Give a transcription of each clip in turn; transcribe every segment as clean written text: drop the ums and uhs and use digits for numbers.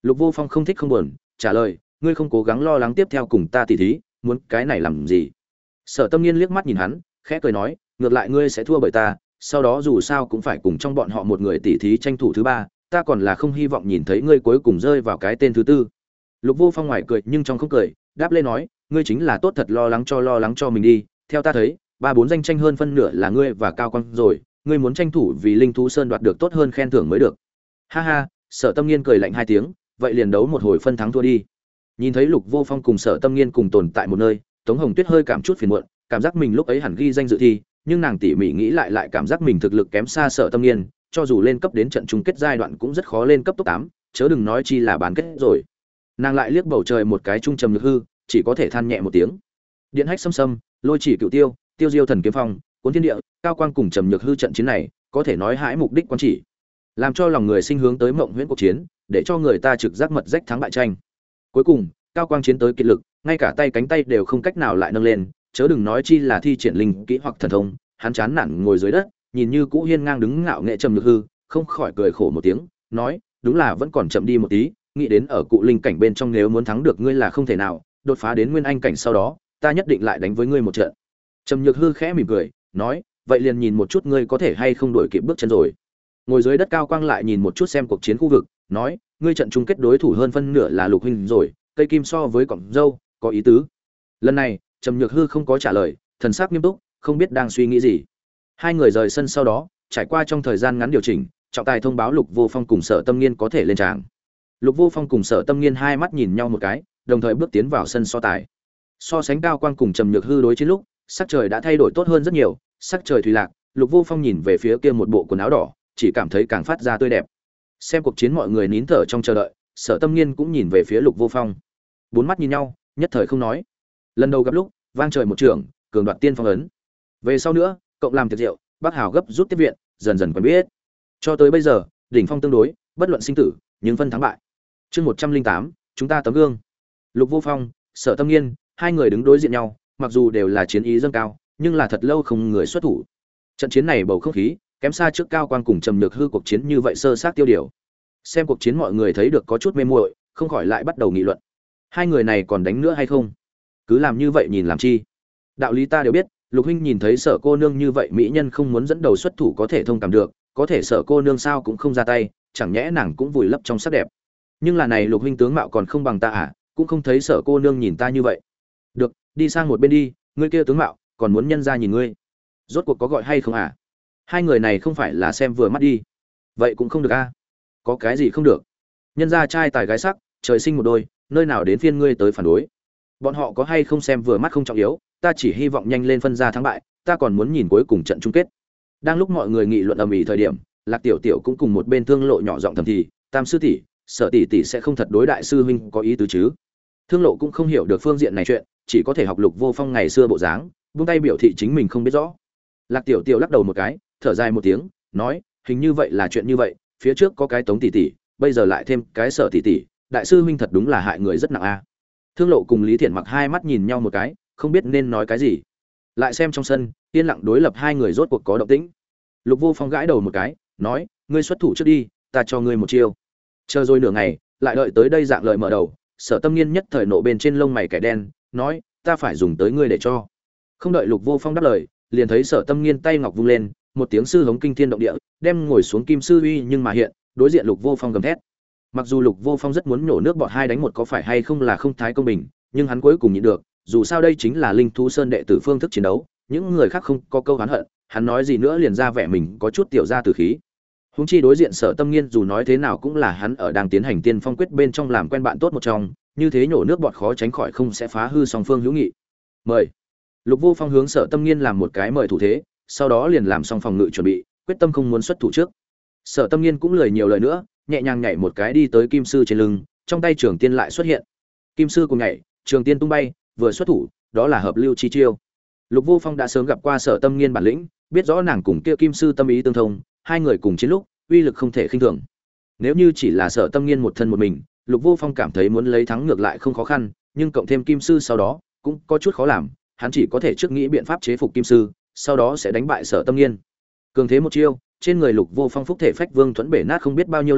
Lục Vô Phong không thích không buồn, trả lời, ngươi không cố gắng lo lắng tiếp theo cùng ta tỉ thí, muốn cái này làm gì? Sở Tâm Nghiên liếc mắt nhìn hắn, khẽ cười nói, ngược lại ngươi sẽ thua bởi ta, sau đó dù sao cũng phải cùng trong bọn họ một người tỉ thí tranh thủ thứ ba, ta còn là không hy vọng nhìn thấy ngươi cuối cùng rơi vào cái tên thứ tư. Lục Vô Phong ngoài cười nhưng trong không cười, đáp lên nói, ngươi chính là tốt thật lo lắng cho mình đi, theo ta thấy, ba bốn danh tranh hơn phân nửa là ngươi và Cao Quang rồi, ngươi muốn tranh thủ vì Linh Thú Sơn đoạt được tốt hơn khen thưởng mới được. Ha ha, Sở Tâm Nghiên cười lạnh hai tiếng, vậy liền đấu một hồi phân thắng thua đi. Nhìn thấy Lục Vô Phong cùng Sở Tâm Nghiên cùng tồn tại một nơi, Tống Hồng Tuyết hơi cảm chút phiền muộn, cảm giác mình lúc ấy hẳn ghi danh dự thi, nhưng nàng tỉ mỉ nghĩ lại cảm giác mình thực lực kém xa Sở Tâm Nghiên, cho dù lên cấp đến trận chung kết giai đoạn cũng rất khó lên cấp top 8, chớ đừng nói chi là bán kết rồi. Nàng lại liếc bầu trời một cái trung trầm nhược hư, chỉ có thể than nhẹ một tiếng. Điện hách xâm xâm, lôi chỉ cựu tiêu, tiêu diêu thần kiếm phong, cuốn thiên địa, Cao Quang cùng trầm nhược hư trận chiến này, có thể nói hãi mục đích quan chỉ, làm cho lòng người sinh hướng tới mộng huyễn cuộc chiến, để cho người ta trực giác mật rách thắng bại tranh. Cuối cùng, Cao Quang chiến tới kiệt lực, ngay cả tay cánh tay đều không cách nào lại nâng lên, chớ đừng nói chi là thi triển linh kỹ hoặc thần thông, hắn chán nản ngồi dưới đất, nhìn như cũ hiên ngang đứng ngạo nghệ trầm nhược hư, không khỏi cười khổ một tiếng, nói, đúng là vẫn còn chậm đi một tí, nghĩ đến ở cụ linh cảnh bên trong nếu muốn thắng được ngươi là không thể nào, đột phá đến nguyên anh cảnh sau đó, ta nhất định lại đánh với ngươi một trận. Trầm nhược hư khẽ mỉm cười, nói, vậy liền nhìn một chút ngươi có thể hay không đuổi kịp bước chân rồi. Ngồi dưới đất Cao Quang lại nhìn một chút xem cuộc chiến khu vực, nói, ngươi trận chung kết đối thủ hơn phân nửa là Lục huynh rồi, cây kim so với cọng dâu, có ý tứ. Lần này, Trầm nhược hư không có trả lời, thần sắc nghiêm túc, không biết đang suy nghĩ gì. Hai người rời sân sau đó, trải qua trong thời gian ngắn điều chỉnh, trọng tài thông báo Lục Vô Phong cùng Sở Tâm Nghiên có thể lên tràng. Lục Vô Phong cùng Sở Tâm Nghiên hai mắt nhìn nhau một cái, đồng thời bước tiến vào sân so tài. So sánh Cao Quang cùng Trầm nhược hư đối chiến lúc, sắc trời đã thay đổi tốt hơn rất nhiều, sắc trời thủy lạc, Lục Vô Phong nhìn về phía kia một bộ quần áo đỏ, chỉ cảm thấy càng phát ra tươi đẹp. Xem cuộc chiến mọi người nín thở trong chờ đợi, Sở Tâm Nghiên cũng nhìn về phía Lục Vô Phong. Bốn mắt nhìn nhau, nhất thời không nói. Lần đầu gặp lúc, vang trời một trường, cường đoạt tiên phong ấn. Về sau nữa, cộng làm tiệc rượu, Bắc Hào gấp rút tiếp viện, dần dần quen biết. Cho tới bây giờ, đỉnh phong tương đối, bất luận sinh tử, nhưng phân thắng bại. Chương 108, chúng ta tấm gương. Lục Vô Phong, Sở Tâm Nghiên, hai người đứng đối diện nhau, mặc dù đều là chiến ý dâng cao, nhưng là thật lâu không người xuất thủ. Trận chiến này bầu không khí kém xa trước Cao Quang cùng Trầm nhược hư cuộc chiến như vậy sơ sát tiêu điều. Xem cuộc chiến mọi người thấy được có chút mê muội, không khỏi lại bắt đầu nghị luận. Hai người này còn đánh nữa hay không? Cứ làm như vậy nhìn làm chi? Đạo lý ta đều biết, Lục huynh nhìn thấy Sở cô nương như vậy mỹ nhân không muốn dẫn đầu xuất thủ có thể thông cảm được, có thể Sở cô nương sao cũng không ra tay, chẳng nhẽ nàng cũng vùi lấp trong sắc đẹp. Nhưng là này Lục huynh tướng mạo còn không bằng ta à, cũng không thấy Sở cô nương nhìn ta như vậy. Được, đi sang một bên đi, ngươi kia tướng mạo, còn muốn nhân ra nhìn ngươi. Rốt cuộc có gọi hay không à? Hai người này không phải là xem vừa mắt đi. Vậy cũng không được a. Có cái gì không được? Nhân ra trai tài gái sắc, trời sinh một đôi, nơi nào đến phiên ngươi tới phản đối. Bọn họ có hay không xem vừa mắt không trọng yếu, ta chỉ hy vọng nhanh lên phân ra thắng bại, ta còn muốn nhìn cuối cùng trận chung kết. Đang lúc mọi người nghị luận ầm ĩ thời điểm, Lạc Tiểu Tiểu cũng cùng một bên Thương Lộ nhỏ giọng thầm thì, Tam sư tỷ, Sở tỷ tỷ sẽ không thật đối đại sư huynh có ý tứ chứ? Thương Lộ cũng không hiểu được phương diện này chuyện, chỉ có thể học Lục Vô Phong ngày xưa bộ dáng, buông tay biểu thị chính mình không biết rõ. Lạc Tiểu Tiểu lắc đầu một cái, thở dài một tiếng, nói, hình như vậy là chuyện như vậy, phía trước có cái Tống tỷ tỷ, bây giờ lại thêm cái Sở tỷ tỷ, đại sư huynh thật đúng là hại người rất nặng a. Thương Lộ cùng Lý Thiển Mặc hai mắt nhìn nhau một cái, không biết nên nói cái gì. Lại xem trong sân, yên lặng đối lập hai người rốt cuộc có động tĩnh. Lục Vô Phong gãi đầu một cái, nói, ngươi xuất thủ trước đi, ta cho ngươi một chiêu. Chờ rồi nửa ngày, lại đợi tới đây dạng lợi mở đầu, Sở Tâm Nghiên nhất thời nộ bên trên lông mày kẻ đen, nói, ta phải dùng tới ngươi để cho. Không đợi Lục Vô Phong đáp lời, liền thấy Sở Tâm Nghiên tay ngọc vung lên, một tiếng sư hống kinh thiên động địa, đem ngồi xuống Kim sư uy nhưng mà hiện, đối diện Lục Vô Phong gầm thét. Mặc dù Lục Vô Phong rất muốn nhổ nước bọt hai đánh một có phải hay không là không thái công bình, nhưng hắn cuối cùng nhịn được, dù sao đây chính là Linh Thú Sơn đệ tử phương thức chiến đấu, những người khác không có câu oán hận, hắn nói gì nữa liền ra vẻ mình có chút tiểu ra từ khí. Huống chi đối diện Sở Tâm Nghiên dù nói thế nào cũng là hắn ở đang tiến hành tiên phong quyết bên trong làm quen bạn tốt một trong, như thế nhổ nước bọt khó tránh khỏi không sẽ phá hư song phương hữu nghị. Mời. Lục Vô Phong hướng Sở Tâm Nghiên làm một cái mời thủ thế, sau đó liền làm xong phòng ngự chuẩn bị, quyết tâm không muốn xuất thủ trước. Sở Tâm Nghiên cũng lười nhiều lời nữa, nhẹ nhàng nhảy một cái đi tới Kim sư trên lưng, trong tay trường tiên lại xuất hiện. Kim sư cùng nhảy, trường tiên tung bay, vừa xuất thủ, đó là hợp lưu chi chiêu. Lục Vô Phong đã sớm gặp qua Sở Tâm Nghiên bản lĩnh, biết rõ nàng cùng kia Kim sư tâm ý tương thông, hai người cùng chiến lúc, uy lực không thể khinh thường. Nếu như chỉ là Sở Tâm Nghiên một thân một mình, Lục Vô Phong cảm thấy muốn lấy thắng ngược lại không khó khăn, nhưng cộng thêm Kim sư sau đó, cũng có chút khó làm, hắn chỉ có thể trước nghĩ biện pháp chế phục Kim sư, sau đó sẽ đánh bại Sở Tâm Nghiên. Cường thế một chiêu, trên người Lục Vô Phong phúc thể phách vương thuẫn bể nát không biết bao nhiêu lần,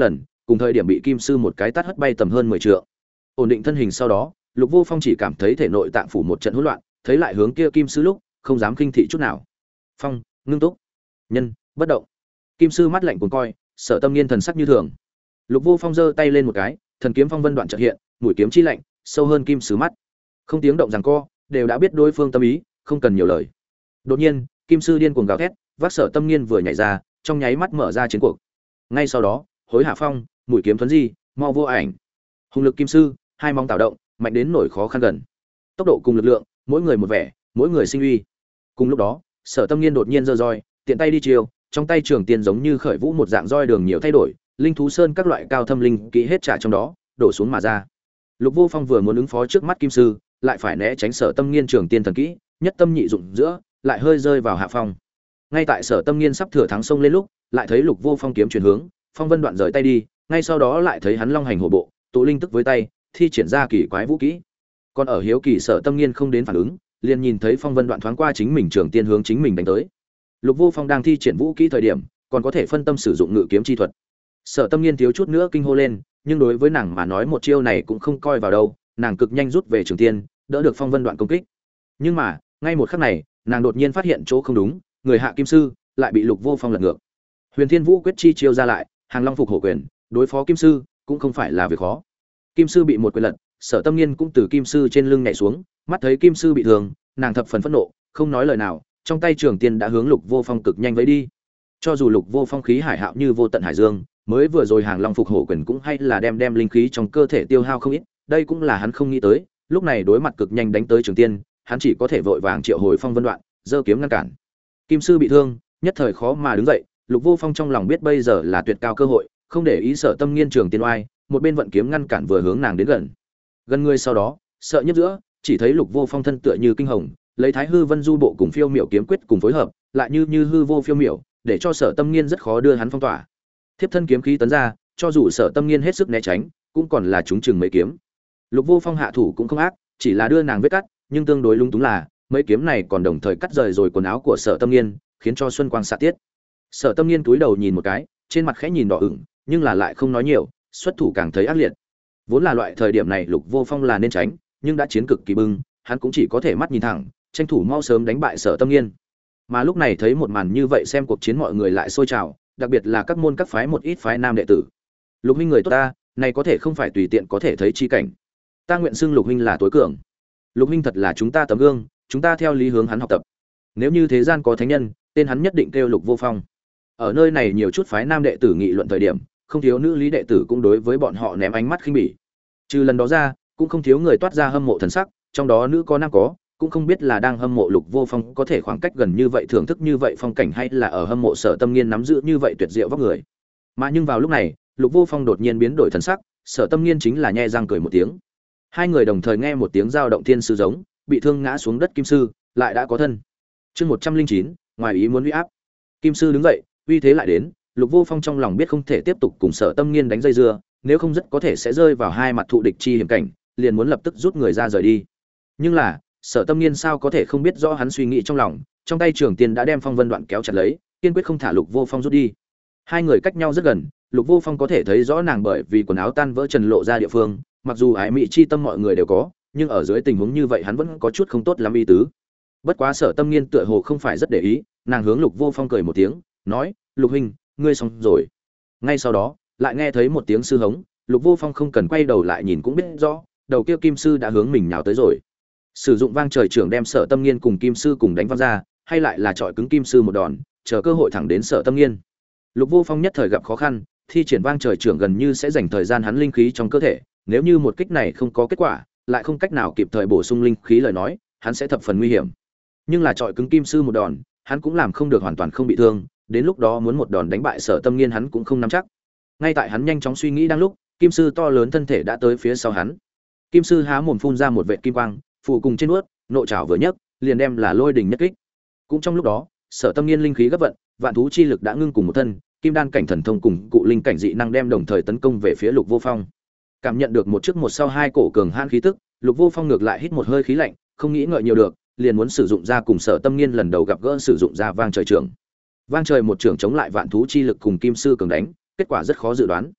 cùng thời điểm bị kim sư một cái tát hất bay tầm hơn 10 trượng. Ổn định thân hình sau đó, Lục Vô Phong chỉ cảm thấy thể nội tạng phủ một trận hỗn loạn, thấy lại hướng kia kim sư lúc, không dám khinh thị chút nào. Phong, ngưng túc, nhân, bất động. Kim sư mắt lạnh cuồng coi, Sở Tâm Nghiên thần sắc như thường. Lục Vô Phong giơ tay lên một cái, thần kiếm phong vân đoạn chợt hiện, mũi kiếm chi lạnh, sâu hơn kim sư mắt. Không tiếng động giằng co, đều đã biết đối phương tâm ý, không cần nhiều lời. Đột nhiên, kim sư điên cuồng gào thét, vác Sở Tâm Nghiên vừa nhảy ra, trong nháy mắt mở ra chiến cuộc. Ngay sau đó, hối hạ phong, mũi kiếm thuấn di, mau vô ảnh. Hùng lực kim sư, hai móng tạo động, mạnh đến nổi khó khăn gần. Tốc độ cùng lực lượng, mỗi người một vẻ, mỗi người sinh uy. Cùng lúc đó, Sở Tâm Nghiên đột nhiên giơ roi, tiện tay đi chiều, trong tay trường tiên giống như khởi vũ một dạng roi đường nhiều thay đổi, linh thú sơn các loại cao thâm linh kỹ hết trả trong đó, đổ xuống mà ra. Lục Vô Phong vừa muốn ứng phó trước mắt kim sư, lại phải né tránh Sở Tâm Nghiên trường tiên thần kỹ, nhất tâm nhị dụng giữa, lại hơi rơi vào hạ phong. Ngay tại Sở Tâm Nghiên sắp thừa thắng xông lên lúc, lại thấy Lục Vô Phong kiếm chuyển hướng, phong vân đoạn rời tay đi, ngay sau đó lại thấy hắn long hành hổ bộ, tụ linh tức với tay, thi triển ra kỳ quái vũ kỹ. Còn ở hiếu kỳ Sở Tâm Nghiên không đến phản ứng, liền nhìn thấy phong vân đoạn thoáng qua chính mình trường tiên hướng chính mình đánh tới. Lục Vô Phong đang thi triển vũ kỹ thời điểm, còn có thể phân tâm sử dụng ngự kiếm chi thuật. Sở Tâm Nghiên thiếu chút nữa kinh hô lên, nhưng đối với nàng mà nói một chiêu này cũng không coi vào đâu, nàng cực nhanh rút về trường tiên, đỡ được phong vân đoạn công kích. Nhưng mà, ngay một khắc này, nàng đột nhiên phát hiện chỗ không đúng, người hạ kim sư lại bị Lục Vô Phong lật ngược. Huyền Thiên Vũ quyết chi chiêu ra lại, Hàng Long phục hổ quyền, đối phó kim sư cũng không phải là việc khó. Kim sư bị một quyền lật, Sở Tâm Nghiên cũng từ kim sư trên lưng nhảy xuống, mắt thấy kim sư bị thương, nàng thập phần phẫn nộ, không nói lời nào, trong tay trường tiên đã hướng Lục Vô Phong cực nhanh vẫy đi. Cho dù Lục Vô Phong khí hải hạo như vô tận hải dương, mới vừa rồi Hàng Long phục hổ quyền cũng hay là đem linh khí trong cơ thể tiêu hao không ít, đây cũng là hắn không nghĩ tới, lúc này đối mặt cực nhanh đánh tới trường tiên, hắn chỉ có thể vội vàng triệu hồi phong vân đoạn, giơ kiếm ngăn cản. Kim sư bị thương, nhất thời khó mà đứng dậy, Lục Vô Phong trong lòng biết bây giờ là tuyệt cao cơ hội, không để ý Sở Tâm Nghiên trường tiên oai, một bên vận kiếm ngăn cản vừa hướng nàng đến gần. Gần người sau đó, sợ nhất giữa, chỉ thấy Lục Vô Phong thân tựa như kinh hồng, lấy Thái Hư Vân Du bộ cùng phiêu miểu kiếm quyết cùng phối hợp, lại như hư vô phiêu miểu, để cho Sở Tâm Nghiên rất khó đưa hắn phong tỏa. Thiếp thân kiếm khí tấn ra, cho dù Sở Tâm Nghiên hết sức né tránh, cũng còn là trúng chừng mấy kiếm. Lục Vô Phong hạ thủ cũng không ác, chỉ là đưa nàng vết cắt, nhưng tương đối lung túng là, mấy kiếm này còn đồng thời cắt rời rồi quần áo của Sở Tâm Nghiên, khiến cho xuân quang xạ tiết. Sở Tâm Nghiên cúi đầu nhìn một cái, trên mặt khẽ nhìn đỏ ửng, nhưng là lại không nói nhiều, xuất thủ càng thấy ác liệt. Vốn là loại thời điểm này Lục Vô Phong là nên tránh, nhưng đã chiến cực kỳ bưng, hắn cũng chỉ có thể mắt nhìn thẳng, tranh thủ mau sớm đánh bại Sở Tâm Nghiên. Mà lúc này thấy một màn như vậy, xem cuộc chiến mọi người lại sôi trào, đặc biệt là các môn các phái một ít phái nam đệ tử. Lục huynh người tốt ta, này có thể không phải tùy tiện có thể thấy chi cảnh. Ta nguyện xưng Lục huynh là tối cường. Lục huynh thật là chúng ta tấm gương, chúng ta theo lý hướng hắn học tập. Nếu như thế gian có thánh nhân, tên hắn nhất định kêu Lục Vô Phong. Ở nơi này nhiều chút phái nam đệ tử nghị luận thời điểm, không thiếu nữ lý đệ tử cũng đối với bọn họ ném ánh mắt khinh bỉ. Trừ lần đó ra, cũng không thiếu người toát ra hâm mộ thần sắc, trong đó nữ có nam có, cũng không biết là đang hâm mộ Lục Vô Phong có thể khoảng cách gần như vậy thưởng thức như vậy phong cảnh, hay là ở hâm mộ Sở Tâm Nghiên nắm giữ như vậy tuyệt diệu vóc người. Mà nhưng vào lúc này, Lục Vô Phong đột nhiên biến đổi thần sắc, Sở Tâm Nghiên chính là nhe răng cười một tiếng. Hai người đồng thời nghe một tiếng dao động thiên sư giống, bị thương ngã xuống đất kim sư, lại đã có thân. Chương 109, ngoài ý muốn uy áp. Kim sư đứng dậy, uy thế lại đến, Lục Vô Phong trong lòng biết không thể tiếp tục cùng Sở Tâm Nghiên đánh dây dưa, nếu không rất có thể sẽ rơi vào hai mặt thụ địch chi hiểm cảnh, liền muốn lập tức rút người ra rời đi. Nhưng là, Sở Tâm Nghiên sao có thể không biết rõ hắn suy nghĩ trong lòng, trong tay trường tiên đã đem phong vân đoạn kéo chặt lấy, kiên quyết không thả Lục Vô Phong rút đi. Hai người cách nhau rất gần, Lục Vô Phong có thể thấy rõ nàng bởi vì quần áo tan vỡ trần lộ ra địa phương, mặc dù ái mị chi tâm mọi người đều có, nhưng ở dưới tình huống như vậy hắn vẫn có chút không tốt lắm ý tứ. Bất quá Sở Tâm Nghiên tựa hồ không phải rất để ý, nàng hướng Lục Vô Phong cười một tiếng, nói: "Lục huynh, ngươi xong rồi." Ngay sau đó, lại nghe thấy một tiếng sư hống, Lục Vô Phong không cần quay đầu lại nhìn cũng biết rõ, đầu kia kim sư đã hướng mình nhào tới rồi. Sử dụng vang trời trưởng đem Sở Tâm Nghiên cùng kim sư cùng đánh văng ra, hay lại là chọi cứng kim sư một đòn, chờ cơ hội thẳng đến Sở Tâm Nghiên. Lục Vô Phong nhất thời gặp khó khăn, thi triển vang trời trưởng gần như sẽ dành thời gian hắn linh khí trong cơ thể, nếu như một kích này không có kết quả, lại không cách nào kịp thời bổ sung linh khí lời nói, hắn sẽ thập phần nguy hiểm. Nhưng là chọi cứng kim sư một đòn, hắn cũng làm không được hoàn toàn không bị thương, đến lúc đó muốn một đòn đánh bại Sở Tâm Nghiên hắn cũng không nắm chắc. Ngay tại hắn nhanh chóng suy nghĩ đang lúc, kim sư to lớn thân thể đã tới phía sau hắn. Kim sư há mồm phun ra một vệt kim quang, phụ cùng trên nuốt, nộ trảo vừa nhấc, liền đem là lôi đỉnh nhất kích. Cũng trong lúc đó, Sở Tâm Nghiên linh khí gấp vận, vạn thú chi lực đã ngưng cùng một thân, kim đan cảnh thần thông cùng cụ linh cảnh dị năng đem đồng thời tấn công về phía Lục Vô Phong. Cảm nhận được một trước một sau hai cổ cường hãn khí tức, Lục Vô Phong ngược lại hít một hơi khí lạnh, không nghĩ ngợi nhiều được, liền muốn sử dụng ra cùng Sở Tâm Nghiên lần đầu gặp gỡ sử dụng ra vang trời trưởng. Vang trời một trưởng chống lại vạn thú chi lực cùng kim sư cường đánh, kết quả rất khó dự đoán.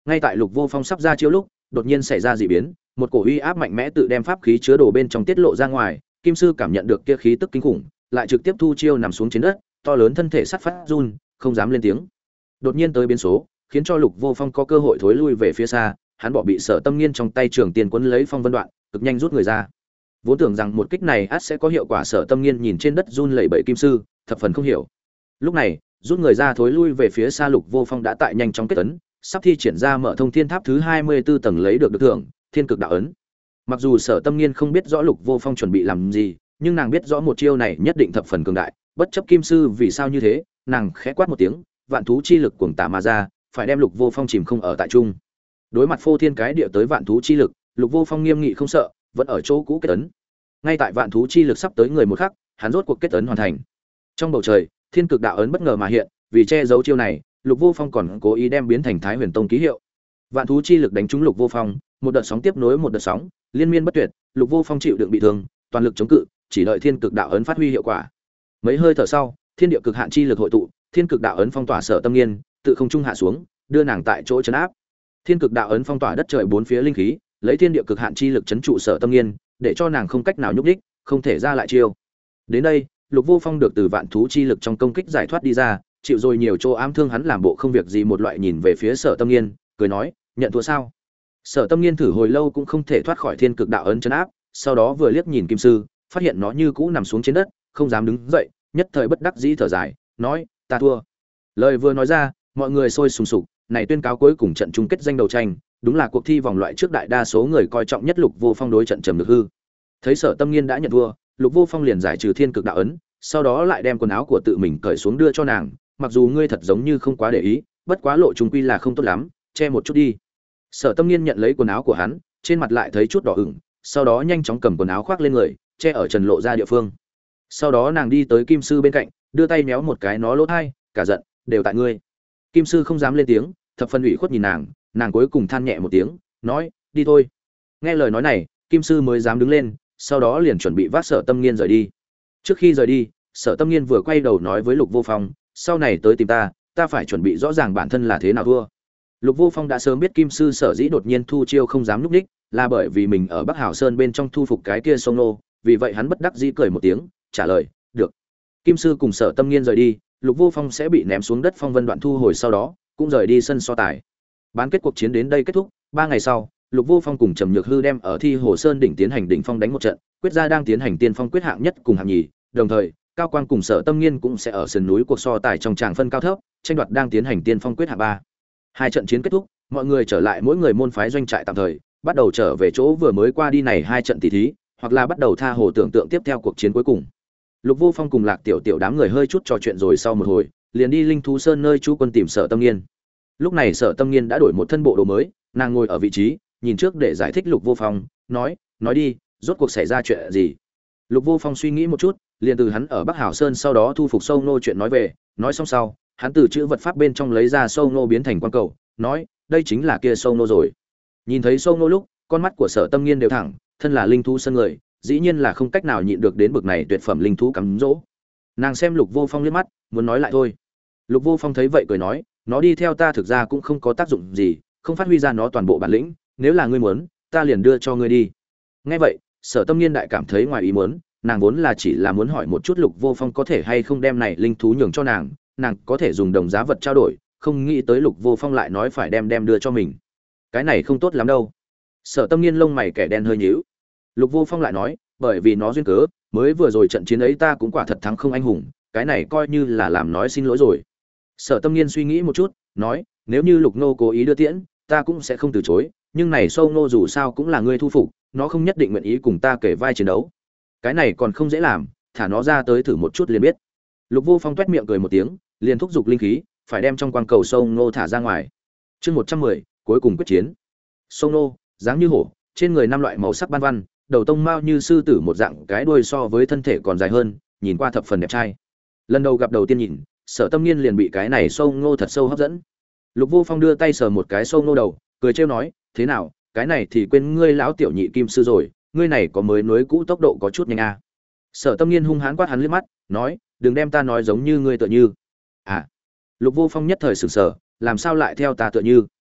Ngay tại Lục Vô Phong sắp ra chiêu lúc, đột nhiên xảy ra dị biến, một cổ uy áp mạnh mẽ tự đem pháp khí chứa đồ bên trong tiết lộ ra ngoài, Kim sư cảm nhận được kia khí tức kinh khủng, lại trực tiếp thu chiêu nằm xuống trên đất, to lớn thân thể sắt phát run, không dám lên tiếng. Đột nhiên tới biến số, khiến cho Lục Vô Phong có cơ hội thối lui về phía xa, hắn bỏ bị Sở Tâm Nghiên trong tay trường tiền quấn lấy phong vân đoạn, cực nhanh rút người ra. Vốn tưởng rằng một kích này ắt sẽ có hiệu quả, Sở Tâm Nghiên nhìn trên đất run lẩy bẩy Kim sư, thập phần không hiểu. Lúc này, rút người ra thối lui về phía xa, Lục Vô Phong đã tại nhanh chóng kết ấn, sắp thi triển ra Mở Thông Thiên Tháp thứ 24 tầng lấy được thưởng, Thiên Cực Đạo ấn. Mặc dù Sở Tâm Nghiên không biết rõ Lục Vô Phong chuẩn bị làm gì, nhưng nàng biết rõ một chiêu này nhất định thập phần cường đại, bất chấp Kim sư vì sao như thế, nàng khẽ quát một tiếng, vạn thú chi lực cuồng tả mà ra, phải đem Lục Vô Phong chìm không ở tại trung. Đối mặt phô thiên cái địa tới vạn thú chi lực, Lục Vô Phong nghiêm nghị không sợ, vẫn ở chỗ cũ kết ấn. Ngay tại vạn thú chi lực sắp tới người một khắc, hắn rốt cuộc kết ấn hoàn thành. Trong bầu trời, Thiên Cực Đạo ấn bất ngờ mà hiện, vì che giấu chiêu này, Lục Vô Phong còn cố ý đem biến thành Thái Huyền Tông ký hiệu. Vạn thú chi lực đánh trúng Lục Vô Phong, một đợt sóng tiếp nối một đợt sóng, liên miên bất tuyệt, Lục Vô Phong chịu đựng bị thương, toàn lực chống cự, chỉ đợi Thiên Cực Đạo ấn phát huy hiệu quả. Mấy hơi thở sau, thiên địa cực hạn chi lực hội tụ, Thiên Cực Đạo ấn phong tỏa Sở Tâm Nghiên, tự không trung hạ xuống, đưa nàng tại chỗ trấn áp. Thiên Cực Đạo ấn phong tỏa đất trời bốn phía linh khí, lấy thiên địa cực hạn chi lực trấn trụ Sở Tâm Nghiên, để cho nàng không cách nào nhúc nhích, không thể ra lại chiêu. Đến đây, Lục Vô Phong được từ vạn thú chi lực trong công kích giải thoát đi ra, chịu rồi nhiều chỗ ám thương, hắn làm bộ không việc gì một loại nhìn về phía Sở Tâm Nghiên, cười nói, nhận thua sao? Sở Tâm Nghiên thử hồi lâu cũng không thể thoát khỏi Thiên Cực Đạo ấn trấn áp, sau đó vừa liếc nhìn Kim sư, phát hiện nó như cũ nằm xuống trên đất, không dám đứng dậy, nhất thời bất đắc dĩ thở dài, nói, ta thua. Lời vừa nói ra, mọi người sôi sùng sục, này tuyên cáo cuối cùng trận chung kết danh đầu tranh, đúng là cuộc thi vòng loại trước đại đa số người coi trọng nhất Lục Vô Phong đối trận Trầm Nhược Hư. Thấy Sở Tâm Nghiên đã nhận thua, Lục Vô Phong liền giải trừ Thiên Cực Đạo ấn, sau đó lại đem quần áo của tự mình cởi xuống đưa cho nàng, mặc dù ngươi thật giống như không quá để ý, bất quá lộ trùng quy là không tốt lắm, che một chút đi. Sở Tâm Nghiên nhận lấy quần áo của hắn, trên mặt lại thấy chút đỏ ửng, sau đó nhanh chóng cầm quần áo khoác lên người, che ở trần lộ ra địa phương. Sau đó nàng đi tới Kim sư bên cạnh, đưa tay méo một cái nó lỗ tai, cả giận, đều tại ngươi. Kim sư không dám lên tiếng, thập phần ủy khuất nhìn nàng, nàng cuối cùng than nhẹ một tiếng, nói, đi thôi. Nghe lời nói này, Kim sư mới dám đứng lên, sau đó liền chuẩn bị vác Sở Tâm Nghiên rời đi. Trước khi rời đi, Sở Tâm Nghiên vừa quay đầu nói với Lục Vô Phong, sau này tới tìm ta, ta phải chuẩn bị rõ ràng bản thân là thế nào thua. Lục Vô Phong đã sớm biết Kim sư sở dĩ đột nhiên thu chiêu không dám nhúc nhích, là bởi vì mình ở Bắc Hảo Sơn bên trong thu phục cái kia sông nô, vì vậy hắn bất đắc dĩ cười một tiếng, trả lời, được. Kim sư cùng Sở Tâm Nghiên rời đi, Lục Vô Phong sẽ bị ném xuống đất phong vân đoạn thu hồi, sau đó cũng rời đi sân so tài. Bán kết cuộc chiến đến đây kết thúc, 3 ngày sau, Lục Vô Phong cùng Trầm Nhược Hư đem ở Thi Hồ Sơn đỉnh tiến hành đỉnh phong đánh một trận, quyết ra đang tiến hành tiên phong quyết hạng nhất cùng hạng nhì, đồng thời, Cao Quang cùng Sở Tâm Nghiên cũng sẽ ở sườn núi cuộc so tài trong tràng phân cao thấp, tranh đoạt đang tiến hành tiên phong quyết hạng 3. Hai trận chiến kết thúc, mọi người trở lại mỗi người môn phái doanh trại tạm thời, bắt đầu trở về chỗ vừa mới qua đi này hai trận tỷ thí, hoặc là bắt đầu tha hồ tưởng tượng tiếp theo cuộc chiến cuối cùng. Lục Vô Phong cùng Lạc Tiểu Tiểu đám người hơi chút trò chuyện rồi sau một hồi, liền đi Linh Thú Sơn nơi chú quân tìm Sở Tâm Nghiên. Lúc này Sở Tâm Nghiên đã đổi một thân bộ đồ mới, nàng ngồi ở vị trí, nhìn trước để giải thích Lục Vô Phong, nói đi, rốt cuộc xảy ra chuyện gì? Lục Vô Phong suy nghĩ một chút, liền từ hắn ở Bắc Hảo Sơn sau đó thu phục Sâu Nô chuyện nói về, nói xong sau, hắn từ chữ vật pháp bên trong lấy ra Sâu Nô biến thành quan cầu, nói, đây chính là kia Sâu Nô rồi. Nhìn thấy Sâu Nô lúc, con mắt của Sở Tâm Nghiên đều thẳng, thân là linh thú sơn người, dĩ nhiên là không cách nào nhịn được đến bực này tuyệt phẩm linh thú cắm dỗ. Nàng xem Lục Vô Phong liếc mắt, muốn nói lại thôi. Lục Vô Phong thấy vậy cười nói, nó đi theo ta thực ra cũng không có tác dụng gì, không phát huy ra nó toàn bộ bản lĩnh, nếu là ngươi muốn, ta liền đưa cho ngươi đi. Nghe vậy, Sở Tâm Nghiên đại cảm thấy ngoài ý muốn, nàng vốn là chỉ là muốn hỏi một chút Lục Vô Phong có thể hay không đem này linh thú nhường cho nàng có thể dùng đồng giá vật trao đổi, không nghĩ tới Lục Vô Phong lại nói phải đem đưa cho mình. Cái này không tốt lắm đâu. Sở Tâm Nghiên lông mày kẻ đen hơi nhíu. Lục Vô Phong lại nói, bởi vì nó duyên cớ, mới vừa rồi trận chiến ấy ta cũng quả thật thắng không anh hùng, cái này coi như là làm nói xin lỗi rồi. Sở Tâm Nghiên suy nghĩ một chút, nói, nếu như Lục Nô cố ý đưa tiễn, ta cũng sẽ không từ chối, nhưng này Sâu Nô dù sao cũng là ngươi thu phục, nó không nhất định nguyện ý cùng ta kể vai chiến đấu. Cái này còn không dễ làm, thả nó ra tới thử một chút liền biết. Lục Vô Phong toét miệng cười một tiếng, liền thúc giục linh khí, phải đem trong quang cầu Sâu Nô thả ra ngoài. Chương 110, cuối cùng quyết chiến. Sâu Nô, dáng như hổ, trên người 5 loại màu sắc ban văn, đầu tông mao như sư tử một dạng, cái đuôi so với thân thể còn dài hơn, nhìn qua thập phần đẹp trai. Lần đầu gặp đầu tiên nhìn, Sở Tâm Nghiên liền bị cái này Sâu Nô thật sâu hấp dẫn. Lục Vô Phong đưa tay sờ một cái Sâu Nô đầu, cười trêu nói, thế nào, cái này thì quên ngươi lão tiểu nhị Kim sư rồi, ngươi này có mới nối cũ tốc độ có chút nhanh à. Sở Tâm Nghiên hung hãn quát hắn liếc mắt, nói, đừng đem ta nói giống như ngươi tựa như. À. Lục Vô Phong nhất thời sửng sở, làm sao lại theo ta tựa như?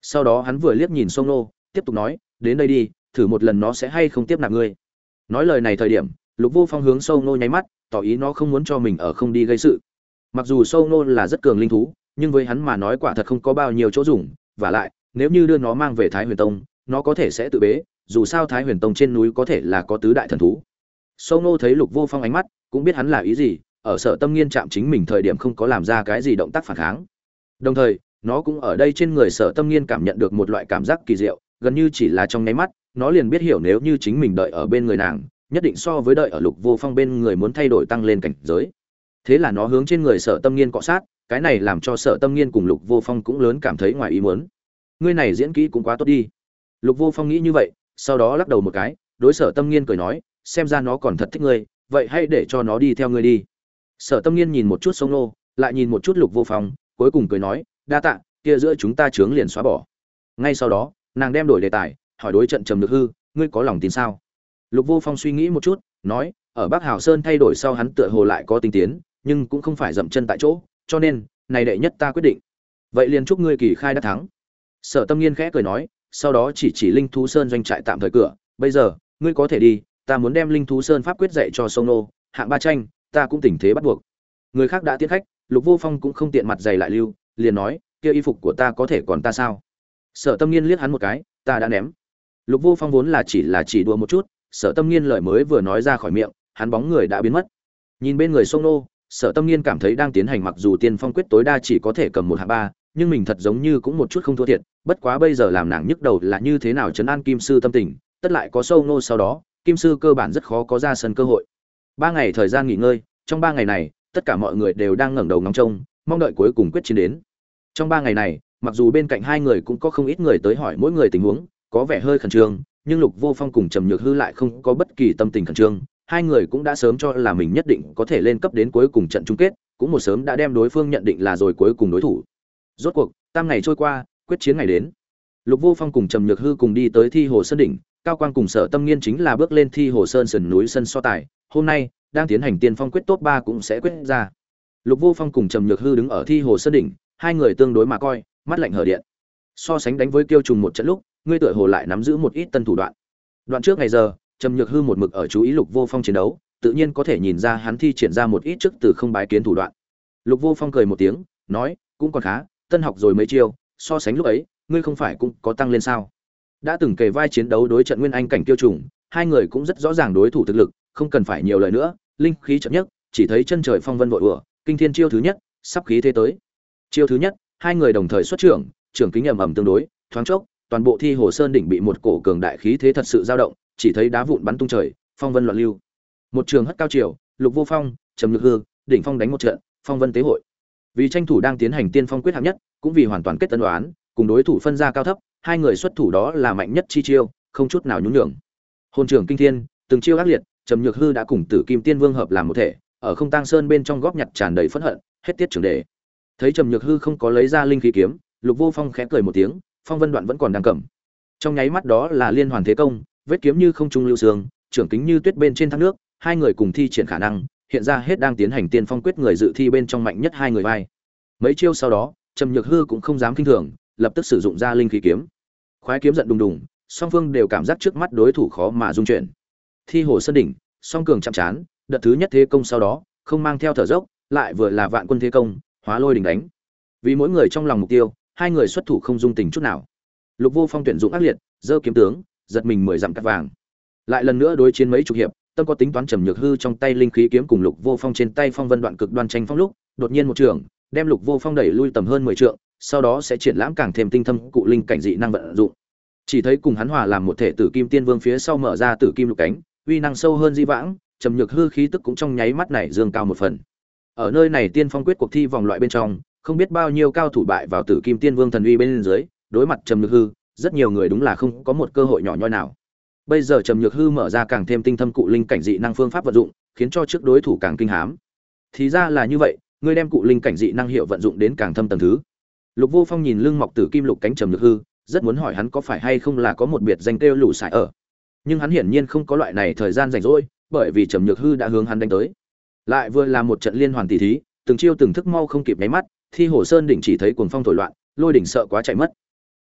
Sau đó hắn vừa liếc nhìn Sông Nô, tiếp tục nói, đến đây đi, thử một lần nó sẽ hay không tiếp nạp ngươi. Nói lời này thời điểm, Lục Vô Phong hướng Sông Nô nháy mắt, tỏ ý nó không muốn cho mình ở không đi gây sự. Mặc dù Sông Nô là rất cường linh thú, nhưng với hắn mà nói quả thật không có bao nhiêu chỗ dùng, và lại, nếu như đưa nó mang về Thái Huyền Tông, nó có thể sẽ tự bế, dù sao Thái Huyền Tông trên núi có thể là có tứ đại thần thú. Sông Nô thấy Lục Vô Phong ánh mắt, cũng biết hắn là ý gì, ở Sở Tâm Nghiên chạm chính mình thời điểm không có làm ra cái gì động tác phản kháng. Đồng thời, nó cũng ở đây trên người Sở Tâm Nghiên cảm nhận được một loại cảm giác kỳ diệu, gần như chỉ là trong nháy mắt, nó liền biết hiểu nếu như chính mình đợi ở bên người nàng, nhất định so với đợi ở Lục Vô Phong bên người muốn thay đổi tăng lên cảnh giới. Thế là nó hướng trên người Sở Tâm Nghiên cọ sát, cái này làm cho Sở Tâm Nghiên cùng Lục Vô Phong cũng lớn cảm thấy ngoài ý muốn. Ngươi này diễn kỹ cũng quá tốt đi. Lục Vô Phong nghĩ như vậy, sau đó lắc đầu một cái, đối Sở Tâm Nghiên cười nói, xem ra nó còn thật thích ngươi, vậy hãy để cho nó đi theo ngươi đi. Sở Tâm Nghiên nhìn một chút Sông Nô, lại nhìn một chút Lục Vô Phong, cuối cùng cười nói, đa tạ, kia giữa chúng ta chướng liền xóa bỏ. Ngay sau đó, nàng đem đổi đề tài, hỏi đối trận Trầm Nhược Hư, ngươi có lòng tin sao? Lục Vô Phong suy nghĩ một chút, nói, ở Bắc Hào Sơn thay đổi sau hắn tựa hồ lại có tinh tiến, nhưng cũng không phải dậm chân tại chỗ, cho nên, này đệ nhất ta quyết định. Vậy liền chúc ngươi kỳ khai đã thắng. Sở Tâm Nghiên khẽ cười nói, sau đó chỉ Linh Thú Sơn doanh trại tạm thời cửa, bây giờ, ngươi có thể đi, ta muốn đem Linh Thú Sơn pháp quyết dạy cho Sông Nô, hạng ba tranh, ta cũng tình thế bắt buộc. Người khác đã tiến khách, Lục Vô Phong cũng không tiện mặt dày lại lưu, liền nói, kia y phục của ta có thể còn ta sao? Sở Tâm Nghiên liếc hắn một cái, ta đã ném. Lục Vô Phong vốn là chỉ đùa một chút, Sở Tâm Nghiên lời mới vừa nói ra khỏi miệng, hắn bóng người đã biến mất. Nhìn bên người Sông Nô, Sở Tâm Nghiên cảm thấy đang tiến hành, mặc dù tiên phong quyết tối đa chỉ có thể cầm một hạng ba, nhưng mình thật giống như cũng một chút không thua thiệt, bất quá bây giờ làm nàng nhức đầu là như thế nào trấn an Kim sư tâm tình, tất lại có Sông Nô sau đó, Kim sư cơ bản rất khó có ra sân cơ hội. 3 ngày thời gian nghỉ ngơi, trong 3 ngày này, tất cả mọi người đều đang ngẩng đầu ngóng trông, mong đợi cuối cùng quyết chiến đến. Trong 3 ngày này, mặc dù bên cạnh hai người cũng có không ít người tới hỏi mỗi người tình huống, có vẻ hơi khẩn trương, nhưng Lục Vô Phong cùng Trầm Nhược Hư lại không có bất kỳ tâm tình khẩn trương, hai người cũng đã sớm cho là mình nhất định có thể lên cấp đến cuối cùng trận chung kết, cũng một sớm đã đem đối phương nhận định là rồi cuối cùng đối thủ. Rốt cuộc, 3 ngày trôi qua, quyết chiến ngày đến. Lục Vô Phong cùng Trầm Nhược Hư cùng đi tới Thi Hồ Sơn đỉnh, Cao Quang cùng Sở Tâm Nghiên chính là bước lên Thi Hồ Sơn sườn núi sân so tài, hôm nay đang tiến hành tiên phong quyết top 3 cũng sẽ quyết ra. Lục Vô Phong cùng Trầm Nhược Hư đứng ở Thi Hồ Sơn đỉnh, hai người tương đối mà coi, mắt lạnh hở điện. So sánh đánh với Kiêu Trùng một trận lúc, ngươi tựa hồ lại nắm giữ một ít tân thủ đoạn. Đoạn trước ngày giờ, Trầm Nhược Hư một mực ở chú ý Lục Vô Phong chiến đấu, tự nhiên có thể nhìn ra hắn thi triển ra một ít trước từ không bái kiến thủ đoạn. Lục Vô Phong cười một tiếng, nói, cũng còn khá, tân học rồi mấy chiêu, so sánh lúc ấy, ngươi không phải cũng có tăng lên sao? Đã từng kề vai chiến đấu đối trận Nguyên Anh cảnh Kiêu Trùng, hai người cũng rất rõ ràng đối thủ thực lực, không cần phải nhiều lời nữa, linh khí chợt nhất, chỉ thấy chân trời phong vân vội ùa, kinh thiên chiêu thứ nhất, sắp khí thế tới. Chiêu thứ nhất, hai người đồng thời xuất trưởng, trưởng kính ầm ầm tương đối, thoáng chốc, toàn bộ Thi Hồ Sơn đỉnh bị một cổ cường đại khí thế thật sự dao động, chỉ thấy đá vụn bắn tung trời, phong vân loạn lưu. Một trường hất cao chiều, Lục Vô Phong, Trầm Nhược Hư, đỉnh phong đánh một trận, phong vân tế hội. Vì tranh thủ đang tiến hành tiên phong quyết hạng nhất, cũng vì hoàn toàn kết tân đoán, cùng đối thủ phân ra cao thấp, hai người xuất thủ đó là mạnh nhất chi chiêu, không chút nào nhún nhường. Hồn trưởng kinh thiên, từng chiêu ác liệt, Trầm Nhược Hư đã cùng Tử Kim Tiên Vương hợp làm một thể, ở Không Tang Sơn bên trong góp nhặt tràn đầy phẫn hận, hết tiết trưởng đề. Thấy Trầm Nhược Hư không có lấy ra linh khí kiếm, Lục Vô Phong khẽ cười một tiếng, phong vân đoạn vẫn còn đang cầm. Trong nháy mắt đó là liên hoàn thế công, vết kiếm như không trung lưu sương, trưởng kính như tuyết bên trên thác nước, hai người cùng thi triển khả năng, hiện ra hết đang tiến hành tiên phong quyết người dự thi bên trong mạnh nhất hai người vai. Mấy chiêu sau đó, Trầm Nhược Hư cũng không dám kinh thường, lập tức sử dụng ra linh khí kiếm. Khoái kiếm giận đùng đùng, song phương đều cảm giác trước mắt đối thủ khó mà dung chuyển. Thi Hồ Sơn đỉnh, song cường chạm trán, đợt thứ nhất thế công sau đó, không mang theo thở dốc, lại vừa là vạn quân thế công, hóa lôi đỉnh đánh. Vì mỗi người trong lòng mục tiêu, hai người xuất thủ không dung tình chút nào. Lục Vô Phong tuyển dụng ác liệt, giơ kiếm tướng, giật mình 10 dặm cắt vàng. Lại lần nữa đối chiến mấy chục hiệp, tâm có tính toán Trầm Nhược Hư trong tay linh khí kiếm cùng Lục Vô Phong trên tay phong vân đoạn cực đoan tranh phong lúc, đột nhiên một trường, đem Lục Vô Phong đẩy lui tầm hơn 10 trượng, sau đó sẽ triển lãm càng thêm tinh thâm cụ linh cảnh dị năng vận dụng. Chỉ thấy cùng hắn hòa làm một thể Tử Kim Tiên Vương phía sau mở ra Tử Kim Lục cánh, uy năng sâu hơn di vãng, Trầm Nhược Hư khí tức cũng trong nháy mắt này dương cao một phần. Ở nơi này tiên phong quyết cuộc thi vòng loại bên trong, không biết bao nhiêu cao thủ bại vào Tử Kim Tiên Vương thần uy bên dưới, đối mặt Trầm Nhược Hư, rất nhiều người đúng là không có một cơ hội nhỏ nhoi nào. Bây giờ Trầm Nhược Hư mở ra càng thêm tinh thâm cụ linh cảnh dị năng phương pháp vận dụng, khiến cho trước đối thủ càng kinh hám. Thì ra là như vậy, ngươi đem cụ linh cảnh dị năng hiệu vận dụng đến càng thâm tầng thứ. Lục Vô Phong nhìn lưng mọc Tử Kim Lục cánh Trầm Nhược Hư, rất muốn hỏi hắn có phải hay không là có một biệt danh kêu lũ sải ở. Nhưng hắn hiển nhiên không có loại này thời gian rảnh rỗi, bởi vì Trầm Nhược Hư đã hướng hắn đánh tới. Lại vừa là một trận liên hoàn tỷ thí, từng chiêu từng thức mau không kịp nháy mắt, Thi Hồ Sơn đỉnh chỉ thấy cuồng phong thổi loạn, lôi đỉnh sợ quá chạy mất.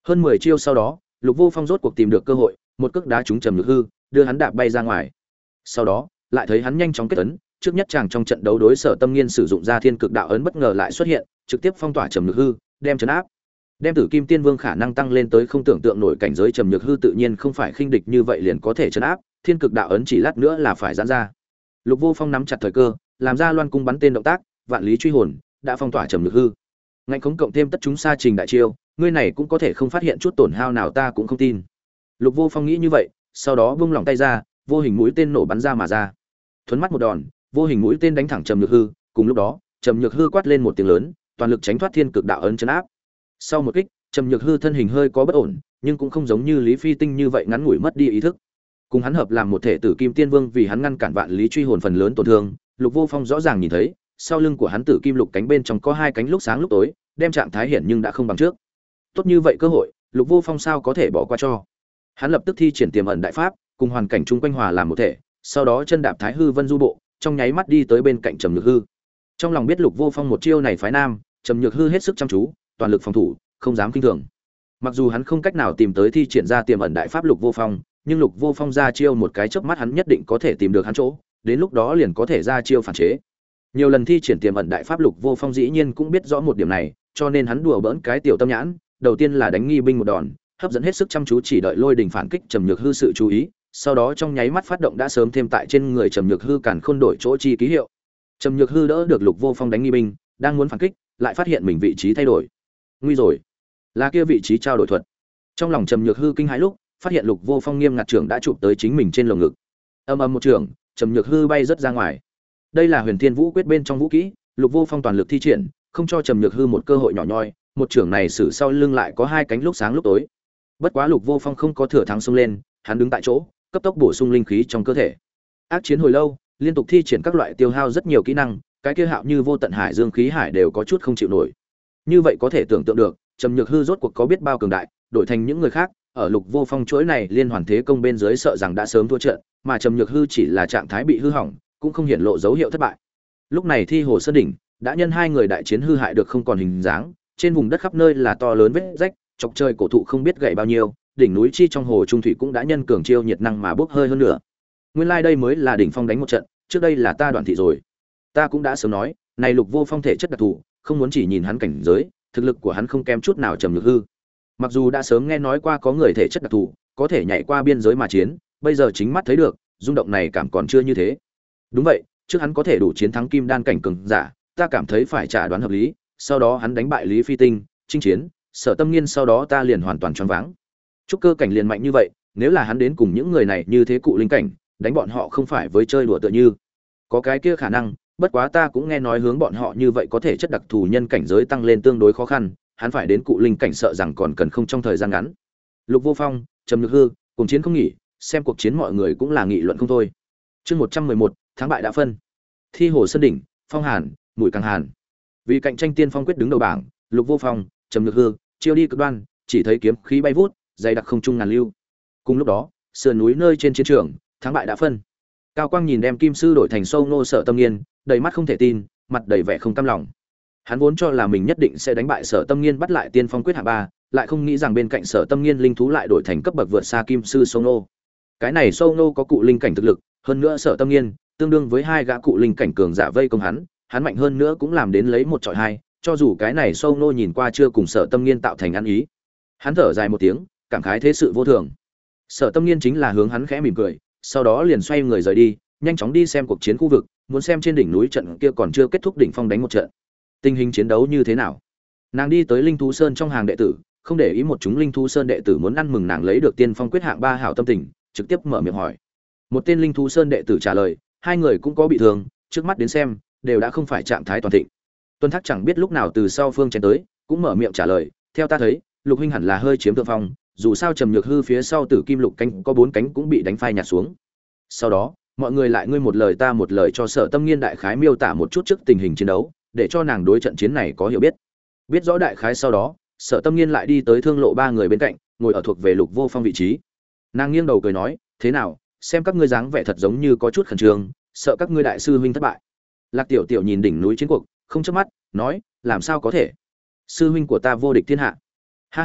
Hơn 10 chiêu sau đó, Lục Vô Phong rốt cuộc tìm được cơ hội, một cước đá trúng Trầm Nhược Hư, đưa hắn đạp bay ra ngoài. Sau đó, lại thấy hắn nhanh chóng kết ấn, trước nhất chàng trong trận đấu đối Sở Tâm Nghiên sử dụng ra Thiên Cực Đạo ấn bất ngờ lại xuất hiện, trực tiếp phong tỏa Trầm Nhược Hư, đem trấn áp. Đem Tử Kim Tiên Vương khả năng tăng lên tới không tưởng tượng nổi cảnh giới Trầm Nhược Hư tự nhiên không phải khinh địch như vậy liền có thể trấn áp, Thiên Cực Đạo ấn chỉ lát nữa là phải giãn ra. Lục Vô Phong nắm chặt thời cơ, làm ra Loan cung bắn tên động tác, Vạn Lý truy hồn, đã phong tỏa Trầm Nhược Hư. Ngạnh khống cộng thêm tất chúng sa trình đại chiêu, ngươi này cũng có thể không phát hiện chút tổn hao nào ta cũng không tin. Lục Vô Phong nghĩ như vậy, sau đó vung lòng tay ra, vô hình mũi tên nổ bắn ra mà ra. Thuấn mắt một đòn, vô hình mũi tên đánh thẳng Trầm Nhược Hư, cùng lúc đó, Trầm Nhược Hư quát lên một tiếng lớn, toàn lực tránh thoát Thiên Cực Đạo ấn trấn áp. Sau một kích, Trầm Nhược Hư thân hình hơi có bất ổn, nhưng cũng không giống như Lý Phi Tinh như vậy ngắn ngủi mất đi ý thức. Cùng hắn hợp làm một thể Tử Kim Tiên Vương vì hắn ngăn cản Vạn Lý truy hồn phần lớn tổn thương, Lục Vô Phong rõ ràng nhìn thấy, sau lưng của hắn Tử Kim Lục cánh bên trong có hai cánh lúc sáng lúc tối, đem trạng thái hiển nhưng đã không bằng trước. Tốt như vậy cơ hội, Lục Vô Phong sao có thể bỏ qua cho. Hắn lập tức thi triển tiềm ẩn đại pháp, cùng hoàn cảnh chung quanh hòa làm một thể, sau đó chân đạp Thái Hư Vân Du bộ, trong nháy mắt đi tới bên cạnh Trầm Nhược Hư. Trong lòng biết Lục Vô Phong một chiêu này phái nam, Trầm Nhược Hư hết sức chăm chú, toàn lực phòng thủ, không dám kinh thường. Mặc dù hắn không cách nào tìm tới thi triển ra tiềm ẩn đại pháp Lục Vô Phong, nhưng Lục Vô Phong ra chiêu một cái chớp mắt hắn nhất định có thể tìm được hắn chỗ, đến lúc đó liền có thể ra chiêu phản chế. Nhiều lần thi triển tiềm ẩn đại pháp Lục Vô Phong dĩ nhiên cũng biết rõ một điểm này, cho nên hắn đùa bỡn cái tiểu tâm nhãn, đầu tiên là đánh nghi binh một đòn, hấp dẫn hết sức chăm chú chỉ đợi Lôi Đình phản kích Trầm Nhược Hư sự chú ý, sau đó trong nháy mắt phát động đã sớm thêm tại trên người Trầm Nhược Hư càn khôn đổi chỗ chi ký hiệu. Trầm Nhược Hư đỡ được Lục Vô Phong đánh nghi binh, đang muốn phản kích, lại phát hiện mình vị trí thay đổi. Nguy rồi, là kia vị trí trao đổi thuật. Trong lòng Trầm Nhược Hư kinh hãi lúc, phát hiện Lục Vô Phong nghiêm ngặt trưởng đã chụp tới chính mình trên lồng ngực. Ầm ầm một trường, Trầm Nhược Hư bay rất ra ngoài. Đây là Huyền Thiên Vũ quyết bên trong vũ kỹ, Lục Vô Phong toàn lực thi triển, không cho Trầm Nhược Hư một cơ hội nhỏ nhoi, một trường này sử sau lưng lại có hai cánh lúc sáng lúc tối. Bất quá Lục Vô Phong không có thừa thắng xông lên, hắn đứng tại chỗ, cấp tốc bổ sung linh khí trong cơ thể. Ác chiến hồi lâu, liên tục thi triển các loại tiêu hao rất nhiều kỹ năng, cái kia hạo như vô tận hải dương khí hải đều có chút không chịu nổi. Như vậy có thể tưởng tượng được, Trầm Nhược Hư rốt cuộc có biết bao cường đại, đổi thành những người khác, ở Lục Vô Phong chuỗi này liên hoàn thế công bên dưới sợ rằng đã sớm thua trận, mà Trầm Nhược Hư chỉ là trạng thái bị hư hỏng, cũng không hiển lộ dấu hiệu thất bại. Lúc này Thi Hồ Sơn đỉnh đã nhân hai người đại chiến hư hại được không còn hình dáng, trên vùng đất khắp nơi là to lớn vết rách, chọc trời cổ thụ không biết gãy bao nhiêu, đỉnh núi chi trong hồ trung thủy cũng đã nhân cường chiêu nhiệt năng mà bốc hơi hơn nữa. Nguyên lai đây mới là đỉnh phong đánh một trận, trước đây là ta Đoạn thị rồi. Ta cũng đã sớm nói, này Lục Vô Phong thể chất đặc thù, không muốn chỉ nhìn hắn cảnh giới, thực lực của hắn không kém chút nào Trầm Nhược Hư. Mặc dù đã sớm nghe nói qua có người thể chất đặc thù, có thể nhảy qua biên giới mà chiến, bây giờ chính mắt thấy được, rung động này cảm còn chưa như thế. Đúng vậy, trước hắn có thể đủ chiến thắng Kim Đan cảnh cường giả, ta cảm thấy phải trả đoán hợp lý, sau đó hắn đánh bại Lý Phi Tinh, chinh chiến, Sở Tâm Nghiên sau đó ta liền hoàn toàn choáng váng. Trúc cơ cảnh liền mạnh như vậy, nếu là hắn đến cùng những người này như thế cụ linh cảnh, đánh bọn họ không phải với chơi đùa tựa như. Có cái kia khả năng, bất quá ta cũng nghe nói hướng bọn họ như vậy có thể chất đặc thù nhân cảnh giới tăng lên tương đối khó khăn, hắn phải đến cụ linh cảnh sợ rằng còn cần không trong thời gian ngắn. Lục Vô Phong, Trầm Nhược Hư, cùng chiến không nghỉ, xem cuộc chiến mọi người cũng là nghị luận không thôi. Chương 111, thắng bại đã phân. Thi Hồ Sơn đỉnh, Phong Hàn, Mũi Càng Hàn. Vì cạnh tranh tiên phong quyết đứng đầu bảng, Lục Vô Phong, Trầm Nhược Hư, chiêu đi cực đoan, chỉ thấy kiếm khí bay vút, dày đặc không trung ngàn lưu. Cùng lúc đó, sườn núi nơi trên chiến trường, thắng bại đã phân. Cao Quang nhìn đem kim sư đổi thành sâu nô Sở Tâm Nghiên, đầy mắt không thể tin, mặt đầy vẻ không cam lòng. Hắn vốn cho là mình nhất định sẽ đánh bại Sở Tâm Nghiên bắt lại tiên phong quyết hạng 3, lại không nghĩ rằng bên cạnh Sở Tâm Nghiên linh thú lại đổi thành cấp bậc vượt xa kim sư sâu nô. Cái này sâu nô có cụ linh cảnh thực lực, hơn nữa Sở Tâm Nghiên tương đương với hai gã cụ linh cảnh cường giả vây công hắn mạnh hơn nữa cũng làm đến lấy một chọi hai, cho dù cái này sâu nô nhìn qua chưa cùng Sở Tâm Nghiên tạo thành ăn ý. Hắn thở dài một tiếng, cảm khái thế sự vô thường. Sở Tâm Nghiên chính là hướng hắn khẽ mỉm cười, sau đó liền xoay người rời đi, nhanh chóng đi xem cuộc chiến khu vực, muốn xem trên đỉnh núi trận kia còn chưa kết thúc đỉnh phong đánh một trận. Tình hình chiến đấu như thế nào? Nàng đi tới Linh Thú Sơn trong hàng đệ tử, không để ý một chúng Linh Thú Sơn đệ tử muốn ăn mừng nàng lấy được tiên phong quyết hạng 3 hảo tâm tình, trực tiếp mở miệng hỏi. Một tên Linh Thú Sơn đệ tử trả lời, hai người cũng có bị thương, trước mắt đến xem, đều đã không phải trạng thái toàn thịnh. Tuân Thác chẳng biết lúc nào từ sau phương chen tới, cũng mở miệng trả lời, theo ta thấy, Lục huynh hẳn là hơi chiếm thượng phong, dù sao Trầm Nhược Hư phía sau Tử Kim Lục cánh có 4 cánh cũng bị đánh phai nhạt xuống. Sau đó, mọi người lại ngươi một lời ta một lời cho Sở Tâm Nghiên đại khái miêu tả một chút trước tình hình chiến đấu, để cho nàng đối trận chiến này có hiểu biết. Biết rõ đại khái sau đó, Sở Tâm Nghiên lại đi tới Thương Lộ ba người bên cạnh, ngồi ở thuộc về Lục Vô Phong vị trí. Nàng nghiêng đầu cười nói, thế nào, xem các ngươi dáng vẻ thật giống như có chút khẩn trương, sợ các ngươi đại sư huynh thất bại. Lạc Tiểu Tiểu nhìn đỉnh núi chiến cuộc, không chớp mắt, nói, làm sao có thể? Sư huynh của ta vô địch thiên hạ. Ha ha,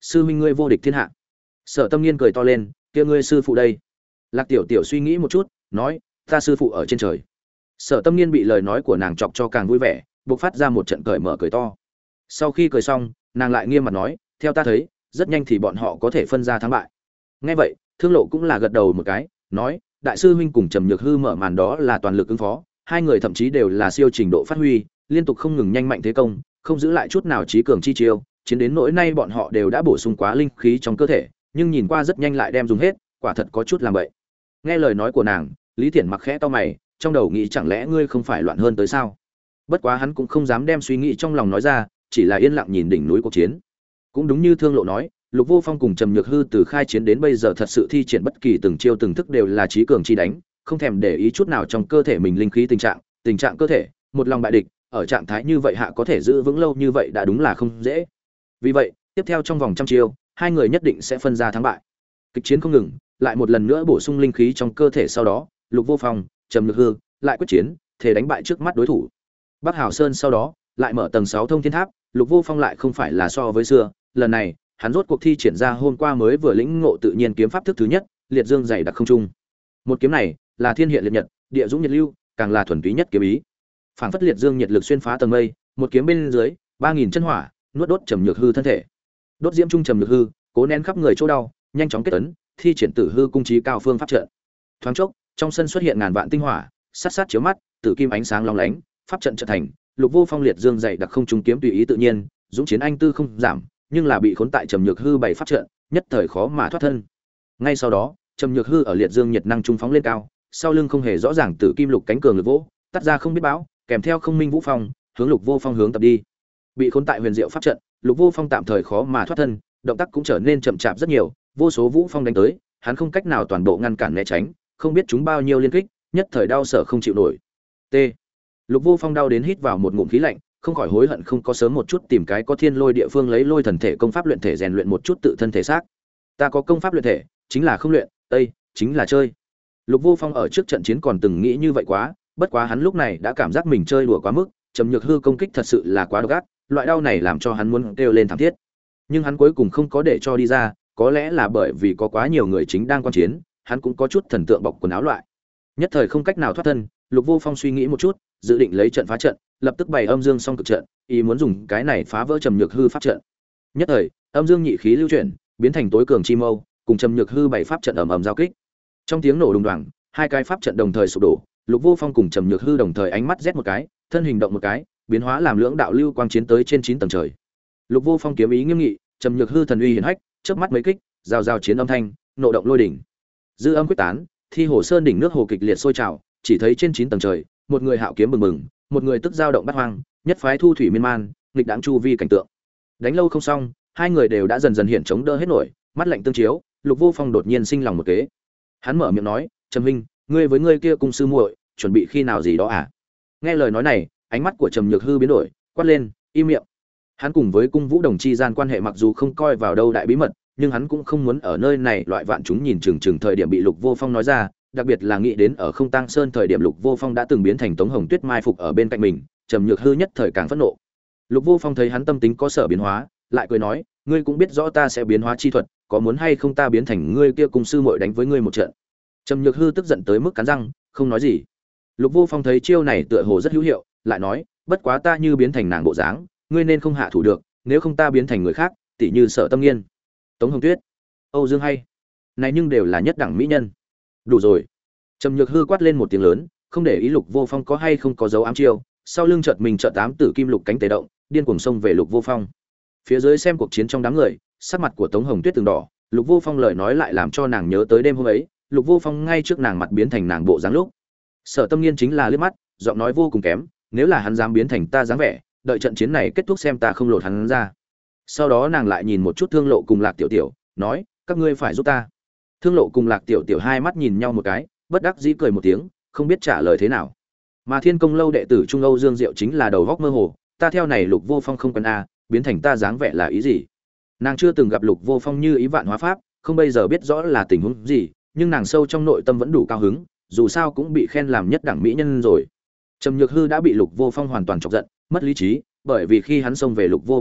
sư huynh ngươi vô địch thiên hạ. Sở Tâm Nghiên cười to lên, kia ngươi sư phụ đây? Lạc Tiểu Tiểu suy nghĩ một chút, nói, ta sư phụ ở trên trời. Sở Tâm Nghiên bị lời nói của nàng chọc cho càng vui vẻ, bộc phát ra một trận cởi mở cười to. Sau khi cười xong, nàng lại nghiêm mặt nói, theo ta thấy, rất nhanh thì bọn họ có thể phân ra thắng bại. Nghe vậy, Thương Lộ cũng là gật đầu một cái, nói, đại sư huynh cùng Trầm Nhược Hư mở màn đó là toàn lực ứng phó, hai người thậm chí đều là siêu trình độ phát huy, liên tục không ngừng nhanh mạnh thế công, không giữ lại chút nào trí cường chi chiêu, chiến đến nỗi nay bọn họ đều đã bổ sung quá linh khí trong cơ thể, nhưng nhìn qua rất nhanh lại đem dùng hết, quả thật có chút làm vậy. Nghe lời nói của nàng, Lý Thiển mặc khẽ to mày, trong đầu nghĩ chẳng lẽ ngươi không phải loạn hơn tới sao? Bất quá hắn cũng không dám đem suy nghĩ trong lòng nói ra, chỉ là yên lặng nhìn đỉnh núi cuộc chiến. Cũng đúng như Thương Lộ nói, Lục Vô Phong cùng Trầm Nhược Hư từ khai chiến đến bây giờ thật sự thi triển bất kỳ từng chiêu từng thức đều là trí cường chi đánh, không thèm để ý chút nào trong cơ thể mình linh khí tình trạng cơ thể, một lòng bại địch, ở trạng thái như vậy hạ có thể giữ vững lâu như vậy đã đúng là không dễ. Vì vậy, tiếp theo trong vòng trăm chiêu, hai người nhất định sẽ phân ra thắng bại. Kịch chiến không ngừng, lại một lần nữa bổ sung linh khí trong cơ thể, sau đó, Lục Vô Phong, Trầm Nhược Hư lại quyết chiến, thể đánh bại trước mắt đối thủ. Bắc Hào Sơn sau đó, lại mở tầng 6 thông thiên tháp, Lục Vô Phong lại không phải là so với xưa, lần này, hắn rốt cuộc thi triển ra hôm qua mới vừa lĩnh ngộ tự nhiên kiếm pháp thức thứ nhất, liệt dương dày đặc không trung. Một kiếm này, là thiên hiện liệt nhật, địa dũng nhiệt lưu, càng là thuần túy nhất kiếm ý. Phảng phất liệt dương nhiệt lực xuyên phá tầng mây, một kiếm bên dưới, 3000 chân hỏa, nuốt đốt Trầm Nhược Hư thân thể. Đốt diễm trung Trầm Nhược Hư, cố nén khắp người chỗ đau, nhanh chóng kết ấn, thi triển Tử Hư cung trí cao phương pháp trận. Thoáng chốc, trong sân xuất hiện ngàn vạn tinh hỏa, sát sát chiếu mắt, tử kim ánh sáng long lánh, pháp trận trở thành, Lục Vô Phong liệt dương dày đặc không trung kiếm tùy ý tự nhiên, dũng chiến anh tư không giảm, nhưng là bị khốn tại Trầm Nhược Hư bảy pháp trận, nhất thời khó mà thoát thân. Ngay sau đó, Trầm Nhược Hư ở liệt dương nhiệt năng trung phóng lên cao, sau lưng không hề rõ ràng tử kim lục cánh cường lực vỗ, tắt ra không biết bão, kèm theo không minh vũ phong, hướng Lục Vô Phong hướng tập đi. Bị khốn tại huyền diệu pháp trận, Lục Vô Phong tạm thời khó mà thoát thân, động tác cũng trở nên chậm chạp rất nhiều, vô số vũ phong đánh tới, hắn không cách nào toàn bộ ngăn cản né tránh, không biết chúng bao nhiêu liên kích, nhất thời đau sở không chịu nổi. T. Lục Vô Phong đau đến hít vào một ngụm khí lạnh, không khỏi hối hận không có sớm một chút tìm cái có thiên lôi địa phương lấy lôi thần thể công pháp luyện thể rèn luyện một chút tự thân thể xác. Ta có công pháp luyện thể, chính là không luyện, đây chính là chơi. Lục Vô Phong ở trước trận chiến còn từng nghĩ như vậy quá, bất quá hắn lúc này đã cảm giác mình chơi đùa quá mức, Trầm Nhược Hư công kích thật sự là quá độc ác, loại đau này làm cho hắn muốn kêu lên thảm thiết. Nhưng hắn cuối cùng không có để cho đi ra, có lẽ là bởi vì có quá nhiều người chính đang quan chiến, hắn cũng có chút thần tượng bọc quần áo loại. Nhất thời không cách nào thoát thân, Lục Vô Phong suy nghĩ một chút, dự định lấy trận phá trận, lập tức bày âm dương song cực trận, ý muốn dùng cái này phá vỡ Trầm Nhược Hư pháp trận. Nhất thời, âm dương nhị khí lưu chuyển, biến thành tối cường chi mâu, cùng Trầm Nhược Hư bảy pháp trận ầm ầm giao kích. Trong tiếng nổ đùng đoàng, hai cái pháp trận đồng thời sụp đổ, Lục Vô Phong cùng Trầm Nhược Hư đồng thời ánh mắt rét một cái, thân hình động một cái, biến hóa làm lưỡng đạo lưu quang chiến tới trên 9 tầng trời. Lục Vô Phong kiếm ý nghiêm nghị, Trầm Nhược Hư thần uy hiển hách, chớp mắt mấy kích, giao giao chiến âm thanh, nộ động lôi đỉnh. Dư âm quyết tán, Thi Hồ Sơn đỉnh nước hồ kịch liệt sôi trào, chỉ thấy trên 9 tầng trời, một người hạo kiếm bừng bừng, một người tức dao động bát hoang, nhất phái thu thủy miên man, nghịch đãng chu vi cảnh tượng. Đánh lâu không xong, hai người đều đã dần dần hiện chống đỡ hết nổi, mắt lạnh tương chiếu, Lục Vô Phong đột nhiên sinh lòng một kế. Hắn mở miệng nói, "Trầm huynh, ngươi với ngươi kia cung sư muội, chuẩn bị khi nào gì đó à?" Nghe lời nói này, ánh mắt của Trầm Nhược Hư biến đổi, quát lên, "Im miệng." Hắn cùng với Cung Vũ Đồng chi gian quan hệ mặc dù không coi vào đâu đại bí mật, nhưng hắn cũng không muốn ở nơi này loại vạn chúng nhìn chừng thời điểm bị Lục Vô Phong nói ra, đặc biệt là nghĩ đến ở Không Tang Sơn thời điểm Lục Vô Phong đã từng biến thành Tống Hồng Tuyết mai phục ở bên cạnh mình, Trầm Nhược Hư nhất thời càng phẫn nộ. Lục Vô Phong thấy hắn tâm tính có sở biến hóa, lại cười nói, "Ngươi cũng biết rõ ta sẽ biến hóa chi thuật, có muốn hay không ta biến thành ngươi kia cung sư muội đánh với ngươi một trận?" Trầm Nhược Hư tức giận tới mức cắn răng, không nói gì. Lục Vô Phong thấy chiêu này tựa hồ rất hữu hiệu, lại nói, "Bất quá ta như biến thành nàng bộ dáng, ngươi nên không hạ thủ được, nếu không ta biến thành người khác, tỉ như Sở Tâm Nghiên, Tống Hồng Tuyết, Âu Dương hay, này nhưng đều là nhất đẳng mỹ nhân." Đủ rồi. Trầm Nhược Hư quát lên một tiếng lớn, không để ý Lục Vô Phong có hay không có dấu ám chiêu, sau lưng chợt mình chợt tám tử kim lục cánh tề động, điên cuồng xông về Lục Vô Phong. Phía dưới xem cuộc chiến trong đám người, sắc mặt của Tống Hồng Tuyết từng đỏ, Lục Vô Phong lời nói lại làm cho nàng nhớ tới đêm hôm ấy, Lục Vô Phong ngay trước nàng mặt biến thành nàng bộ dáng lúc. Sở Tâm Nghiên chính là liếc mắt, giọng nói vô cùng kém, "Nếu là hắn dám biến thành ta dáng vẻ, đợi trận chiến này kết thúc xem ta không lột hắn ra." Sau đó nàng lại nhìn một chút Thương Lộ cùng Lạc Tiểu Tiểu, nói, "Các ngươi phải giúp ta." Thương Lộ cùng Lạc Tiểu Tiểu hai mắt nhìn nhau một cái, bất đắc dĩ cười một tiếng, không biết trả lời thế nào. Mà Thiên Công lâu đệ tử Trung Âu Dương Diệu chính là đầu góc mơ hồ, "Ta theo này Lục Vô Phong không quen a, biến thành ta dáng vẻ là ý gì?" Nàng chưa từng gặp Lục Vô Phong như ý vạn hóa pháp, không bây giờ biết rõ là tình huống gì, nhưng nàng sâu trong nội tâm vẫn đủ cao hứng, dù sao cũng bị khen làm nhất đẳng mỹ nhân rồi. Trầm Nhược Hư đã bị Lục Vô Phong hoàn toàn chọc giận, mất lý trí, bởi vì khi hắn xông về Lục Vô Phong lúc,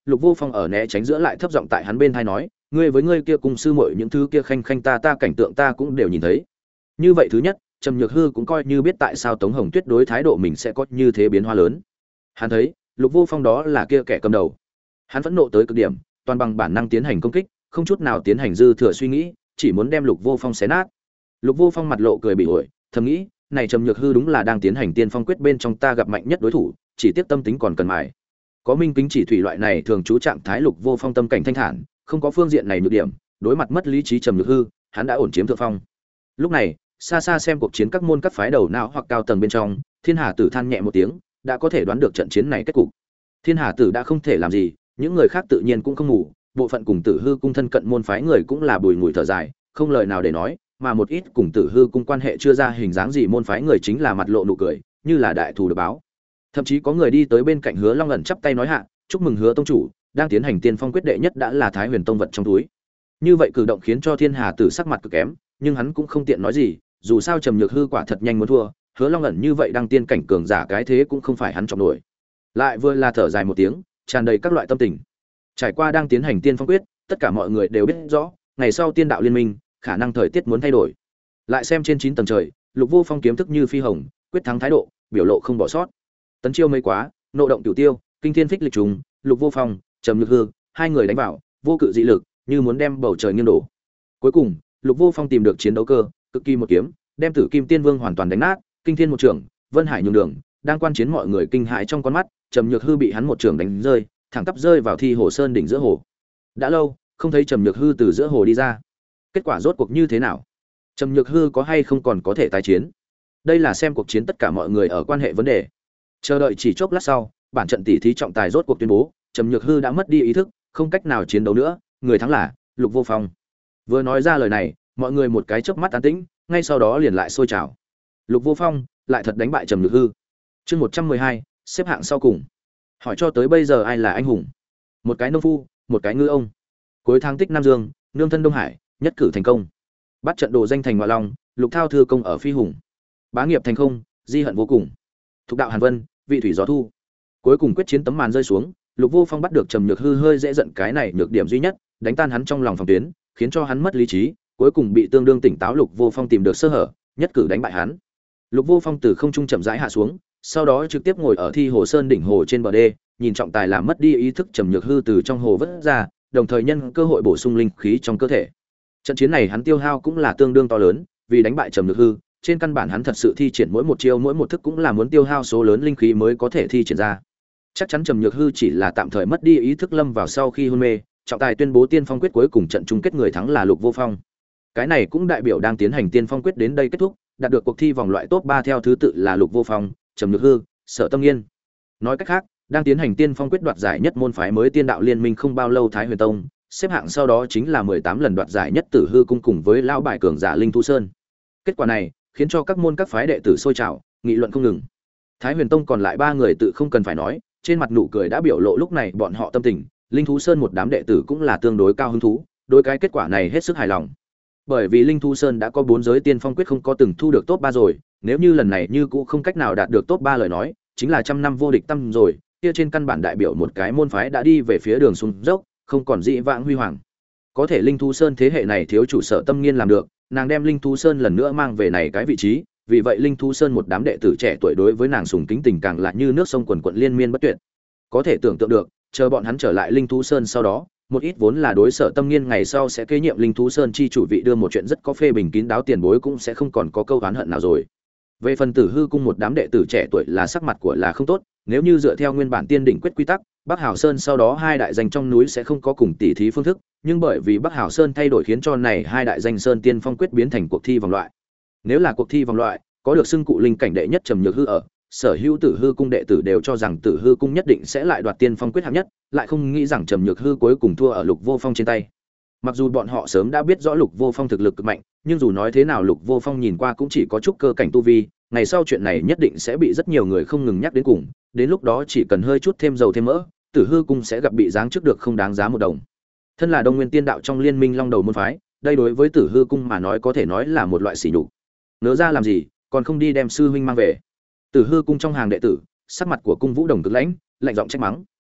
Lục Vô Phong ở né tránh giữa lại thấp giọng tại hắn bên tai nói, ngươi với ngươi kia cùng sư muội những thứ kia khanh khanh ta cảnh tượng ta cũng đều nhìn thấy. Như vậy thứ nhất, Trầm Nhược Hư cũng coi như biết tại sao Tống Hồng Tuyết đối thái độ mình sẽ có như thế biến hóa lớn. Hắn thấy, Lục Vô Phong đó là kia kẻ cầm đầu. Hắn phẫn nộ tới cực điểm, toàn bằng bản năng tiến hành công kích, không chút nào tiến hành dư thừa suy nghĩ, chỉ muốn đem Lục Vô Phong xé nát. Lục Vô Phong mặt lộ cười bị ổi, thầm nghĩ, này Trầm Nhược Hư đúng là đang tiến hành tiên phong quyết bên trong ta gặp mạnh nhất đối thủ, chỉ tiếc tâm tính còn cần mài. Có Minh Kính chỉ thủy loại này thường chú trạng thái Lục Vô Phong tâm cảnh thanh thản, không có phương diện này nhược điểm, đối mặt mất lý trí Trầm Nhược Hư, hắn đã ổn chiếm thượng phong. Lúc này, xa xa xem cuộc chiến các môn các phái đầu não hoặc cao tầng bên trong, Thiên Hà Tử than nhẹ một tiếng, đã có thể đoán được trận chiến này kết cục. Thiên Hà Tử đã không thể làm gì, những người khác tự nhiên cũng không ngủ, bộ phận cùng Tử Hư cung thân cận môn phái người cũng là bùi ngùi thở dài, không lời nào để nói, mà một ít cùng Tử Hư cung quan hệ chưa ra hình dáng gì môn phái người chính là mặt lộ nụ cười, như là đại thù được báo. Thậm chí có người đi tới bên cạnh Hứa Long ẩn chắp tay nói hạ, chúc mừng Hứa tông chủ, đang tiến hành tiên phong quyết đệ nhất đã là Thái Huyền tông vật trong túi. Như vậy cử động khiến cho Thiên Hà Tử sắc mặt cực kém, nhưng hắn cũng không tiện nói gì, dù sao Trầm Nhược Hư quả thật nhanh muốn thua, Hứa Long ẩn như vậy đang tiên cảnh cường giả cái thế cũng không phải hắn trọng nổi. Lại vừa là thở dài một tiếng, tràn đầy các loại tâm tình. Trải qua đang tiến hành tiên phong quyết, tất cả mọi người đều biết rõ, ngày sau tiên đạo liên minh, khả năng thời tiết muốn thay đổi. Lại xem trên 9 tầng trời, Lục Vô Phong kiếm thức như phi hồng, quyết thắng thái độ, biểu lộ không bỏ sót. Tấn chiêu mấy quá, nộ động cửu tiêu, kinh thiên phích lịch trùng, Lục Vô Phong, Trầm Nhược Hư, hai người đánh vào, vô cự dị lực, như muốn đem bầu trời nghiêng đổ. Cuối cùng, Lục Vô Phong tìm được chiến đấu cơ, cực kỳ một kiếm, đem Tử Kim Tiên Vương hoàn toàn đánh nát, kinh thiên một trường, Vân Hải nhường đường, đang quan chiến mọi người kinh hãi trong con mắt, Trầm Nhược Hư bị hắn một trường đánh rơi, thẳng tắp rơi vào Thi Hồ Sơn đỉnh giữa hồ. Đã lâu, không thấy Trầm Nhược Hư từ giữa hồ đi ra. Kết quả rốt cuộc như thế nào? Trầm Nhược Hư có hay không còn có thể tái chiến? Đây là xem cuộc chiến tất cả mọi người ở quan hệ vấn đề. Chờ đợi chỉ chốc lát sau, bản trận tỷ thí trọng tài rốt cuộc tuyên bố, Trầm Nhược Hư đã mất đi ý thức, không cách nào chiến đấu nữa, người thắng là Lục Vô Phong. Vừa nói ra lời này, mọi người một cái chớp mắt an tĩnh, ngay sau đó liền lại sôi trào. Lục Vô Phong lại thật đánh bại Trầm Nhược Hư. Chương 112, xếp hạng sau cùng. Hỏi cho tới bây giờ ai là anh hùng? Một cái nông phu, một cái ngư ông. Cuối tháng tích Nam Dương, nương thân Đông Hải, nhất cử thành công. Bắt trận đồ danh thành Ngoại Long, Lục Thao thư công ở Phi Hùng. Bá nghiệp thành không, di hận vô cùng. Thục đạo Hàn Vân, vị thủy gió thu. Cuối cùng quyết chiến tấm màn rơi xuống, Lục Vô Phong bắt được Trầm Nhược Hư hơi dễ giận cái này nhược điểm duy nhất, đánh tan hắn trong lòng phòng tuyến, khiến cho hắn mất lý trí, cuối cùng bị tương đương tỉnh táo Lục Vô Phong tìm được sơ hở, nhất cử đánh bại hắn. Lục Vô Phong từ không trung chậm rãi hạ xuống, sau đó trực tiếp ngồi ở Thi Hồ Sơn đỉnh hồ trên bờ đê, nhìn trọng tài làm mất đi ý thức Trầm Nhược Hư từ trong hồ vớt ra, đồng thời nhân cơ hội bổ sung linh khí trong cơ thể. Trận chiến này hắn tiêu hao cũng là tương đương to lớn, vì đánh bại Trầm Nhược Hư, trên căn bản hắn thật sự thi triển mỗi một chiêu mỗi một thức cũng là muốn tiêu hao số lớn linh khí mới có thể thi triển ra. Chắc chắn Trầm Nhược Hư chỉ là tạm thời mất đi ý thức lâm vào sau khi hôn mê, trọng tài tuyên bố tiên phong quyết cuối cùng trận chung kết người thắng là Lục Vô Phong. Cái này cũng đại biểu đang tiến hành tiên phong quyết đến đây kết thúc, đạt được cuộc thi vòng loại top 3 theo thứ tự là Lục Vô Phong, Trầm Nhược Hư, Sở Tâm Nghiên. Nói cách khác, đang tiến hành tiên phong quyết đoạt giải nhất môn phái mới tiên đạo liên minh không bao lâu Thái Huyền Tông, xếp hạng sau đó chính là 18 lần đoạt giải nhất Tử Hư cung cùng với lão bài cường giả Linh Thu Sơn. Kết quả này khiến cho các môn các phái đệ tử sôi trào, nghị luận không ngừng. Thái Huyền Tông còn lại 3 người tự không cần phải nói, trên mặt nụ cười đã biểu lộ lúc này bọn họ tâm tình, Linh Thú Sơn một đám đệ tử cũng là tương đối cao hứng thú, đối cái kết quả này hết sức hài lòng. Bởi vì Linh Thú Sơn đã có 4 giới tiên phong quyết không có từng thu được top 3 rồi, nếu như lần này như cũ không cách nào đạt được top 3 lời nói, chính là trăm năm vô địch tâm rồi, kia trên căn bản đại biểu một cái môn phái đã đi về phía đường xuống dốc, không còn dĩ vãng huy hoàng. Có thể Linh Thú Sơn thế hệ này thiếu chủ Sở Tâm Nghiên làm được, nàng đem Linh Thú Sơn lần nữa mang về này cái vị trí, vì vậy Linh Thú Sơn một đám đệ tử trẻ tuổi đối với nàng sùng kính tình càng là như nước sông quần quần liên miên bất tuyệt. Có thể tưởng tượng được, chờ bọn hắn trở lại Linh Thú Sơn sau đó, một ít vốn là đối Sở Tâm Nghiên ngày sau sẽ kế nhiệm Linh Thú Sơn chi chủ vị đưa một chuyện rất có phê bình kín đáo tiền bối cũng sẽ không còn có câu oán hận nào rồi. Về phần Tử Hư cung một đám đệ tử trẻ tuổi là sắc mặt của là không tốt, nếu như dựa theo nguyên bản tiên đỉnh quyết quy tắc, Bắc Hào Sơn sau đó hai đại danh trong núi sẽ không có cùng tỷ thí phương thức, nhưng bởi vì Bắc Hào Sơn thay đổi khiến cho này hai đại danh sơn tiên phong quyết biến thành cuộc thi vòng loại. Nếu là cuộc thi vòng loại, có được xưng cụ linh cảnh đệ nhất Trầm Nhược Hư ở, sở hữu Tử Hư cung đệ tử đều cho rằng Tử Hư cung nhất định sẽ lại đoạt tiên phong quyết hạng nhất, lại không nghĩ rằng Trầm Nhược Hư cuối cùng thua ở Lục Vô Phong trên tay. Mặc dù bọn họ sớm đã biết rõ Lục Vô Phong thực lực cực mạnh, nhưng dù nói thế nào Lục Vô Phong nhìn qua cũng chỉ có chút cơ cảnh tu vi, ngày sau chuyện này nhất định sẽ bị rất nhiều người không ngừng nhắc đến cùng, đến lúc đó chỉ cần hơi chút thêm dầu thêm mỡ, Tử Hư cung sẽ gặp bị giáng chức được không đáng giá một đồng. Thân là Đông Nguyên Tiên đạo trong liên minh long đầu môn phái, đây đối với Tử Hư cung mà nói có thể nói là một loại sỉ nhục. Nỡ ra làm gì, còn không đi đem sư huynh mang về. Tử Hư cung trong hàng đệ tử, sắc mặt của cung Vũ Đồng cực lãnh, lạnh giọng trách mắng.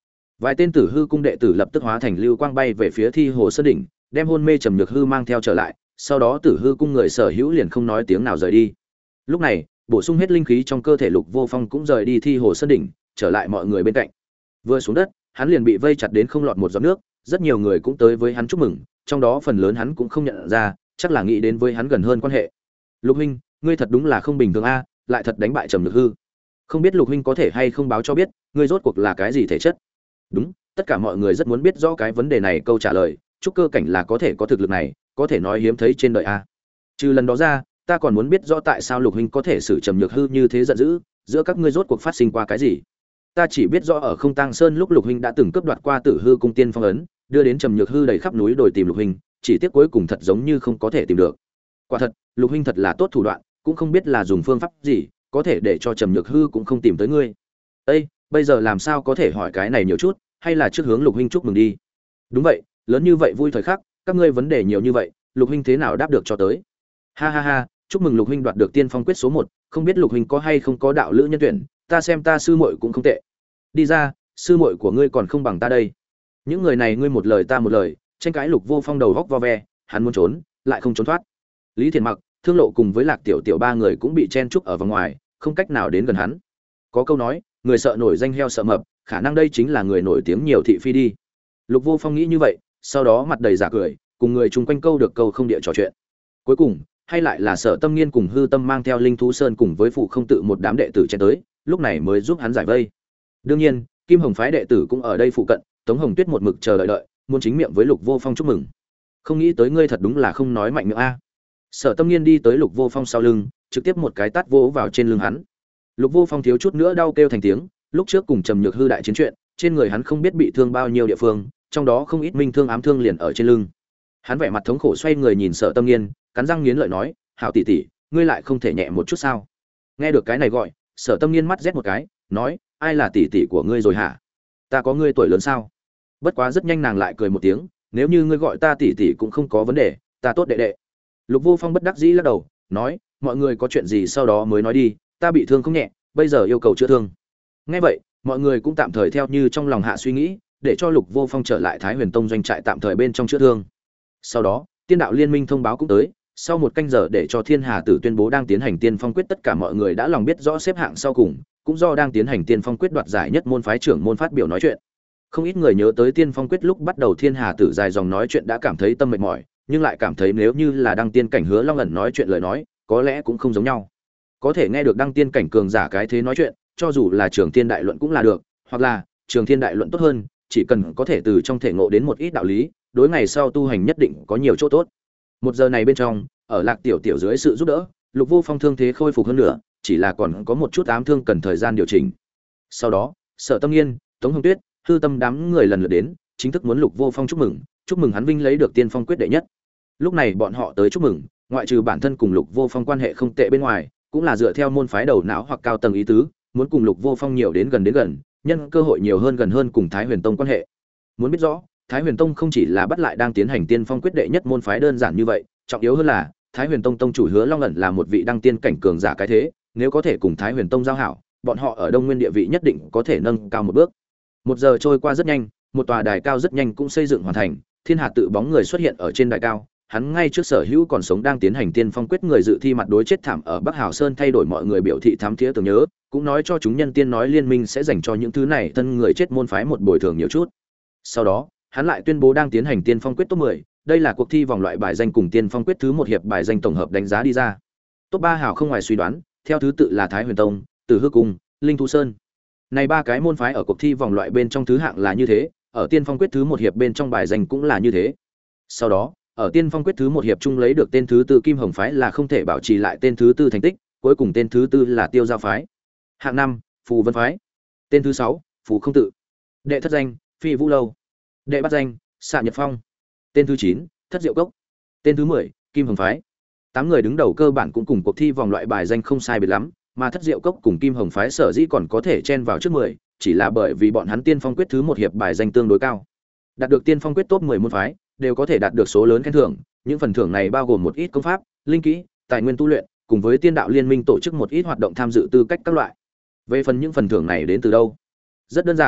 Vài tên Tử Hư cung đệ tử lập tức hóa thành lưu quang bay về phía Thi Hồ Sơn đỉnh, đem hôn mê Trầm Nhược Hư mang theo trở lại, sau đó Tử Hư cung người sở hữu liền không nói tiếng nào rời đi. Lúc này, bổ sung hết linh khí trong cơ thể Lục Vô Phong cũng rời đi Thi Hồ Sơn đỉnh, trở lại mọi người bên cạnh. Vừa xuống đất, hắn liền bị vây chặt đến không lọt một giọt nước, rất nhiều người cũng tới với hắn chúc mừng, trong đó phần lớn hắn cũng không nhận ra, chắc là nghĩ đến với hắn gần hơn quan hệ. Lục huynh, ngươi thật đúng là không bình thường a, lại thật đánh bại Trầm Nhược Hư. Không biết Lục huynh có thể hay không báo cho biết, ngươi rốt cuộc là cái gì thể chất? Đúng, tất cả mọi người rất muốn biết rõ cái vấn đề này, câu trả lời, trúc cơ cảnh là có thể có thực lực này, có thể nói hiếm thấy trên đời a. Trừ lần đó ra, ta còn muốn biết rõ tại sao Lục huynh có thể xử Trầm Nhược Hư như thế giận dữ, giữa các ngươi rốt cuộc phát sinh qua cái gì? Ta chỉ biết rõ ở Không Tang Sơn lúc Lục huynh đã từng cướp đoạt qua Tử Hư cung tiên phong ấn, đưa đến Trầm Nhược Hư đầy khắp núi đồi tìm Lục huynh, chỉ tiếc cuối cùng thật giống như không có thể tìm được. Quả thật, Lục huynh thật là tốt thủ đoạn, cũng không biết là dùng phương pháp gì, có thể để cho Trầm Nhược Hư cũng không tìm tới ngươi. Ê, bây giờ làm sao có thể hỏi cái này nhiều chút, hay là trước hướng Lục huynh chúc mừng đi. Đúng vậy, lớn như vậy vui thời khắc, các ngươi vấn đề nhiều như vậy, Lục huynh thế nào đáp được cho tới. Ha ha ha, chúc mừng Lục huynh đoạt được tiên phong quyết số 1, không biết Lục huynh có hay không có đạo lữ nhân tuyển, ta xem ta sư muội cũng không tệ. Đi ra, sư muội của ngươi còn không bằng ta đây. Những người này ngươi một lời ta một lời, tranh cãi. Lục Vô Phong đầu góc vo ve, hắn muốn trốn, lại không trốn thoát. Lý Thiền Mặc, Thương Lộ cùng với Lạc Tiểu Tiểu ba người cũng bị chen chúc ở vòng ngoài, không cách nào đến gần hắn. Có câu nói, người sợ nổi danh heo sợ mập, khả năng đây chính là người nổi tiếng nhiều thị phi đi. Lục Vô Phong nghĩ như vậy, sau đó mặt đầy giả cười, cùng người chung quanh câu được câu không địa trò chuyện. Cuối cùng, hay lại là Sở Tâm Nghiên cùng Hư Tâm mang theo Linh Thú Sơn cùng với phụ không tự một đám đệ tử chen tới, lúc này mới giúp hắn giải vây. Đương nhiên, Kim Hồng phái đệ tử cũng ở đây phụ cận, Tống Hồng Tuyết một mực chờ đợi, muốn chính miệng với Lục Vô Phong chúc mừng. Không nghĩ tới ngươi thật đúng là không nói mạnh miệng a. Sở Tâm Nghiên đi tới Lục Vô Phong sau lưng, trực tiếp một cái tát vỗ vào trên lưng hắn. Lục Vô Phong thiếu chút nữa đau kêu thành tiếng, lúc trước cùng Trầm Nhược Hư đại chiến chuyện, trên người hắn không biết bị thương bao nhiêu địa phương, trong đó không ít minh thương ám thương liền ở trên lưng. Hắn vẻ mặt thống khổ xoay người nhìn Sở Tâm Nghiên, cắn răng nghiến lợi nói, "Hảo tỷ tỷ, ngươi lại không thể nhẹ một chút sao?" Nghe được cái này gọi, Sở Tâm Nghiên mắt rét một cái, nói, "Ai là tỷ tỷ của ngươi rồi hả? Ta có ngươi tuổi lớn sao?" Bất quá rất nhanh nàng lại cười một tiếng, "Nếu như ngươi gọi ta tỷ tỷ cũng không có vấn đề, ta tốt đệ đệ." Lục Vô Phong bất đắc dĩ lắc đầu, nói, "Mọi người có chuyện gì sau đó mới nói đi, ta bị thương không nhẹ, bây giờ yêu cầu chữa thương." Nghe vậy, mọi người cũng tạm thời theo như trong lòng hạ suy nghĩ, để cho Lục Vô Phong trở lại Thái Huyền Tông doanh trại tạm thời bên trong chữa thương. Sau đó, Tiên đạo liên minh thông báo cũng tới, sau một canh giờ để cho Thiên Hà Tử tuyên bố đang tiến hành Tiên Phong quyết, tất cả mọi người đã lòng biết rõ xếp hạng sau cùng, cũng do đang tiến hành Tiên Phong quyết đoạt giải nhất môn phái trưởng môn phát biểu nói chuyện. Không ít người nhớ tới Tiên Phong quyết lúc bắt đầu Thiên Hà Tử dài dòng nói chuyện đã cảm thấy tâm mệt mỏi, nhưng lại cảm thấy nếu như là đăng tiên cảnh Hứa Long ẩn nói chuyện lời nói, có lẽ cũng không giống nhau. Có thể nghe được đăng tiên cảnh cường giả cái thế nói chuyện, cho dù là Trường Thiên đại luận cũng là được, hoặc là Trường Thiên đại luận tốt hơn, chỉ cần có thể từ trong thể ngộ đến một ít đạo lý, đối ngày sau tu hành nhất định có nhiều chỗ tốt. Một giờ này bên trong, ở Lạc Tiểu Tiểu dưới sự giúp đỡ, Lục Vô Phong thương thế khôi phục hơn nữa, chỉ là còn có một chút ám thương cần thời gian điều chỉnh. Sau đó, Sở Tâm Nghiên, Tống Hồng Tuyết, Hư Tâm đám người lần lượt đến, chính thức muốn Lục Vô Phong chúc mừng hắn vinh lấy được Tiên Phong quyết đệ nhất. Lúc này bọn họ tới chúc mừng, ngoại trừ bản thân cùng Lục Vô Phong quan hệ không tệ bên ngoài, cũng là dựa theo môn phái đầu não hoặc cao tầng ý tứ, muốn cùng Lục Vô Phong nhiều đến gần, nhân cơ hội nhiều hơn gần hơn cùng Thái Huyền Tông quan hệ. Muốn biết rõ, Thái Huyền Tông không chỉ là bắt lại đang tiến hành Tiên Phong quyết đệ nhất môn phái đơn giản như vậy, trọng yếu hơn là Thái Huyền Tông tông chủ Hứa Long ẩn là một vị đăng tiên cảnh cường giả cái thế, nếu có thể cùng Thái Huyền Tông giao hảo, bọn họ ở Đông Nguyên địa vị nhất định có thể nâng cao một bước. Một giờ trôi qua rất nhanh, một tòa đài cao rất nhanh cũng xây dựng hoàn thành, Thiên Hà tự bóng người xuất hiện ở trên đài cao, hắn ngay trước sở hữu còn sống đang tiến hành Tiên Phong quyết người dự thi mặt đối chết thảm ở Bắc Hào Sơn thay đổi mọi người biểu thị thám thiế tưởng nhớ, cũng nói cho chúng nhân tiên nói liên minh sẽ dành cho những thứ này thân người chết môn phái một bồi thường nhiều chút. Sau đó, hắn lại tuyên bố đang tiến hành Tiên Phong quyết top 10, đây là cuộc thi vòng loại bài danh cùng Tiên Phong quyết thứ 1 hiệp bài danh tổng hợp đánh giá đi ra. Top 3 hào không ngoài suy đoán, theo thứ tự là Thái Huyền Tông, Tử Hư cung, Linh Thú Sơn. Này ba cái môn phái ở cuộc thi vòng loại bên trong thứ hạng là như thế, ở Tiên Phong quyết thứ 1 hiệp bên trong bài danh cũng là như thế. Sau đó, ở Tiên Phong quyết thứ 1 hiệp chung lấy được tên thứ 4 Kim Hồng phái là không thể bảo trì lại tên thứ 4 thành tích, cuối cùng tên thứ 4 là Tiêu Giao phái. Hạng 5, Phù Vân phái. Tên thứ 6, Phù Không tự. Đệ thất danh, Phi Vũ lâu. Đệ bát danh, Xạ Nhật phong. Tên thứ 9, Thất Diệu cốc. Tên thứ 10, Kim Hồng phái. 8 người đứng đầu cơ bản cũng cùng cuộc thi vòng loại bài danh không sai biệt lắm, mà Thất Diệu cốc cùng Kim Hồng phái sở dĩ còn có thể chen vào trước 10, chỉ là bởi vì bọn hắn Tiên Phong quyết thứ 1 hiệp bài danh tương đối cao. Đạt được Tiên Phong quyết top 10 môn phái, đều có thể đạt được số lớn khen thưởng, những phần thưởng này bao gồm một ít công pháp, linh kỹ, tài nguyên tu luyện, cùng với Tiên đạo liên minh tổ chức một ít hoạt động tham dự tư cách các loại. Về phần những phần thưởng này đến từ đâu? Rất đơn giản,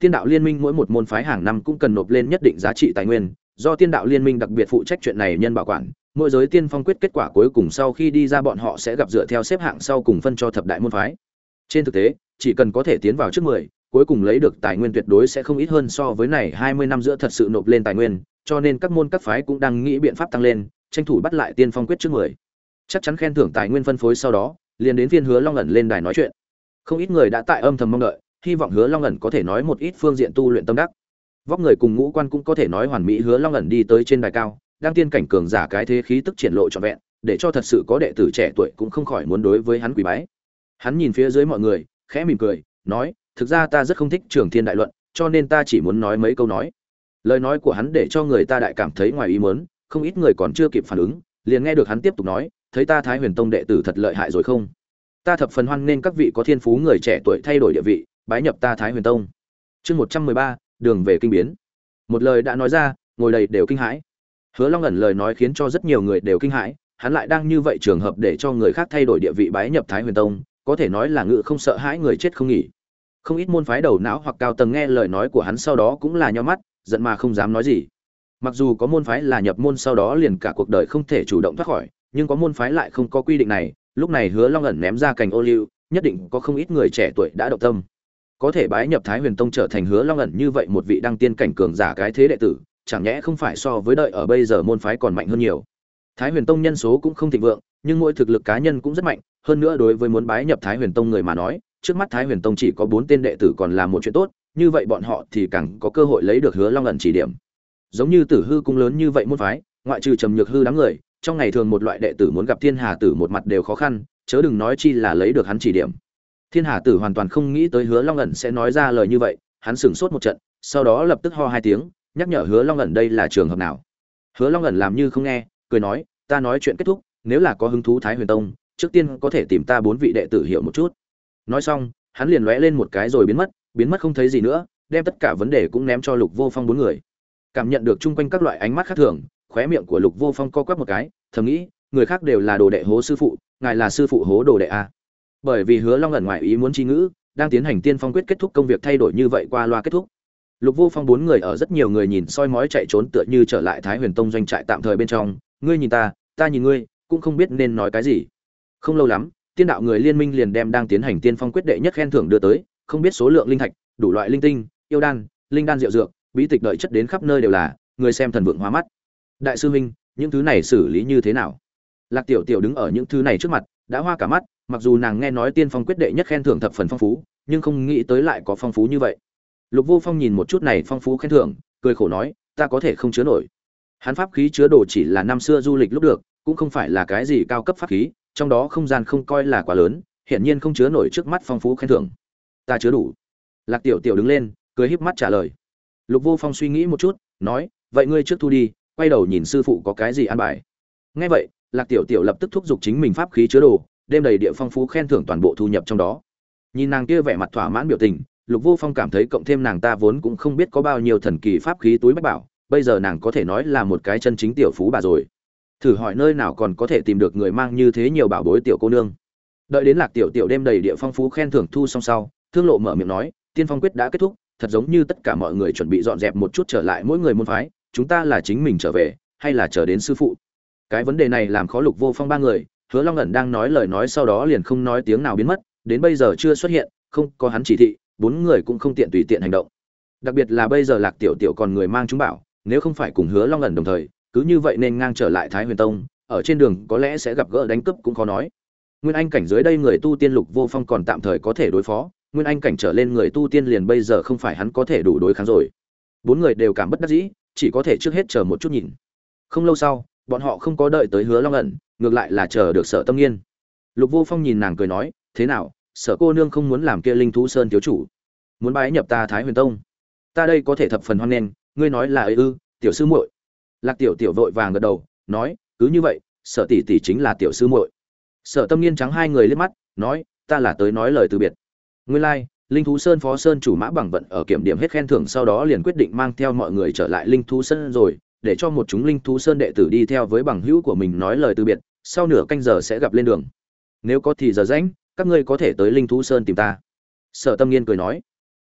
Tiên đạo liên minh mỗi một môn phái hàng năm cũng cần nộp lên nhất định giá trị tài nguyên, do Tiên đạo liên minh đặc biệt phụ trách chuyện này nhân bảo quản. Mỗi giới tiên phong quyết kết quả cuối cùng sau khi đi ra bọn họ sẽ gặp dựa theo xếp hạng sau cùng phân cho thập đại môn phái. Trên thực tế, chỉ cần có thể tiến vào trước 10, cuối cùng lấy được tài nguyên tuyệt đối sẽ không ít hơn so với này 20 năm giữa thật sự nộp lên tài nguyên, cho nên các môn các phái cũng đang nghĩ biện pháp tăng lên, tranh thủ bắt lại tiên phong quyết trước 10. Chắc chắn khen thưởng tài nguyên phân phối sau đó, liền đến phiên Hứa Long ẩn lên đài nói chuyện. Không ít người đã tại âm thầm mong đợi, hy vọng Hứa Long ẩn có thể nói một ít phương diện tu luyện tâm đắc. Vóc người cùng ngũ quan cũng có thể nói hoàn mỹ, Hứa Long ẩn đi tới trên đài cao, đang tiên cảnh cường giả cái thế khí tức triển lộ trọn vẹn, để cho thật sự có đệ tử trẻ tuổi cũng không khỏi muốn đối với hắn quỳ bái. Hắn nhìn phía dưới mọi người, khẽ mỉm cười, nói: "Thực ra ta rất không thích Trường Thiên đại luận, cho nên ta chỉ muốn nói mấy câu nói." Lời nói của hắn để cho người ta đại cảm thấy ngoài ý muốn, không ít người còn chưa kịp phản ứng, liền nghe được hắn tiếp tục nói: "Thấy ta Thái Huyền Tông đệ tử thật lợi hại rồi không? Ta thập phần hoan nghênh các vị có thiên phú người trẻ tuổi thay đổi địa vị, bái nhập ta Thái Huyền Tông." Chương 113, đường về kinh biến. Một lời đã nói ra, ngồi đầy đều kinh hãi. Hứa Long ẩn lời nói khiến cho rất nhiều người đều kinh hãi, hắn lại đang như vậy trường hợp để cho người khác thay đổi địa vị bái nhập Thái Huyền Tông, có thể nói là ngự không sợ hãi người chết không nghỉ. Không ít môn phái đầu não hoặc cao tầng nghe lời nói của hắn sau đó cũng là nhíu mắt, giận mà không dám nói gì. Mặc dù có môn phái là nhập môn sau đó liền cả cuộc đời không thể chủ động thoát khỏi, nhưng có môn phái lại không có quy định này, lúc này Hứa Long ẩn ném ra cành ô liu, nhất định có không ít người trẻ tuổi đã động tâm. Có thể bái nhập Thái Huyền Tông trở thành Hứa Long ẩn như vậy một vị đăng tiên cảnh cường giả cái thế đệ tử, chẳng nhẽ không phải so với đợi ở bây giờ môn phái còn mạnh hơn nhiều. Thái Huyền Tông nhân số cũng không thịnh vượng, nhưng mỗi thực lực cá nhân cũng rất mạnh, hơn nữa đối với muốn bái nhập Thái Huyền Tông người mà nói, trước mắt Thái Huyền Tông chỉ có 4 tên đệ tử còn là một chuyện tốt, như vậy bọn họ thì càng có cơ hội lấy được Hứa Long ẩn chỉ điểm. Giống như Tử Hư cung lớn như vậy môn phái, ngoại trừ Trầm Nhược Hư đám người, trong ngày thường một loại đệ tử muốn gặp Thiên Hà Tử một mặt đều khó khăn, chớ đừng nói chi là lấy được hắn chỉ điểm. Thiên Hà Tử hoàn toàn không nghĩ tới Hứa Long ẩn sẽ nói ra lời như vậy, hắn sửng sốt một trận, sau đó lập tức ho 2 tiếng, nhắc nhở Hứa Long ẩn đây là trường hợp nào. Hứa Long ẩn làm như không nghe, cười nói: "Ta nói chuyện kết thúc, nếu là có hứng thú Thái Huyền Tông, trước tiên có thể tìm ta 4 vị đệ tử hiểu một chút." Nói xong, hắn liền lóe lên một cái rồi biến mất không thấy gì nữa, đem tất cả vấn đề cũng ném cho Lục Vô Phong 4 người. Cảm nhận được chung quanh các loại ánh mắt khác thường, khóe miệng của Lục Vô Phong co quắp một cái, thầm nghĩ: người khác đều là đồ đệ hố sư phụ, ngài là sư phụ hố đồ đệ a. Bởi vì Hứa Long ẩn ngoài ý muốn chi ngữ, đang tiến hành tiên phong quyết kết thúc công việc thay đổi như vậy qua loa kết thúc. Lục Vô Phong 4 người ở rất nhiều người nhìn soi mói chạy trốn tựa như trở lại Thái Huyền Tông doanh trại tạm thời bên trong, ngươi nhìn ta, ta nhìn ngươi, cũng không biết nên nói cái gì. Không lâu lắm, tiên đạo người liên minh liền đem đang tiến hành tiên phong quyết đệ nhất khen thưởng đưa tới, không biết số lượng linh thạch, đủ loại linh tinh, yêu đan, linh đan diệu dược, bí tịch đợi chất đến khắp nơi đều là, người xem thần vượng hóa mắt. Đại sư huynh, những thứ này xử lý như thế nào? Lạc Tiểu Tiểu đứng ở những thứ này trước mặt, đã hoa cả mắt, mặc dù nàng nghe nói tiên phong quyết đệ nhất khen thưởng thập phần phong phú, nhưng không nghĩ tới lại có phong phú như vậy. Lục Vô Phong nhìn một chút này phong phú khen thưởng, cười khổ nói: "Ta có thể không chứa nổi." Hắn pháp khí chứa đồ chỉ là năm xưa du lịch lúc được, cũng không phải là cái gì cao cấp pháp khí, trong đó không gian không coi là quá lớn, hiển nhiên không chứa nổi trước mắt phong phú khen thưởng. "Ta chứa đủ." Lạc Tiểu Tiểu đứng lên, cười híp mắt trả lời. Lục Vô Phong suy nghĩ một chút, nói: "Vậy ngươi trước thu đi, quay đầu nhìn sư phụ có cái gì an bài." Nghe vậy, Lạc Tiểu Tiểu lập tức thúc giục chính mình pháp khí chứa đồ, đem đầy địa phong phú khen thưởng toàn bộ thu nhập trong đó. Nhìn nàng kia vẻ mặt thỏa mãn biểu tình, Lục Vô Phong cảm thấy cộng thêm nàng ta vốn cũng không biết có bao nhiêu thần kỳ pháp khí túi bách bảo, bây giờ nàng có thể nói là một cái chân chính tiểu phú bà rồi. Thử hỏi nơi nào còn có thể tìm được người mang như thế nhiều bảo bối tiểu cô nương. Đợi đến Lạc Tiểu Tiểu đem đầy địa phong phú khen thưởng thu xong sau, Thương Lộ mở miệng nói: "Tiên phong quyết đã kết thúc, thật giống như tất cả mọi người chuẩn bị dọn dẹp một chút trở lại mỗi người môn phái, chúng ta là chính mình trở về, hay là chờ đến sư phụ?" Cái vấn đề này làm khó Lục Vô Phong 3 người, Hứa Long ẩn đang nói lời nói sau đó liền không nói tiếng nào biến mất, đến bây giờ chưa xuất hiện, không có hắn chỉ thị, 4 người cũng không tiện tùy tiện hành động. Đặc biệt là bây giờ Lạc Tiểu Tiểu còn người mang chúng bảo, nếu không phải cùng Hứa Long ẩn đồng thời, cứ như vậy nên ngang trở lại Thái Huyền Tông, ở trên đường có lẽ sẽ gặp gỡ đánh cướp cũng khó nói. Nguyên anh cảnh dưới đây người tu tiên Lục Vô Phong còn tạm thời có thể đối phó, nguyên anh cảnh trở lên người tu tiên liền bây giờ không phải hắn có thể đủ đối kháng rồi. 4 người đều cảm bất đắc dĩ, chỉ có thể trước hết chờ một chút nhìn. Không lâu sau, bọn họ không có đợi tới Hứa Long ẩn, ngược lại là chờ được Sở Tâm Nghiên. Lục Vô Phong nhìn nàng cười nói: "Thế nào, Sở cô nương không muốn làm kia Linh Thú Sơn thiếu chủ, muốn bái nhập ta Thái Huyền Tông? Ta đây có thể thập phần hoan nghênh, ngươi nói là ấy ư, tiểu sư muội." Lạc Tiểu Tiểu vội vàng gật đầu, nói: "Cứ như vậy, Sở tỷ tỷ chính là tiểu sư muội." Sở Tâm Nghiên trắng hai người liếc mắt, nói: "Ta là tới nói lời từ biệt." Nguyên lai, Linh Thú Sơn phó sơn chủ Mã Bằng Vận ở kiểm điểm hết khen thưởng sau đó liền quyết định mang theo mọi người trở lại Linh Thú Sơn rồi, để cho một chúng Linh Thú Sơn đệ tử đi theo với bằng hữu của mình nói lời từ biệt, sau nửa canh giờ sẽ gặp lên đường. Nếu có thì giờ rảnh, các ngươi có thể tới Linh Thú Sơn tìm ta." Sở Tâm Nghiên cười nói.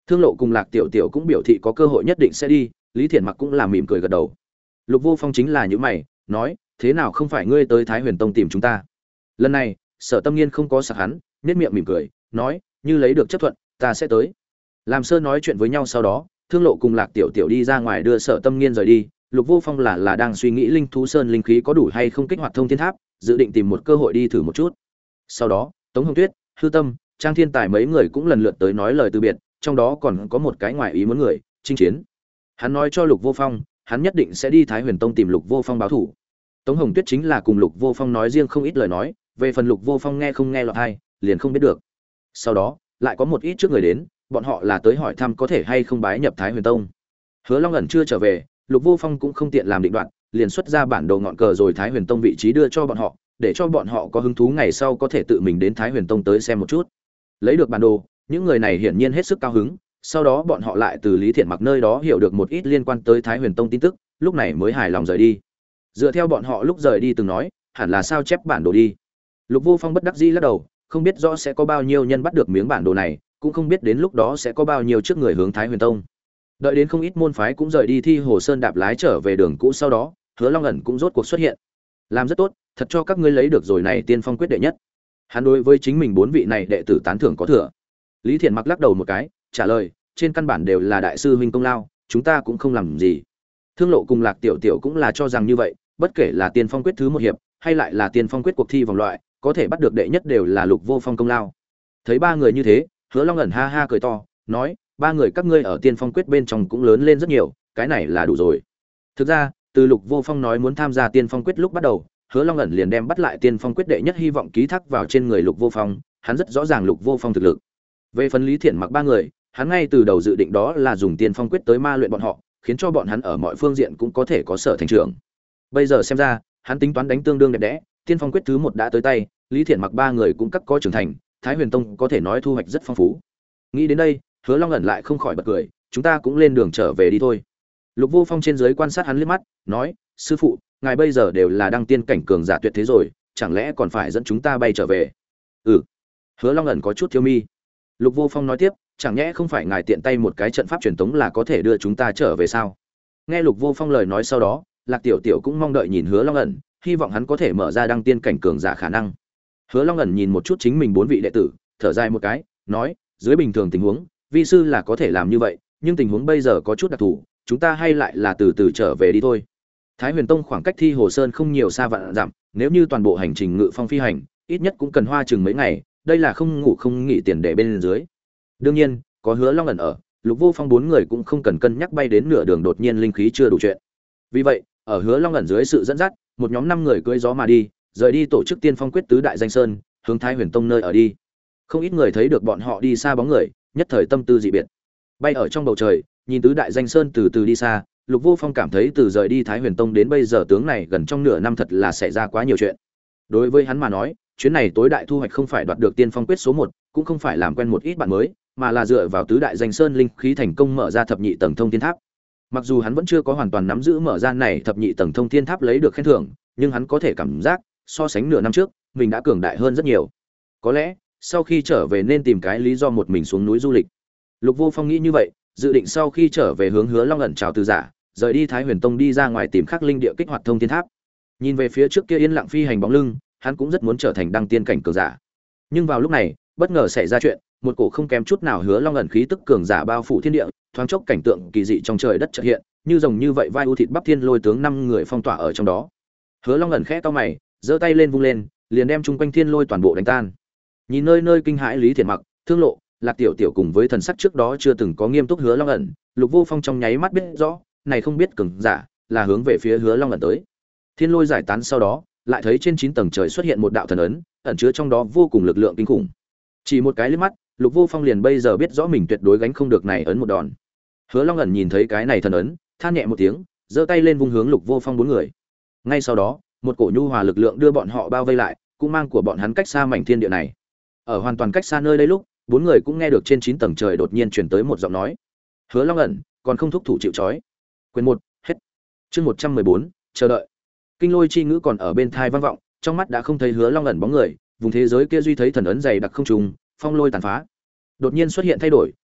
Thương Lộ cùng Lạc Tiểu Tiểu cũng biểu thị có cơ hội nhất định sẽ đi, Lý Thiển Mặc cũng là mỉm cười gật đầu. Lục Vô Phong chính là những mày, nói, thế nào không phải ngươi tới Thái Huyền Tông tìm chúng ta? Lần này, Sở Tâm Nghiên không có sặc hắn, nhếch miệng mỉm cười, nói, như lấy được chấp thuận, ta sẽ tới. Làm sơ nói chuyện với nhau sau đó, Thương Lộ cùng Lạc Tiểu Tiểu đi ra ngoài đưa Sở Tâm Nghiên rời đi, Lục Vô Phong là đang suy nghĩ Linh Thú Sơn linh khí có đủ hay không kích hoạt thông thiên tháp, dự định tìm một cơ hội đi thử một chút. Sau đó, Tống Hồng Tuyết, Hư Tâm, Trang Thiên Tài mấy người cũng lần lượt tới nói lời từ biệt, trong đó còn có một cái ngoài ý muốn người, Trinh Chiến. Hắn nói cho Lục Vô Phong, hắn nhất định sẽ đi Thái Huyền Tông tìm Lục Vô Phong báo thù. Tống Hồng Tuyết chính là cùng Lục Vô Phong nói riêng không ít lời nói, về phần Lục Vô Phong nghe không nghe lọt tai, liền không biết được. Sau đó, lại có một ít trước người đến, bọn họ là tới hỏi thăm có thể hay không bái nhập Thái Huyền Tông. Hứa Long ẩn chưa trở về, Lục Vô Phong cũng không tiện làm định đoạn, liền xuất ra bản đồ ngọn cờ rồi Thái Huyền Tông vị trí đưa cho bọn họ, để cho bọn họ có hứng thú ngày sau có thể tự mình đến Thái Huyền Tông tới xem một chút. Lấy được bản đồ, những người này hiển nhiên hết sức cao hứng, sau đó bọn họ lại từ Lý Thiện Mặc nơi đó hiểu được một ít liên quan tới Thái Huyền Tông tin tức, lúc này mới hài lòng rời đi. Dựa theo bọn họ lúc rời đi từng nói, hẳn là sao chép bản đồ đi. Lục Vô Phong bất đắc dĩ lắc đầu, không biết rõ sẽ có bao nhiêu nhân bắt được miếng bản đồ này, cũng không biết đến lúc đó sẽ có bao nhiêu trước người hướng Thái Huyền Tông. Đợi đến không ít môn phái cũng rời đi Thi Hồ Sơn đạp lái trở về đường cũ sau đó, Hứa Long ẩn cũng rốt cuộc xuất hiện. Làm rất tốt, thật cho các ngươi lấy được rồi này tiên phong quyết đệ nhất. Hắn đối với chính mình 4 vị này đệ tử tán thưởng có thừa. Lý Thiện Mặc lắc đầu một cái, trả lời, trên căn bản đều là đại sư huynh công lao, chúng ta cũng không làm gì. Thương Lộ cùng Lạc Tiểu Tiểu cũng là cho rằng như vậy, bất kể là tiên phong quyết thứ 1 hiệp, hay lại là tiên phong quyết cuộc thi vòng loại, có thể bắt được đệ nhất đều là Lục Vô Phong công lao. Thấy ba người như thế, Hứa Long ẩn ha ha cười to, nói, ba người các ngươi ở tiên phong quyết bên trong cũng lớn lên rất nhiều, cái này là đủ rồi. Thực ra, từ Lục Vô Phong nói muốn tham gia tiên phong quyết lúc bắt đầu, Hứa Long ẩn liền đem bắt lại tiên phong quyết đệ nhất hy vọng ký thác vào trên người Lục Vô Phong, hắn rất rõ ràng Lục Vô Phong thực lực. Về phần Lý Thiển Mặc ba người, hắn ngay từ đầu dự định đó là dùng tiên phong quyết tới ma luyện bọn họ, khiến cho bọn hắn ở mọi phương diện cũng có thể có sở thành trưởng. Bây giờ xem ra, hắn tính toán đánh tương đương đẹp đẽ, tiên phong quyết thứ 1 đã tới tay, Lý Thiển Mặc ba người cũng cắt có trưởng thành, Thái Huyền Tông có thể nói thu hoạch rất phong phú. Nghĩ đến đây, Hứa Long ẩn lại không khỏi bật cười, chúng ta cũng lên đường trở về đi thôi. Lục Vô Phong trên dưới quan sát hắn liếc mắt, nói, sư phụ, ngài bây giờ đều là đăng tiên cảnh cường giả tuyệt thế rồi, chẳng lẽ còn phải dẫn chúng ta bay trở về? Ừ. Hứa Long ẩn có chút thiêu mi. Lục Vô Phong nói tiếp, chẳng nhẽ không phải ngài tiện tay một cái trận pháp truyền tống là có thể đưa chúng ta trở về sao? Nghe Lục Vô Phong lời nói sau đó, Lạc Tiểu Tiểu cũng mong đợi nhìn Hứa Long ẩn, hy vọng hắn có thể mở ra đăng tiên cảnh cường giả khả năng. Hứa Long ẩn nhìn một chút chính mình 4 vị đệ tử, thở dài một cái, nói, dưới bình thường tình huống, vi sư là có thể làm như vậy, nhưng tình huống bây giờ có chút đặc thù, chúng ta hay lại là từ từ trở về đi thôi. Thái Huyền Tông khoảng cách Thi Hồ Sơn không nhiều xa vạn dặm, nếu như toàn bộ hành trình ngự phong phi hành, ít nhất cũng cần hoa chừng mấy ngày, đây là không ngủ không nghỉ tiền để bên dưới. Đương nhiên, có Hứa Long ẩn ở, Lục Vô Phong 4 người cũng không cần cân nhắc bay đến nửa đường đột nhiên linh khí chưa đủ chuyện. Vì vậy, ở Hứa Long ẩn dưới sự dẫn dắt, một nhóm 5 người cưỡi gió mà đi, rời đi tổ chức Tiên Phong quyết tứ đại danh sơn, hướng Thái Huyền Tông nơi ở đi. Không ít người thấy được bọn họ đi xa bóng người, nhất thời tâm tư dị biệt. Bay ở trong bầu trời, nhìn tứ đại danh sơn từ từ đi xa, Lục Vô Phong cảm thấy từ rời đi Thái Huyền Tông đến bây giờ tướng này gần trong nửa năm thật là xảy ra quá nhiều chuyện. Đối với hắn mà nói, chuyến này tối đại thu hoạch không phải đoạt được Tiên Phong quyết số 1, cũng không phải làm quen một ít bạn mới, mà là dựa vào tứ đại danh sơn linh khí thành công mở ra thập nhị tầng thông thiên tháp. Mặc dù hắn vẫn chưa có hoàn toàn nắm giữ mở ra này thập nhị tầng thông thiên tháp lấy được khen thưởng, nhưng hắn có thể cảm giác, so sánh nửa năm trước, mình đã cường đại hơn rất nhiều. Có lẽ, sau khi trở về nên tìm cái lý do một mình xuống núi du lịch. Lục Vô Phong nghĩ như vậy, dự định sau khi trở về hướng Hứa Long ẩn chào từ giả, rời đi Thái Huyền Tông đi ra ngoài tìm khắc linh địa kích hoạt thông thiên tháp. Nhìn về phía trước kia yên lặng phi hành bóng lưng, hắn cũng rất muốn trở thành đăng tiên cảnh cường giả. Nhưng vào lúc này, bất ngờ xảy ra chuyện, một cổ không kém chút nào Hứa Long ẩn khí tức cường giả bao phủ thiên địa, thoáng chốc cảnh tượng kỳ dị trong trời đất chợt hiện, như rồng như vậy vai u thịt bắp thiên lôi tướng 5 người phong tỏa ở trong đó. Hứa Long ẩn khẽ cau mày, giơ tay lên vung lên, liền đem chung quanh thiên lôi toàn bộ đánh tan. Nhìn nơi nơi kinh hãi Lý Thiện Mặc, Thương Lộ, Lạc Tiểu Tiểu cùng với thần sắc trước đó chưa từng có nghiêm túc Hứa Long ẩn, Lục Vô Phong trong nháy mắt biết rõ, này không biết cường giả là hướng về phía Hứa Long ẩn tới. Thiên lôi giải tán sau đó, lại thấy trên 9 tầng trời xuất hiện một đạo thần ấn, ẩn chứa trong đó vô cùng lực lượng kinh khủng. Chỉ một cái liếc mắt, Lục Vô Phong liền bây giờ biết rõ mình tuyệt đối gánh không được này ấn một đòn. Hứa Long ẩn nhìn thấy cái này thần ấn, than nhẹ một tiếng, giơ tay lên vung hướng Lục Vô Phong 4 người. Ngay sau đó, một cổ nhu hòa lực lượng đưa bọn họ bao vây lại, cũng mang của bọn hắn cách xa mảnh thiên địa này. Ở hoàn toàn cách xa nơi đây lúc, 4 người cũng nghe được trên 9 tầng trời đột nhiên truyền tới một giọng nói. Hứa Long ẩn, còn không thúc thủ chịu trói. Quyền 1, hết. Chương 114, chờ đợi. Kinh lôi chi ngữ còn ở bên tai vang vọng, trong mắt đã không thấy Hứa Long ẩn bóng người, vùng thế giới kia duy thấy thần ấn dày đặc không trùng, phong lôi tàn phá. Đột nhiên xuất hiện thay đổi,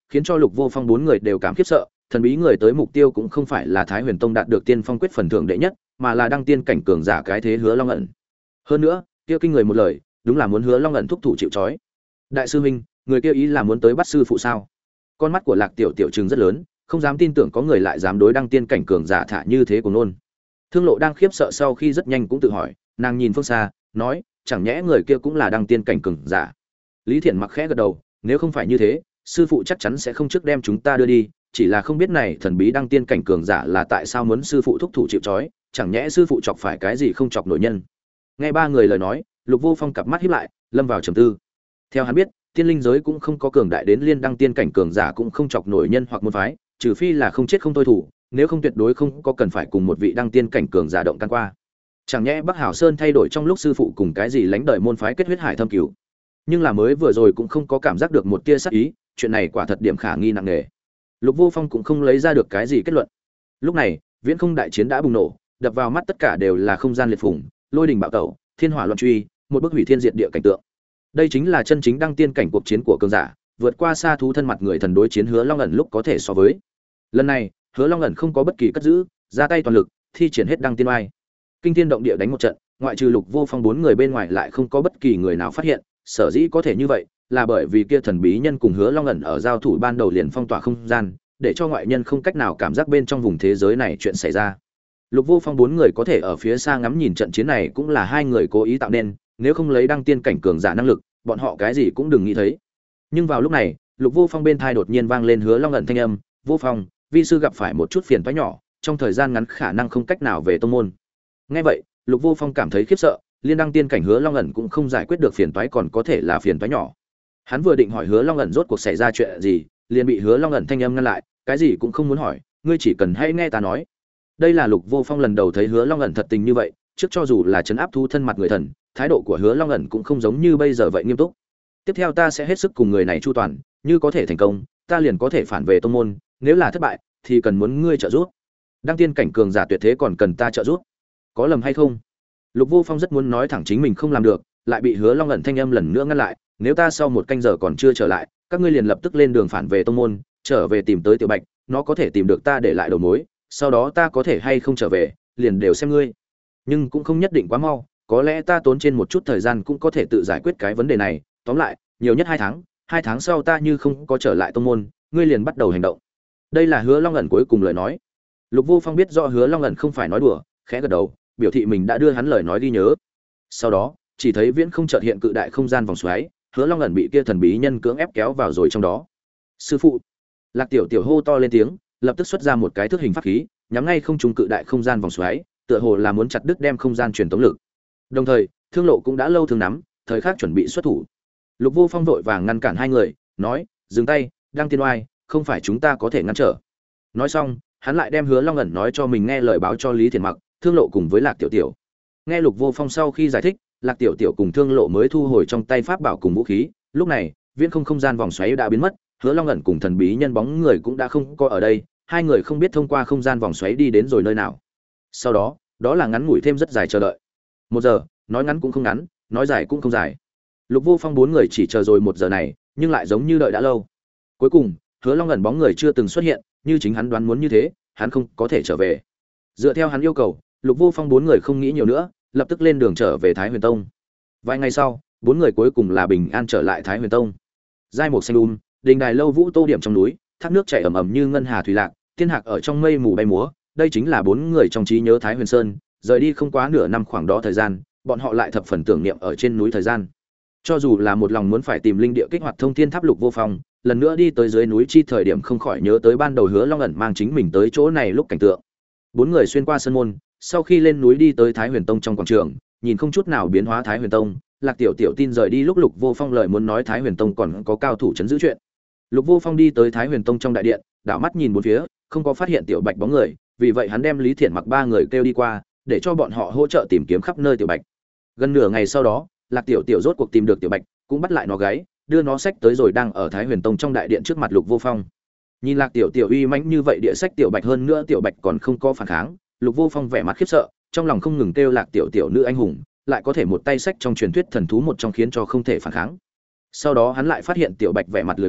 khiến cho Lục Vô Phong bốn người đều cảm khiếp sợ, thần bí người tới mục tiêu cũng không phải là Thái Huyền Tông đạt được tiên phong quyết phần thưởng đệ nhất, mà là đăng tiên cảnh cường giả cái thế Hứa Long ẩn. Hơn nữa, kia kinh người một lời, đúng là muốn Hứa Long ẩn thúc thủ chịu trói. Đại sư huynh, người kia ý là muốn tới bắt sư phụ sao? Con mắt của Lạc Tiểu Tiểu trừng rất lớn, không dám tin tưởng có người lại dám đối đăng tiên cảnh cường giả thả như thế của nôn. Thương Lộ đang khiếp sợ sau khi rất nhanh cũng tự hỏi, nàng nhìn phương xa, nói, chẳng nhẽ người kia cũng là đăng tiên cảnh cường giả. Lý Thiển mặc khẽ gật đầu, nếu không phải như thế, sư phụ chắc chắn sẽ không trước đem chúng ta đưa đi, chỉ là không biết này thần bí đăng tiên cảnh cường giả là tại sao muốn sư phụ thúc thủ chịu trói, chẳng nhẽ sư phụ chọc phải cái gì không chọc nổi nhân. Nghe ba người lời nói, Lục Vô Phong cặp mắt híp lại, lâm vào trầm tư. Theo hắn biết, tiên linh giới cũng không có cường đại đến liên đăng tiên cảnh cường giả cũng không chọc nổi nhân hoặc môn phái, trừ phi là không chết không thôi thủ, nếu không tuyệt đối không có cần phải cùng một vị đăng tiên cảnh cường giả động can qua. Chẳng nhẽ Bắc Hảo Sơn thay đổi trong lúc sư phụ cùng cái gì lánh đời môn phái kết huyết hải thâm cứu. Nhưng là mới vừa rồi cũng không có cảm giác được một tia sát ý, chuyện này quả thật điểm khả nghi nặng nề. Lục Vô Phong cũng không lấy ra được cái gì kết luận. Lúc này, viễn không đại chiến đã bùng nổ, đập vào mắt tất cả đều là không gian liệt phủng, lôi đình bạo tẩu, thiên hỏa loạn truy, một bức hủy thiên diệt địa cảnh tượng. Đây chính là chân chính đăng tiên cảnh cuộc chiến của cường giả, vượt qua xa thú thân mặt người thần đối chiến Hứa Long ẩn lúc có thể so với. Lần này, Hứa Long ẩn không có bất kỳ cất giữ, ra tay toàn lực, thi triển hết đăng tiên oai. Kinh thiên động địa đánh một trận, ngoại trừ Lục Vô Phong bốn người bên ngoài lại không có bất kỳ người nào phát hiện, sở dĩ có thể như vậy, là bởi vì kia thần bí nhân cùng Hứa Long ẩn ở giao thủ ban đầu liền phong tỏa không gian, để cho ngoại nhân không cách nào cảm giác bên trong vùng thế giới này chuyện xảy ra. Lục Vô Phong bốn người có thể ở phía xa ngắm nhìn trận chiến này cũng là hai người cố ý tạo nên, nếu không lấy đăng tiên cảnh cường giả năng lực, bọn họ cái gì cũng đừng nghĩ thấy. Nhưng vào lúc này, Lục Vô Phong bên tai đột nhiên vang lên Hứa Long ẩn thanh âm, "Vô Phong, vi sư gặp phải một chút phiền toái nhỏ, trong thời gian ngắn khả năng không cách nào về tông môn." Nghe vậy, Lục Vô Phong cảm thấy khiếp sợ, liên đăng tiên cảnh Hứa Long ẩn cũng không giải quyết được phiền toái còn có thể là phiền toái nhỏ. Hắn vừa định hỏi Hứa Long ẩn rốt cuộc xảy ra chuyện gì, liền bị Hứa Long ẩn thanh âm ngăn lại, "Cái gì cũng không muốn hỏi, ngươi chỉ cần hãy nghe ta nói." Đây là Lục Vô Phong lần đầu thấy Hứa Long ẩn thật tình như vậy, trước cho dù là trấn áp thu thân mặt người thần, thái độ của Hứa Long ẩn cũng không giống như bây giờ vậy nghiêm túc. "Tiếp theo ta sẽ hết sức cùng người này chu toàn, như có thể thành công, ta liền có thể phản về tông môn, nếu là thất bại thì cần muốn ngươi trợ giúp. Đăng tiên cảnh cường giả tuyệt thế còn cần ta trợ giúp. Có lầm hay không?" Lục Vô Phong rất muốn nói thẳng chính mình không làm được, lại bị Hứa Long ẩn thanh âm lần nữa ngăn lại, "Nếu ta sau một canh giờ còn chưa trở lại, các ngươi liền lập tức lên đường phản về tông môn, trở về tìm tới Tiểu Bạch, nó có thể tìm được ta để lại đầu mối, sau đó ta có thể hay không trở về, liền đều xem ngươi. Nhưng cũng không nhất định quá mau, có lẽ ta tốn trên một chút thời gian cũng có thể tự giải quyết cái vấn đề này, tóm lại, nhiều nhất 2 tháng sau ta như không có trở lại tông môn, ngươi liền bắt đầu hành động." Đây là Hứa Long ẩn cuối cùng lời nói. Lục Vô Phong biết rõ Hứa Long ẩn không phải nói đùa, khẽ gật đầu, biểu thị mình đã đưa hắn lời nói ghi nhớ. Sau đó, chỉ thấy viễn không chợt hiện cự đại không gian vòng xoáy, Hứa Long ẩn bị kia thần bí nhân cưỡng ép kéo vào rồi trong đó. "Sư phụ!" Lạc Tiểu Tiểu hô to lên tiếng, lập tức xuất ra một cái thước hình pháp khí, nhắm ngay không trung cự đại không gian vòng xoáy, tựa hồ là muốn chặt đứt đem không gian truyền tống lực. Đồng thời, Thương Lộ cũng đã lâu thường nắm, thời khắc chuẩn bị xuất thủ. Lục Vô Phong vội vàng ngăn cản hai người, nói, "Dừng tay, đang tiên oai, không phải chúng ta có thể ngăn trở." Nói xong, hắn lại đem Hứa Long ẩn nói cho mình nghe lời báo cho Lý Thiển Mặc, Thương Lộ cùng với Lạc Tiểu Tiểu. Nghe Lục Vô Phong sau khi giải thích, Lạc Tiểu Tiểu cùng Thương Lộ mới thu hồi trong tay pháp bảo cùng vũ khí, lúc này, viễn không gian vòng xoáy đã biến mất, Hứa Long ẩn cùng thần bí nhân bóng người cũng đã không có ở đây, hai người không biết thông qua không gian vòng xoáy đi đến rồi nơi nào. Sau đó, đó là ngắn ngủi thêm rất dài chờ đợi. 1 giờ, nói ngắn cũng không ngắn, nói dài cũng không dài. Lục Vô Phong bốn người chỉ chờ rồi 1 giờ này, nhưng lại giống như đợi đã lâu. Cuối cùng, Hứa Long ẩn bóng người chưa từng xuất hiện, như chính hắn đoán muốn như thế, hắn không có thể trở về. Dựa theo hắn yêu cầu, Lục Vô Phong bốn người không nghĩ nhiều nữa, lập tức lên đường trở về Thái Huyền Tông. Vài ngày sau, bốn người cuối cùng là bình an trở lại Thái Huyền Tông. Giai mục xanh đình đài lâu vũ tô điểm trong núi, thác nước chảy ầm ầm như ngân hà thủy lạc, thiên hạc ở trong mây mù bay múa, đây chính là bốn người trong trí nhớ Thái Huyền Sơn, rời đi không quá nửa năm khoảng đó thời gian, bọn họ lại thập phần tưởng niệm ở trên núi thời gian. Cho dù là một lòng muốn phải tìm linh địa kích hoạt thông thiên tháp Lục Vô Phong, lần nữa đi tới dưới núi chi thời điểm không khỏi nhớ tới ban đầu Hứa Long ẩn mang chính mình tới chỗ này lúc cảnh tượng. Bốn người xuyên qua sân môn, sau khi lên núi đi tới Thái Huyền Tông trong quảng trường, nhìn không chút nào biến hóa Thái Huyền Tông, Lạc Tiểu Tiểu tin rời đi lúc Lục Vô Phong lời muốn nói Thái Huyền Tông còn có cao thủ trấn giữ chuyện. Lục Vô Phong đi tới Thái Huyền Tông trong đại điện, đảo mắt nhìn bốn phía, không có phát hiện Tiểu Bạch bóng người, vì vậy hắn đem Lý Thiển Mặc ba người kêu đi qua, để cho bọn họ hỗ trợ tìm kiếm khắp nơi Tiểu Bạch. Gần nửa ngày sau đó, Lạc Tiểu Tiểu rốt cuộc tìm được Tiểu Bạch, cũng bắt lại nó gáy, đưa nó sách tới rồi đang ở Thái Huyền Tông trong đại điện trước mặt Lục Vô Phong. Nhìn Lạc Tiểu Tiểu uy mãnh như vậy địa sách Tiểu Bạch, hơn nữa Tiểu Bạch còn không có phản kháng, Lục Vô Phong vẻ mặt khiếp sợ, trong lòng không ngừng kêu Lạc Tiểu Tiểu nữ anh hùng, lại có thể một tay sách trong truyền thuyết thần thú một trong khiến cho không thể phản kháng. Sau đó hắn lại phát hiện Tiểu Bạch vẻ mặt lười biếng,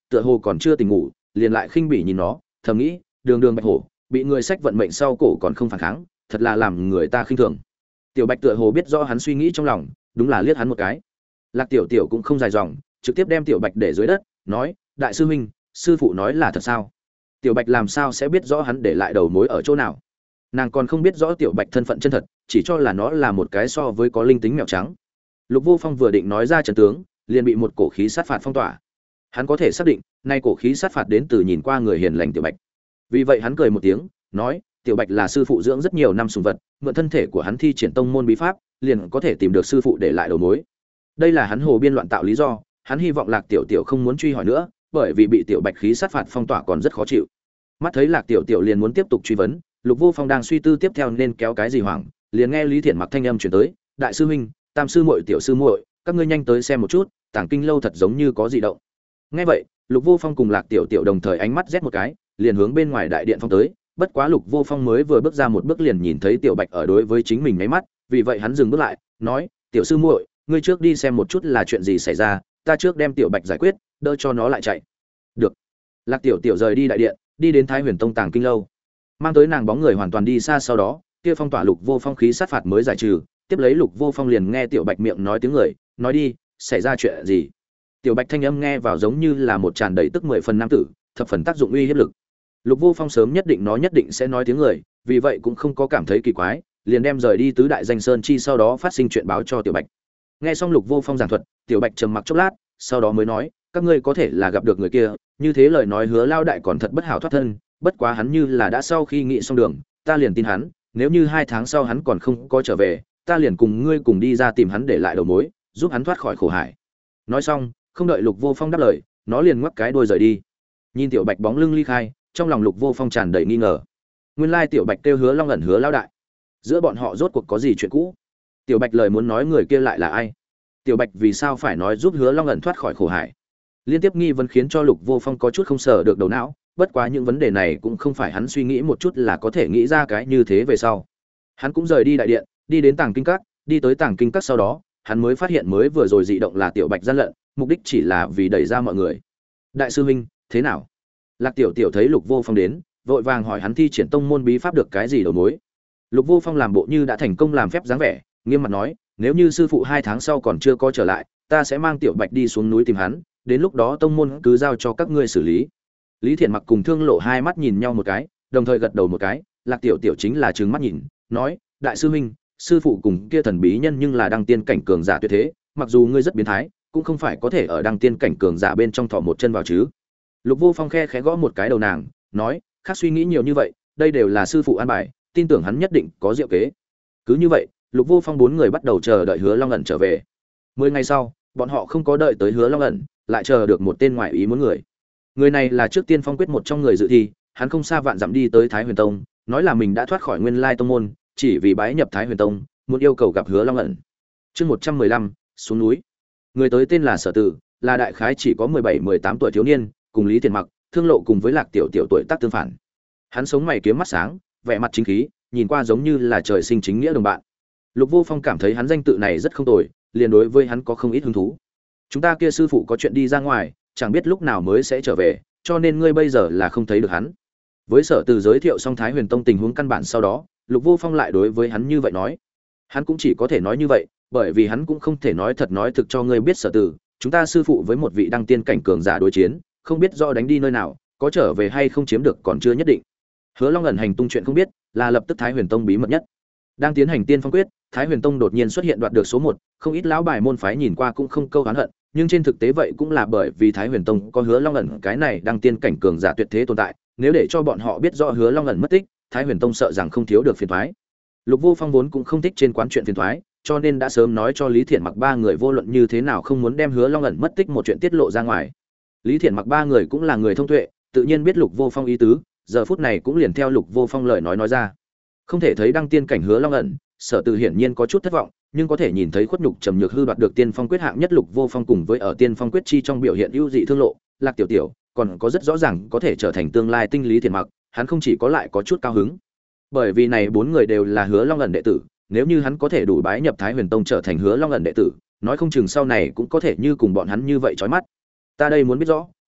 tựa hồ còn chưa tỉnh ngủ, liền lại khinh bỉ nhìn nó, thầm nghĩ, đường đường bạch hổ, bị người sách vận mệnh sau cổ còn không phản kháng, thật là làm người ta khinh thường. Tiểu Bạch tựa hồ biết rõ hắn suy nghĩ trong lòng, đúng là liếc hắn một cái. Lạc Tiểu Tiểu cũng không dài dòng, trực tiếp đem Tiểu Bạch để dưới đất, nói: "Đại sư huynh, sư phụ nói là thật sao?" Tiểu Bạch làm sao sẽ biết rõ hắn để lại đầu mối ở chỗ nào? Nàng còn không biết rõ Tiểu Bạch thân phận chân thật, chỉ cho là nó là một cái so với có linh tính mèo trắng. Lục Vô Phong vừa định nói ra trận tướng, liền bị một cổ khí sát phạt phong tỏa. Hắn có thể xác định, nay cổ khí sát phạt đến từ nhìn qua người hiền lành Tiểu Bạch. Vì vậy hắn cười một tiếng, nói: "Tiểu Bạch là sư phụ dưỡng rất nhiều năm sùng vật, mượn thân thể của hắn thi triển tông môn bí pháp, liền có thể tìm được sư phụ để lại đầu mối." Đây là hắn hồ biên loạn tạo lý do, hắn hy vọng Lạc Tiểu Tiểu không muốn truy hỏi nữa, bởi vì bị Tiểu Bạch khí sát phạt phong tỏa còn rất khó chịu. Mắt thấy Lạc Tiểu Tiểu liền muốn tiếp tục truy vấn, Lục Vô Phong đang suy tư tiếp theo nên kéo cái gì hoảng, liền nghe Lý Thiện Mặc thanh âm truyền tới: "Đại sư huynh, Tam sư muội, Tiểu sư muội, các ngươi nhanh tới xem một chút, Tảng Kinh lâu thật giống như có dị động." Nghe vậy, Lục Vô Phong cùng Lạc Tiểu Tiểu đồng thời ánh mắt rét một cái, liền hướng bên ngoài đại điện phong tới, bất quá Lục Vô Phong mới vừa bước ra một bước liền nhìn thấy Tiểu Bạch ở đối với chính mình mấy mắt, vì vậy hắn dừng bước lại, nói: "Tiểu sư muội, ngươi trước đi xem một chút là chuyện gì xảy ra, ta trước đem Tiểu Bạch giải quyết, đỡ cho nó lại chạy." Được. Lạc Tiểu Tiểu rời đi đại điện, đi đến Thái Huyền Tông Tàng Kinh lâu. Mang tới nàng bóng người hoàn toàn đi xa, sau đó, kia phong tỏa Lục Vô Phong khí sát phạt mới giải trừ, tiếp lấy Lục Vô Phong liền nghe Tiểu Bạch miệng nói tiếng người, nói đi, xảy ra chuyện gì? Tiểu Bạch thanh âm nghe vào giống như là một tràn đầy tức 10 phần nam tử, thập phần tác dụng uy hiếp lực. Lục Vô Phong sớm nhất định nó nhất định sẽ nói tiếng người, vì vậy cũng không có cảm thấy kỳ quái, liền đem rời đi tứ đại danh sơn chi, sau đó phát sinh chuyện báo cho Tiểu Bạch. Nghe xong Lục Vô Phong giảng thuật, Tiểu Bạch trầm mặc chốc lát, sau đó mới nói: "Các ngươi có thể là gặp được người kia, như thế lời nói Hứa lao đại còn thật bất hảo thoát thân, bất quá hắn như là đã sau khi nghị xong đường, ta liền tin hắn, nếu như 2 tháng sau hắn còn không có trở về, ta liền cùng ngươi cùng đi ra tìm hắn để lại đầu mối, giúp hắn thoát khỏi khổ hải." Nói xong, không đợi Lục Vô Phong đáp lời, nó liền ngoắc cái đuôi rời đi. Nhìn Tiểu Bạch bóng lưng ly khai, trong lòng Lục Vô Phong tràn đầy nghi ngờ. Nguyên lai Tiểu Bạch kêu Hứa Long ẩn Hứa lao đại, giữa bọn họ rốt cuộc có gì chuyện cũ? Tiểu Bạch lời muốn nói người kia lại là ai? Tiểu Bạch vì sao phải nói giúp Hứa Long ẩn thoát khỏi khổ hải? Liên tiếp nghi vấn khiến cho Lục Vô Phong có chút không sở được đầu não, bất quá những vấn đề này cũng không phải hắn suy nghĩ một chút là có thể nghĩ ra cái như thế về sau. Hắn cũng rời đi đại điện, đi đến Tàng Kinh Các, đi tới Tàng Kinh Các sau đó, hắn mới phát hiện mới vừa rồi dị động là Tiểu Bạch gian lận, mục đích chỉ là vì đẩy ra mọi người. "Đại sư huynh, thế nào?" Lạc Tiểu Tiểu thấy Lục Vô Phong đến, vội vàng hỏi hắn thi triển tông môn bí pháp được cái gì đầu mối. Lục Vô Phong làm bộ như đã thành công làm phép dáng vẻ, nghiêm mặt nói: "Nếu như sư phụ 2 tháng sau còn chưa có trở lại, ta sẽ mang Tiểu Bạch đi xuống núi tìm hắn, đến lúc đó tông môn cứ giao cho các ngươi xử lý." Lý Thiện Mặc cùng Thương Lộ hai mắt nhìn nhau một cái, đồng thời gật đầu một cái, Lạc Tiểu Tiểu chính là trừng mắt nhìn, nói: "Đại sư huynh, sư phụ cùng kia thần bí nhân nhưng là đăng tiên cảnh cường giả tuyệt thế, mặc dù ngươi rất biến thái, cũng không phải có thể ở đăng tiên cảnh cường giả bên trong thò một chân vào chứ." Lục Vô Phong khe khẽ gõ một cái đầu nàng, nói: "Khác suy nghĩ nhiều như vậy, đây đều là sư phụ an bài, tin tưởng hắn nhất định có diệu kế." Cứ như vậy, Lục Vô Phong 4 người bắt đầu chờ đợi Hứa Long ẩn trở về. 10 ngày sau, bọn họ không có đợi tới Hứa Long ẩn, lại chờ được một tên ngoại ý muốn người. Người này là trước Tiên Phong quyết một trong người dự thi, hắn không xa vạn dặm đi tới Thái Huyền Tông, nói là mình đã thoát khỏi nguyên lai tông môn, chỉ vì bái nhập Thái Huyền Tông, muốn yêu cầu gặp Hứa Long ẩn. Chương 115, xuống núi. Người tới tên là Sở Tử, là đại khái chỉ có 17-18 tuổi thiếu niên, cùng Lý Tiền Mặc, Thương Lộ cùng với Lạc Tiểu Tiểu tuổi tác tương phản. Hắn sống mày kiếm mắt sáng, vẻ mặt chính khí, nhìn qua giống như là trời sinh chính nghĩa đồng bạn. Lục Vô Phong cảm thấy hắn danh tự này rất không tồi, liền đối với hắn có không ít hứng thú. "Chúng ta kia sư phụ có chuyện đi ra ngoài, chẳng biết lúc nào mới sẽ trở về, cho nên ngươi bây giờ là không thấy được hắn." Với Sở Từ giới thiệu xong Thái Huyền Tông tình huống căn bản sau đó, Lục Vô Phong lại đối với hắn như vậy nói. Hắn cũng chỉ có thể nói như vậy, bởi vì hắn cũng không thể nói thật nói thực cho ngươi biết Sở Từ, chúng ta sư phụ với một vị đăng tiên cảnh cường giả đối chiến, không biết rõ đánh đi nơi nào, có trở về hay không chiếm được còn chưa nhất định. Hứa Long ẩn hành tung chuyện không biết, là lập tức Thái Huyền Tông bí mật nhất. Đang tiến hành Tiên Phong quyết, Thái Huyền Tông đột nhiên xuất hiện đoạt được số 1, không ít lão bài môn phái nhìn qua cũng không câu oán hận, nhưng trên thực tế vậy cũng là bởi vì Thái Huyền Tông có Hứa Long ẩn cái này đăng tiên cảnh cường giả tuyệt thế tồn tại, nếu để cho bọn họ biết rõ Hứa Long ẩn mất tích, Thái Huyền Tông sợ rằng không thiếu được phiền toái. Lục Vô Phong vốn cũng không thích trên quán chuyện phiền toái, cho nên đã sớm nói cho Lý Thiện Mặc 3 người vô luận như thế nào không muốn đem Hứa Long ẩn mất tích một chuyện tiết lộ ra ngoài. Lý Thiện Mặc 3 người cũng là người thông tuệ, tự nhiên biết Lục Vô Phong ý tứ, giờ phút này cũng liền theo Lục Vô Phong lời nói ra. Không thể thấy đăng tiên cảnh Hứa Long ẩn, Sở Từ hiển nhiên có chút thất vọng, nhưng có thể nhìn thấy khuất nhục trầm nhược hư đoạt được Tiên Phong quyết hạng nhất Lục Vô Phong cùng với ở Tiên Phong quyết chi trong biểu hiện ưu dị Thương Lộ, Lạc Tiểu Tiểu, còn có rất rõ ràng có thể trở thành tương lai tinh Lý Thiện Mặc, hắn không chỉ có lại có chút cao hứng. Bởi vì này 4 người đều là Hứa Long ẩn đệ tử, nếu như hắn có thể đủ bái nhập Thái Huyền Tông trở thành Hứa Long ẩn đệ tử, nói không chừng sau này cũng có thể như cùng bọn hắn như vậy chói mắt. Ta đây muốn biết rõ,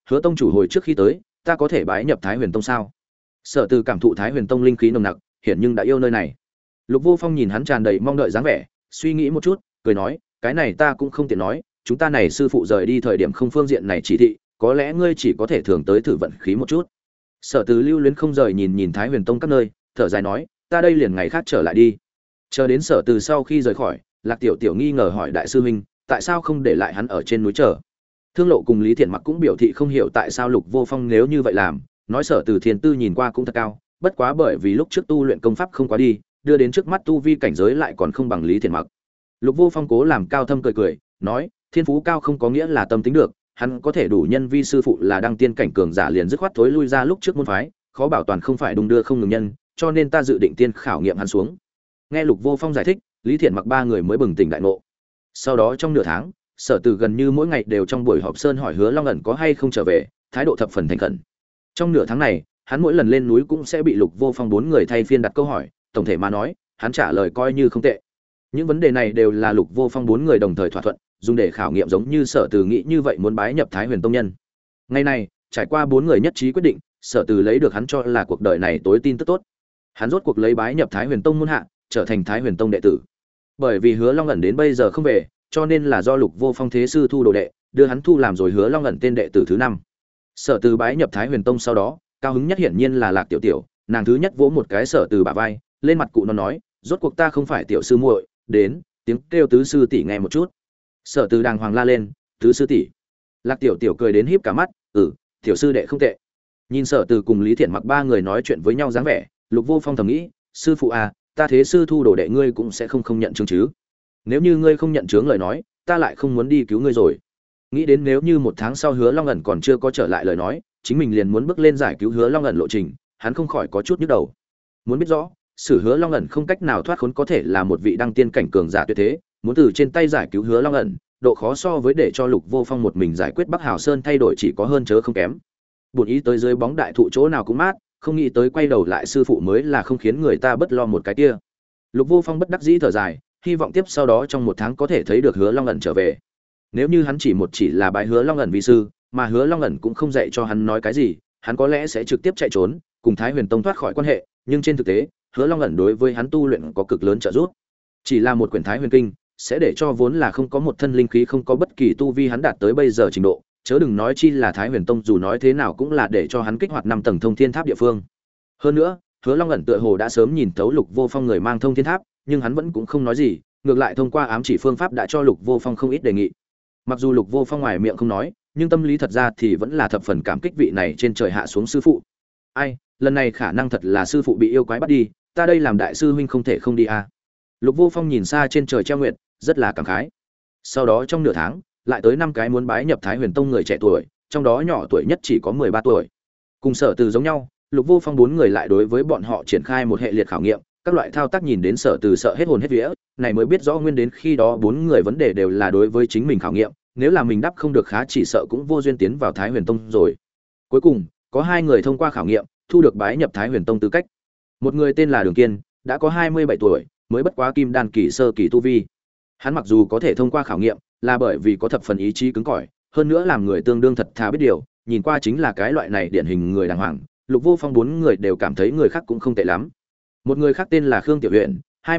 Hứa tông chủ hồi trước khi tới, ta có thể bái nhập Thái Huyền Tông sao? Sở Từ cảm thụ Thái Huyền Tông linh khí nồng nặc, hiện nhưng đã yêu nơi này. Lục Vô Phong nhìn hắn tràn đầy mong đợi dáng vẻ, suy nghĩ một chút, cười nói, cái này ta cũng không tiện nói, chúng ta này sư phụ rời đi thời điểm không phương diện này chỉ thị, có lẽ ngươi chỉ có thể thường tới thử vận khí một chút. Sở Từ lưu luyến không rời nhìn Thái Huyền Tông các nơi, thở dài nói, ta đây liền ngày khác trở lại đi. Chờ đến Sở Từ sau khi rời khỏi, Lạc Tiểu Tiểu nghi ngờ hỏi đại sư huynh, tại sao không để lại hắn ở trên núi chờ? Thương Lộ cùng Lý Thiện Mặc cũng biểu thị không hiểu tại sao Lục Vô Phong nếu như vậy làm, nói Sở Từ thiên tư nhìn qua cũng thật cao, bất quá bởi vì lúc trước tu luyện công pháp không quá đi, đưa đến trước mắt tu vi cảnh giới lại còn không bằng Lý Thiện Mặc. Lục Vô Phong cố làm cao thâm cười cười, nói, thiên phú cao không có nghĩa là tâm tính được, hắn có thể đủ nhân vi sư phụ là đăng tiên cảnh cường giả liền dứt khoát thối lui ra lúc trước môn phái, khó bảo toàn không phải đung đưa không ngừng nhân, cho nên ta dự định tiên khảo nghiệm hắn xuống. Nghe Lục Vô Phong giải thích, Lý Thiện Mặc ba người mới bừng tỉnh đại ngộ. Sau đó trong nửa tháng, Sở Từ gần như mỗi ngày đều trong buổi họp sơn hỏi Hứa Long ẩn có hay không trở về, thái độ thập phần thành khẩn. Trong nửa tháng này, hắn mỗi lần lên núi cũng sẽ bị Lục Vô Phong bốn người thay phiên đặt câu hỏi, tổng thể mà nói, hắn trả lời coi như không tệ. Những vấn đề này đều là Lục Vô Phong bốn người đồng thời thỏa thuận, dùng để khảo nghiệm giống như Sở Từ nghĩ như vậy muốn bái nhập Thái Huyền Tông nhân. Ngày này, trải qua bốn người nhất trí quyết định, Sở Từ lấy được hắn cho là cuộc đời này tối tin tức tốt. Hắn rốt cuộc lấy bái nhập Thái Huyền Tông môn hạ, trở thành Thái Huyền Tông đệ tử. Bởi vì Hứa Long ẩn đến bây giờ không về, cho nên là do Lục Vô Phong thế sư thu đồ đệ, đưa hắn thu làm rồi Hứa Long ẩn tên đệ tử thứ 5. Sở Từ bái nhập Thái Huyền Tông sau đó, cao hứng nhất hiển nhiên là Lạc Tiểu Tiểu, nàng thứ nhất vỗ một cái Sở Từ bả vai, lên mặt cụ nó nói, rốt cuộc ta không phải tiểu sư muội, đến, tiếng kêu tứ sư tỷ nghe một chút. Sở Từ đàng hoàng la lên, tứ sư tỷ. Lạc Tiểu Tiểu cười đến híp cả mắt, tiểu sư đệ không tệ. Nhìn Sở Từ cùng Lý Thiện Mặc ba người nói chuyện với nhau dáng vẻ, Lục Vô Phong thầm nghĩ, sư phụ à, ta thế sư thu đồ đệ ngươi cũng sẽ không nhận chứng chứ? Nếu như ngươi không nhận chứng lời nói, ta lại không muốn đi cứu ngươi rồi. Nghĩ đến nếu như một tháng sau Hứa Long ẩn còn chưa có trở lại lời nói, chính mình liền muốn bước lên giải cứu Hứa Long ẩn lộ trình, hắn không khỏi có chút nhức đầu. Muốn biết rõ, xử Hứa Long ẩn không cách nào thoát khốn có thể là một vị đăng tiên cảnh cường giả tuyệt thế, muốn từ trên tay giải cứu Hứa Long ẩn, độ khó so với để cho Lục Vô Phong một mình giải quyết Bắc Hào Sơn thay đổi chỉ có hơn chớ không kém. Buồn ý tới dưới bóng đại thụ chỗ nào cũng mát, không nghĩ tới quay đầu lại sư phụ mới là không khiến người ta bất lo một cái kia. Lục Vô Phong bất đắc dĩ thở dài, hy vọng tiếp sau đó trong một tháng có thể thấy được Hứa Long ẩn trở về. Nếu như hắn chỉ là bái Hứa Long ẩn vi sư, mà Hứa Long ẩn cũng không dạy cho hắn nói cái gì, hắn có lẽ sẽ trực tiếp chạy trốn, cùng Thái Huyền Tông thoát khỏi quan hệ, nhưng trên thực tế, Hứa Long ẩn đối với hắn tu luyện có cực lớn trợ giúp. Chỉ là một quyển Thái Huyền Kinh, sẽ để cho vốn là không có một thân linh khí không có bất kỳ tu vi hắn đạt tới bây giờ trình độ, chớ đừng nói chi là Thái Huyền Tông dù nói thế nào cũng là để cho hắn kích hoạt 5 tầng thông thiên tháp địa phương. Hơn nữa, Hứa Long ẩn tựa hồ đã sớm nhìn thấu Lục Vô Phong người mang thông thiên tháp, nhưng hắn vẫn cũng không nói gì, ngược lại thông qua ám chỉ phương pháp đã cho Lục Vô Phong không ít đề nghị. Mặc dù Lục Vô Phong ngoài miệng không nói, nhưng tâm lý thật ra thì vẫn là thập phần cảm kích vị này trên trời hạ xuống sư phụ. Ai, lần này khả năng thật là sư phụ bị yêu quái bắt đi, ta đây làm đại sư huynh không thể không đi à. Lục Vô Phong nhìn xa trên trời treo nguyệt, rất là cảm khái. Sau đó trong nửa tháng, lại tới 5 cái muốn bái nhập Thái Huyền Tông người trẻ tuổi, trong đó nhỏ tuổi nhất chỉ có 13 tuổi. Cùng Sở Từ giống nhau, Lục Vô Phong 4 người lại đối với bọn họ triển khai một hệ liệt khảo nghiệm, các loại thao tác nhìn đến Sở Từ sợ hết hồn hết vía, này mới biết rõ nguyên đến khi đó 4 người vấn đề đều là đối với chính mình khảo nghiệm, nếu là mình đáp không được khá chỉ sợ cũng vô duyên tiến vào Thái Huyền Tông rồi. Cuối cùng, có 2 người thông qua khảo nghiệm, thu được bái nhập Thái Huyền Tông tư cách. Một người tên là Đường Kiên, đã có 27 tuổi, mới bất quá kim đan kỳ sơ kỳ tu vi. Hắn mặc dù có thể thông qua khảo nghiệm, là bởi vì có thập phần ý chí cứng cỏi, hơn nữa làm người tương đương thật thà biết điều, nhìn qua chính là cái loại này điển hình người đàng hoàng. Lục Vô Phong 4 người đều cảm thấy người khác cũng không tệ lắm. Một người khác tên là Khương Tiểu Huyền,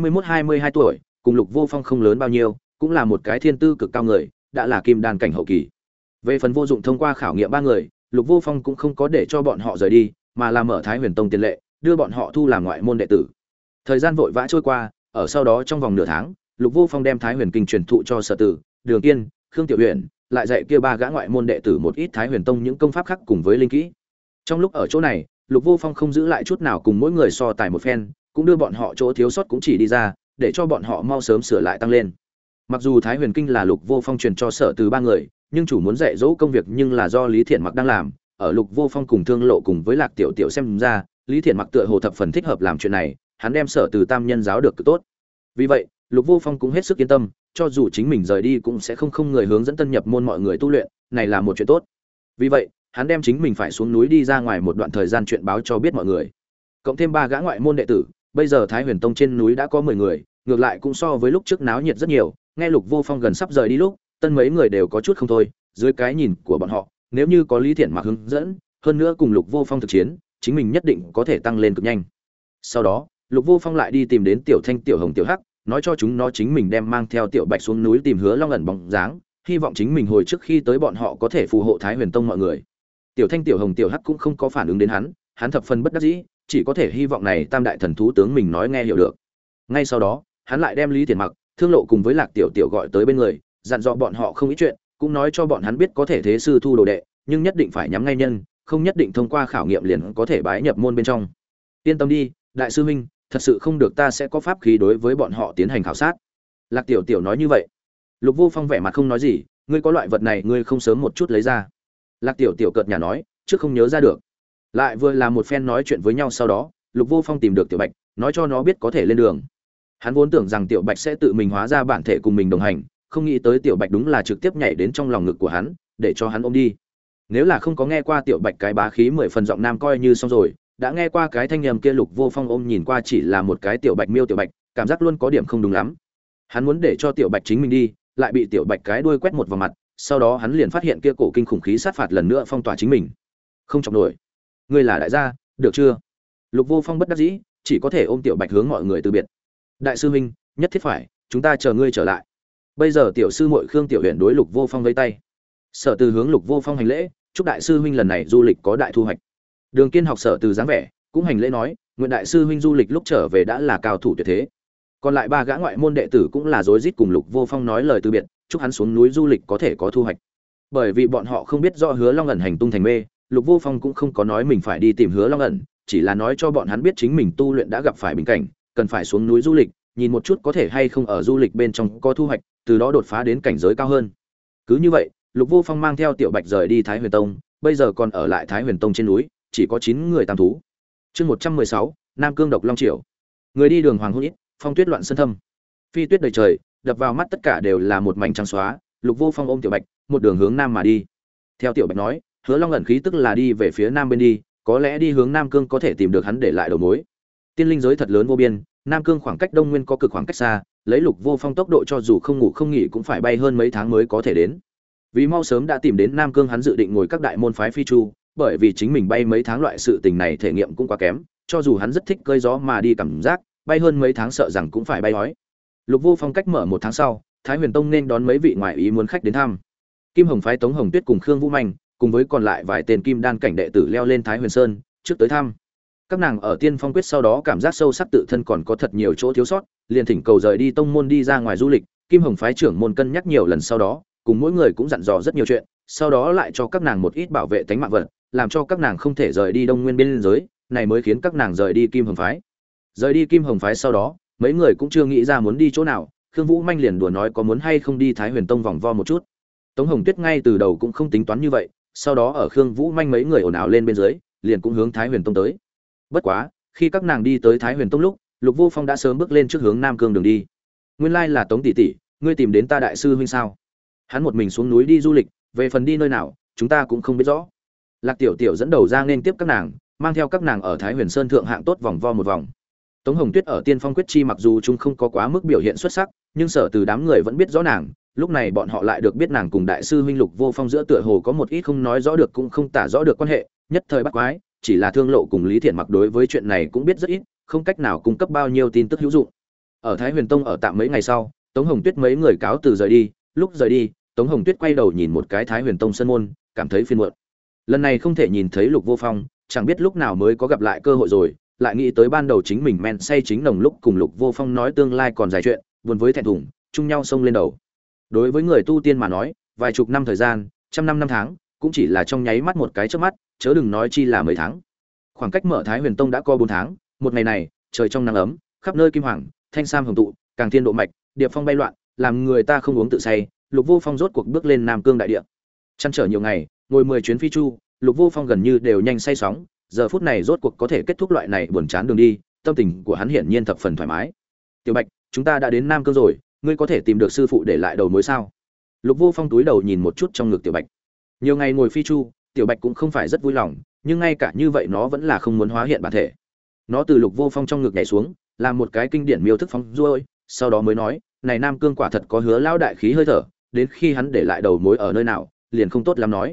21-22 tuổi, cùng Lục Vô Phong không lớn bao nhiêu, cũng là một cái thiên tư cực cao người, đã là kim đan cảnh hậu kỳ. Về phần vô dụng thông qua khảo nghiệm 3 người, Lục Vô Phong cũng không có để cho bọn họ rời đi, mà là mở Thái Huyền Tông tiền lệ, đưa bọn họ thu làm ngoại môn đệ tử. Thời gian vội vã trôi qua, ở sau đó trong vòng nửa tháng, Lục Vô Phong đem Thái Huyền Kinh truyền thụ cho Sở Tử, Đường Kiên, Khương Tiểu Huyền, lại dạy kia 3 gã ngoại môn đệ tử một ít Thái Huyền Tông những công pháp khác cùng với linh kỹ. Trong lúc ở chỗ này, Lục Vô Phong không giữ lại chút nào cùng mỗi người so tài một phen, cũng đưa bọn họ chỗ thiếu sót cũng chỉ đi ra, để cho bọn họ mau sớm sửa lại tăng lên. Mặc dù Thái Huyền Kinh là Lục Vô Phong truyền cho Sở Từ 3 người, nhưng chủ muốn dạy dỗ công việc nhưng là do Lý Thiện Mặc đang làm, ở Lục Vô Phong cùng Thương Lộ cùng với Lạc Tiểu Tiểu xem ra, Lý Thiện Mặc tựa hồ thập phần thích hợp làm chuyện này, hắn đem Sở Từ tam nhân giáo được cực tốt. Vì vậy, Lục Vô Phong cũng hết sức yên tâm, cho dù chính mình rời đi cũng sẽ không người hướng dẫn tân nhập môn mọi người tu luyện, này là một chuyện tốt. Vì vậy, hắn đem chính mình phải xuống núi đi ra ngoài một đoạn thời gian chuyện báo cho biết mọi người. Cộng thêm 3 gã ngoại môn đệ tử, bây giờ Thái Huyền Tông trên núi đã có 10 người, ngược lại cũng so với lúc trước náo nhiệt rất nhiều. Nghe Lục Vô Phong gần sắp rời đi lúc, tân mấy người đều có chút không thôi, dưới cái nhìn của bọn họ, Nếu như có Lý Thiển Mặc hướng dẫn, hơn nữa cùng Lục Vô Phong thực chiến, chính mình nhất định có thể tăng lên cực nhanh. Sau đó, Lục Vô Phong lại đi tìm đến Tiểu Thanh, Tiểu Hồng, Tiểu Hắc, nói cho chúng nó chính mình đem mang theo Tiểu Bạch xuống núi tìm Hứa Long ẩn bóng dáng, hy vọng chính mình hồi trước khi tới bọn họ có thể phù hộ Thái Huyền Tông mọi người. Tiểu Thanh, Tiểu Hồng, Tiểu Hắc cũng không có phản ứng đến hắn thập phần bất đắc dĩ, chỉ có thể hy vọng này tam đại thần thú tướng mình nói nghe hiểu được. Ngay sau đó, hắn lại đem Lý Thiển Mặc, Thương Lộ cùng với Lạc Tiểu Tiểu gọi tới bên người, dặn dò bọn họ không ít chuyện, cũng nói cho bọn hắn biết có thể thế sư thu đồ đệ, nhưng nhất định phải nhắm ngay nhân, không nhất định thông qua khảo nghiệm liền có thể bái nhập môn bên trong. Yên tâm đi, đại sư huynh, thật sự không được ta sẽ có pháp khí đối với bọn họ tiến hành khảo sát. Lạc Tiểu Tiểu nói như vậy. Lục Vô Phong vẻ mặt không nói gì, ngươi có loại vật này ngươi không sớm một chút lấy ra. Lạc Tiểu Tiểu cợt nhả nói, trước không nhớ ra được. Lại vừa là một phen nói chuyện với nhau sau đó, Lục Vô Phong tìm được Tiểu Bạch, nói cho nó biết có thể lên đường. Hắn vốn tưởng rằng Tiểu Bạch sẽ tự mình hóa ra bản thể cùng mình đồng hành, không nghĩ tới Tiểu Bạch đúng là trực tiếp nhảy đến trong lòng ngực của hắn, để cho hắn ôm đi. Nếu là không có nghe qua Tiểu Bạch cái bá khí 10 phần giọng nam coi như xong rồi, đã nghe qua cái thanh âm kia Lục Vô Phong ôm nhìn qua chỉ là một cái Tiểu Bạch miêu Tiểu Bạch, cảm giác luôn có điểm không đúng lắm. Hắn muốn để cho Tiểu Bạch chính mình đi, lại bị Tiểu Bạch cái đuôi quét một vào mặt, sau đó hắn liền phát hiện kia cổ kinh khủng khí sát phạt lần nữa phong tỏa chính mình. Không chọc nổi. Ngươi là đại gia, được chưa? Lục Vô Phong bất đắc dĩ, chỉ có thể ôm Tiểu Bạch hướng mọi người từ biệt. Đại sư huynh, nhất thiết phải, chúng ta chờ ngươi trở lại. Bây giờ tiểu sư muội Khương Tiểu Huyền đối Lục Vô Phong vẫy tay. Sở Từ hướng Lục Vô Phong hành lễ, chúc đại sư huynh lần này du lịch có đại thu hoạch. Đường Kiên học Sở Từ dáng vẻ, cũng hành lễ nói, nguyện đại sư huynh du lịch lúc trở về đã là cao thủ tuyệt thế. Còn lại ba gã ngoại môn đệ tử cũng là rối rít cùng Lục Vô Phong nói lời từ biệt, chúc hắn xuống núi du lịch có thể có thu hoạch. Bởi vì bọn họ không biết rõ Hứa Long ẩn hành tung thành mê, Lục Vô Phong cũng không có nói mình phải đi tìm Hứa Long ẩn, chỉ là nói cho bọn hắn biết chính mình tu luyện đã gặp phải bình cảnh, cần phải xuống núi du lịch, nhìn một chút có thể hay không ở du lịch bên trong có thu hoạch, từ đó đột phá đến cảnh giới cao hơn. Cứ như vậy, Lục Vô Phong mang theo Tiểu Bạch rời đi Thái Huyền Tông, bây giờ còn ở lại Thái Huyền Tông trên núi, chỉ có 9 người tam thú. Chương 116, Nam Cương độc long triều. Người đi đường hoàng hôn ít, phong tuyết loạn sơn thâm. Phi tuyết đầy trời, đập vào mắt tất cả đều là một mảnh trắng xóa, Lục Vô Phong ôm Tiểu Bạch, một đường hướng nam mà đi. Theo Tiểu Bạch nói, Hứa Long ẩn khí tức là đi về phía nam bên đi, có lẽ đi hướng Nam Cương có thể tìm được hắn để lại đầu mối. Tiên linh giới thật lớn vô biên, Nam Cương khoảng cách Đông Nguyên có cực khoảng cách xa, lấy Lục Vô Phong tốc độ cho dù không ngủ không nghỉ cũng phải bay hơn mấy tháng mới có thể đến. Vì mau sớm đã tìm đến Nam Cương, hắn dự định ngồi các đại môn phái phi chu, bởi vì chính mình bay mấy tháng loại sự tình này thể nghiệm cũng quá kém, cho dù hắn rất thích cơi gió mà đi cảm giác, bay hơn mấy tháng sợ rằng cũng phải bay ói. Lục Vô Phong cách mở một tháng sau, Thái Huyền Tông nên đón mấy vị ngoại ý muốn khách đến thăm. Kim Hồng phái Tống Hồng Tuyết cùng Khương Vũ Manh, cùng với còn lại vài tên kim đan cảnh đệ tử leo lên Thái Huyền Sơn, trước tới thăm. Các nàng ở Tiên Phong quyết sau đó cảm giác sâu sắc tự thân còn có thật nhiều chỗ thiếu sót, liền thỉnh cầu rời đi tông môn đi ra ngoài du lịch. Kim Hồng phái trưởng môn cân nhắc nhiều lần sau đó, cùng mỗi người cũng dặn dò rất nhiều chuyện, sau đó lại cho các nàng một ít bảo vệ tánh mạng vật, làm cho các nàng không thể rời đi Đông Nguyên biên giới, này mới khiến các nàng rời đi Kim Hồng phái. Rời đi Kim Hồng phái sau đó, mấy người cũng chưa nghĩ ra muốn đi chỗ nào, Khương Vũ Manh liền đùa nói có muốn hay không đi Thái Huyền Tông vòng vo một chút. Tống Hồng Tuyết ngay từ đầu cũng không tính toán như vậy, sau đó ở Khương Vũ Manh mấy người ồn ào lên bên dưới, liền cũng hướng Thái Huyền Tông tới. Bất quá, khi các nàng đi tới Thái Huyền Tông lúc, Lục Vô Phong đã sớm bước lên trước hướng Nam Cương đường đi. Nguyên lai là Tống tỷ tỷ, ngươi tìm đến ta đại sư huynh sao? Hắn một mình xuống núi đi du lịch, về phần đi nơi nào, chúng ta cũng không biết rõ. Lạc Tiểu Tiểu dẫn đầu ra nên tiếp các nàng, mang theo các nàng ở Thái Huyền Sơn thượng hạng tốt vòng vo một vòng. Tống Hồng Tuyết ở Tiên Phong quyết chi mặc dù chúng không có quá mức biểu hiện xuất sắc, nhưng Sở Từ đám người vẫn biết rõ nàng, lúc này bọn họ lại được biết nàng cùng đại sư huynh Lục Vô Phong giữa tựa hồ có một ít không nói rõ được cũng không tả rõ được quan hệ, nhất thời bắt quái, chỉ là Thương Lộ cùng Lý Thiện Mặc đối với chuyện này cũng biết rất ít, không cách nào cung cấp bao nhiêu tin tức hữu dụng. Ở Thái Huyền Tông ở tạm mấy ngày sau, Tống Hồng Tuyết mấy người cáo từ rời đi, lúc rời đi, Tống Hồng Tuyết quay đầu nhìn một cái Thái Huyền Tông sân môn, cảm thấy phiền muộn. Lần này không thể nhìn thấy Lục Vô Phong, chẳng biết lúc nào mới có gặp lại cơ hội rồi, lại nghĩ tới ban đầu chính mình men say chính nồng lúc cùng Lục Vô Phong nói tương lai còn dài chuyện, buồn với thẹn thùng, chung nhau xông lên đầu. Đối với người tu tiên mà nói, vài chục năm thời gian, trăm năm năm tháng, cũng chỉ là trong nháy mắt một cái chớp mắt, chớ đừng nói chi là mấy tháng. Khoảng cách mở Thái Huyền Tông đã có 4 tháng, một ngày này, trời trong nắng ấm, khắp nơi kim hoàng, thanh sam hồng tụ, càng thiên độ mạch, điệp phong bay loạn, làm người ta không uống tự say. Lục Vô Phong rốt cuộc bước lên Nam Cương đại địa. Chăn trở nhiều ngày, ngồi 10 chuyến phi chu, Lục Vô Phong gần như đều nhanh say sóng, giờ phút này rốt cuộc có thể kết thúc loại này buồn chán đường đi, tâm tình của hắn hiển nhiên thập phần thoải mái. Tiểu Bạch, chúng ta đã đến Nam Cương rồi, ngươi có thể tìm được sư phụ để lại đầu mối sao? Lục Vô Phong túi đầu nhìn một chút trong ngực Tiểu Bạch. Nhiều ngày ngồi phi chu, Tiểu Bạch cũng không phải rất vui lòng, nhưng ngay cả như vậy nó vẫn là không muốn hóa hiện bản thể. Nó từ Lục Vô Phong trong ngực nhảy xuống, làm một cái kinh điển miêu thức phóng ruôi, sau đó mới nói, này Nam Cương quả thật có Hứa lão đại khí hơi thở, đến khi hắn để lại đầu mối ở nơi nào, liền không tốt lắm nói.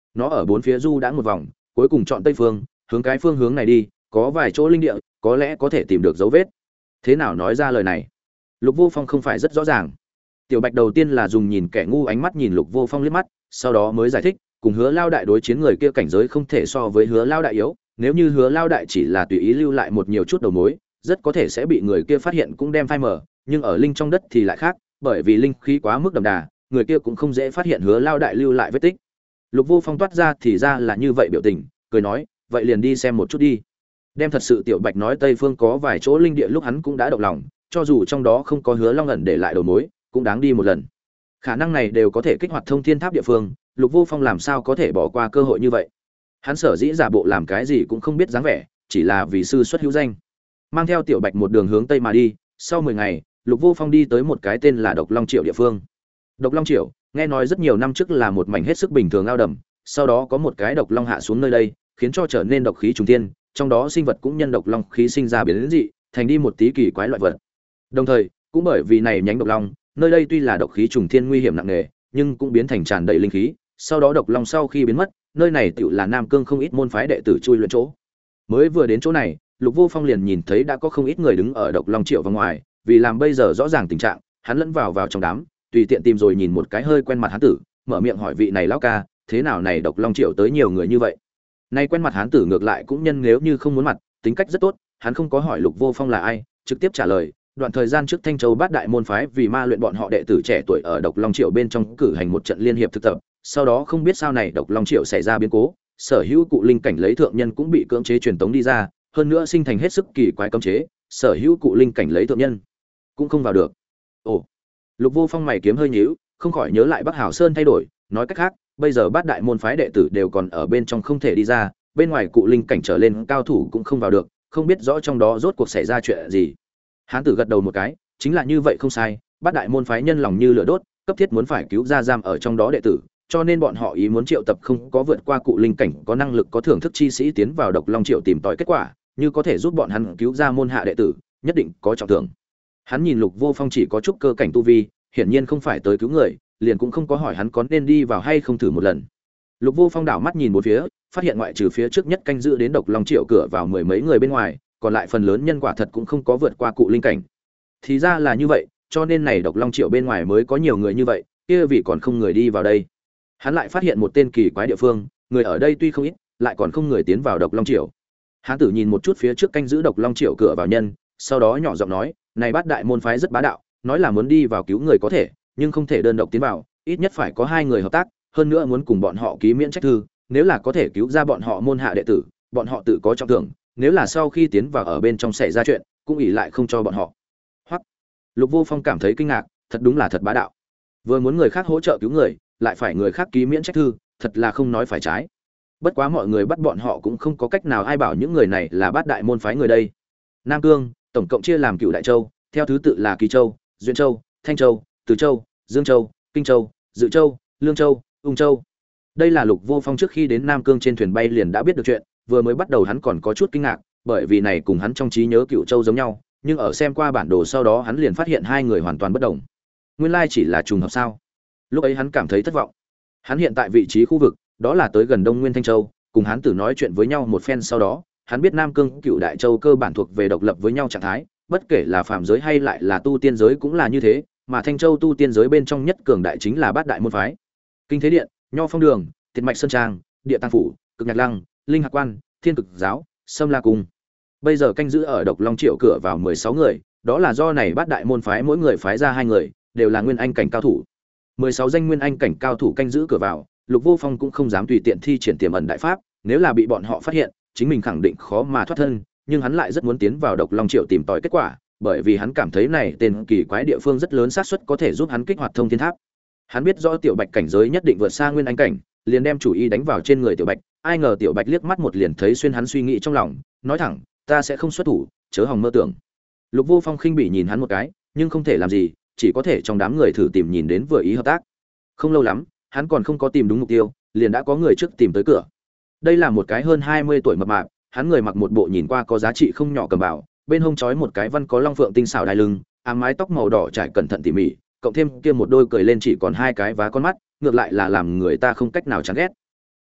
Nó ở bốn phía du đã một vòng, cuối cùng chọn tây phương, hướng cái phương hướng này đi, có vài chỗ linh địa, có lẽ có thể tìm được dấu vết. Thế nào nói ra lời này? Lục Vô Phong không phải rất rõ ràng. Tiểu Bạch đầu tiên là dùng nhìn kẻ ngu ánh mắt nhìn Lục Vô Phong liếc mắt, sau đó mới giải thích, cùng Hứa Lao đại đối chiến người kia cảnh giới không thể so với Hứa Lao đại yếu, nếu như Hứa Lao đại chỉ là tùy ý lưu lại một nhiều chút đầu mối, rất có thể sẽ bị người kia phát hiện cũng đem phai mờ, nhưng ở linh trong đất thì lại khác, bởi vì linh khí quá mức đậm đà, người kia cũng không dễ phát hiện Hứa Lao đại lưu lại vết tích. Lục Vô Phong toát ra thì ra là như vậy biểu tình, cười nói, vậy liền đi xem một chút đi. Đem thật sự Tiểu Bạch nói Tây Phương có vài chỗ linh địa lúc hắn cũng đã động lòng, cho dù trong đó không có Hứa Long ẩn để lại đầu mối, cũng đáng đi một lần. Khả năng này đều có thể kích hoạt thông thiên tháp địa phương, Lục Vô Phong làm sao có thể bỏ qua cơ hội như vậy. Hắn sở dĩ giả bộ làm cái gì cũng không biết dáng vẻ, chỉ là vì sư xuất hữu danh. Mang theo Tiểu Bạch một đường hướng tây mà đi, sau 10 ngày, Lục Vô Phong đi tới một cái tên là Độc Long Triệu địa phương. Độc Long Triệu, nghe nói rất nhiều năm trước là một mảnh hết sức bình thường ao đầm, sau đó có một cái độc long hạ xuống nơi đây, khiến cho trở nên độc khí trùng thiên, trong đó sinh vật cũng nhân độc long khí sinh ra biến dị, thành đi một tí kỳ quái loại vật. Đồng thời, cũng bởi vì này nhánh độc long, nơi đây tuy là độc khí trùng thiên nguy hiểm nặng nề, nhưng cũng biến thành tràn đầy linh khí, sau đó độc long sau khi biến mất, nơi này tựu là Nam Cương không ít môn phái đệ tử chui luyện chỗ. Mới vừa đến chỗ này, Lục Vô Phong liền nhìn thấy đã có không ít người đứng ở Độc Long Triệu vào ngoài, vì làm bây giờ rõ ràng tình trạng, hắn lẫn vào trong đám, tùy tiện tìm rồi nhìn một cái hơi quen mặt hán tử, mở miệng hỏi vị này lão ca, thế nào này Độc Long Triệu tới nhiều người như vậy? Nay quen mặt hán tử ngược lại cũng nhân nếu như không muốn mặt, tính cách rất tốt, hắn không có hỏi Lục Vô Phong là ai, trực tiếp trả lời, đoạn thời gian trước Thanh Châu Bát Đại môn phái vì ma luyện bọn họ đệ tử trẻ tuổi ở Độc Long Triệu bên trong cử hành một trận liên hiệp thực tập, sau đó không biết sao này Độc Long Triệu xảy ra biến cố, sở hữu cụ linh cảnh lấy thượng nhân cũng bị cưỡng chế truyền tống đi ra, hơn nữa sinh thành hết sức kỳ quái cấm chế, sở hữu cụ linh cảnh lấy thượng nhân cũng không vào được. Ồ. Lục Vô Phong mày kiếm hơi nhíu, không khỏi nhớ lại Bắc Hào Sơn thay đổi, nói cách khác, bây giờ Bát Đại môn phái đệ tử đều còn ở bên trong không thể đi ra, bên ngoài cụ linh cảnh trở lên cao thủ cũng không vào được, không biết rõ trong đó rốt cuộc xảy ra chuyện gì. Hán tử gật đầu một cái, chính là như vậy không sai, Bát Đại môn phái nhân lòng như lửa đốt, cấp thiết muốn phải cứu ra giam ở trong đó đệ tử, cho nên bọn họ ý muốn triệu tập không có vượt qua cụ linh cảnh có năng lực có thưởng thức chi sĩ tiến vào Độc Long Triệu tìm tòi kết quả, như có thể giúp bọn hắn cứu ra môn hạ đệ tử, nhất định có trọng thưởng. Hắn nhìn Lục Vô Phong chỉ có chút cơ cảnh tu vi, hiển nhiên không phải tới cứu người, liền cũng không có hỏi hắn có nên đi vào hay không thử một lần. Lục Vô Phong đảo mắt nhìn bốn phía, phát hiện ngoại trừ phía trước nhất canh giữ đến Độc Long Triệu cửa vào mười mấy người bên ngoài, còn lại phần lớn nhân quả thật cũng không có vượt qua cụ linh cảnh. Thì ra là như vậy, cho nên này Độc Long Triệu bên ngoài mới có nhiều người như vậy, kia vì còn không người đi vào đây. Hắn lại phát hiện một tên kỳ quái địa phương, người ở đây tuy không ít, lại còn không người tiến vào Độc Long Triệu. Hán tử nhìn một chút phía trước canh giữ Độc Long Triệu cửa vào nhân, sau đó nhỏ giọng nói, này Bát Đại môn phái rất bá đạo, nói là muốn đi vào cứu người có thể, nhưng không thể đơn độc tiến vào, ít nhất phải có 2 người hợp tác, hơn nữa muốn cùng bọn họ ký miễn trách thư, nếu là có thể cứu ra bọn họ môn hạ đệ tử, bọn họ tự có trọng thưởng, nếu là sau khi tiến vào ở bên trong xảy ra chuyện, cũng ỷ lại không cho bọn họ. Hoặc Lục Vô Phong cảm thấy kinh ngạc, thật đúng là thật bá đạo. Vừa muốn người khác hỗ trợ cứu người, lại phải người khác ký miễn trách thư, thật là không nói phải trái. Bất quá mọi người bắt bọn họ cũng không có cách nào ai bảo những người này là Bát Đại môn phái người đây. Nam Cương tổng cộng chia làm Cửu Đại Châu, theo thứ tự là Kỳ Châu, Duyên Châu, Thanh Châu, Từ Châu, Dương Châu, Kinh Châu, Dự Châu, Lương Châu, Ung Châu. Đây là Lục Vô Phong trước khi đến Nam Cương trên thuyền bay liền đã biết được chuyện, vừa mới bắt đầu hắn còn có chút kinh ngạc, bởi vì này cùng hắn trong trí nhớ Cửu Châu giống nhau, nhưng ở xem qua bản đồ sau đó hắn liền phát hiện hai người hoàn toàn bất đồng. Nguyên lai chỉ là trùng hợp sao? Lúc ấy hắn cảm thấy thất vọng. Hắn hiện tại vị trí khu vực, đó là tới gần Đông Nguyên Thanh Châu, cùng hắn tử nói chuyện với nhau một phen sau đó, hắn biết Nam Cương, Cửu Đại Châu cơ bản thuộc về độc lập với nhau trạng thái, bất kể là phàm giới hay lại là tu tiên giới cũng là như thế, mà Thanh Châu tu tiên giới bên trong nhất cường đại chính là Bát Đại môn phái. Kinh Thế Điện, Nho Phong Đường, Tiệt Mạch Sơn Trang, Địa Tàng Phủ, Cực Nhạc Lăng, Linh Hạc Quan, Thiên Cực Giáo, Sâm La Cung. Bây giờ canh giữ ở Độc Long Triệu cửa vào 16 người, đó là do này Bát Đại môn phái mỗi người phái ra 2 người, đều là nguyên anh cảnh cao thủ. 16 danh nguyên anh cảnh cao thủ canh giữ cửa vào, Lục Vô Phong cũng không dám tùy tiện thi triển tiềm ẩn đại pháp, nếu là bị bọn họ phát hiện, chính mình khẳng định khó mà thoát thân, nhưng hắn lại rất muốn tiến vào Độc Long Triệu tìm tòi kết quả, bởi vì hắn cảm thấy này tên kỳ quái địa phương rất lớn xác suất có thể giúp hắn kích hoạt thông thiên tháp. Hắn biết rõ Tiểu Bạch cảnh giới nhất định vượt xa nguyên anh cảnh, liền đem chủ ý đánh vào trên người Tiểu Bạch, ai ngờ Tiểu Bạch liếc mắt một liền thấy xuyên hắn suy nghĩ trong lòng, nói thẳng, ta sẽ không xuất thủ, chớ hòng mơ tưởng. Lục Vô Phong khinh bỉ nhìn hắn một cái, nhưng không thể làm gì, chỉ có thể trong đám người thử tìm nhìn đến vừa ý hợp tác. Không lâu lắm, hắn còn không có tìm đúng mục tiêu, liền đã có người trước tìm tới cửa. Đây là một cái hơn 20 tuổi mập mạp, hắn người mặc một bộ nhìn qua có giá trị không nhỏ cầm bảo, bên hông trói một cái văn có long phượng tinh xảo đai lưng, ám mái tóc màu đỏ trải cẩn thận tỉ mỉ, cộng thêm kia một đôi cười lên chỉ còn 2 cái vá con mắt, ngược lại là làm người ta không cách nào chán ghét.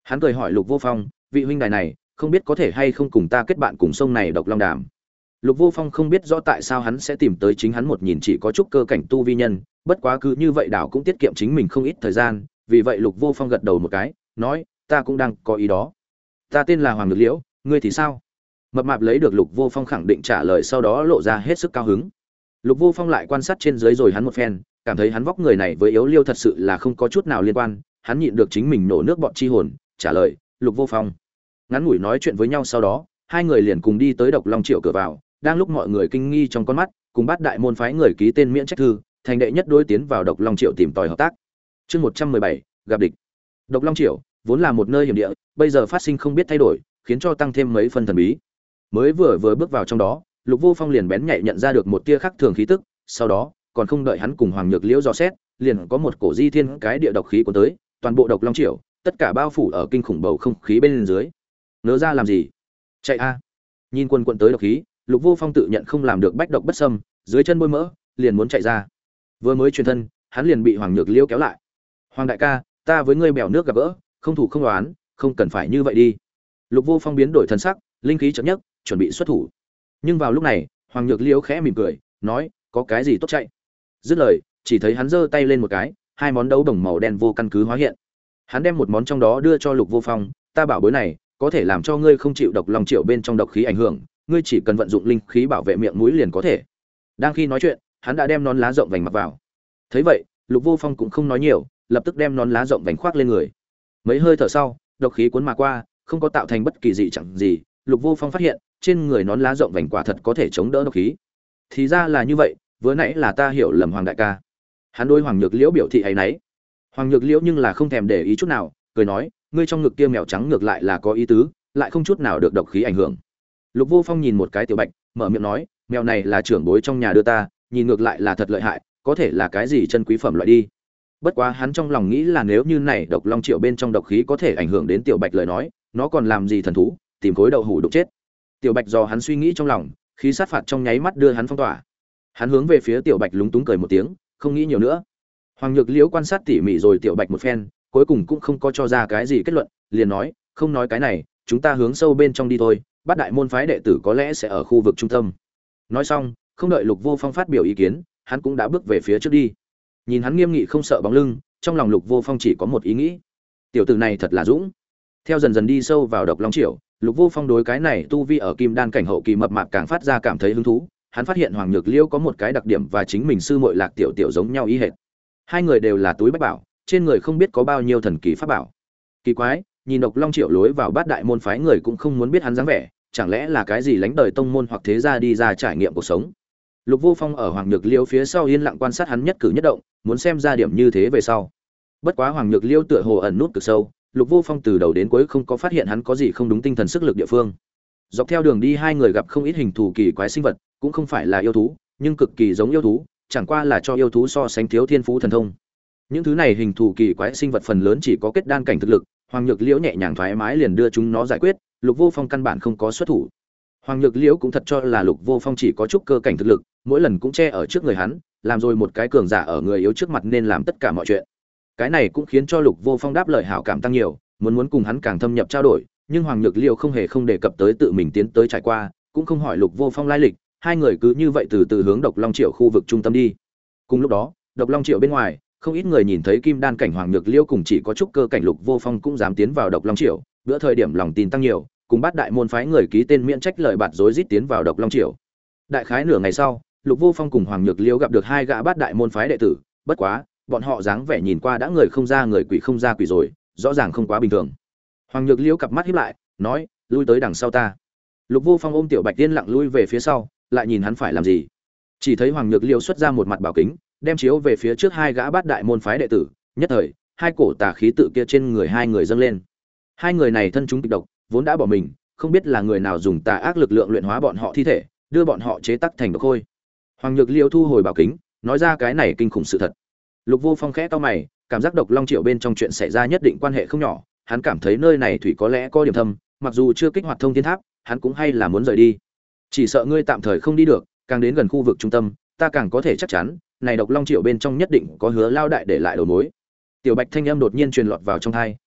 Hắn cười hỏi Lục Vô Phong, vị huynh đài này, không biết có thể hay không cùng ta kết bạn cùng sông này độc long đàm. Lục Vô Phong không biết rõ tại sao hắn sẽ tìm tới chính hắn một nhìn chỉ có chút cơ cảnh tu vi nhân, bất quá cứ như vậy đảo cũng tiết kiệm chính mình không ít thời gian, vì vậy Lục Vô Phong gật đầu một cái, nói, ta cũng đang có ý đó. Ta tên là Hoàng Nhược Liễu, ngươi thì sao? Mập mạp lấy được Lục Vô Phong khẳng định trả lời, sau đó lộ ra hết sức cao hứng. Lục Vô Phong lại quan sát trên dưới rồi hắn một phen, cảm thấy hắn vóc người này với Yếu Liêu thật sự là không có chút nào liên quan, hắn nhịn được chính mình nổ nước bọt chi hồn, trả lời, Lục Vô Phong. Ngắn ngủi nói chuyện với nhau sau đó, hai người liền cùng đi tới Độc Long Triệu cửa vào, đang lúc mọi người kinh nghi trong con mắt, cùng Bát Đại môn phái người ký tên miễn trách thư, thành đệ nhất đối tiến vào Độc Long Triệu tìm tòi hợp tác. Chương 117, gặp địch. Độc Long Triệu vốn là một nơi hiểm địa, bây giờ phát sinh không biết thay đổi, khiến cho tăng thêm mấy phần thần bí. Mới vừa bước vào trong đó, Lục Vô Phong liền bén nhạy nhận ra được một tia khác thường khí tức, sau đó, còn không đợi hắn cùng Hoàng Nhược Liễu dò xét, liền có một cổ di thiên cái địa độc khí cuốn tới, toàn bộ Độc Long Triệu, tất cả bao phủ ở kinh khủng bầu không khí bên dưới. Nỡ ra làm gì? Chạy a! Nhìn quần quần tới độc khí, Lục Vô Phong tự nhận không làm được bách độc bất xâm, dưới chân bôi mỡ, liền muốn chạy ra. Vừa mới truyền thân, hắn liền bị Hoàng Nhược Liễu kéo lại. "Hoàng đại ca, ta với ngươi bèo nước gặp gỡ, không thủ không đoán, không cần phải như vậy đi." Lục Vô Phong biến đổi thân sắc, linh khí chợt nhấc, chuẩn bị xuất thủ. Nhưng vào lúc này, Hoàng Nhược Liễu khẽ mỉm cười, nói, "Có cái gì tốt chạy?" Dứt lời, chỉ thấy hắn giơ tay lên một cái, hai món đấu đồng màu đen vô căn cứ hóa hiện. Hắn đem một món trong đó đưa cho Lục Vô Phong, "Ta bảo bối này, có thể làm cho ngươi không chịu độc long triệu bên trong độc khí ảnh hưởng, ngươi chỉ cần vận dụng linh khí bảo vệ miệng mũi liền có thể." Đang khi nói chuyện, hắn đã đem nón lá rộng vành mặc vào. Thấy vậy, Lục Vô Phong cũng không nói nhiều, lập tức đem nón lá rộng vành khoác lên người. Mấy hơi thở sau, độc khí cuốn mà qua, không có tạo thành bất kỳ dị trạng gì, Lục Vô Phong phát hiện, trên người nón lá rộng vành quả thật có thể chống đỡ độc khí. Thì ra là như vậy, vừa nãy là ta hiểu lầm Hoàng đại ca. Hắn đối Hoàng Nhược Liễu biểu thị ấy nấy. Hoàng Nhược Liễu nhưng là không thèm để ý chút nào, cười nói, ngươi trong ngực kia mèo trắng ngược lại là có ý tứ, lại không chút nào được độc khí ảnh hưởng. Lục Vô Phong nhìn một cái Tiểu Bạch, mở miệng nói, mèo này là trưởng bối trong nhà đưa ta, nhìn ngược lại là thật lợi hại, có thể là cái gì chân quý phẩm loại đi. Bất quá hắn trong lòng nghĩ là nếu như này độc long triệu bên trong độc khí có thể ảnh hưởng đến Tiểu Bạch lời nói, nó còn làm gì thần thú, tìm khối đậu hũ đục chết. Tiểu Bạch do hắn suy nghĩ trong lòng, khí sát phạt trong nháy mắt đưa hắn phong tỏa. Hắn hướng về phía Tiểu Bạch lúng túng cười một tiếng, không nghĩ nhiều nữa. Hoàng Nhược Liễu quan sát tỉ mỉ rồi Tiểu Bạch một phen, cuối cùng cũng không có cho ra cái gì kết luận, liền nói, không nói cái này, chúng ta hướng sâu bên trong đi thôi, Bát Đại môn phái đệ tử có lẽ sẽ ở khu vực trung tâm. Nói xong, không đợi Lục Vô Phong phát biểu ý kiến, hắn cũng đã bước về phía trước đi. Nhìn hắn nghiêm nghị không sợ bóng lưng, trong lòng Lục Vô Phong chỉ có một ý nghĩ, tiểu tử này thật là dũng. Theo dần dần đi sâu vào Độc Long Triệu, Lục Vô Phong đối cái này tu vi ở kim đan cảnh hậu kỳ mập mạp càng phát ra cảm thấy hứng thú. Hắn phát hiện Hoàng Nhược Liễu có một cái đặc điểm và chính mình sư muội Lạc Tiểu Tiểu giống nhau ý hệt. Hai người đều là túi bách bảo, trên người không biết có bao nhiêu thần kỳ pháp bảo. Kỳ quái, nhìn Độc Long Triệu lối vào Bát Đại môn phái người cũng không muốn biết hắn dáng vẻ, chẳng lẽ là cái gì lánh đời tông môn hoặc thế gia đi ra trải nghiệm cuộc sống. Lục Vô Phong ở Hoàng Nhược Liễu phía sau yên lặng quan sát hắn nhất cử nhất động, muốn xem ra điểm như thế về sau. Bất quá Hoàng Nhược Liễu tựa hồ ẩn nút cực sâu, Lục Vô Phong từ đầu đến cuối không có phát hiện hắn có gì không đúng tinh thần sức lực địa phương. Dọc theo đường đi hai người gặp không ít hình thù kỳ quái sinh vật, cũng không phải là yêu thú, nhưng cực kỳ giống yêu thú, chẳng qua là cho yêu thú so sánh thiếu thiên phú thần thông. Những thứ này hình thù kỳ quái sinh vật phần lớn chỉ có kết đan cảnh thực lực, Hoàng Nhược Liễu nhẹ nhàng thoải mái liền đưa chúng nó giải quyết, Lục Vô Phong căn bản không có xuất thủ. Hoàng Nhược Liễu cũng thật cho là Lục Vô Phong chỉ có chút cơ cảnh thực lực, mỗi lần cũng che ở trước người hắn, làm rồi một cái cường giả ở người yếu trước mặt nên làm tất cả mọi chuyện. Cái này cũng khiến cho Lục Vô Phong đáp lời hảo cảm tăng nhiều, muốn cùng hắn càng thâm nhập trao đổi, nhưng Hoàng Nhược Liễu không hề không đề cập tới tự mình tiến tới trải qua, cũng không hỏi Lục Vô Phong lai lịch, hai người cứ như vậy từ từ hướng Độc Long Triệu khu vực trung tâm đi. Cùng lúc đó, Độc Long Triệu bên ngoài, không ít người nhìn thấy kim đan cảnh Hoàng Nhược Liễu cùng chỉ có chút cơ cảnh Lục Vô Phong cũng dám tiến vào Độc Long Triệu, bữa thời điểm lòng tin tăng nhiều, cùng Bát Đại môn phái người ký tên miễn trách lời bạt rối rít tiến vào Độc Long Triệu. Đại khái nửa ngày sau, Lục Vô Phong cùng Hoàng Nhược Liễu gặp được hai gã Bát Đại môn phái đệ tử, bất quá, bọn họ dáng vẻ nhìn qua đã người không ra người quỷ không ra quỷ rồi, rõ ràng không quá bình thường. Hoàng Nhược Liễu cặp mắt híp lại, nói, lui tới đằng sau ta. Lục Vô Phong ôm Tiểu Bạch Tiên lặng lui về phía sau, lại nhìn hắn phải làm gì. Chỉ thấy Hoàng Nhược Liễu xuất ra một mặt bảo kính, đem chiếu về phía trước hai gã Bát Đại môn phái đệ tử, nhất thời, hai cổ tà khí tự kia trên người hai người dâng lên. Hai người này thân chúng kịch độc, vốn đã bỏ mình, không biết là người nào dùng tà ác lực lượng luyện hóa bọn họ thi thể, đưa bọn họ chế tác thành độc khôi. Hoàng Nhược Liễu thu hồi bảo kính, nói ra cái này kinh khủng sự thật. Lục Vô Phong khẽ cau mày, cảm giác Độc Long Triệu bên trong chuyện xảy ra nhất định quan hệ không nhỏ, hắn cảm thấy nơi này thủy có lẽ có điểm thâm, mặc dù chưa kích hoạt thông thiên tháp, hắn cũng hay là muốn rời đi. Chỉ sợ ngươi tạm thời không đi được, càng đến gần khu vực trung tâm, ta càng có thể chắc chắn, này Độc Long Triệu bên trong nhất định có Hứa lao đại để lại đầu mối. Tiểu Bạch thanh âm đột nhiên truyền lọt vào trong tai,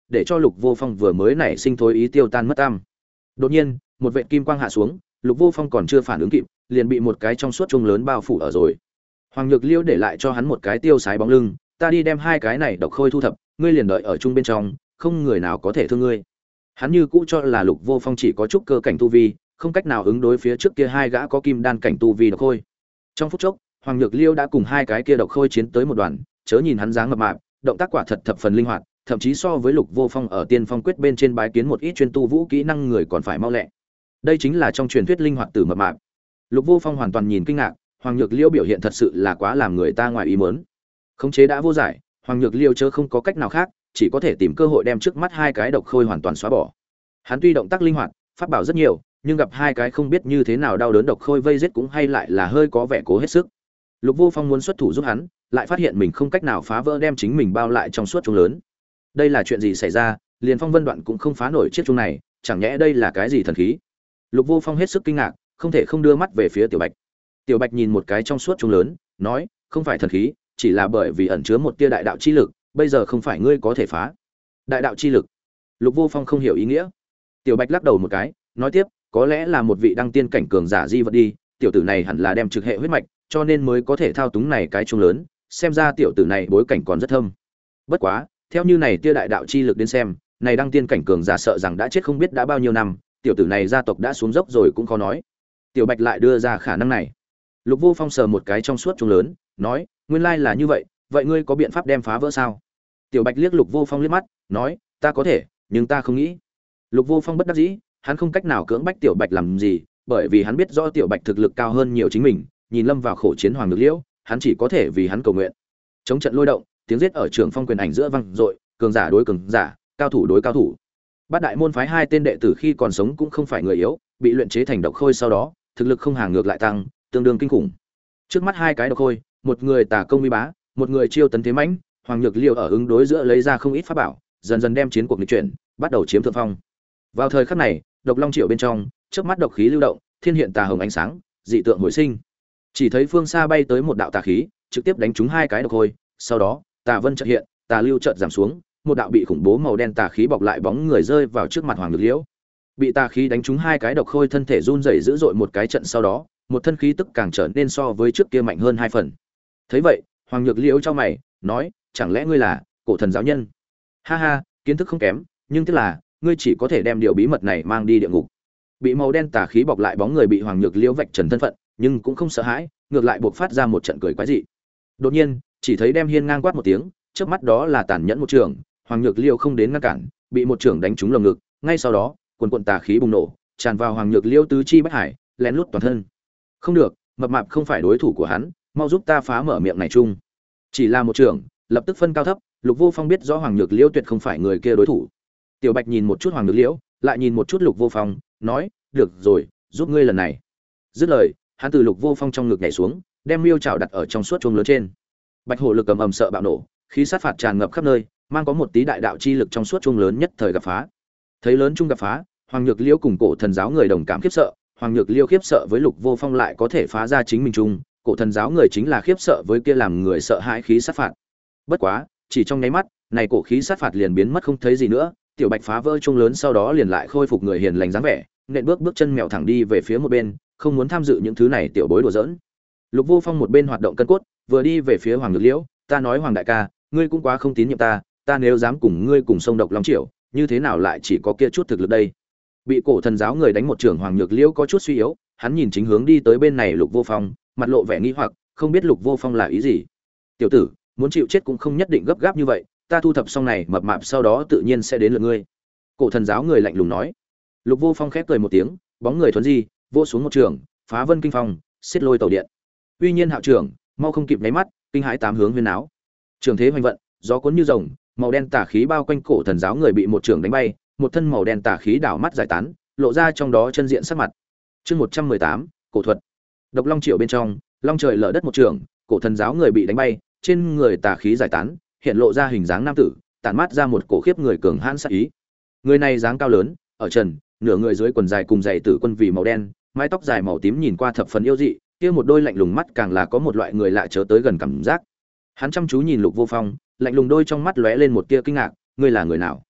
để cho Lục Vô Phong vừa mới nảy sinh thối ý tiêu tan mất tăm. Đột nhiên, một vệt kim quang hạ xuống, Lục Vô Phong còn chưa phản ứng kịp, liền bị một cái trong suốt chuông lớn bao phủ ở rồi. Hoàng Nhược Liêu để lại cho hắn một cái tiêu sái bóng lưng, ta đi đem hai cái này độc khôi thu thập, ngươi liền đợi ở chung bên trong, không người nào có thể thương ngươi. Hắn như cũ cho là Lục Vô Phong chỉ có chút cơ cảnh tu vi, không cách nào ứng đối phía trước kia hai gã có kim đan cảnh tu vi độc khôi. Trong phút chốc, Hoàng Nhược Liêu đã cùng hai cái kia độc khôi chiến tới một đoàn, chớ nhìn hắn dáng mập mạp, động tác quả thật thập phần linh hoạt, thậm chí so với Lục Vô Phong ở Tiên Phong quyết bên trên bái kiến một ít chuyên tu vũ kỹ năng người còn phải mau lẹ. Đây chính là trong truyền thuyết linh hoạt tử mập mạp. Lục Vô Phong hoàn toàn nhìn kinh ngạc, Hoàng Nhược Liêu biểu hiện thật sự là quá làm người ta ngoài ý muốn. Khống chế đã vô giải, Hoàng Nhược Liêu chớ không có cách nào khác, chỉ có thể tìm cơ hội đem trước mắt hai cái độc khôi hoàn toàn xóa bỏ. Hắn tuy động tác linh hoạt, pháp bảo rất nhiều, nhưng gặp hai cái không biết như thế nào đau đớn độc khôi vây giết cũng hay lại là hơi có vẻ cố hết sức. Lục Vô Phong muốn xuất thủ giúp hắn, lại phát hiện mình không cách nào phá vỡ đem chính mình bao lại trong suốt chuông lớn. Đây là chuyện gì xảy ra? Liền Phong Vân Đoạn cũng không phá nổi chiếc chuông này, chẳng nhẽ đây là cái gì thần khí? Lục Vô Phong hết sức kinh ngạc, không thể không đưa mắt về phía Tiểu Bạch. Tiểu Bạch nhìn một cái trong suốt chuông lớn, nói, không phải thần khí, chỉ là bởi vì ẩn chứa một tia đại đạo chi lực, bây giờ không phải ngươi có thể phá. Đại đạo chi lực? Lục Vô Phong không hiểu ý nghĩa. Tiểu Bạch lắc đầu một cái, nói tiếp, có lẽ là một vị đăng tiên cảnh cường giả di vật đi, tiểu tử này hẳn là đem trực hệ huyết mạch, cho nên mới có thể thao túng này cái chuông lớn, xem ra tiểu tử này bối cảnh còn rất thâm. Bất quá, theo như này tia đại đạo chi lực đến xem, này đăng tiên cảnh cường giả sợ rằng đã chết không biết đã bao nhiêu năm, tiểu tử này gia tộc đã xuống dốc rồi cũng khó nói. Tiểu Bạch lại đưa ra khả năng này. Lục Vô Phong sờ một cái trong suốt chuông lớn, nói, nguyên lai là như vậy, vậy ngươi có biện pháp đem phá vỡ sao? Tiểu Bạch liếc Lục Vô Phong liếc mắt, nói, ta có thể, nhưng ta không nghĩ. Lục Vô Phong bất đắc dĩ, hắn không cách nào cưỡng bách Tiểu Bạch làm gì, bởi vì hắn biết rõ Tiểu Bạch thực lực cao hơn nhiều chính mình, nhìn lâm vào khổ chiến Hoàng Nhược Liễu, hắn chỉ có thể vì hắn cầu nguyện. Chống trận lôi động, tiếng giết ở Trường Phong quyền ảnh giữa vang dội, cường giả đối cường giả, cao thủ đối cao thủ. Bát đại môn phái hai tên đệ tử khi còn sống cũng không phải người yếu, bị luyện chế thành độc khôi sau đó, thực lực không hàng ngược lại tăng, tương đương kinh khủng. Trước mắt hai cái độc khôi, một người tà công uy bá, một người chiêu tấn thế mãnh, Hoàng Nhược Liễu ở ứng đối giữa lấy ra không ít pháp bảo, dần dần đem chiến cuộc nghịch chuyển, bắt đầu chiếm thượng phong. Vào thời khắc này, Độc Long Triệu bên trong, trước mắt độc khí lưu động, thiên hiện tà hồng ánh sáng, dị tượng hồi sinh. Chỉ thấy phương xa bay tới một đạo tà khí, trực tiếp đánh trúng hai cái độc khôi, sau đó, tà vân chợt hiện, tà lưu chợt giảm xuống, một đạo bị khủng bố màu đen tà khí bọc lại bóng người rơi vào trước mặt Hoàng Nhược Liễu. Bị tà khí đánh trúng hai cái độc khôi thân thể run rẩy dữ dội một cái trận sau đó, một thân khí tức càng trở nên so với trước kia mạnh hơn hai phần. Thấy vậy, Hoàng Nhược Liễu chau mày, nói, chẳng lẽ ngươi là Cổ Thần giáo nhân? Ha ha, kiến thức không kém, nhưng tức là ngươi chỉ có thể đem điều bí mật này mang đi địa ngục. Bị màu đen tà khí bọc lại bóng người bị Hoàng Nhược Liễu vạch trần thân phận, nhưng cũng không sợ hãi, ngược lại buộc phát ra một trận cười quái dị. Đột nhiên, chỉ thấy đem hiên ngang quát một tiếng, trước mắt đó là tàn nhẫn một trường, Hoàng Nhược Liễu không đến ngăn cản, bị một trường đánh trúng lồng ngực, ngay sau đó, quần quần tà khí bùng nổ, tràn vào Hoàng Nhược Liễu tứ chi bách hải, lén lút toàn thân. Không được, mập mạp không phải đối thủ của hắn, mau giúp ta phá mở miệng này chung. Chỉ là một trường, lập tức phân cao thấp, Lục Vô Phong biết rõ Hoàng Nhược Liễu tuyệt không phải người kia đối thủ. Tiểu Bạch nhìn một chút Hoàng Nhược Liễu, lại nhìn một chút Lục Vô Phong, nói, được rồi, giúp ngươi lần này. Dứt lời, hắn từ Lục Vô Phong trong ngực nhảy xuống, đem miêu chảo đặt ở trong suốt chuông lớn trên. Bạch hổ lực ầm ầm sợ bạo nổ, khí sát phạt tràn ngập khắp nơi, mang có một tí đại đạo chi lực trong suốt chuông lớn nhất thời gặp phá. Thấy lớn trung gặp phá, Hoàng Nhược Liễu cùng Cổ Thần giáo người đồng cảm khiếp sợ, Hoàng Nhược Liễu khiếp sợ với Lục Vô Phong lại có thể phá ra chính mình chung, Cổ Thần giáo người chính là khiếp sợ với kia làm người sợ hãi khí sát phạt. Bất quá, chỉ trong nháy mắt, này cổ khí sát phạt liền biến mất không thấy gì nữa, Tiểu Bạch phá vỡ chuông lớn sau đó liền lại khôi phục người hiền lành dáng vẻ, nện bước chân mèo thẳng đi về phía một bên, không muốn tham dự những thứ này tiểu bối đùa giỡn. Lục Vô Phong một bên hoạt động cân cốt, vừa đi về phía Hoàng Nhược Liễu, ta nói Hoàng đại ca, ngươi cũng quá không tín nhiệm ta, ta nếu dám cùng ngươi cùng sông Độc Long Triều, như thế nào lại chỉ có kia chút thực lực đây. Bị Cổ Thần giáo người đánh một trường, Hoàng Nhược Liễu có chút suy yếu, hắn nhìn chính hướng đi tới bên này Lục Vô Phong, mặt lộ vẻ nghi hoặc, không biết Lục Vô Phong là ý gì. Tiểu tử, muốn chịu chết cũng không nhất định gấp gáp như vậy, ta thu thập xong này mập mạp sau đó tự nhiên sẽ đến lượt ngươi. Cổ Thần giáo người lạnh lùng nói. Lục Vô Phong khép cười một tiếng, bóng người thuần di, vỗ xuống một trường, phá vân kinh phong, xiết lôi tàu điện. Uy nhiên hạo trưởng, mau không kịp nháy mắt, kinh hãi tám hướng huyên áo. Trường thế hoành vận, gió cuốn như rồng, màu đen tà khí bao quanh Cổ Thần giáo người bị một trường đánh bay, một thân màu đen tà khí đảo mắt giải tán, lộ ra trong đó chân diện sắc mặt. Chương 118, cổ thuật. Độc Long Triệu bên trong, long trời lở đất một trường, Cổ Thần giáo người bị đánh bay, trên người tà khí giải tán, hiện lộ ra hình dáng nam tử, tản mát ra một cổ khiếp người cường hãn sát ý. Người này dáng cao lớn, ở trần, nửa người dưới quần dài cùng giày tử quân vì màu đen, mái tóc dài màu tím nhìn qua thập phần yêu dị, kia một đôi lạnh lùng mắt càng là có một loại người lạ chớ tới gần cảm giác. Hắn chăm chú nhìn Lục Vô Phong, lạnh lùng đôi trong mắt lóe lên một tia kinh ngạc, ngươi là người nào?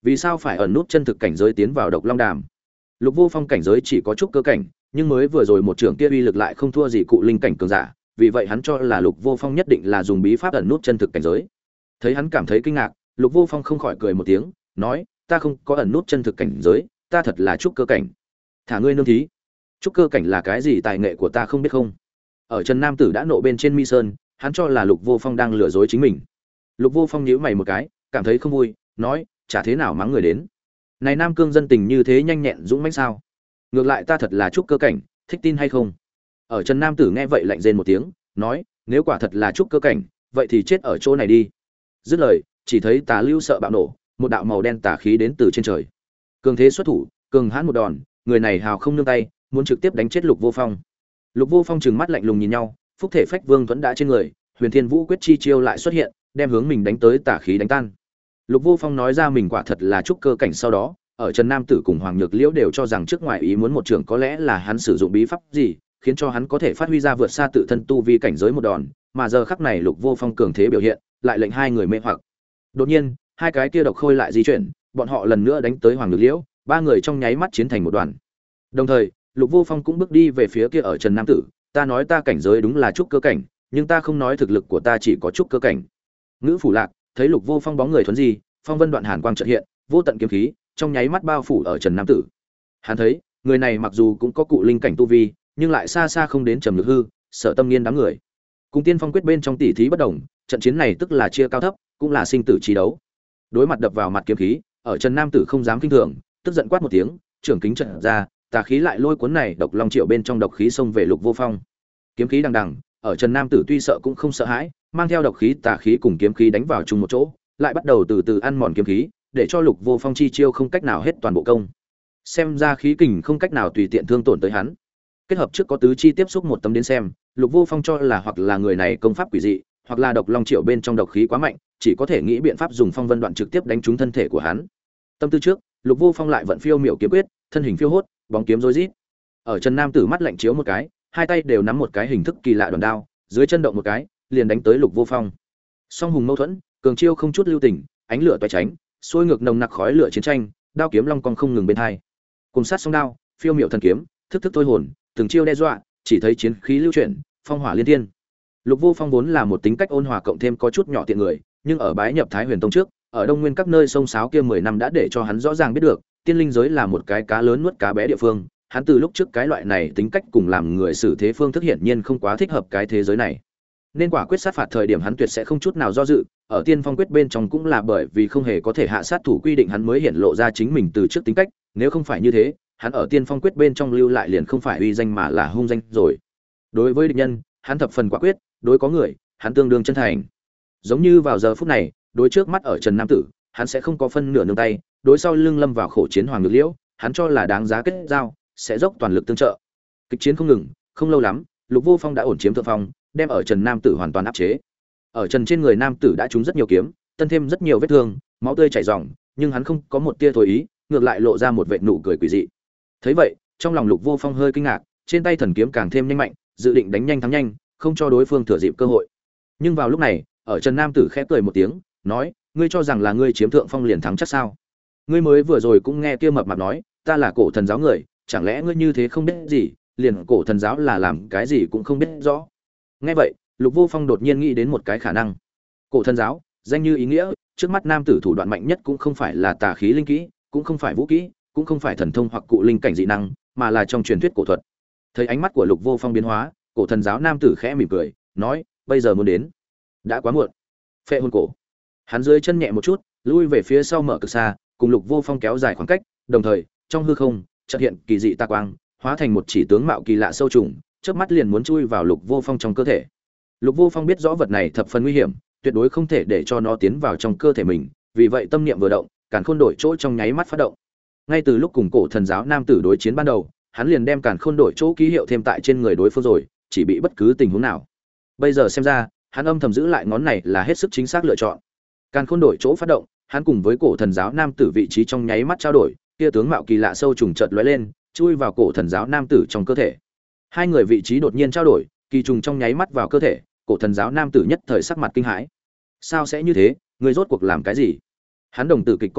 Vì sao phải ẩn nút chân thực cảnh giới tiến vào Độc Long Đàm? Lục Vô Phong cảnh giới chỉ có chút cơ cảnh, nhưng mới vừa rồi một trưởng kia uy lực lại không thua gì cụ linh cảnh cường giả, vì vậy hắn cho là Lục Vô Phong nhất định là dùng bí pháp ẩn nút chân thực cảnh giới. Thấy hắn cảm thấy kinh ngạc, Lục Vô Phong không khỏi cười một tiếng, nói: "Ta không có ẩn nút chân thực cảnh giới, ta thật là trúc cơ cảnh." "Thả ngươi nương thí. Trúc cơ cảnh là cái gì, tài nghệ của ta không biết không?" Ở Trần Nam Tử đã nộ bên trên Mi Sơn, hắn cho là Lục Vô Phong đang lừa dối chính mình. Lục Vô Phong nhíu mày một cái, cảm thấy không vui, nói: "Chả thế nào mắng người đến. Này Nam Cương dân tình như thế nhanh nhẹn dũng mãnh sao? Ngược lại ta thật là trúc cơ cảnh, thích tin hay không?" Ở Trần Nam Tử nghe vậy lạnh rên một tiếng, nói: "Nếu quả thật là trúc cơ cảnh, vậy thì chết ở chỗ này đi." Dứt lời, chỉ thấy tà lưu sợ bạo nổ, một đạo màu đen tà khí đến từ trên trời. Cường thế xuất thủ, cường hãn một đòn, người này hào không nương tay, muốn trực tiếp đánh chết Lục Vô Phong. Lục Vô Phong trừng mắt lạnh lùng nhìn nhau, phúc thể phách vương thuẫn đã trên người, Huyền Thiên Vũ quyết chi chiêu lại xuất hiện, đem hướng mình đánh tới tà khí đánh tan. Lục Vô Phong nói ra mình quả thật là trúc cơ cảnh sau đó, ở Trần Nam Tử cùng Hoàng Nhược Liễu đều cho rằng trước ngoài ý muốn một trường có lẽ là hắn sử dụng bí pháp gì, khiến cho hắn có thể phát huy ra vượt xa tự thân tu vi cảnh giới một đòn, mà giờ khắc này Lục Vô Phong cường thế biểu hiện, lại lệnh hai người mê hoặc. Đột nhiên, hai cái kia độc khôi lại di chuyển, bọn họ lần nữa đánh tới Hoàng Nhược Liễu, ba người trong nháy mắt chiến thành một đoàn. Đồng thời, Lục Vô Phong cũng bước đi về phía kia ở Trần Nam Tử, "Ta nói ta cảnh giới đúng là trúc cơ cảnh, nhưng ta không nói thực lực của ta chỉ có trúc cơ cảnh." Ngữ Phủ Lạc thấy Lục Vô Phong bóng người thuần di, phong vân đoạn hàn quang chợt hiện, vô tận kiếm khí trong nháy mắt bao phủ ở Trần Nam Tử. Hắn thấy, người này mặc dù cũng có cụ linh cảnh tu vi, nhưng lại xa xa không đến Trầm Nhược Hư, Sở Tâm Nghiên đám người. Cùng Tiên Phong quyết bên trong tỷ thí bất đồng, trận chiến này tức là chia cao thấp, cũng là sinh tử chi đấu. Đối mặt đập vào mặt kiếm khí, ở Trần Nam Tử không dám kinh thường, tức giận quát một tiếng, trưởng kính trận ra, tà khí lại lôi cuốn này Độc Long Triệu bên trong độc khí xông về Lục Vô Phong. Kiếm khí đằng đằng, ở Trần Nam Tử tuy sợ cũng không sợ hãi, mang theo độc khí tà khí cùng kiếm khí đánh vào chung một chỗ, lại bắt đầu từ từ ăn mòn kiếm khí, để cho Lục Vô Phong chi chiêu không cách nào hết toàn bộ công. Xem ra khí kình không cách nào tùy tiện thương tổn tới hắn. Kết hợp trước có tứ chi tiếp xúc một tấm đến xem, Lục Vô Phong cho là hoặc là người này công pháp quỷ dị, hoặc là Độc Long Triệu bên trong độc khí quá mạnh, chỉ có thể nghĩ biện pháp dùng phong vân đoạn trực tiếp đánh trúng thân thể của hắn. Tâm tư trước, Lục Vô Phong lại vận phiêu miểu kiếm quyết, thân hình phiêu hốt, bóng kiếm rối rít. Ở Trần Nam Tử mắt lạnh chiếu một cái, hai tay đều nắm một cái hình thức kỳ lạ đòn đao, dưới chân động một cái, liền đánh tới Lục Vô Phong. Song hùng mâu thuẫn, cường chiêu không chút lưu tình, ánh lửa toái tránh, xuôi ngược nồng nặc khói lửa chiến tranh, đao kiếm long cong không ngừng bên hai. Cùng sát song đao, phiêu miểu thần kiếm, thức thức thôi hồn, từng chiêu đe dọa, chỉ thấy chiến khí lưu chuyển, phong hỏa liên thiên. Lục Vô Phong vốn là một tính cách ôn hòa cộng thêm có chút nhỏ tiện người, nhưng ở bái nhập Thái Huyền Tông trước, ở Đông Nguyên các nơi sông sáo kia 10 năm đã để cho hắn rõ ràng biết được, tiên linh giới là một cái cá lớn nuốt cá bé địa phương, hắn từ lúc trước cái loại này tính cách cùng làm người xử thế phương thức hiển nhiên không quá thích hợp cái thế giới này. Nên quả quyết sát phạt thời điểm hắn tuyệt sẽ không chút nào do dự, ở Tiên Phong quyết bên trong cũng là bởi vì không hề có thể hạ sát thủ quy định hắn mới hiện lộ ra chính mình từ trước tính cách, nếu không phải như thế, hắn ở Tiên Phong quyết bên trong lưu lại liền không phải uy danh mà là hung danh rồi. Đối với địch nhân, hắn thập phần quả quyết, đối có người, hắn tương đương chân thành. Giống như vào giờ phút này, đối trước mắt ở Trần Nam Tử, hắn sẽ không có phân nửa nương tay, đối sau lưng lâm vào khổ chiến Hoàng Nhược Liễu, hắn cho là đáng giá kết giao, sẽ dốc toàn lực tương trợ. Kịch chiến không ngừng, không lâu lắm, Lục Vô Phong đã ổn chiếm thượng phong, đem ở Trần Nam Tử hoàn toàn áp chế. Ở Trần trên người Nam Tử đã trúng rất nhiều kiếm, tân thêm rất nhiều vết thương, máu tươi chảy ròng, nhưng hắn không có một tia thối ý, ngược lại lộ ra một vệt nụ cười quỷ dị. Thấy vậy, trong lòng Lục Vô Phong hơi kinh ngạc, trên tay thần kiếm càng thêm nhanh mạnh, dự định đánh nhanh thắng nhanh, không cho đối phương thừa dịp cơ hội. Nhưng vào lúc này, ở Trần Nam Tử khẽ cười một tiếng, nói: "Ngươi cho rằng là ngươi chiếm thượng phong liền thắng chắc sao? Ngươi mới vừa rồi cũng nghe kia mập mạp nói, ta là Cổ Thần giáo người, chẳng lẽ ngươi như thế không biết gì, liền Cổ Thần giáo là làm cái gì cũng không biết rõ?" Nghe vậy, Lục Vô Phong đột nhiên nghĩ đến một cái khả năng. Cổ Thần giáo, danh như ý nghĩa, trước mắt nam tử thủ đoạn mạnh nhất cũng không phải là tà khí linh kỹ, cũng không phải vũ kỹ, cũng không phải thần thông hoặc cụ linh cảnh dị năng, mà là trong truyền thuyết cổ thuật. Thấy ánh mắt của Lục Vô Phong biến hóa, Cổ Thần giáo nam tử khẽ mỉm cười, nói: "Bây giờ muốn đến, đã quá muộn." Phệ hồn cổ. Hắn dưới chân nhẹ một chút, lui về phía sau mở cực xa, cùng Lục Vô Phong kéo dài khoảng cách, đồng thời, trong hư không, chợt hiện kỳ dị tà quang, hóa thành một chỉ tướng mạo kỳ lạ sâu trùng, chớp mắt liền muốn chui vào Lục Vô Phong trong cơ thể. Lục Vô Phong biết rõ vật này thập phần nguy hiểm, tuyệt đối không thể để cho nó tiến vào trong cơ thể mình, vì vậy tâm niệm vừa động, Càn Khôn đổi chỗ trong nháy mắt phát động. Ngay từ lúc cùng Cổ Thần giáo nam tử đối chiến ban đầu, hắn liền đem Càn Khôn đổi chỗ ký hiệu thêm tại trên người đối phương rồi, chỉ bị bất cứ tình huống nào. Bây giờ xem ra, hắn âm thầm giữ lại ngón này là hết sức chính xác lựa chọn. Càn Khôn đổi chỗ phát động, hắn cùng với Cổ Thần giáo nam tử vị trí trong nháy mắt trao đổi, kia tướng mạo kỳ lạ sâu trùng chợt lóe lên, chui vào Cổ Thần giáo nam tử trong cơ thể. Hai người vị trí đột nhiên trao đổi, kỳ trùng trong nháy mắt vào cơ thể, Cổ Thần giáo nam tử nhất thời sắc mặt kinh hãi. Sao sẽ như thế, người rốt cuộc làm cái gì? Hắn đồng tử kịch co rút,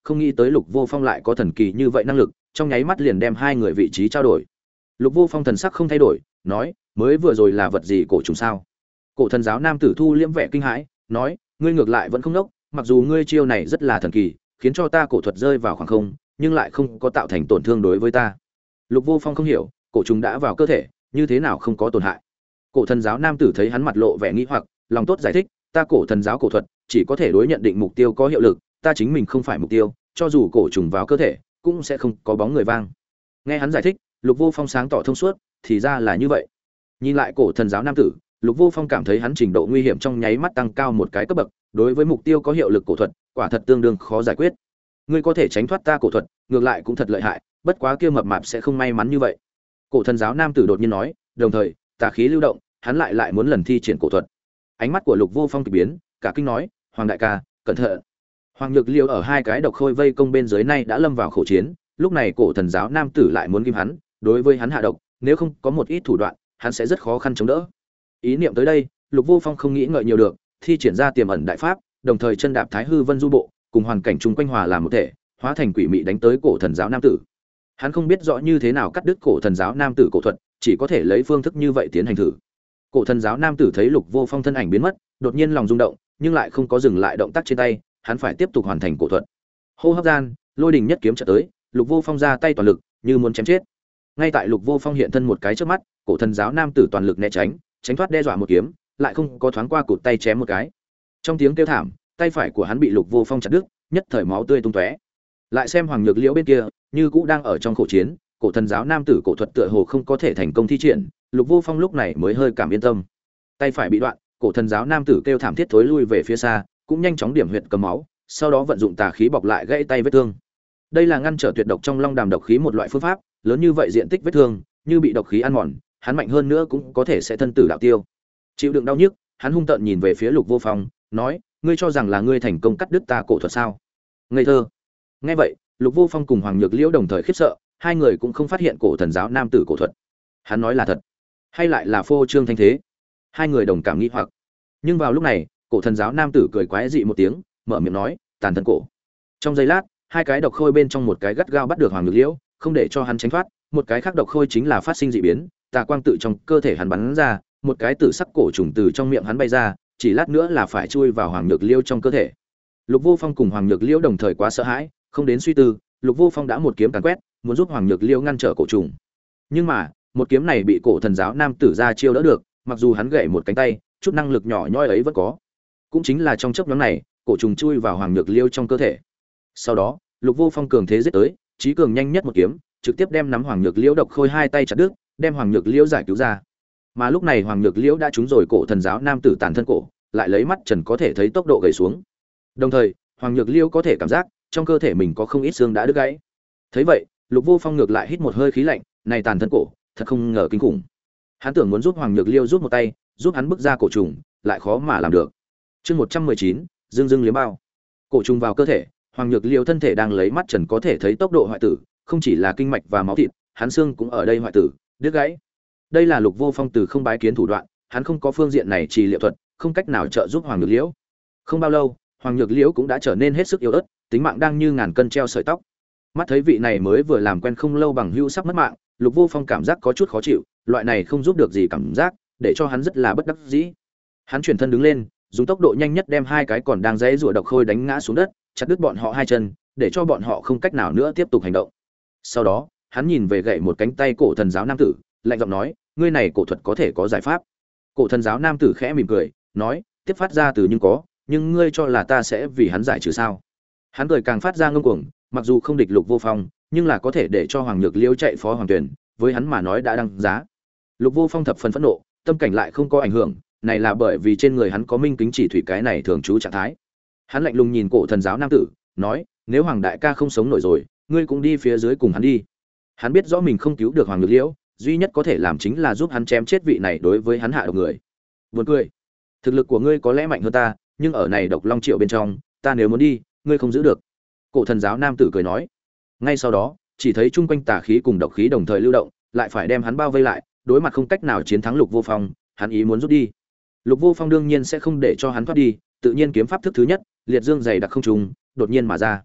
không nghĩ tới Lục Vô Phong lại có thần kỳ như vậy năng lực, trong nháy mắt liền đem hai người vị trí trao đổi. Lục Vô Phong thần sắc không thay đổi, nói, mới vừa rồi là vật gì cổ trùng sao? Cổ thần giáo nam tử thu liễm vẻ kinh hãi, nói, ngươi ngược lại vẫn không nốc, mặc dù ngươi chiêu này rất là thần kỳ, khiến cho ta cổ thuật rơi vào khoảng không, nhưng lại không có tạo thành tổn thương đối với ta. Lục Vô Phong không hiểu, cổ trùng đã vào cơ thể, như thế nào không có tổn hại? Cổ thần giáo nam tử thấy hắn mặt lộ vẻ nghi hoặc, lòng tốt giải thích, ta cổ thần giáo cổ thuật chỉ có thể đối nhận định mục tiêu có hiệu lực, ta chính mình không phải mục tiêu, cho dù cổ trùng vào cơ thể, cũng sẽ không có bóng người vang. Nghe hắn giải thích, Lục Vô Phong sáng tỏ thông suốt, thì ra là như vậy. Nhìn lại cổ thần giáo nam tử, Lục Vô Phong cảm thấy hắn trình độ nguy hiểm trong nháy mắt tăng cao một cái cấp bậc, đối với mục tiêu có hiệu lực cổ thuật, quả thật tương đương khó giải quyết. Ngươi có thể tránh thoát ta cổ thuật, ngược lại cũng thật lợi hại, bất quá kia mập mạp sẽ không may mắn như vậy. Cổ thần giáo nam tử đột nhiên nói, đồng thời, tà khí lưu động, hắn lại muốn lần thi triển cổ thuật. Ánh mắt của Lục Vô Phong kỳ biến, cả kinh nói, Hoàng đại ca, cẩn thận. Hoàng Nhược Liêu ở hai cái độc khôi vây công bên dưới này đã lâm vào khổ chiến, lúc này cổ thần giáo nam tử lại muốn ghim hắn, đối với hắn hạ độc, nếu không có một ít thủ đoạn, hắn sẽ rất khó khăn chống đỡ. Ý niệm tới đây, Lục Vô Phong không nghĩ ngợi nhiều được, thi triển ra tiềm ẩn đại pháp, đồng thời chân đạp Thái Hư Vân Du bộ, cùng hoàn cảnh chung quanh hòa làm một thể, hóa thành quỷ mị đánh tới cổ thần giáo nam tử. Hắn không biết rõ như thế nào cắt đứt cổ thần giáo nam tử cổ thuật, chỉ có thể lấy phương thức như vậy tiến hành thử. Cổ thần giáo nam tử thấy Lục Vô Phong thân ảnh biến mất, đột nhiên lòng rung động, nhưng lại không có dừng lại động tác trên tay, hắn phải tiếp tục hoàn thành cổ thuật. Hô hấp gian, lôi đình nhất kiếm chợt tới, Lục Vô Phong ra tay toàn lực, như muốn chém chết. Ngay tại Lục Vô Phong hiện thân một cái trước mắt, cổ thần giáo nam tử toàn lực né tránh, tránh thoát đe dọa một kiếm, lại không có thoáng qua cụt tay chém một cái. Trong tiếng kêu thảm, tay phải của hắn bị Lục Vô Phong chặt đứt, nhất thời máu tươi tung tóe. Lại xem Hoàng Nhược Liễu bên kia, như cũ đang ở trong khổ chiến, cổ thần giáo nam tử cổ thuật tựa hồ không có thể thành công thi triển, Lục Vô Phong lúc này mới hơi cảm yên tâm. Tay phải bị đoạn, cổ thần giáo nam tử kêu thảm thiết thối lui về phía xa, cũng nhanh chóng điểm huyệt cầm máu, sau đó vận dụng tà khí bọc lại gãy tay vết thương. Đây là ngăn trở tuyệt độc trong long đàm độc khí một loại phương pháp, lớn như vậy diện tích vết thương, như bị độc khí ăn mòn, hắn mạnh hơn nữa cũng có thể sẽ thân tử đạo tiêu. Chịu đựng đau nhức, hắn hung tợn nhìn về phía Lục Vô Phong, nói: "Ngươi cho rằng là ngươi thành công cắt đứt ta cổ thuật sao?" Ngây thơ. Nghe vậy, Lục Vô Phong cùng Hoàng Nhược Liễu đồng thời khiếp sợ, hai người cũng không phát hiện cổ thần giáo nam tử cổ thuật. Hắn nói là thật, hay lại là phô trương thanh thế? Hai người đồng cảm nghi hoặc. Nhưng vào lúc này, cổ thần giáo nam tử cười quái dị một tiếng, mở miệng nói: "Tàn thân cổ." Trong giây lát, hai cái độc khôi bên trong một cái gắt gao bắt được Hoàng Nhược Liễu, không để cho hắn tránh thoát, một cái khác độc khôi chính là phát sinh dị biến, tà quang tự trong cơ thể hắn bắn ra, một cái tử sắc cổ trùng từ trong miệng hắn bay ra, chỉ lát nữa là phải chui vào Hoàng Nhược Liễu trong cơ thể. Lục Vô Phong cùng Hoàng Nhược Liễu đồng thời quá sợ hãi, không đến suy tư, Lục Vô Phong đã một kiếm càn quét, muốn giúp Hoàng Nhược Liễu ngăn trở cổ trùng. Nhưng mà, một kiếm này bị cổ thần giáo nam tử ra chiêu đỡ được, mặc dù hắn gãy một cánh tay, chút năng lực nhỏ nhoi ấy vẫn có. Cũng chính là trong chốc ngắn này, cổ trùng chui vào Hoàng Nhược Liễu trong cơ thể. Sau đó, Lục Vô Phong cường thế giết tới, chí cường nhanh nhất một kiếm, trực tiếp đem nắm Hoàng Nhược Liễu độc khôi hai tay chặt đứt, đem Hoàng Nhược Liễu giải cứu ra. Mà lúc này Hoàng Nhược Liễu đã trúng rồi cổ thần giáo nam tử tàn thân cổ, lại lấy mắt trần có thể thấy tốc độ gầy xuống. Đồng thời, Hoàng Nhược Liễu có thể cảm giác trong cơ thể mình có không ít xương đã đứt gãy. Thấy vậy, Lục Vô Phong ngược lại hít một hơi khí lạnh, này tàn thân cổ, thật không ngờ kinh khủng. Hắn tưởng muốn giúp Hoàng Nhược Liễu rút một tay, giúp hắn bức ra cổ trùng, lại khó mà làm được. Chương 119, dương dương liếm bao. Cổ trùng vào cơ thể, Hoàng Nhược Liễu thân thể đang lấy mắt trần có thể thấy tốc độ hoại tử, không chỉ là kinh mạch và máu thịt, hắn xương cũng ở đây hoại tử, đứt gãy. Đây là Lục Vô Phong từ không bái kiến thủ đoạn, hắn không có phương diện này trì liệu thuật, không cách nào trợ giúp Hoàng Nhược Liễu. Không bao lâu, Hoàng Nhược Liễu cũng đã trở nên hết sức yếu ớt, tính mạng đang như ngàn cân treo sợi tóc. Mắt thấy vị này mới vừa làm quen không lâu bằng hữu sắp mất mạng, Lục Vô Phong cảm giác có chút khó chịu, loại này không giúp được gì cảm giác, để cho hắn rất là bất đắc dĩ. Hắn chuyển thân đứng lên, dùng tốc độ nhanh nhất đem hai cái còn đang giãy giụa độc khôi đánh ngã xuống đất, chặt đứt bọn họ hai chân, để cho bọn họ không cách nào nữa tiếp tục hành động. Sau đó, hắn nhìn về gậy một cánh tay cổ thần giáo nam tử, lạnh giọng nói: "Ngươi này cổ thuật có thể có giải pháp?" Cổ thần giáo nam tử khẽ mỉm cười, nói: "Tiếp phát ra từ nhưng có, nhưng ngươi cho là ta sẽ vì hắn giải trừ sao?" Hắn cười càng phát ra ngông cuồng, mặc dù không địch Lục Vô Phong, nhưng là có thể để cho Hoàng Nhược Liễu chạy phó Hoàng Tuyển, với hắn mà nói đã đăng giá. Lục Vô Phong thập phần phẫn nộ, tâm cảnh lại không có ảnh hưởng, này là bởi vì trên người hắn có minh kính chỉ thủy cái này thường trú trạng thái. Hắn lạnh lùng nhìn cổ thần giáo nam tử, nói: "Nếu Hoàng đại ca không sống nổi rồi, ngươi cũng đi phía dưới cùng hắn đi." Hắn biết rõ mình không cứu được Hoàng Nhược Liễu, duy nhất có thể làm chính là giúp hắn chém chết vị này đối với hắn hạ độc người. Buồn cười, thực lực của ngươi có lẽ mạnh hơn ta, nhưng ở này độc long triệu bên trong, ta nếu muốn đi, ngươi không giữ được. Cổ thần giáo nam tử cười nói. Ngay sau đó, chỉ thấy chung quanh tà khí cùng độc khí đồng thời lưu động, lại phải đem hắn bao vây lại, đối mặt không cách nào chiến thắng Lục Vô Phong, hắn ý muốn rút đi. Lục Vô Phong đương nhiên sẽ không để cho hắn thoát đi, tự nhiên kiếm pháp thức thứ nhất, liệt dương dày đặc không trùng, đột nhiên mà ra.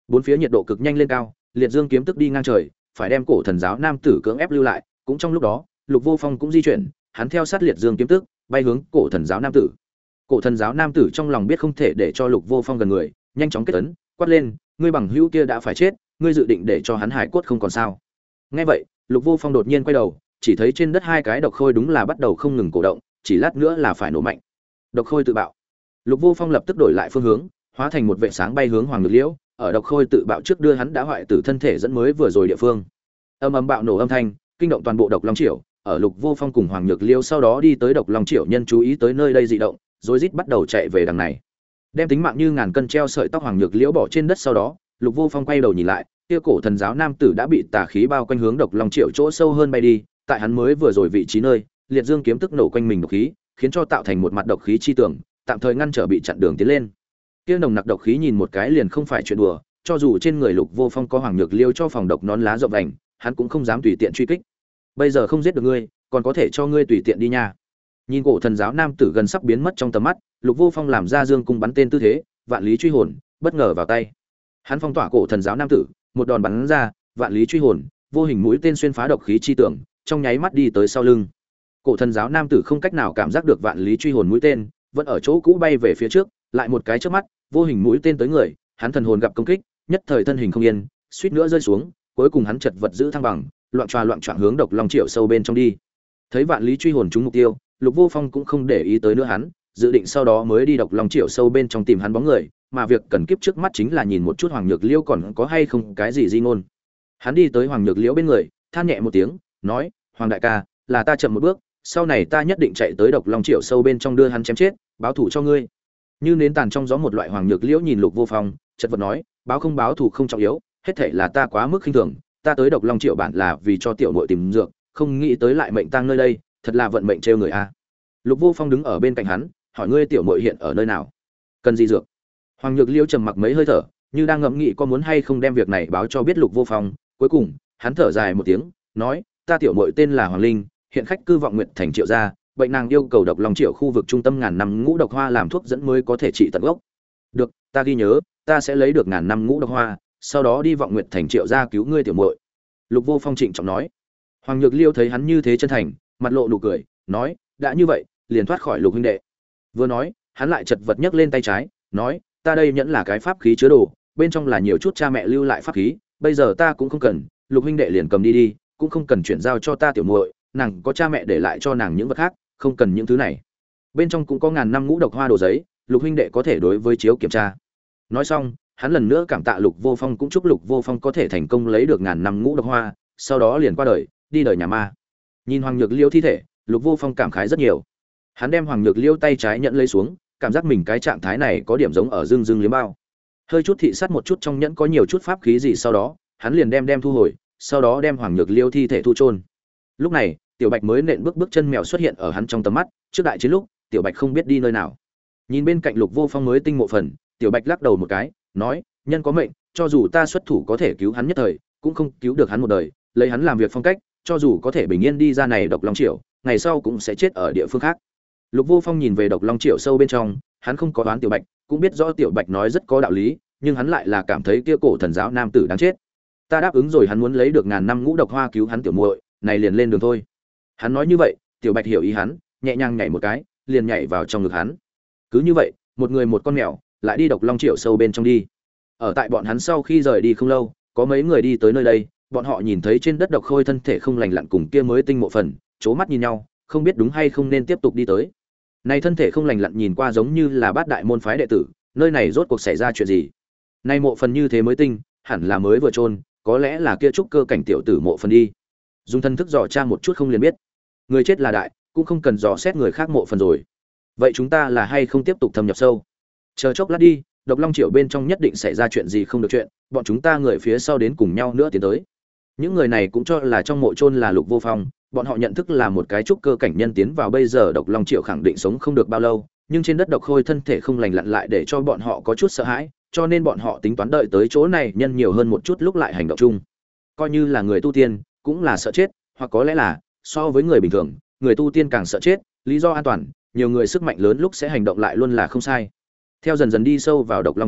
Bốn phía nhiệt độ cực nhanh lên cao, liệt dương kiếm tức đi ngang trời, phải đem cổ thần giáo nam tử cưỡng ép lưu lại. Cũng trong lúc đó, Lục Vô Phong cũng di chuyển, hắn theo sát liệt dương kiếm tức, bay hướng cổ thần giáo nam tử. Cổ thần giáo nam tử trong lòng biết không thể để cho Lục Vô Phong gần người, nhanh chóng kết ấn, quát lên, ngươi bằng hữu kia đã phải chết, ngươi dự định để cho hắn hải cốt không còn sao? Nghe vậy, Lục Vô Phong đột nhiên quay đầu, chỉ thấy trên đất hai cái độc khôi đúng là bắt đầu không ngừng cổ động, chỉ lát nữa là phải nổ mạnh. Độc khôi tự bạo. Lục Vô Phong lập tức đổi lại phương hướng, hóa thành một vệ sáng bay hướng Hoàng Nhược Liễu, ở độc khôi tự bạo trước đưa hắn đã hoại tử thân thể dẫn mới vừa rồi địa phương. Âm ầm bạo nổ âm thanh, kinh động toàn bộ độc long triều, ở Lục Vô Phong cùng Hoàng Nhược Liễu sau đó đi tới độc long triều nhân chú ý tới nơi đây dị động, rối rít bắt đầu chạy về đằng này. Đem tính mạng như ngàn cân treo sợi tóc Hoàng Nhược Liễu bỏ trên đất sau đó, Lục Vô Phong quay đầu nhìn lại, kia cổ thần giáo nam tử đã bị tà khí bao quanh hướng độc long triều chỗ sâu hơn bay đi, tại hắn mới vừa rồi vị trí nơi, liệt dương kiếm tức nổ quanh mình độc khí, khiến cho tạo thành một mặt độc khí chi tường, tạm thời ngăn trở bị chặn đường tiến lên. Kia nồng nặc độc khí nhìn một cái liền không phải chuyện đùa, cho dù trên người Lục Vô Phong có Hoàng Nhược Liêu cho phòng độc nón lá rộng vành, hắn cũng không dám tùy tiện truy kích. Bây giờ không giết được ngươi, còn có thể cho ngươi tùy tiện đi nha. Nhìn cổ thần giáo nam tử gần sắp biến mất trong tầm mắt, Lục Vô Phong làm ra dương cung bắn tên tư thế, vạn lý truy hồn bất ngờ vào tay. Hắn phong tỏa cổ thần giáo nam tử, một đòn bắn ra, vạn lý truy hồn, vô hình mũi tên xuyên phá độc khí chi tưởng, trong nháy mắt đi tới sau lưng. Cổ thần giáo nam tử không cách nào cảm giác được vạn lý truy hồn mũi tên, vẫn ở chỗ cũ bay về phía trước, lại một cái chớp mắt, vô hình mũi tên tới người, hắn thần hồn gặp công kích, nhất thời thân hình không yên, suýt nữa rơi xuống, cuối cùng hắn chật vật giữ thăng bằng, loạn choạng hướng độc long triệu sâu bên trong đi. Thấy vạn lý truy hồn trúng mục tiêu, Lục Vô Phong cũng không để ý tới nữa hắn, dự định sau đó mới đi độc long triệu sâu bên trong tìm hắn bóng người, mà việc cần kiếp trước mắt chính là nhìn một chút Hoàng Nhược Liễu còn có hay không cái gì di ngôn. Hắn đi tới Hoàng Nhược Liễu bên người, than nhẹ một tiếng, nói: "Hoàng đại ca, là ta chậm một bước, sau này ta nhất định chạy tới độc long triệu sâu bên trong đưa hắn chém chết, báo thù cho ngươi." Như nến tàn trong gió một loại Hoàng Nhược Liễu nhìn Lục Vô Phong, chợt vật nói: "Báo không báo thù không trọng yếu, hết thảy là ta quá mức khinh thường, ta tới độc long triệu bản là vì cho tiểu muội tìm dược, không nghĩ tới lại mệnh tang nơi đây, thật là vận mệnh trêu người a." Lục Vô Phong đứng ở bên cạnh hắn, hỏi: "Ngươi tiểu muội hiện ở nơi nào? Cần gì dược?" Hoàng Nhược Liễu trầm mặc mấy hơi thở, như đang ngẫm nghĩ có muốn hay không đem việc này báo cho biết Lục Vô Phong, cuối cùng, hắn thở dài một tiếng, nói: "Ta tiểu muội tên là Hoàng Linh, hiện khách cư vọng nguyện thành Triệu gia, bệnh nàng yêu cầu độc long triệu khu vực trung tâm ngàn năm ngũ độc hoa làm thuốc dẫn mới có thể trị tận gốc." "Được, ta ghi nhớ, ta sẽ lấy được ngàn năm ngũ độc hoa, sau đó đi vọng nguyện thành Triệu gia cứu ngươi tiểu muội." Lục Vô Phong trịnh trọng nói. Hoàng Nhược Liêu thấy hắn như thế chân thành, mặt lộ nụ cười, nói: "đã như vậy, liền thoát khỏi Lục huynh đệ." Vừa nói, hắn lại chật vật nhấc lên tay trái, nói: "Ta đây nhẫn là cái pháp khí chứa đồ, bên trong là nhiều chút cha mẹ lưu lại pháp khí, bây giờ ta cũng không cần, Lục huynh đệ liền cầm đi đi, cũng không cần chuyển giao cho ta tiểu muội, nàng có cha mẹ để lại cho nàng những vật khác, không cần những thứ này. Bên trong cũng có ngàn năm ngũ độc hoa đồ giấy, Lục huynh đệ có thể đối với chiếu kiểm tra." Nói xong, hắn lần nữa cảm tạ Lục Vô Phong, cũng chúc Lục Vô Phong có thể thành công lấy được ngàn năm ngũ độc hoa, sau đó liền qua đời, đi đời nhà ma. Nhìn Hoàng Nhược Liêu thi thể, Lục Vô Phong cảm khái rất nhiều. Hắn đem Hoàng Nhược Liêu tay trái nhận lấy xuống, cảm giác mình cái trạng thái này có điểm giống ở dương dương liếm bao. Hơi chút thị sát một chút trong nhẫn có nhiều chút pháp khí gì, sau đó, hắn liền đem thu hồi, sau đó đem Hoàng Nhược Liêu thi thể thu chôn. Lúc này, Tiểu Bạch mới nện bước chân mèo xuất hiện ở hắn trong tầm mắt, trước đại chiến lúc, Tiểu Bạch không biết đi nơi nào. Nhìn bên cạnh Lục Vô Phong mới tinh mộ phần, Tiểu Bạch lắc đầu một cái, nói: "Nhân có mệnh, cho dù ta xuất thủ có thể cứu hắn nhất thời, cũng không cứu được hắn một đời, lấy hắn làm việc phong cách, cho dù có thể bình yên đi ra này độc long triều, ngày sau cũng sẽ chết ở địa phương khác." Lục Vô Phong nhìn về độc long triều sâu bên trong, hắn không có đoán Tiểu Bạch, cũng biết rõ Tiểu Bạch nói rất có đạo lý, nhưng hắn lại là cảm thấy kia cổ thần giáo nam tử đáng chết. Ta đáp ứng rồi hắn muốn lấy được ngàn năm ngũ độc hoa cứu hắn tiểu muội, này liền lên đường thôi. Hắn nói như vậy, Tiểu Bạch hiểu ý hắn, nhẹ nhàng nhảy một cái, liền nhảy vào trong ngực hắn. Cứ như vậy, một người một con mèo, lại đi độc long triều sâu bên trong đi. Ở tại bọn hắn sau khi rời đi không lâu, có mấy người đi tới nơi đây, bọn họ nhìn thấy trên đất độc khôi thân thể không lành lặn cùng kia mới tinh mộ phần, chố mắt nhìn nhau, không biết đúng hay không nên tiếp tục đi tới. Này thân thể không lành lặn nhìn qua giống như là bát đại môn phái đệ tử, nơi này rốt cuộc xảy ra chuyện gì? Này mộ phần như thế mới tinh, hẳn là mới vừa chôn, có lẽ là kia trúc cơ cảnh tiểu tử mộ phần đi. Dùng thân thức dò tra một chút không liền biết. Người chết là đại, cũng không cần dò xét người khác mộ phần rồi. Vậy chúng ta là hay không tiếp tục thâm nhập sâu? Chờ chốc lát đi, độc long triệu bên trong nhất định xảy ra chuyện gì không được chuyện, bọn chúng ta người phía sau đến cùng nhau nữa tiến tới. Những người này cũng cho là trong mộ chôn là Lục Vô Phong, bọn họ nhận thức là một cái trúc cơ cảnh nhân tiến vào, bây giờ độc long triệu khẳng định sống không được bao lâu, nhưng trên đất độc khôi thân thể không lành lặn lại để cho bọn họ có chút sợ hãi, cho nên bọn họ tính toán đợi tới chỗ này nhân nhiều hơn một chút lúc lại hành động chung. Coi như là người tu tiên, cũng là sợ chết, hoặc có lẽ là so với người bình thường, người tu tiên càng sợ chết, lý do an toàn, nhiều người sức mạnh lớn lúc sẽ hành động lại luôn là không sai. Theo dần dần đi sâu vào độc long triều,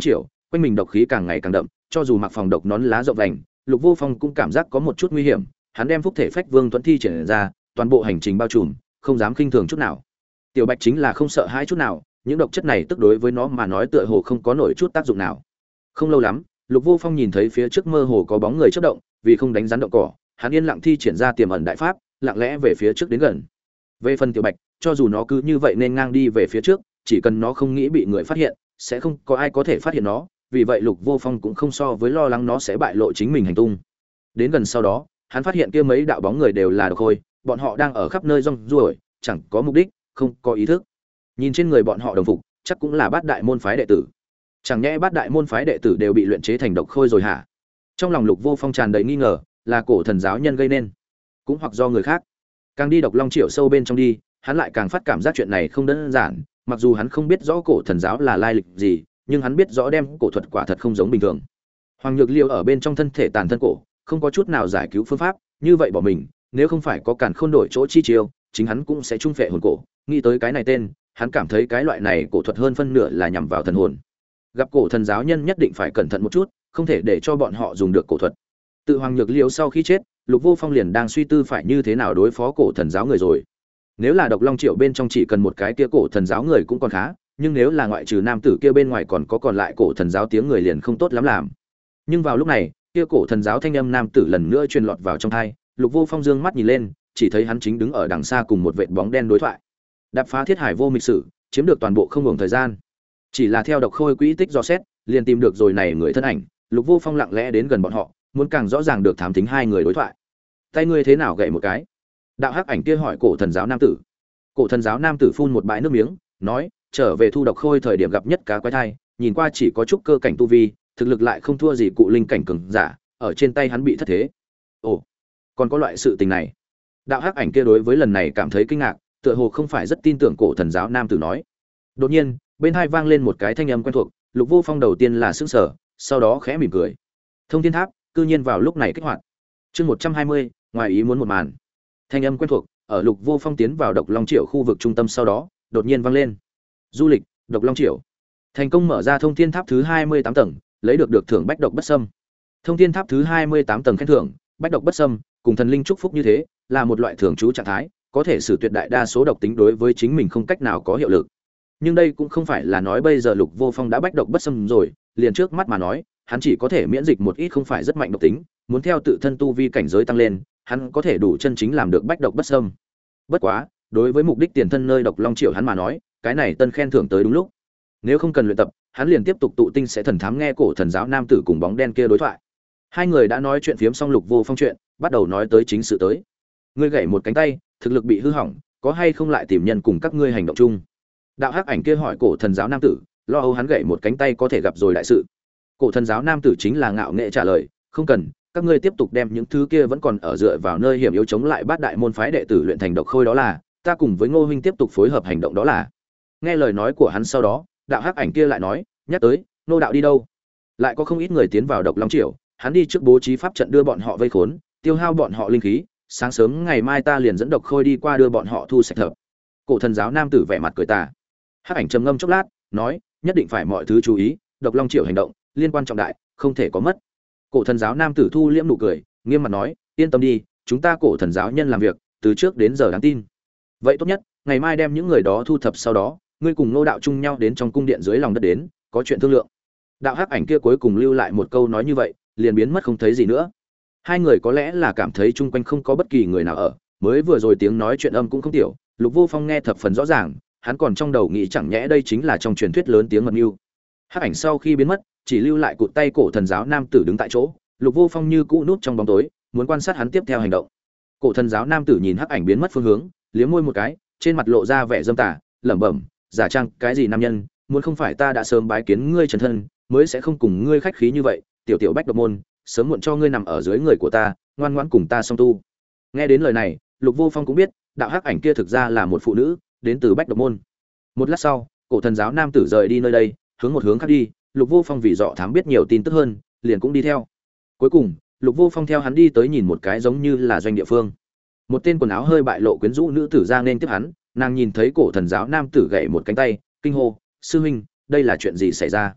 quanh mình độc khí càng ngày càng đậm, cho dù mặc phòng độc nón lá rộng vành, Lục Vô Phong cũng cảm giác có một chút nguy hiểm. Hắn đem phúc thể phách vương thuẫn thi triển ra, toàn bộ hành trình bao trùm, không dám khinh thường chút nào. Tiểu Bạch chính là không sợ hãi chút nào, những độc chất này tức đối với nó mà nói tựa hồ không có nổi chút tác dụng nào. Không lâu lắm, Lục Vô Phong nhìn thấy phía trước mơ hồ có bóng người chớp động, vì không đánh rắn động cỏ, hắn yên lặng thi triển ra tiềm ẩn đại pháp, lặng lẽ về phía trước đến gần. Về phần Tiểu Bạch, cho dù nó cứ như vậy nên ngang đi về phía trước, chỉ cần nó không nghĩ bị người phát hiện, sẽ không có ai có thể phát hiện nó, vì vậy Lục Vô Phong cũng không so với lo lắng nó sẽ bại lộ chính mình hành tung. Đến gần sau đó, hắn phát hiện kia mấy đạo bóng người đều là độc khôi, bọn họ đang ở khắp nơi rong ruổi, chẳng có mục đích, không có ý thức. Nhìn trên người bọn họ đồng phục, chắc cũng là Bát Đại môn phái đệ tử. Chẳng nhẽ Bát Đại môn phái đệ tử đều bị luyện chế thành độc khôi rồi hả? Trong lòng Lục Vô Phong tràn đầy nghi ngờ, là cổ thần giáo nhân gây nên, cũng hoặc do người khác. Càng đi Độc Long Triệu sâu bên trong đi, hắn lại càng phát cảm giác chuyện này không đơn giản, mặc dù hắn không biết rõ cổ thần giáo là lai lịch gì, nhưng hắn biết rõ đem cổ thuật quả thật không giống bình thường. Hoàng Nhược Liêu ở bên trong thân thể tàn thân cổ, không có chút nào giải cứu phương pháp, như vậy bỏ mình, nếu không phải có càn khôn đổi chỗ chi chiêu, chính hắn cũng sẽ trung phệ hồn cổ. Nghĩ tới cái này tên, hắn cảm thấy cái loại này cổ thuật hơn phân nửa là nhằm vào thần hồn. Gặp cổ thần giáo nhân nhất định phải cẩn thận một chút, không thể để cho bọn họ dùng được cổ thuật. Tự Hoàng Nhược Liêu sau khi chết, Lục Vô Phong liền đang suy tư phải như thế nào đối phó cổ thần giáo người rồi. Nếu là Độc Long Triệu bên trong chỉ cần một cái kia cổ thần giáo người cũng còn khá, nhưng nếu là ngoại trừ nam tử kia bên ngoài còn có còn lại cổ thần giáo tiếng người liền không tốt lắm làm. Nhưng vào lúc này, kia cổ thần giáo thanh âm nam tử lần nữa truyền lọt vào trong tai, Lục Vô Phong dương mắt nhìn lên, chỉ thấy hắn chính đứng ở đằng xa cùng một vệt bóng đen đối thoại. Đạp phá thiết hải vô mịch sử, chiếm được toàn bộ không ngừng thời gian. Chỉ là theo độc khôi quỹ tích dò xét, liền tìm được rồi này người thân ảnh, Lục Vô Phong lặng lẽ đến gần bọn họ, muốn càng rõ ràng được thám thính hai người đối thoại. Tay ngươi thế nào gậy một cái? Đạo hắc ảnh kia hỏi cổ thần giáo nam tử. Cổ thần giáo nam tử phun một bãi nước miếng, nói, trở về thu độc khôi thời điểm gặp nhất cá quái thai, nhìn qua chỉ có chút cơ cảnh tu vi, thực lực lại không thua gì cụ linh cảnh cường giả, ở trên tay hắn bị thất thế. Ồ, còn có loại sự tình này? Đạo hắc ảnh kia đối với lần này cảm thấy kinh ngạc, tựa hồ không phải rất tin tưởng cổ thần giáo nam tử nói. Đột nhiên, bên tai vang lên một cái thanh âm quen thuộc, Lục Vô Phong đầu tiên là sững sờ, sau đó khẽ mỉm cười. Thông Thiên Tháp, cư nhiên vào lúc này kích hoạt. Chương 120, ngoài ý muốn một màn. Thanh âm quen thuộc, ở Lục Vô Phong tiến vào Độc Long Triệu khu vực trung tâm sau đó, đột nhiên vang lên. Du lịch, Độc Long Triệu. Thành công mở ra Thông Thiên Tháp thứ 28 tầng, lấy được thưởng Bách Độc Bất Xâm. Thông Thiên Tháp thứ 28 tầng khen thưởng, Bách Độc Bất Xâm, cùng thần linh chúc phúc như thế, là một loại thưởng chú trạng thái, có thể sử tuyệt đại đa số độc tính đối với chính mình không cách nào có hiệu lực. Nhưng đây cũng không phải là nói bây giờ Lục Vô Phong đã Bách Độc Bất Xâm rồi, liền trước mắt mà nói, hắn chỉ có thể miễn dịch một ít không phải rất mạnh độc tính, muốn theo tự thân tu vi cảnh giới tăng lên, hắn có thể đủ chân chính làm được Bách Độc Bất Xâm. Bất quá, đối với mục đích tiền thân nơi Độc Long Triệu hắn mà nói, cái này tân khen thưởng tới đúng lúc. Nếu không cần luyện tập, hắn liền tiếp tục tụ tinh sẽ thần thám nghe cổ thần giáo nam tử cùng bóng đen kia đối thoại. Hai người đã nói chuyện phiếm xong Lục Vô Phong chuyện, bắt đầu nói tới chính sự tới. Ngươi gãy một cánh tay, thực lực bị hư hỏng, có hay không lại tìm nhân cùng các ngươi hành động chung? Đạo hắc ảnh kia hỏi cổ thần giáo nam tử, lo âu hắn gãy một cánh tay có thể gặp rồi đại sự. Cổ thần giáo nam tử chính là ngạo nghệ trả lời, không cần, các ngươi tiếp tục đem những thứ kia vẫn còn ở dựa vào nơi hiểm yếu chống lại Bát Đại môn phái đệ tử luyện thành độc khôi đó là, ta cùng với Ngô huynh tiếp tục phối hợp hành động đó là. Nghe lời nói của hắn sau đó, đạo hắc ảnh kia lại nói, nhắc tới, nô đạo đi đâu? Lại có không ít người tiến vào Độc Long Triều, hắn đi trước bố trí pháp trận đưa bọn họ vây khốn, tiêu hao bọn họ linh khí, sáng sớm ngày mai ta liền dẫn độc khôi đi qua đưa bọn họ thu sạch thập. Cổ thần giáo nam tử vẻ mặt cười tà. Hắc ảnh trầm ngâm chốc lát, nói, nhất định phải mọi thứ chú ý, Độc Long Triều hành động, liên quan trọng đại, không thể có mất. Cổ thần giáo nam tử thu liễm nụ cười, nghiêm mặt nói, yên tâm đi, chúng ta cổ thần giáo nhân làm việc, từ trước đến giờ đáng tin. Vậy tốt nhất, ngày mai đem những người đó thu thập sau đó, ngươi cùng Nô đạo chung nhau đến trong cung điện dưới lòng đất đến, có chuyện thương lượng. Đạo hắc ảnh kia cuối cùng lưu lại một câu nói như vậy, liền biến mất không thấy gì nữa. Hai người có lẽ là cảm thấy chung quanh không có bất kỳ người nào ở, mới vừa rồi tiếng nói chuyện âm cũng không tiểu, Lục Vô Phong nghe thập phần rõ ràng, hắn còn trong đầu nghĩ chẳng nhẽ đây chính là trong truyền thuyết lớn tiếng mật mưu. Hắc ảnh sau khi biến mất, chỉ lưu lại cụt tay cổ thần giáo nam tử đứng tại chỗ, Lục Vô Phong như cũ núp trong bóng tối, muốn quan sát hắn tiếp theo hành động. Cổ thần giáo nam tử nhìn hắc ảnh biến mất phương hướng, liếm môi một cái, trên mặt lộ ra vẻ dâm tà, lẩm bẩm, giả trang cái gì nam nhân, muốn không phải ta đã sớm bái kiến ngươi trần thân, mới sẽ không cùng ngươi khách khí như vậy, tiểu tiểu Bách Độc môn, sớm muộn cho ngươi nằm ở dưới người của ta, ngoan ngoãn cùng ta song tu. Nghe đến lời này, Lục Vô Phong cũng biết, đạo hắc ảnh kia thực ra là một phụ nữ, đến từ Bách Độc môn. Một lát sau, cổ thần giáo nam tử rời đi nơi đây, hướng một hướng khác đi, Lục Vô Phong vì dọ thám biết nhiều tin tức hơn, liền cũng đi theo. Cuối cùng, Lục Vô Phong theo hắn đi tới nhìn một cái giống như là doanh địa phương. Một tên quần áo hơi bại lộ quyến rũ nữ tử ra nên tiếp hắn, nàng nhìn thấy cổ thần giáo nam tử gãy một cánh tay, kinh hô, sư huynh, đây là chuyện gì xảy ra?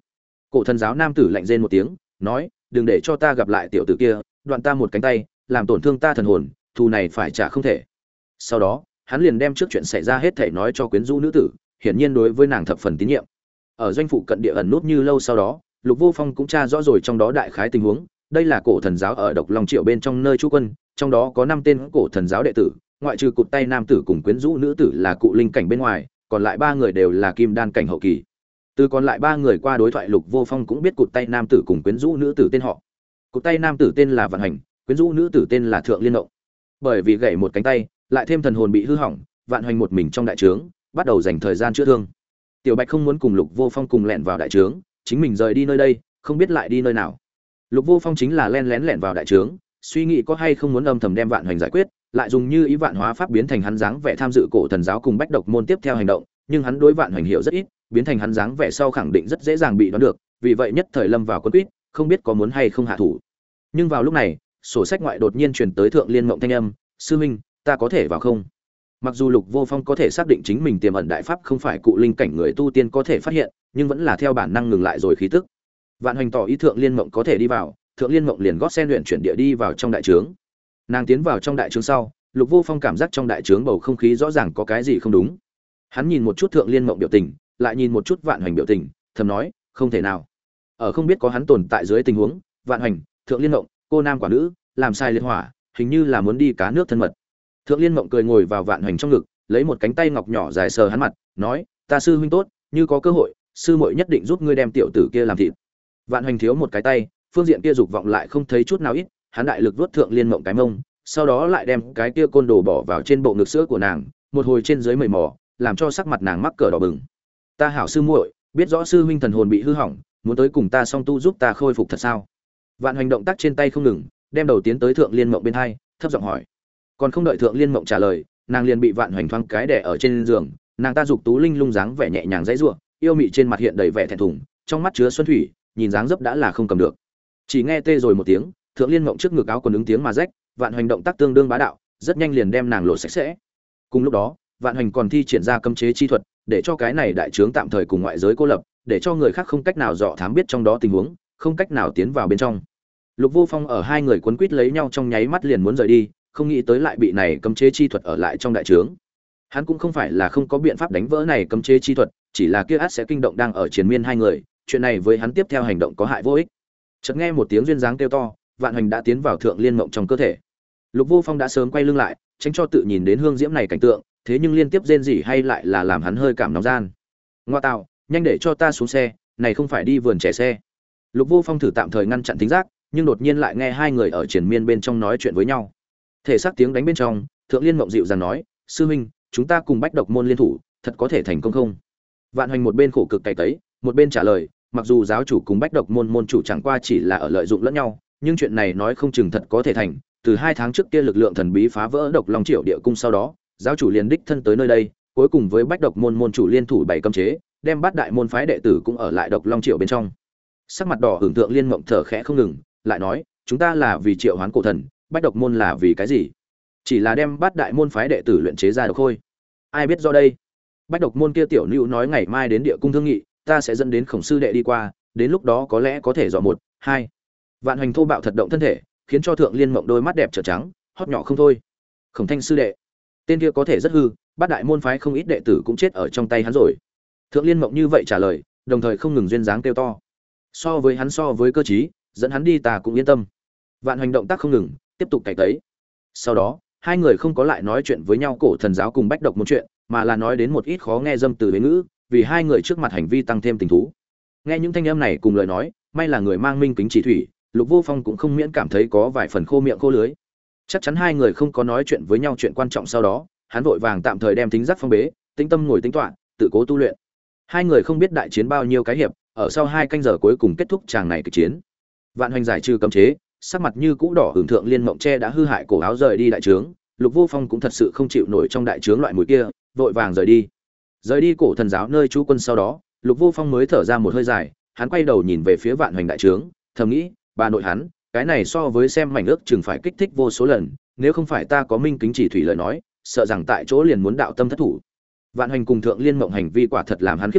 Cổ thần giáo nam tử lạnh rên một tiếng, nói, đừng để cho ta gặp lại tiểu tử kia, đoạn ta một cánh tay, làm tổn thương ta thần hồn, thù này phải trả không thể. Sau đó, hắn liền đem trước chuyện xảy ra hết thảy nói cho quyến rũ nữ tử, hiển nhiên đối với nàng thập phần tín nhiệm. Ở doanh phụ cận địa ẩn nút như lâu sau đó, Lục Vô Phong cũng tra rõ rồi trong đó đại khái tình huống, đây là cổ thần giáo ở Độc Long Triệu bên trong nơi trú quân, trong đó có 5 tên cổ thần giáo đệ tử, ngoại trừ cụt tay nam tử cùng quyến rũ nữ tử là cụ linh cảnh bên ngoài, còn lại 3 người đều là kim đan cảnh hậu kỳ. Từ còn lại 3 người qua đối thoại, Lục Vô Phong cũng biết cụt tay nam tử cùng quyến rũ nữ tử tên họ. Cụt tay nam tử tên là Vạn Hành, quyến rũ nữ tử tên là Thượng Liên Ngộng. Bởi vì gãy một cánh tay, lại thêm thần hồn bị hư hỏng, Vạn Hành một mình trong đại trướng, bắt đầu dành thời gian chữa thương. Tiểu Bạch không muốn cùng Lục Vô Phong cùng lẻn vào đại trướng, chính mình rời đi nơi đây, không biết lại đi nơi nào. Lục Vô Phong chính là lén lẻn vào đại trướng, suy nghĩ có hay không muốn âm thầm đem Vạn Hành giải quyết, lại dùng như ý vạn hóa pháp biến thành hắn dáng vẻ tham dự cổ thần giáo cùng bách độc môn tiếp theo hành động, nhưng hắn đối Vạn Hành hiểu rất ít, biến thành hắn dáng vẻ sau khẳng định rất dễ dàng bị đoán được, vì vậy nhất thời lâm vào quân quýt, không biết có muốn hay không hạ thủ. Nhưng vào lúc này, sổ sách ngoại đột nhiên truyền tới Thượng Liên Mộng thanh âm, "Sư huynh, ta có thể vào không?" Mặc dù Lục Vô Phong có thể xác định chính mình tiềm ẩn đại pháp không phải cụ linh cảnh người tu tiên có thể phát hiện, nhưng vẫn là theo bản năng ngừng lại rồi khí tức. Vạn Hoành tỏ ý Thượng Liên Mộng có thể đi vào, Thượng Liên Mộng liền gót sen luyện chuyển địa đi vào trong đại trướng. Nàng tiến vào trong đại trướng sau, Lục Vô Phong cảm giác trong đại trướng bầu không khí rõ ràng có cái gì không đúng. Hắn nhìn một chút Thượng Liên Mộng biểu tình, lại nhìn một chút Vạn Hoành biểu tình, thầm nói, không thể nào. Ở không biết có hắn tồn tại dưới tình huống, Vạn Hoành, Thượng Liên Mộng, cô nam quả nữ, làm sai liệt hỏa, hình như là muốn đi cá nước thân mật. Thượng Liên Mộng cười ngồi vào Vạn Hoành trong ngực, lấy một cánh tay ngọc nhỏ dài sờ hắn mặt, nói, ta sư huynh tốt, như có cơ hội, sư muội nhất định giúp ngươi đem tiểu tử kia làm thịt. Vạn Hoành thiếu một cái tay, phương diện kia dục vọng lại không thấy chút nào ít, hắn đại lực vuốt Thượng Liên Mộng cái mông, sau đó lại đem cái kia côn đồ bỏ vào trên bộ ngực sữa của nàng, một hồi trên dưới mầy mò, làm cho sắc mặt nàng mắc cỡ đỏ bừng. Ta hảo sư muội, biết rõ sư huynh thần hồn bị hư hỏng, muốn tới cùng ta song tu giúp ta khôi phục thật sao? Vạn Hoành động tác trên tay không ngừng, đem đầu tiến tới Thượng Liên Mộng bên hai, thấp giọng hỏi. Còn không đợi Thượng Liên Mộng trả lời, nàng liền bị Vạn Hoành thoáng cái đè ở trên giường, nàng ta dục tú linh lung dáng vẻ nhẹ nhàng dãy giụa, yêu mị trên mặt hiện đầy vẻ thẹn thùng, trong mắt chứa xuân thủy, nhìn dáng dấp đã là không cầm được. Chỉ nghe tê rồi một tiếng, Thượng Liên Mộng trước ngực áo quần ứng tiếng mà rách, Vạn Hoành động tác tương đương bá đạo, rất nhanh liền đem nàng lột sạch sẽ. Cùng lúc đó, Vạn Hoành còn thi triển ra cấm chế chi thuật, để cho cái này đại trướng tạm thời cùng ngoại giới cô lập, để cho người khác không cách nào dò thám biết trong đó tình huống, không cách nào tiến vào bên trong. Lục Vô Phong ở hai người quấn quýt lấy nhau trong nháy mắt liền muốn rời đi, không nghĩ tới lại bị này cấm chế chi thuật ở lại trong đại trướng. Hắn cũng không phải là không có biện pháp đánh vỡ này cấm chế chi thuật, chỉ là kia át sẽ kinh động đang ở triền miên hai người, chuyện này với hắn tiếp theo hành động có hại vô ích. Chợt nghe một tiếng duyên dáng kêu to, Vạn Hoành đã tiến vào Thượng Liên Mộng trong cơ thể. Lục Vô Phong đã sớm quay lưng lại, tránh cho tự nhìn đến hương diễm này cảnh tượng, thế nhưng liên tiếp rên rỉ hay lại là làm hắn hơi cảm nóng gian. Ngoa tạo, nhanh để cho ta xuống xe, này không phải đi vườn trẻ xe. Lục Vô Phong thử tạm thời ngăn chặn thính giác, nhưng đột nhiên lại nghe hai người ở triền miên bên trong nói chuyện với nhau. Thể xác tiếng đánh bên trong, Thượng Liên Mộng dịu dàng nói, sư huynh, chúng ta cùng bách độc môn liên thủ, thật có thể thành công không? Vạn Hoành một bên khổ cực cày cấy, một bên trả lời, mặc dù giáo chủ cùng bách độc môn môn chủ chẳng qua chỉ là ở lợi dụng lẫn nhau, nhưng chuyện này nói không chừng thật có thể thành. Từ 2 tháng trước kia lực lượng thần bí phá vỡ Độc Long Triệu địa cung sau đó, giáo chủ liền đích thân tới nơi đây, cuối cùng với bách độc môn môn chủ liên thủ 7 cấm chế, đem bát đại môn phái đệ tử cũng ở lại Độc Long Triệu bên trong. Sắc mặt đỏ hưởng Thượng Liên Mộng thở khẽ không ngừng, lại nói, chúng ta là vì triệu hoán cổ thần, bách độc môn là vì cái gì? Chỉ là đem bát đại môn phái đệ tử luyện chế ra độc khôi. Ai biết do đây? Bách độc môn kia tiểu nữu nói ngày mai đến địa cung thương nghị, ta sẽ dẫn đến Khổng sư đệ đi qua, đến lúc đó có lẽ có thể dò 1, 2. Vạn Hoành thô bạo thật động thân thể, khiến cho Thượng Liên Mộng đôi mắt đẹp trợn trắng, hót nhỏ không thôi. Khổng Thanh sư đệ, tên kia có thể rất hư, bát đại môn phái không ít đệ tử cũng chết ở trong tay hắn rồi. Thượng Liên Mộng như vậy trả lời, đồng thời không ngừng duyên dáng kêu to. So với cơ trí, dẫn hắn đi ta cũng yên tâm. Vạn Hoành động tác không ngừng, tiếp tục cày cấy. Sau đó, hai người không có lại nói chuyện với nhau cổ thần giáo cùng bách độc một chuyện, mà là nói đến một ít khó nghe dâm từ với ngữ, vì hai người trước mặt hành vi tăng thêm tình thú. Nghe những thanh âm này cùng lời nói, may là người mang minh kính chỉ thủy, Lục Vô Phong cũng không miễn cảm thấy có vài phần khô miệng khô lưới. Chắc chắn hai người không có nói chuyện với nhau chuyện quan trọng sau đó, hắn vội vàng tạm thời đem thính giác phong bế, tĩnh tâm ngồi tính toán, tự cố tu luyện. Hai người không biết đại chiến bao nhiêu cái hiệp, ở sau 2 canh giờ cuối cùng kết thúc tràng này kịch chiến. Vạn Hoành giải trừ cấm chế, sắc mặt như cũ đỏ hưởng Thượng Liên Mộng che đã hư hại cổ áo rời đi đại trướng, Lục Vô Phong cũng thật sự không chịu nổi trong đại trướng loại mùi kia, vội vàng rời đi. Rời đi cổ thần giáo nơi trú quân sau đó, Lục Vô Phong mới thở ra một hơi dài, hắn quay đầu nhìn về phía Vạn Hoành đại trướng, thầm nghĩ, bà nội hắn, cái này so với xem mảnh ước chừng phải kích thích vô số lần, nếu không phải ta có minh kính chỉ thủy lời nói, sợ rằng tại chỗ liền muốn đạo tâm thất thủ. Vạn Hoành cùng Thượng Liên Mộng hành vi quả thật làm hắn khiếp sợ,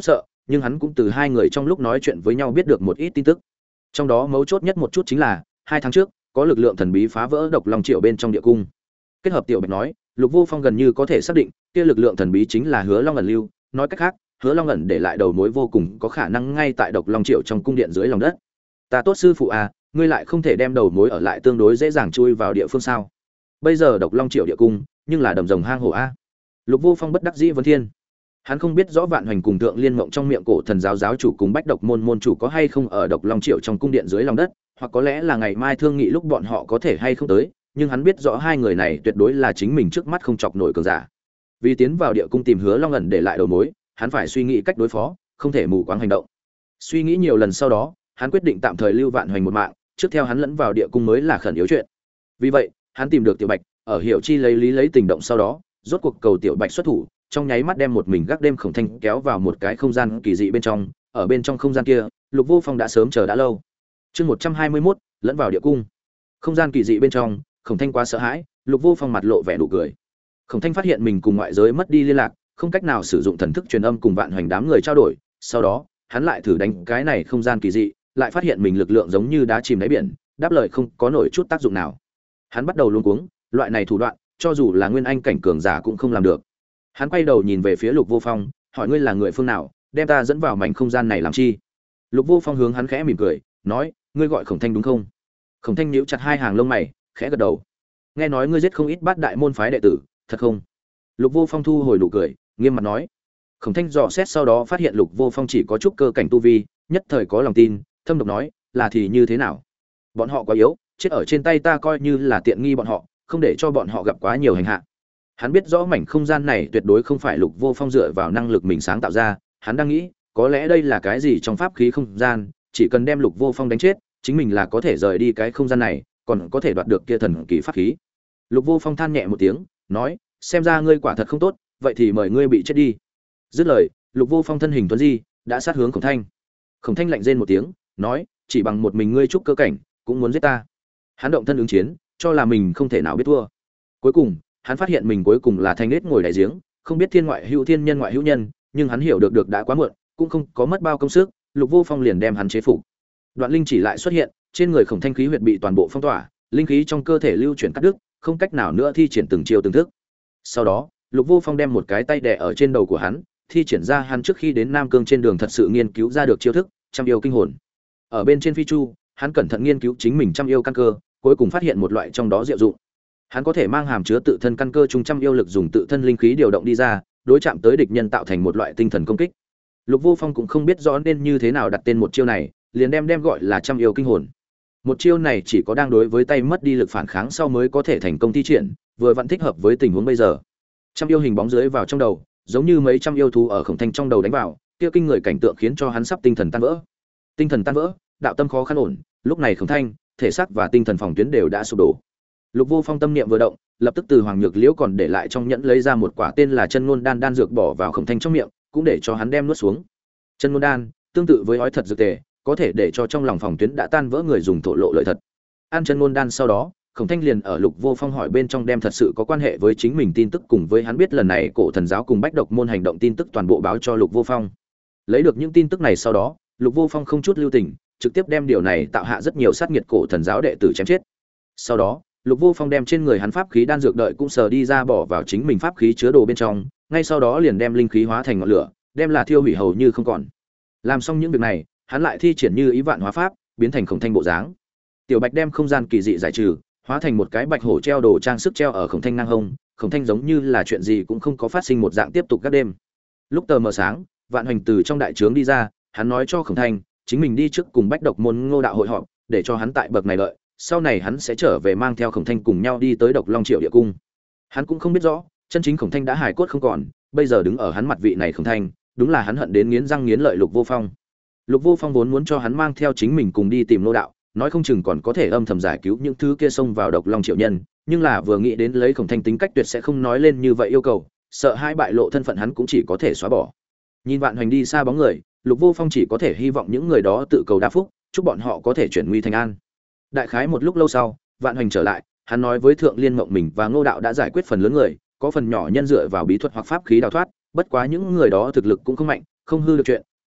nhưng hắn cũng từ hai người trong lúc nói chuyện với nhau biết được một ít tin tức. Trong đó mấu chốt nhất một chút chính là 2 tháng trước có lực lượng thần bí phá vỡ Độc Long Triệu bên trong địa cung. Kết hợp Tiểu Bạch nói, Lục Vô Phong gần như có thể xác định, kia lực lượng thần bí chính là Hứa Long ẩn lưu, nói cách khác, Hứa Long ẩn để lại đầu mối vô cùng có khả năng ngay tại Độc Long Triệu trong cung điện dưới lòng đất. Ta tốt sư phụ à, ngươi lại không thể đem đầu mối ở lại tương đối dễ dàng chui vào địa phương sao? Bây giờ Độc Long Triệu địa cung, nhưng là đầm rồng hang hổ a. Lục Vô Phong bất đắc dĩ vấn thiên. Hắn không biết rõ Vạn Hoành cùng Thượng Liên Mộng trong miệng cổ thần giáo giáo chủ cùng Bách Độc môn môn chủ có hay không ở Độc Long Triệu trong cung điện dưới lòng đất, hoặc có lẽ là ngày mai thương nghị lúc bọn họ có thể hay không tới, nhưng hắn biết rõ hai người này tuyệt đối là chính mình trước mắt không chọc nổi cường giả. Vì tiến vào địa cung tìm Hứa Long ẩn để lại đầu mối, hắn phải suy nghĩ cách đối phó, không thể mù quáng hành động. Suy nghĩ nhiều lần sau đó, hắn quyết định tạm thời lưu Vạn Hoành một mạng, trước theo hắn lẫn vào địa cung mới là khẩn yếu chuyện. Vì vậy, hắn tìm được Tiểu Bạch, ở Hiểu Chi lấy lý lấy tình động sau đó, rốt cuộc cầu Tiểu Bạch xuất thủ, trong nháy mắt đem một mình gác đêm Khổng Thanh kéo vào một cái không gian kỳ dị bên trong, ở bên trong không gian kia, Lục Vô Phong đã sớm chờ đã lâu. Chương 121, lẫn vào địa cung. Không gian kỳ dị bên trong, Khổng Thanh quá sợ hãi, Lục Vô Phong mặt lộ vẻ nụ cười. Khổng Thanh phát hiện mình cùng ngoại giới mất đi liên lạc, không cách nào sử dụng thần thức truyền âm cùng Vạn Hoành đám người trao đổi, sau đó, hắn lại thử đánh cái này không gian kỳ dị, lại phát hiện mình lực lượng giống như đá chìm đáy biển, đáp lời không có nổi chút tác dụng nào. Hắn bắt đầu luống cuống, loại này thủ đoạn, cho dù là nguyên anh cảnh cường giả cũng không làm được. Hắn quay đầu nhìn về phía Lục Vô Phong, hỏi ngươi là người phương nào, đem ta dẫn vào mảnh không gian này làm chi? Lục Vô Phong hướng hắn khẽ mỉm cười, nói, ngươi gọi Khổng Thanh đúng không? Khổng Thanh nhíu chặt hai hàng lông mày, khẽ gật đầu. Nghe nói ngươi giết không ít bát đại môn phái đệ tử, thật không? Lục Vô Phong thu hồi nụ cười, nghiêm mặt nói. Khổng Thanh dò xét sau đó phát hiện Lục Vô Phong chỉ có chút cơ cảnh tu vi, nhất thời có lòng tin, thâm độc nói, là thì như thế nào? Bọn họ quá yếu, chết ở trên tay ta coi như là tiện nghi bọn họ, không để cho bọn họ gặp quá nhiều hành hạ. Hắn biết rõ mảnh không gian này tuyệt đối không phải Lục Vô Phong dựa vào năng lực mình sáng tạo ra, hắn đang nghĩ, có lẽ đây là cái gì trong pháp khí không gian, chỉ cần đem Lục Vô Phong đánh chết, chính mình là có thể rời đi cái không gian này, còn có thể đoạt được kia thần kỳ pháp khí. Lục Vô Phong than nhẹ một tiếng, nói, xem ra ngươi quả thật không tốt, vậy thì mời ngươi bị chết đi. Dứt lời, Lục Vô Phong thân hình tuấn di, đã sát hướng Khổng Thanh. Khổng Thanh lạnh rên một tiếng, nói, chỉ bằng một mình ngươi trúc cơ cảnh, cũng muốn giết ta. Hắn động thân ứng chiến, cho là mình không thể nào biết thua. Cuối cùng, hắn phát hiện mình cuối cùng là thanh nết ngồi đại giếng, không biết thiên ngoại hữu thiên, nhân ngoại hữu nhân, nhưng hắn hiểu được đã quá muộn, cũng không có mất bao công sức, Lục Vô Phong liền đem hắn chế phục. Đoạn linh chỉ lại xuất hiện, trên người Khổng Thanh khí huyệt bị toàn bộ phong tỏa, linh khí trong cơ thể lưu chuyển cắt đứt, không cách nào nữa thi triển từng chiêu từng thức. Sau đó, Lục Vô Phong đem một cái tay đè ở trên đầu của hắn, thi triển ra hắn trước khi đến Nam Cương trên đường thật sự nghiên cứu ra được chiêu thức, trăm yêu kinh hồn. Ở bên trên phi chu, hắn cẩn thận nghiên cứu chính mình trăm yêu căn cơ, cuối cùng phát hiện một loại trong đó diệu dụng. Hắn có thể mang hàm chứa tự thân căn cơ trung trăm yêu lực dùng tự thân linh khí điều động đi ra, đối chạm tới địch nhân tạo thành một loại tinh thần công kích. Lục Vô Phong cũng không biết rõ nên như thế nào đặt tên một chiêu này, liền đem gọi là trăm yêu kinh hồn. Một chiêu này chỉ có đang đối với tay mất đi lực phản kháng sau mới có thể thành công thi triển, vừa vặn thích hợp với tình huống bây giờ. Trăm yêu hình bóng dưới vào trong đầu, giống như mấy trăm yêu thú ở Khổng Thanh trong đầu đánh vào, kia kinh người cảnh tượng khiến cho hắn sắp tinh thần tan vỡ. Tinh thần tan vỡ, đạo tâm khó khăn ổn, lúc này Khổng Thanh, thể xác và tinh thần phòng tuyến đều đã sụp đổ. Lục Vô Phong tâm niệm vừa động, lập tức từ Hoàng Nhược Liễu còn để lại trong nhẫn lấy ra một quả tên là Chân Ngôn Đan đan dược bỏ vào Khổng Thanh trong miệng, cũng để cho hắn đem nuốt xuống. Chân Ngôn Đan, tương tự với ói thật dược tề, có thể để cho trong lòng phòng tuyến đã tan vỡ người dùng thổ lộ lợi thật. Ăn Chân Ngôn Đan sau đó, Khổng Thanh liền ở Lục Vô Phong hỏi bên trong đem thật sự có quan hệ với chính mình tin tức cùng với hắn biết lần này cổ thần giáo cùng Bách Độc môn hành động tin tức toàn bộ báo cho Lục Vô Phong. Lấy được những tin tức này sau đó, Lục Vô Phong không chút lưu tình, trực tiếp đem điều này tạo hạ rất nhiều sát nghiệt cổ thần giáo đệ tử chém chết. Sau đó, Lục Vô Phong đem trên người hắn pháp khí đan dược đợi cũng sờ đi ra bỏ vào chính mình pháp khí chứa đồ bên trong, ngay sau đó liền đem linh khí hóa thành ngọn lửa, đem là thiêu hủy hầu như không còn. Làm xong những việc này, hắn lại thi triển như ý vạn hóa pháp, biến thành Khổng Thanh bộ dáng. Tiểu Bạch đem không gian kỳ dị giải trừ, hóa thành một cái bạch hổ treo đồ trang sức treo ở Khổng Thanh ngang hông, Khổng Thanh giống như là chuyện gì cũng không có phát sinh một dạng tiếp tục các đêm. Lúc tờ mờ sáng, Vạn Hoành từ trong đại trướng đi ra, hắn nói cho Khổng Thanh, chính mình đi trước cùng Bách Độc môn Ngô đạo hội họp, để cho hắn tại bậc này đợi, sau này hắn sẽ trở về mang theo Khổng Thanh cùng nhau đi tới Độc Long Triệu địa cung. Hắn cũng không biết rõ, chân chính Khổng Thanh đã hài cốt không còn, bây giờ đứng ở hắn mặt vị này Khổng Thanh, đúng là hắn hận đến nghiến răng nghiến lợi Lục Vô Phong. Lục Vô Phong vốn muốn cho hắn mang theo chính mình cùng đi tìm Ngô đạo, nói không chừng còn có thể âm thầm giải cứu những thứ kia xông vào Độc Long Triệu nhân, nhưng là vừa nghĩ đến lấy Khổng Thanh tính cách tuyệt sẽ không nói lên như vậy yêu cầu, sợ hai bại lộ thân phận hắn cũng chỉ có thể xóa bỏ. Nhìn Vạn Hoành đi xa bóng người, Lục Vô Phong chỉ có thể hy vọng những người đó tự cầu đa phúc, chúc bọn họ có thể chuyển nguy thành an. Đại khái một lúc lâu sau, Vạn Hoành trở lại, hắn nói với Thượng Liên Mộng mình và Ngô đạo đã giải quyết phần lớn người, có phần nhỏ nhân dựa vào bí thuật hoặc pháp khí đào thoát, bất quá những người đó thực lực cũng không mạnh, không hư được chuyện,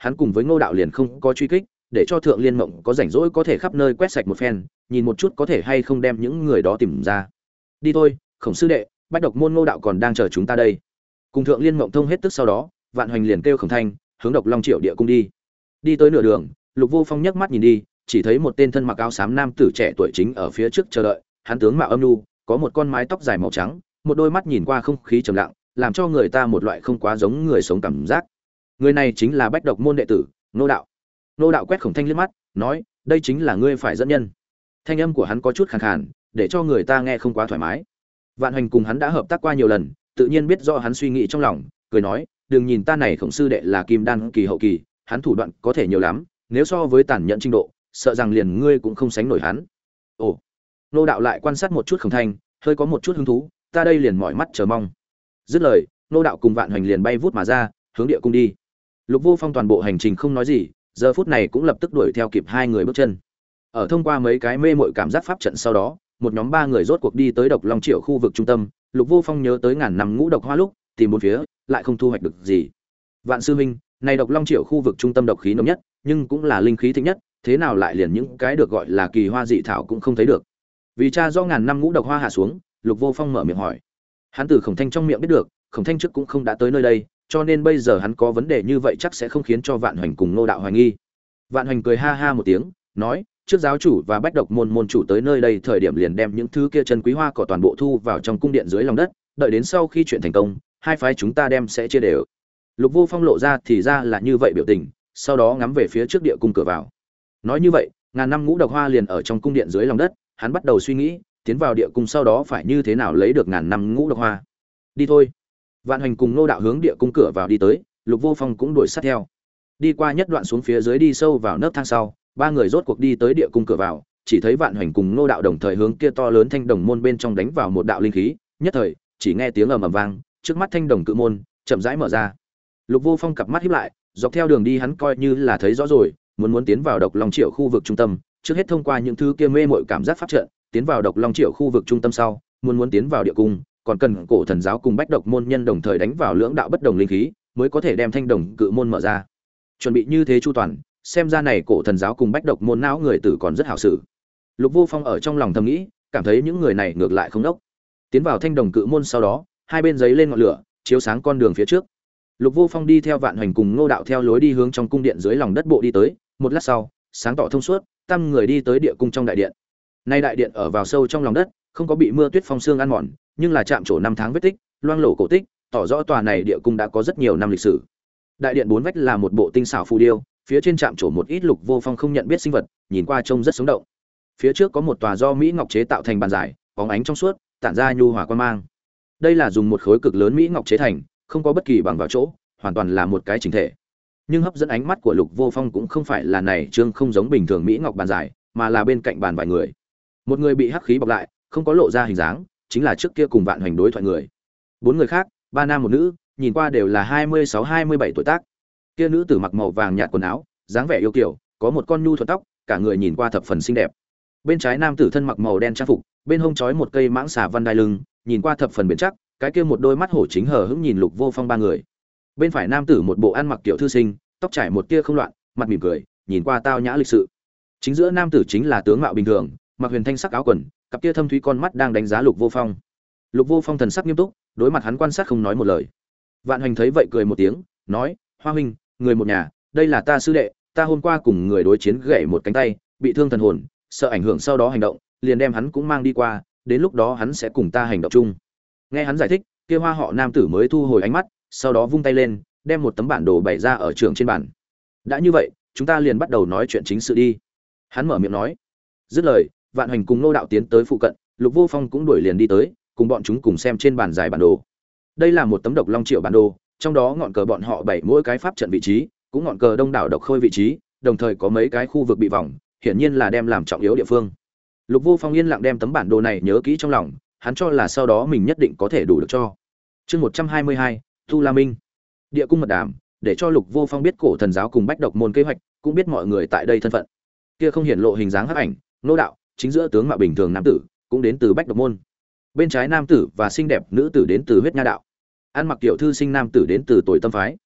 hắn cùng với Ngô đạo liền không có truy kích, để cho Thượng Liên Mộng có rảnh rỗi có thể khắp nơi quét sạch một phen, nhìn một chút có thể hay không đem những người đó tìm ra. Đi thôi, Khổng sư đệ, Bách Độc môn Ngô đạo còn đang chờ chúng ta đây. Cùng Thượng Liên Mộng thông hết tức sau đó, Vạn Hoành liền kêu Khổng Thanh, hướng Độc Long Triệu địa cung đi. Đi tới nửa đường, Lục Vô Phong nhấc mắt nhìn đi, chỉ thấy một tên thân mặc áo xám nam tử trẻ tuổi chính ở phía trước chờ đợi, hắn tướng mạo âm nhu, có một con mái tóc dài màu trắng, một đôi mắt nhìn qua không khí trầm lặng, làm cho người ta một loại không quá giống người sống cảm giác. Người này chính là Bách Độc môn đệ tử, Ngô đạo. Ngô đạo quét Khổng Thanh liếc mắt, nói: "Đây chính là ngươi phải dẫn nhân." Thanh âm của hắn có chút khàn khàn, để cho người ta nghe không quá thoải mái. Vạn Hoành cùng hắn đã hợp tác qua nhiều lần, tự nhiên biết rõ hắn suy nghĩ trong lòng, cười nói: "Đừng nhìn ta này Khổng sư đệ là kim đan kỳ hậu kỳ, hắn thủ đoạn có thể nhiều lắm, nếu so với tàn nhẫn trình độ, sợ rằng liền ngươi cũng không sánh nổi hắn." Ồ. Ngô đạo lại quan sát một chút Khổng Thanh, hơi có một chút hứng thú, ta đây liền mỏi mắt chờ mong. Dứt lời, Ngô đạo cùng Vạn Hoành liền bay vút mà ra, hướng địa cung đi. Lục Vô Phong toàn bộ hành trình không nói gì, giờ phút này cũng lập tức đuổi theo kịp hai người bước chân. Ở thông qua mấy cái mê mội cảm giác pháp trận sau đó, một nhóm ba người rốt cuộc đi tới Độc Long Triệu khu vực trung tâm. Lục Vô Phong nhớ tới ngàn năm ngũ độc hoa lúc, tìm bốn phía, lại không thu hoạch được gì. Vạn sư huynh, này Độc Long Triệu khu vực trung tâm độc khí nồng nhất, nhưng cũng là linh khí thịnh nhất, thế nào lại liền những cái được gọi là kỳ hoa dị thảo cũng không thấy được? Vì cha do ngàn năm ngũ độc hoa hạ xuống, Lục Vô Phong mở miệng hỏi. Hắn từ Khổng Thanh trong miệng biết được, Khổng Thanh trước cũng không đã tới nơi đây, cho nên bây giờ hắn có vấn đề như vậy chắc sẽ không khiến cho Vạn Hoành cùng Ngô đạo hoài nghi. Vạn Hoành cười ha ha một tiếng, nói: "Trước giáo chủ và Bách Độc môn môn chủ tới nơi đây thời điểm liền đem những thứ kia chân quý hoa cỏ toàn bộ thu vào trong cung điện dưới lòng đất, đợi đến sau khi chuyện thành công, hai phái chúng ta đem sẽ chia đều." Lục Vô Phong lộ ra thì ra là như vậy biểu tình, sau đó ngắm về phía trước địa cung cửa vào. Nói như vậy, ngàn năm ngũ độc hoa liền ở trong cung điện dưới lòng đất, hắn bắt đầu suy nghĩ, tiến vào địa cung sau đó phải như thế nào lấy được ngàn năm ngũ độc hoa. Đi thôi. Vạn Hoành cùng Ngô đạo hướng địa cung cửa vào đi tới, Lục Vô Phong cũng đuổi sát theo. Đi qua nhất đoạn xuống phía dưới đi sâu vào nấc thang sau, ba người rốt cuộc đi tới địa cung cửa vào, chỉ thấy Vạn Hoành cùng Ngô đạo đồng thời hướng kia to lớn thanh đồng môn bên trong đánh vào một đạo linh khí, nhất thời, chỉ nghe tiếng ầm ầm vang, trước mắt thanh đồng cự môn chậm rãi mở ra. Lục Vô Phong cặp mắt híp lại, dọc theo đường đi hắn coi như là thấy rõ rồi, muốn tiến vào Độc Long Triệu khu vực trung tâm, trước hết thông qua những thứ kia mê muội cảm giác pháp trận, tiến vào Độc Long Triệu khu vực trung tâm sau, muốn tiến vào địa cung, còn cần Cổ Thần giáo cùng Bách Độc môn nhân đồng thời đánh vào lưỡng đạo bất đồng linh khí, mới có thể đem thanh đồng cự môn mở ra. Chuẩn bị như thế chu toàn, xem ra này Cổ Thần giáo cùng Bách Độc môn não người tử còn rất hảo xử. Lục Vô Phong ở trong lòng thầm nghĩ, cảm thấy những người này ngược lại không đốc. Tiến vào thanh đồng cự môn sau đó, hai bên giấy lên ngọn lửa, chiếu sáng con đường phía trước. Lục Vô Phong đi theo Vạn Hoành cùng Ngô đạo theo lối đi hướng trong cung điện dưới lòng đất bộ đi tới, một lát sau, sáng tỏ thông suốt, tam người đi tới địa cung trong đại điện. Nay đại điện ở vào sâu trong lòng đất, không có bị mưa tuyết phong sương ăn mòn, nhưng là chạm trổ năm tháng vết tích, loang lổ cổ tích, tỏ rõ tòa này địa cung đã có rất nhiều năm lịch sử. Đại điện bốn vách là một bộ tinh xảo phù điêu, phía trên chạm trổ một ít Lục Vô Phong không nhận biết sinh vật, nhìn qua trông rất sống động. Phía trước có một tòa do mỹ ngọc chế tạo thành bàn dài, bóng ánh trong suốt, tản ra nhu hòa quan mang. Đây là dùng một khối cực lớn mỹ ngọc chế thành, không có bất kỳ bằng vào chỗ, hoàn toàn là một cái chỉnh thể. Nhưng hấp dẫn ánh mắt của Lục Vô Phong cũng không phải là này trương không giống bình thường mỹ ngọc bàn dài, mà là bên cạnh bàn vài người. Một người bị hắc khí bọc lại, không có lộ ra hình dáng, chính là trước kia cùng Vạn Hoành đối thoại người. Bốn người khác, ba nam một nữ, nhìn qua đều là 26-27 tuổi tác. Kia nữ tử mặc màu vàng nhạt quần áo, dáng vẻ yêu kiều, có một con nhu thuận tóc, cả người nhìn qua thập phần xinh đẹp. Bên trái nam tử thân mặc màu đen trang phục, bên hông trói một cây mãng xà văn đai lưng, nhìn qua thập phần bền chắc, cái kia một đôi mắt hổ chính hờ hững nhìn Lục Vô Phong ba người. Bên phải nam tử một bộ ăn mặc kiểu thư sinh, tóc trải một tia không loạn, mặt mỉm cười, nhìn qua tao nhã lịch sự. Chính giữa nam tử chính là tướng mạo bình thường, mặc huyền thanh sắc áo quần, cặp kia thâm thúy con mắt đang đánh giá Lục Vô Phong. Lục Vô Phong thần sắc nghiêm túc, đối mặt hắn quan sát không nói một lời. Vạn Hoành thấy vậy cười một tiếng, nói: "Hoa huynh, người một nhà, đây là ta sư đệ, ta hôm qua cùng người đối chiến gãy một cánh tay, bị thương thần hồn, sợ ảnh hưởng sau đó hành động, liền đem hắn cũng mang đi qua, đến lúc đó hắn sẽ cùng ta hành động chung." Nghe hắn giải thích, kia Hoa họ nam tử mới thu hồi ánh mắt, sau đó vung tay lên, đem một tấm bản đồ bày ra ở trường trên bàn. "Đã như vậy, chúng ta liền bắt đầu nói chuyện chính sự đi." Hắn mở miệng nói. Dứt lời, Vạn Hoành cùng Ngô đạo tiến tới phụ cận, Lục Vô Phong cũng đuổi liền đi tới, cùng bọn chúng cùng xem trên bàn dài bản đồ. Đây là một tấm Độc Long Triệu bản đồ, trong đó ngọn cờ bọn họ bảy mỗi cái pháp trận vị trí, cũng ngọn cờ đông đảo độc khôi vị trí, đồng thời có mấy cái khu vực bị vòng, hiển nhiên là đem làm trọng yếu địa phương. Lục Vô Phong yên lặng đem tấm bản đồ này nhớ kỹ trong lòng, hắn cho là sau đó mình nhất định có thể đủ được cho. Chương 122, Tu La Minh. Địa cung mật đàm, để cho Lục Vô Phong biết Cổ Thần giáo cùng Bách Độc môn kế hoạch, cũng biết mọi người tại đây thân phận. Kia không hiển lộ hình dáng hắc ảnh, Ngô đạo, chính giữa tướng mạo bình thường nam tử, cũng đến từ Bách Độc môn. Bên trái nam tử và xinh đẹp nữ tử đến từ Huyết Nha đạo. Ăn mặc tiểu thư sinh nam tử đến từ Tội Tâm phái.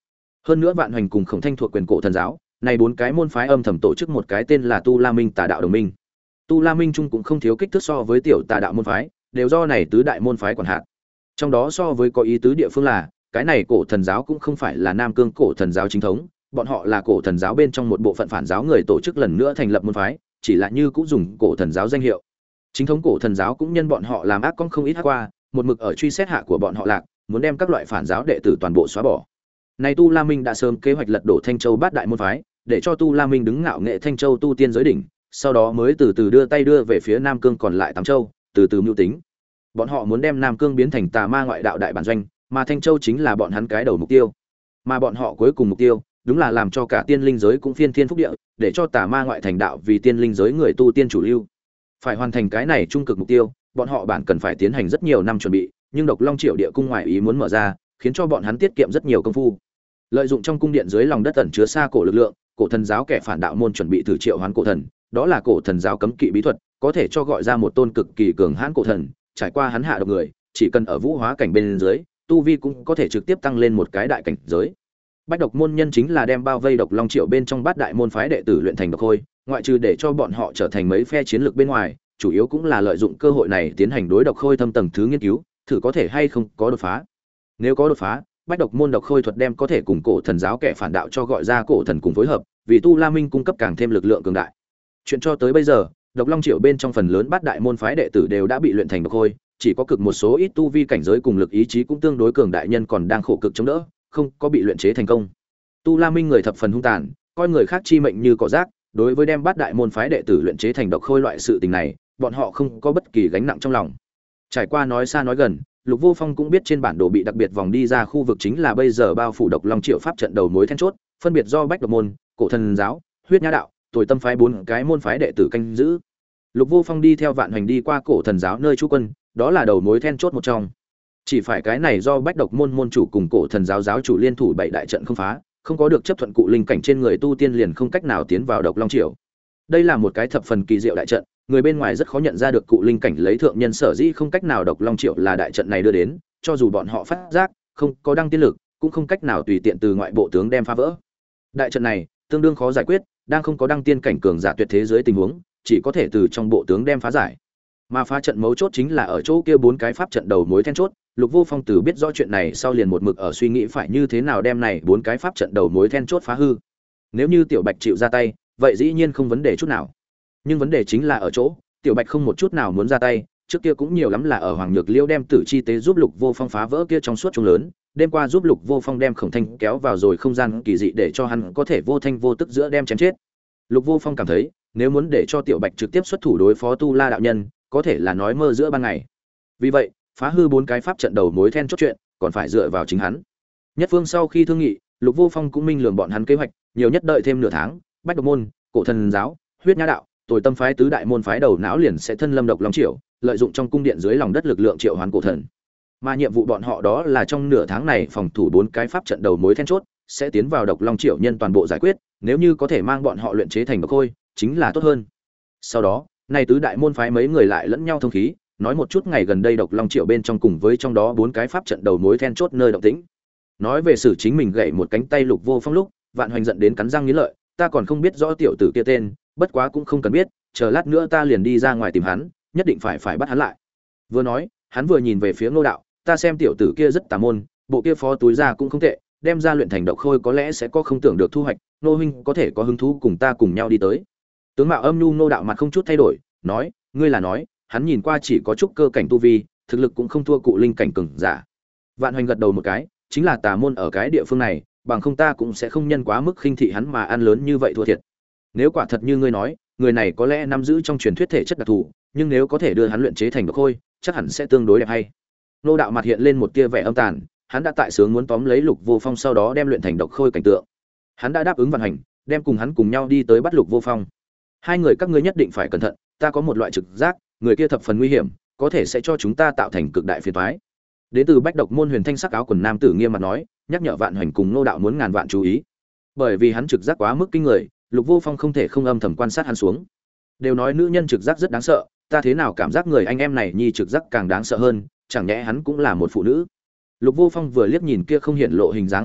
Hơn nữa Vạn Hoành cùng Khổng Thanh thuộc quyền cổ thần giáo, này bốn cái môn phái âm thầm tổ chức một cái tên là Tu La Minh Tà Đạo Đồng Minh. Tu La Minh chung cũng không thiếu kích thước so với tiểu Tà Đạo môn phái, đều do này tứ đại môn phái quản hạt. Trong đó so với có ý tứ địa phương là, cái này cổ thần giáo cũng không phải là Nam Cương cổ thần giáo chính thống, bọn họ là cổ thần giáo bên trong một bộ phận phản giáo người tổ chức lần nữa thành lập môn phái, chỉ là như cũng dùng cổ thần giáo danh hiệu. Chính thống cổ thần giáo cũng nhân bọn họ làm ác con không ít qua, một mực ở truy xét hạ của bọn họ lạc, muốn đem các loại phản giáo đệ tử toàn bộ xóa bỏ. Này Tu La Minh đã sớm kế hoạch lật đổ Thanh Châu Bát Đại môn phái, để cho Tu La Minh đứng ngạo nghệ Thanh Châu tu tiên giới đỉnh, sau đó mới từ từ đưa tay đưa về phía Nam Cương còn lại tám châu, từ từ mưu tính. Bọn họ muốn đem Nam Cương biến thành tà ma ngoại đạo đại bản doanh, mà Thanh Châu chính là bọn hắn cái đầu mục tiêu. Mà bọn họ cuối cùng mục tiêu, đúng là làm cho cả tiên linh giới cũng phiên thiên phúc địa, để cho tà ma ngoại thành đạo vì tiên linh giới người tu tiên chủ lưu. Phải hoàn thành cái này trung cực mục tiêu, bọn họ bản cần phải tiến hành rất nhiều năm chuẩn bị, nhưng Độc Long Triệu địa cung ngoại ý muốn mở ra, khiến cho bọn hắn tiết kiệm rất nhiều công phu. Lợi dụng trong cung điện dưới lòng đất ẩn chứa xa cổ lực lượng, cổ thần giáo kẻ phản đạo môn chuẩn bị thử triệu hoán cổ thần, đó là cổ thần giáo cấm kỵ bí thuật, có thể cho gọi ra một tôn cực kỳ cường hãn cổ thần, trải qua hắn hạ độc người, chỉ cần ở vũ hóa cảnh bên dưới, tu vi cũng có thể trực tiếp tăng lên một cái đại cảnh giới. Bách độc môn nhân chính là đem bao vây Độc Long Triệu bên trong bát đại môn phái đệ tử luyện thành độc khôi, ngoại trừ để cho bọn họ trở thành mấy phe chiến lược bên ngoài, chủ yếu cũng là lợi dụng cơ hội này tiến hành đối độc khôi thâm tầng thứ nghiên cứu, thử có thể hay không có đột phá. Nếu có đột phá, bách độc môn độc khôi thuật đem có thể cùng cổ thần giáo kẻ phản đạo cho gọi ra cổ thần cùng phối hợp, vì Tu La Minh cung cấp càng thêm lực lượng cường đại. Chuyện cho tới bây giờ, Độc Long Triệu bên trong phần lớn bát đại môn phái đệ tử đều đã bị luyện thành độc khôi, chỉ có cực một số ít tu vi cảnh giới cùng lực ý chí cũng tương đối cường đại nhân còn đang khổ cực chống đỡ, không có bị luyện chế thành công. Tu La Minh người thập phần hung tàn, coi người khác chi mệnh như cỏ rác, đối với đem bát đại môn phái đệ tử luyện chế thành độc khôi loại sự tình này, bọn họ không có bất kỳ gánh nặng trong lòng. Trải qua nói xa nói gần, Lục Vô Phong cũng biết trên bản đồ bị đặc biệt vòng đi ra khu vực chính là bây giờ bao phủ Độc Long Triệu pháp trận đầu mối then chốt, phân biệt do Bách Độc môn, Cổ Thần giáo, Huyết Nhã đạo, Tồi Tâm phái bốn cái môn phái đệ tử canh giữ. Lục Vô Phong đi theo Vạn Hoành đi qua Cổ Thần giáo nơi trú quân, đó là đầu mối then chốt một trong. Chỉ phải cái này do Bách Độc môn môn chủ cùng Cổ Thần giáo giáo chủ liên thủ bảy đại trận không phá, không có được chấp thuận cụ linh cảnh trên người tu tiên liền không cách nào tiến vào Độc Long Triệu. Đây là một cái thập phần kỳ diệu đại trận, người bên ngoài rất khó nhận ra được cụ linh cảnh lấy thượng nhân sở dĩ không cách nào Độc Long Triệu là đại trận này đưa đến, cho dù bọn họ phát giác không có đăng tiên lực, cũng không cách nào tùy tiện từ ngoại bộ tướng đem phá vỡ. Đại trận này tương đương khó giải quyết, đang không có đăng tiên cảnh cường giả tuyệt thế dưới tình huống, chỉ có thể từ trong bộ tướng đem phá giải. Mà phá trận mấu chốt chính là ở chỗ kia bốn cái pháp trận đầu mối then chốt. Lục Vô Phong từ biết rõ chuyện này sau liền một mực ở suy nghĩ phải như thế nào đem này bốn cái pháp trận đầu mối then chốt phá hư. Nếu như Tiểu Bạch chịu ra tay, vậy dĩ nhiên không vấn đề chút nào. Nhưng vấn đề chính là ở chỗ, Tiểu Bạch không một chút nào muốn ra tay, trước kia cũng nhiều lắm là ở Hoàng Nhược Liêu đem Tử Chi tế giúp Lục Vô Phong phá vỡ kia trong suốt trung lớn, đêm qua giúp Lục Vô Phong đem Khổng Thanh kéo vào rồi không gian kỳ dị để cho hắn có thể vô thanh vô tức giữa đem chém chết. Lục Vô Phong cảm thấy, nếu muốn để cho Tiểu Bạch trực tiếp xuất thủ đối phó Tu La đạo nhân, có thể là nói mơ giữa ban ngày. Vì vậy, phá hư bốn cái pháp trận đầu mối then chốt chuyện, còn phải dựa vào chính hắn. Nhất Phương sau khi thương nghị, Lục Vô Phong cũng minh lường bọn hắn kế hoạch, nhiều nhất đợi thêm nửa tháng, Bách Độc môn, Cổ Thần giáo, Huyết Nhã đạo, Tồi Tâm phái tứ đại môn phái đầu não liền sẽ thân lâm Độc Long Triệu, lợi dụng trong cung điện dưới lòng đất lực lượng triệu hoán cổ thần. Mà nhiệm vụ bọn họ đó là trong nửa tháng này phòng thủ bốn cái pháp trận đầu mối then chốt, sẽ tiến vào Độc Long Triệu nhân toàn bộ giải quyết, nếu như có thể mang bọn họ luyện chế thành độc khôi, chính là tốt hơn. Sau đó, này tứ đại môn phái mấy người lại lẫn nhau thông khí, nói một chút ngày gần đây Độc Long Triệu bên trong cùng với trong đó bốn cái pháp trận đầu mối then chốt nơi động tĩnh. Nói về sự chính mình gãy một cánh tay Lục Vô Phong lúc, Vạn Hoành giận đến cắn răng nghiến lợi, ta còn không biết rõ tiểu tử kia tên, bất quá cũng không cần biết, chờ lát nữa ta liền đi ra ngoài tìm hắn, nhất định phải bắt hắn lại. Vừa nói, hắn vừa nhìn về phía Ngô đạo, ta xem tiểu tử kia rất tà môn, bộ kia phó túi ra cũng không tệ, đem ra luyện thành độc khôi có lẽ sẽ có không tưởng được thu hoạch, Ngô huynh có thể có hứng thú cùng ta cùng nhau đi tới. Tướng mạo âm nhu Ngô đạo mặt không chút thay đổi, nói, ngươi là nói, hắn nhìn qua chỉ có chút cơ cảnh tu vi, thực lực cũng không thua cụ linh cảnh cường giả. Vạn Hoành gật đầu một cái, chính là tà môn ở cái địa phương này, bằng không ta cũng sẽ không nhân quá mức khinh thị hắn mà ăn lớn như vậy thua thiệt. Nếu quả thật như ngươi nói, người này có lẽ nắm giữ trong truyền thuyết thể chất đặc thù, nhưng nếu có thể đưa hắn luyện chế thành độc khôi, chắc hẳn sẽ tương đối đẹp hay. Nô đạo mặt hiện lên một tia vẻ âm tàn, hắn đã tại sướng muốn tóm lấy Lục Vô Phong sau đó đem luyện thành độc khôi cảnh tượng. Hắn đã đáp ứng Vạn Hoành, đem cùng hắn cùng nhau đi tới bắt Lục Vô Phong. Hai người các ngươi nhất định phải cẩn thận, ta có một loại trực giác, người kia thập phần nguy hiểm, có thể sẽ cho chúng ta tạo thành cực đại phiền toái. Đến từ Bách Độc môn Huyền Thanh sắc áo quần nam tử nghiêm mặt nói, nhắc nhở Vạn Hoành cùng Nô đạo muốn ngàn vạn chú ý. Bởi vì hắn trực giác quá mức kinh người, Lục Vô Phong không thể không âm thầm quan sát hắn xuống. Đều nói nữ nhân trực giác rất đáng sợ, ta thế nào cảm giác người anh em này nhi trực giác càng đáng sợ hơn, chẳng nhẽ hắn cũng là một phụ nữ. Lục Vô Phong vừa liếc nhìn kia không hiện lộ hình dáng hắc ảnh,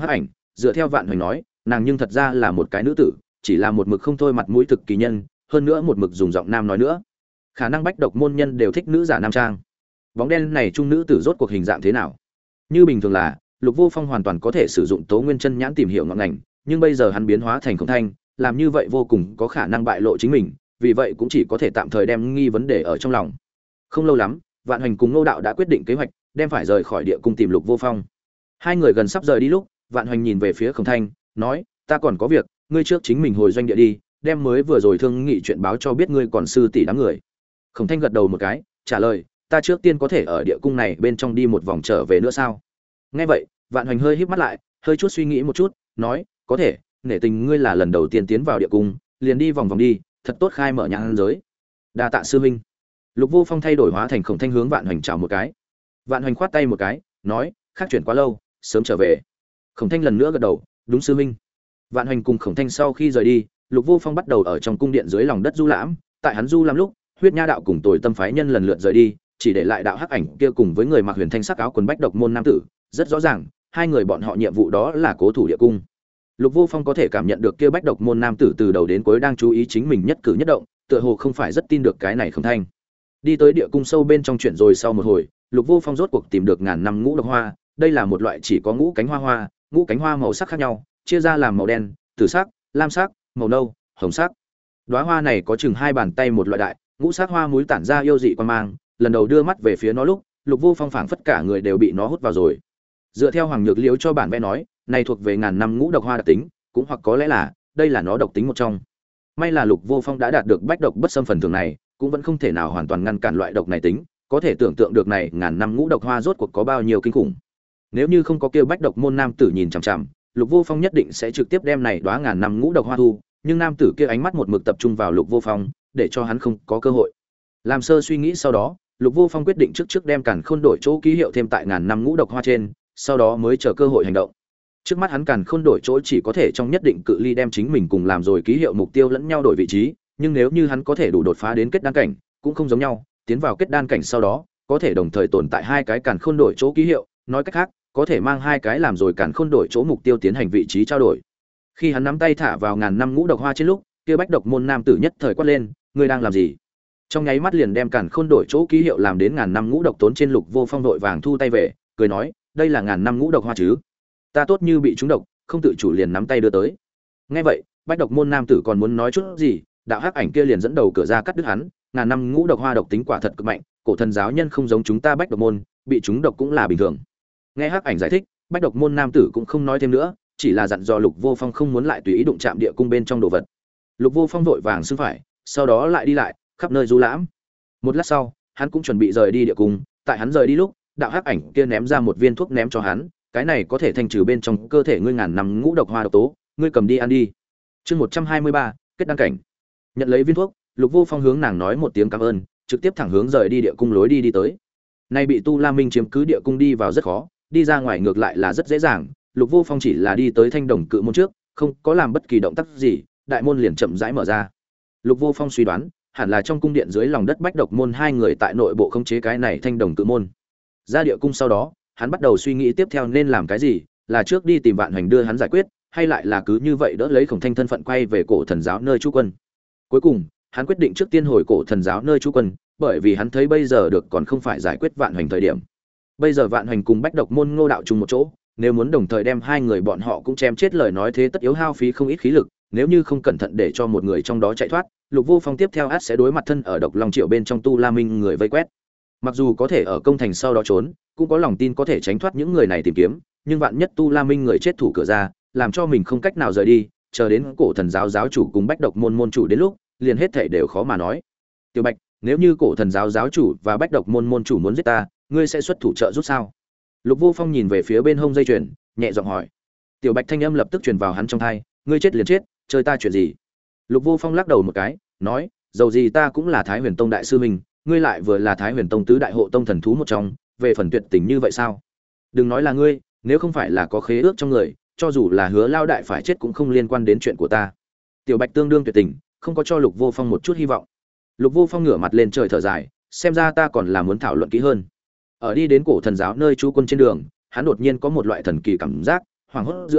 dựa theo Vạn Hoành nói, nàng nhưng thật ra là một cái nữ tử, chỉ là một mực không thôi mặt mũi thực kỳ nhân, hơn nữa một mực dùng giọng nam nói nữa. Khả năng Bách Độc môn nhân đều thích nữ giả nam trang. Bóng đen này trung nữ tử rốt cuộc hình dạng thế nào? Như bình thường là, Lục Vô Phong hoàn toàn có thể sử dụng Tố Nguyên Chân nhãn tìm hiểu ngọn ngành, nhưng bây giờ hắn biến hóa thành Khổng Thanh, làm như vậy vô cùng có khả năng bại lộ chính mình, vì vậy cũng chỉ có thể tạm thời đem nghi vấn đề ở trong lòng. Không lâu lắm, Vạn Hoành cùng Ngô Đạo đã quyết định kế hoạch, đem phải rời khỏi địa cung tìm Lục Vô Phong. Hai người gần sắp rời đi lúc, Vạn Hoành nhìn về phía Khổng Thanh, nói: "Ta còn có việc, ngươi trước chính mình hồi doanh địa đi, đem mới vừa rồi thương nghị chuyện báo cho biết ngươi còn sư tỷ đám người." Khổng Thanh gật đầu một cái, trả lời: "Ta trước tiên có thể ở địa cung này bên trong đi một vòng trở về nữa sao?" Nghe vậy, Vạn Hoành hơi híp mắt lại, hơi chút suy nghĩ một chút, nói: "Có thể, nể tình ngươi là lần đầu tiên tiến vào địa cung, liền đi vòng vòng đi, thật tốt khai mở nhãn giới." Đa tạ sư huynh. Lục Vô Phong thay đổi hóa thành Khổng Thanh hướng Vạn Hoành chào một cái. Vạn Hoành khoát tay một cái, nói: "Khác chuyển quá lâu, sớm trở về." Khổng Thanh lần nữa gật đầu, "Đúng sư huynh." Vạn Hoành cùng Khổng Thanh sau khi rời đi, Lục Vô Phong bắt đầu ở trong cung điện dưới lòng đất du lãm, tại hắn du lãm lúc, Huyết Nha đạo cùng Tồi Tâm phái nhân lần lượt rời đi, chỉ để lại đạo hắc ảnh kia cùng với người mặc huyền thanh sắc áo quần Bách Độc môn nam tử, rất rõ ràng, hai người bọn họ nhiệm vụ đó là cố thủ địa cung. Lục Vô Phong có thể cảm nhận được kia Bách Độc môn nam tử từ đầu đến cuối đang chú ý chính mình nhất cử nhất động, tựa hồ không phải rất tin được cái này Khổng Thanh. Đi tới địa cung sâu bên trong chuyển rồi sau một hồi, Lục Vô Phong rốt cuộc tìm được ngàn năm ngũ độc hoa, đây là một loại chỉ có ngũ cánh hoa, ngũ cánh hoa màu sắc khác nhau, chia ra làm màu đen, tử sắc, lam sắc, màu nâu, hồng sắc. Đóa hoa này có chừng hai bàn tay một loại đại, ngũ sắc hoa muối tản ra yêu dị quan mang, lần đầu đưa mắt về phía nó lúc, Lục Vô Phong phảng phất cả người đều bị nó hút vào rồi. Dựa theo Hoàng Nhược Liễu cho bản vẽ nói, này thuộc về ngàn năm ngũ độc hoa đặc tính, cũng hoặc có lẽ là đây là nó độc tính một trong. May là Lục Vô Phong đã đạt được bách độc bất xâm phần thường này, cũng vẫn không thể nào hoàn toàn ngăn cản loại độc này tính, có thể tưởng tượng được này ngàn năm ngũ độc hoa rốt cuộc có bao nhiêu kinh khủng. Nếu như không có kia bách độc môn nam tử nhìn chằm chằm, Lục Vô Phong nhất định sẽ trực tiếp đem này đóa ngàn năm ngũ độc hoa thu, nhưng nam tử kia ánh mắt một mực tập trung vào Lục Vô Phong, để cho hắn không có cơ hội. Làm sơ suy nghĩ sau đó, Lục Vô Phong quyết định trước đem Càn Khôn đổi chỗ ký hiệu thêm tại ngàn năm ngũ độc hoa trên, sau đó mới chờ cơ hội hành động. Trước mắt hắn Càn Khôn đổi chỗ chỉ có thể trong nhất định cự ly đem chính mình cùng làm rồi ký hiệu mục tiêu lẫn nhau đổi vị trí, nhưng nếu như hắn có thể đủ đột phá đến kết đan cảnh, cũng không giống nhau, tiến vào kết đan cảnh sau đó, có thể đồng thời tồn tại hai cái Càn Khôn đổi chỗ ký hiệu, nói cách khác, có thể mang hai cái làm rồi Càn Khôn đổi chỗ mục tiêu tiến hành vị trí trao đổi. Khi hắn nắm tay thả vào ngàn năm ngũ độc hoa trên lúc, kia bách độc môn nam tử nhất thời quát lên: "Ngươi đang làm gì?" Trong nháy mắt liền đem Càn Khôn đổi chỗ ký hiệu làm đến ngàn năm ngũ độc tốn trên. Lục Vô Phong đội vàng thu tay về, cười nói: "Đây là ngàn năm ngũ độc hoa chứ? Ta tốt như bị trúng độc, không tự chủ liền nắm tay đưa tới." Nghe vậy, bách độc môn nam tử còn muốn nói chút gì, đạo hắc ảnh kia liền dẫn đầu cửa ra cắt đứt hắn. Ngàn năm ngũ độc hoa độc tính quả thật cực mạnh, cổ thần giáo nhân không giống chúng ta bách độc môn, bị trúng độc cũng là bình thường. Nghe hắc ảnh giải thích, bách độc môn nam tử cũng không nói thêm nữa, chỉ là dặn dò Lục Vô Phong không muốn lại tùy ý đụng chạm địa cung bên trong đồ vật. Lục Vô Phong vội vàng xưng phải, sau đó lại đi lại khắp nơi du lãm. Một lát sau, hắn cũng chuẩn bị rời đi địa cung, tại hắn rời đi lúc, đạo hắc ảnh kia ném ra một viên thuốc ném cho hắn, cái này có thể thanh trừ bên trong cơ thể ngươi ngàn năm ngũ độc hoa độc tố, ngươi cầm đi ăn đi. Chương 123, kết đăng cảnh. Nhận lấy viên thuốc, Lục Vô Phong hướng nàng nói một tiếng cảm ơn, trực tiếp thẳng hướng rời đi địa cung lối đi tới. Nay bị Tu La Minh chiếm cứ địa cung đi vào rất khó, đi ra ngoài ngược lại là rất dễ dàng. Lục Vô Phong chỉ là đi tới thanh đồng cự môn trước, không có làm bất kỳ động tác gì, đại môn liền chậm rãi mở ra. Lục Vô Phong suy đoán, hẳn là trong cung điện dưới lòng đất bách độc môn hai người tại nội bộ khống chế cái này thanh đồng cự môn. Ra địa cung sau đó, hắn bắt đầu suy nghĩ tiếp theo nên làm cái gì, là trước đi tìm Vạn Hoành đưa hắn giải quyết, hay lại là cứ như vậy đỡ lấy Khổng Thanh thân phận quay về cổ thần giáo nơi trú quân. Cuối cùng, hắn quyết định trước tiên hồi cổ thần giáo nơi trú quân, bởi vì hắn thấy bây giờ được còn không phải giải quyết Vạn Hoành thời điểm. Bây giờ Vạn Hoành cùng bách độc môn Ngô đạo chung một chỗ, nếu muốn đồng thời đem hai người bọn họ cũng chém chết lời nói thế tất yếu hao phí không ít khí lực, nếu như không cẩn thận để cho một người trong đó chạy thoát, Lục Vô Phong tiếp theo ắt sẽ đối mặt thân ở Độc Long Triệu bên trong Tu La Minh người vây quét. Mặc dù có thể ở công thành sau đó trốn, cũng có lòng tin có thể tránh thoát những người này tìm kiếm, nhưng vạn nhất Tu La Minh người chết thủ cửa ra, làm cho mình không cách nào rời đi, chờ đến cổ thần giáo giáo chủ cùng bách độc môn môn chủ đến lúc, liền hết thảy đều khó mà nói. Tiểu Bạch, nếu như cổ thần giáo giáo chủ và bách độc môn môn chủ muốn giết ta, ngươi sẽ xuất thủ trợ giúp sao? Lục Vô Phong nhìn về phía bên hông dây chuyền, nhẹ giọng hỏi. Tiểu Bạch thanh âm lập tức truyền vào hắn trong tai, ngươi chết liền chết, chơi ta chuyện gì? Lục Vô Phong lắc đầu một cái, nói, dầu gì ta cũng là Thái Huyền Tông đại sư huynh, ngươi lại vừa là Thái Huyền Tông tứ đại hộ tông thần thú một trong, về phần tuyệt tình như vậy sao? Đừng nói là ngươi, nếu không phải là có khế ước trong người, cho dù là Hứa lao đại phải chết cũng không liên quan đến chuyện của ta. Tiểu Bạch tương đương tuyệt tình, không có cho Lục Vô Phong một chút hy vọng. Lục Vô Phong ngửa mặt lên trời thở dài, xem ra ta còn là muốn thảo luận kỹ hơn. Ở đi đến cổ thần giáo nơi trú quân trên đường, hắn đột nhiên có một loại thần kỳ cảm giác, hoảng hốt giữa,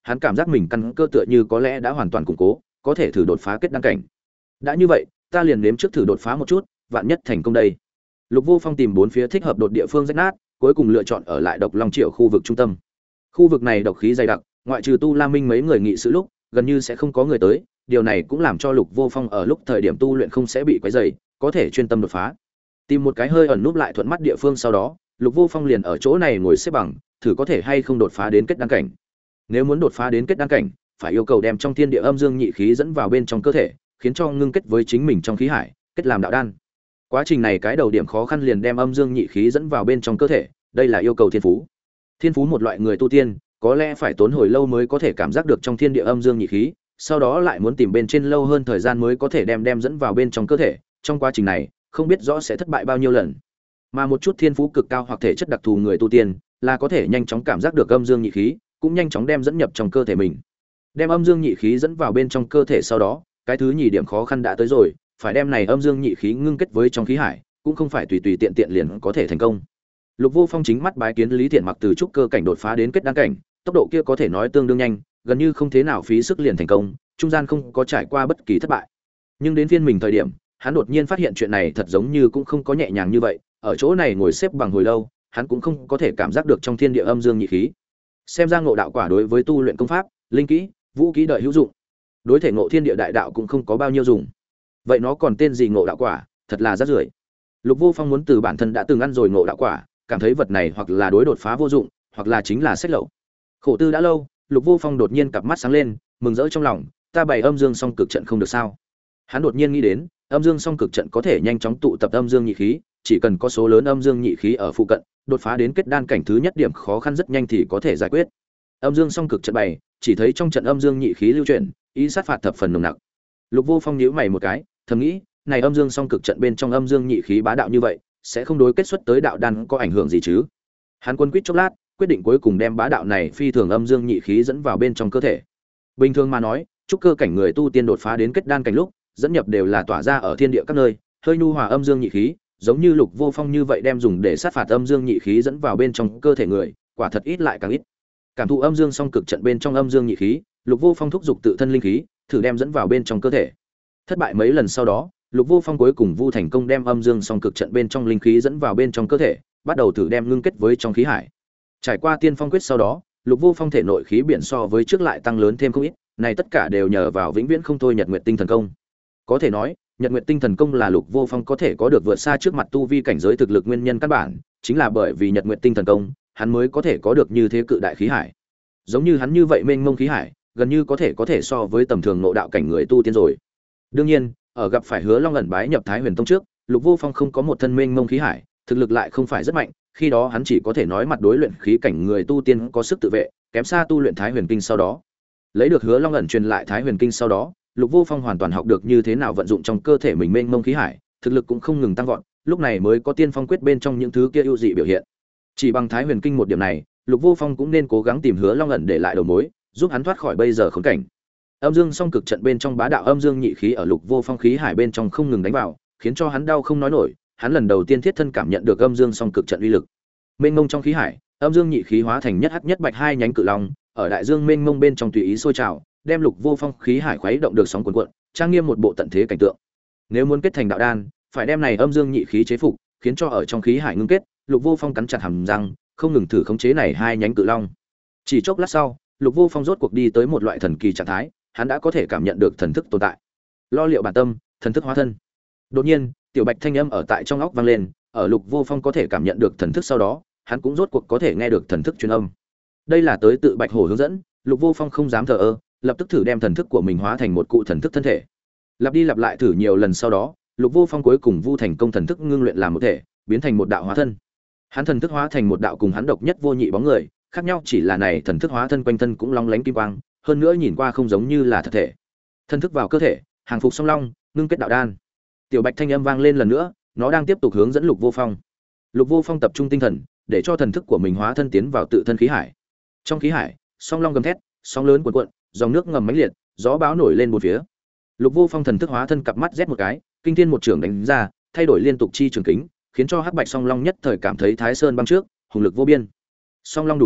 hắn cảm giác mình căn cơ tựa như có lẽ đã hoàn toàn củng cố, có thể thử đột phá kết đăng cảnh. Đã như vậy, ta liền nếm trước thử đột phá một chút, vạn nhất thành công đây. Lục Vô Phong tìm bốn phía thích hợp đột địa phương rách nát, cuối cùng lựa chọn ở lại Độc Long Triệu khu vực trung tâm. Khu vực này độc khí dày đặc, ngoại trừ Tu La Minh mấy người nghị sự lúc, gần như sẽ không có người tới, điều này cũng làm cho Lục Vô Phong ở lúc thời điểm tu luyện không sẽ bị quấy rầy, có thể chuyên tâm đột phá. Tìm một cái hơi ẩn núp lại thuận mắt địa phương, sau đó, Lục Vô Phong liền ở chỗ này ngồi xếp bằng, thử có thể hay không đột phá đến kết đăng cảnh. Nếu muốn đột phá đến kết đăng cảnh, phải yêu cầu đem trong thiên địa âm dương nhị khí dẫn vào bên trong cơ thể, khiến cho ngưng kết với chính mình trong khí hải, kết làm đạo đan. Quá trình này cái đầu điểm khó khăn liền đem âm dương nhị khí dẫn vào bên trong cơ thể, đây là yêu cầu thiên phú. Thiên phú một loại người tu tiên, có lẽ phải tốn hồi lâu mới có thể cảm giác được trong thiên địa âm dương nhị khí, sau đó lại muốn tìm bên trên lâu hơn thời gian mới có thể đem dẫn vào bên trong cơ thể, trong quá trình này, không biết rõ sẽ thất bại bao nhiêu lần. Mà một chút thiên phú cực cao hoặc thể chất đặc thù người tu tiên, là có thể nhanh chóng cảm giác được âm dương nhị khí, cũng nhanh chóng đem dẫn nhập trong cơ thể mình. Đem âm dương nhị khí dẫn vào bên trong cơ thể sau đó, cái thứ nhì điểm khó khăn đã tới rồi, phải đem này âm dương nhị khí ngưng kết với trong khí hải, cũng không phải tùy tùy tiện tiện liền có thể thành công. Lục Vô Phong chính mắt bái kiến Lý Thiện Mặc từ trúc cơ cảnh đột phá đến kết đăng cảnh, tốc độ kia có thể nói tương đương nhanh, gần như không thế nào phí sức liền thành công, trung gian không có trải qua bất kỳ thất bại. Nhưng đến phiên mình thời điểm, hắn đột nhiên phát hiện chuyện này thật giống như cũng không có nhẹ nhàng như vậy, ở chỗ này ngồi xếp bằng hồi lâu, hắn cũng không có thể cảm giác được trong thiên địa âm dương nhị khí. Xem ra ngộ đạo quả đối với tu luyện công pháp, linh kỹ, vũ kỹ đợi hữu dụng. Đối thể ngộ thiên địa đại đạo cũng không có bao nhiêu dùng. Vậy nó còn tên gì ngộ đạo quả, thật là rác rưởi. Lục Vô Phong muốn từ bản thân đã từng ăn rồi ngộ đạo quả, cảm thấy vật này hoặc là đối đột phá vô dụng, hoặc là chính là sách lậu. Khổ tư đã lâu, Lục Vô Phong đột nhiên cặp mắt sáng lên, mừng rỡ trong lòng, ta bày âm dương song cực trận không được sao? Hắn đột nhiên nghĩ đến, âm dương song cực trận có thể nhanh chóng tụ tập âm dương nhị khí, chỉ cần có số lớn âm dương nhị khí ở phụ cận, đột phá đến kết đan cảnh thứ nhất điểm khó khăn rất nhanh thì có thể giải quyết. Âm dương song cực trận bày, chỉ thấy trong trận âm dương nhị khí lưu chuyển, ý sát phạt thập phần nồng nặc. Lục Vô Phong nhíu mày một cái, thầm nghĩ, này âm dương song cực trận bên trong âm dương nhị khí bá đạo như vậy, sẽ không đối kết xuất tới đạo đan có ảnh hưởng gì chứ? Hắn quân quýt chốc lát, quyết định cuối cùng đem bá đạo này phi thường âm dương nhị khí dẫn vào bên trong cơ thể. Bình thường mà nói, trúc cơ cảnh người tu tiên đột phá đến kết đan cảnh lúc, dẫn nhập đều là tỏa ra ở thiên địa các nơi, hơi nhu hòa âm dương nhị khí, giống như Lục Vô Phong như vậy đem dùng để sát phạt âm dương nhị khí dẫn vào bên trong cơ thể người, quả thật ít lại càng ít. Cảm thụ âm dương song cực trận bên trong âm dương nhị khí, Lục Vô Phong thúc giục tự thân linh khí, thử đem dẫn vào bên trong cơ thể. Thất bại mấy lần sau đó, Lục Vô Phong cuối cùng vu thành công đem âm dương song cực trận bên trong linh khí dẫn vào bên trong cơ thể, bắt đầu thử đem ngưng kết với trong khí hải. Trải qua tiên phong quyết sau đó, Lục Vô Phong thể nội khí biển so với trước lại tăng lớn thêm không ít, này tất cả đều nhờ vào vĩnh viễn không thôi Nhật Nguyệt Tinh Thần Công. Có thể nói, Nhật Nguyệt Tinh Thần Công là Lục Vô Phong có thể có được vượt xa trước mặt tu vi cảnh giới thực lực nguyên nhân căn bản, chính là bởi vì Nhật Nguyệt Tinh Thần Công, hắn mới có thể có được như thế cự đại khí hải. Giống như hắn như vậy mênh mông khí hải, gần như có thể so với tầm thường ngộ đạo cảnh người tu tiên rồi. Đương nhiên, ở gặp phải Hứa Long ẩn bái nhập Thái Huyền Tông trước, Lục Vô Phong không có một thân mênh mông khí hải, thực lực lại không phải rất mạnh, khi đó hắn chỉ có thể nói mặt đối luyện khí cảnh người tu tiên có sức tự vệ, kém xa tu luyện Thái Huyền Kinh sau đó. Lấy được Hứa Long ẩn truyền lại Thái Huyền Kinh sau đó, Lục Vô Phong hoàn toàn học được như thế nào vận dụng trong cơ thể mình mênh mông khí hải, thực lực cũng không ngừng tăng vọt, lúc này mới có tiên phong quyết bên trong những thứ kia ưu dị biểu hiện. Chỉ bằng Thái Huyền Kinh một điểm này, Lục Vô Phong cũng nên cố gắng tìm Hứa Long ẩn để lại đầu mối, giúp hắn thoát khỏi bây giờ khốn cảnh. Âm dương song cực trận bên trong bá đạo âm dương nhị khí ở Lục Vô Phong khí hải bên trong không ngừng đánh vào, khiến cho hắn đau không nói nổi, hắn lần đầu tiên thiết thân cảm nhận được âm dương song cực trận uy lực. Mênh mông trong khí hải, âm dương nhị khí hóa thành nhất hắc nhất bạch hai nhánh cự long, ở đại dương mênh mông bên trong tùy ý sôi trào, đem Lục Vô Phong khí hải khuấy động được sóng cuồn cuộn, trang nghiêm một bộ tận thế cảnh tượng. Nếu muốn kết thành đạo đan, phải đem này âm dương nhị khí chế phục, khiến cho ở trong khí hải ngưng kết. Lục Vô Phong cắn chặt hàm răng, không ngừng thử khống chế này hai nhánh cự long. Chỉ chốc lát sau, Lục Vô Phong rốt cuộc đi tới một loại thần kỳ trạng thái, hắn đã có thể cảm nhận được thần thức tồn tại. Lo liệu bản tâm, thần thức hóa thân. Đột nhiên, tiểu bạch thanh âm ở tại trong óc vang lên, ở Lục Vô Phong có thể cảm nhận được thần thức sau đó, hắn cũng rốt cuộc có thể nghe được thần thức truyền âm. Đây là tới tự Bạch Hổ hướng dẫn, Lục Vô Phong không dám thờ ơ, lập tức thử đem thần thức của mình hóa thành một cụ thần thức thân thể. Lặp đi lặp lại thử nhiều lần sau đó, Lục Vô Phong cuối cùng vu thành công thần thức ngưng luyện làm một thể, biến thành một đạo hóa thân. Hắn thần thức hóa thành một đạo cùng hắn độc nhất vô nhị bóng người, khác nhau chỉ là này thần thức hóa thân quanh thân cũng long lánh kim quang, hơn nữa nhìn qua không giống như là thật thể. Thần thức vào cơ thể, hàng phục song long, ngưng kết đạo đan. Tiểu bạch thanh âm vang lên lần nữa, nó đang tiếp tục hướng dẫn Lục Vô Phong. Lục Vô Phong tập trung tinh thần, để cho thần thức của mình hóa thân tiến vào tự thân khí hải. Trong khí hải, song long gầm thét, sóng lớn cuộn cuộn, dòng nước ngầm mãnh liệt, gió bão nổi lên bốn phía. Lục Vô Phong thần thức hóa thân cặp mắt rét một cái, kinh thiên một trường đánh ra, thay đổi liên tục chi trường kính, khiến cho hắc bạch song long nhất thời cảm thấy Thái Sơn băng trước, hùng lực vô biên. Song long đủ tiếu,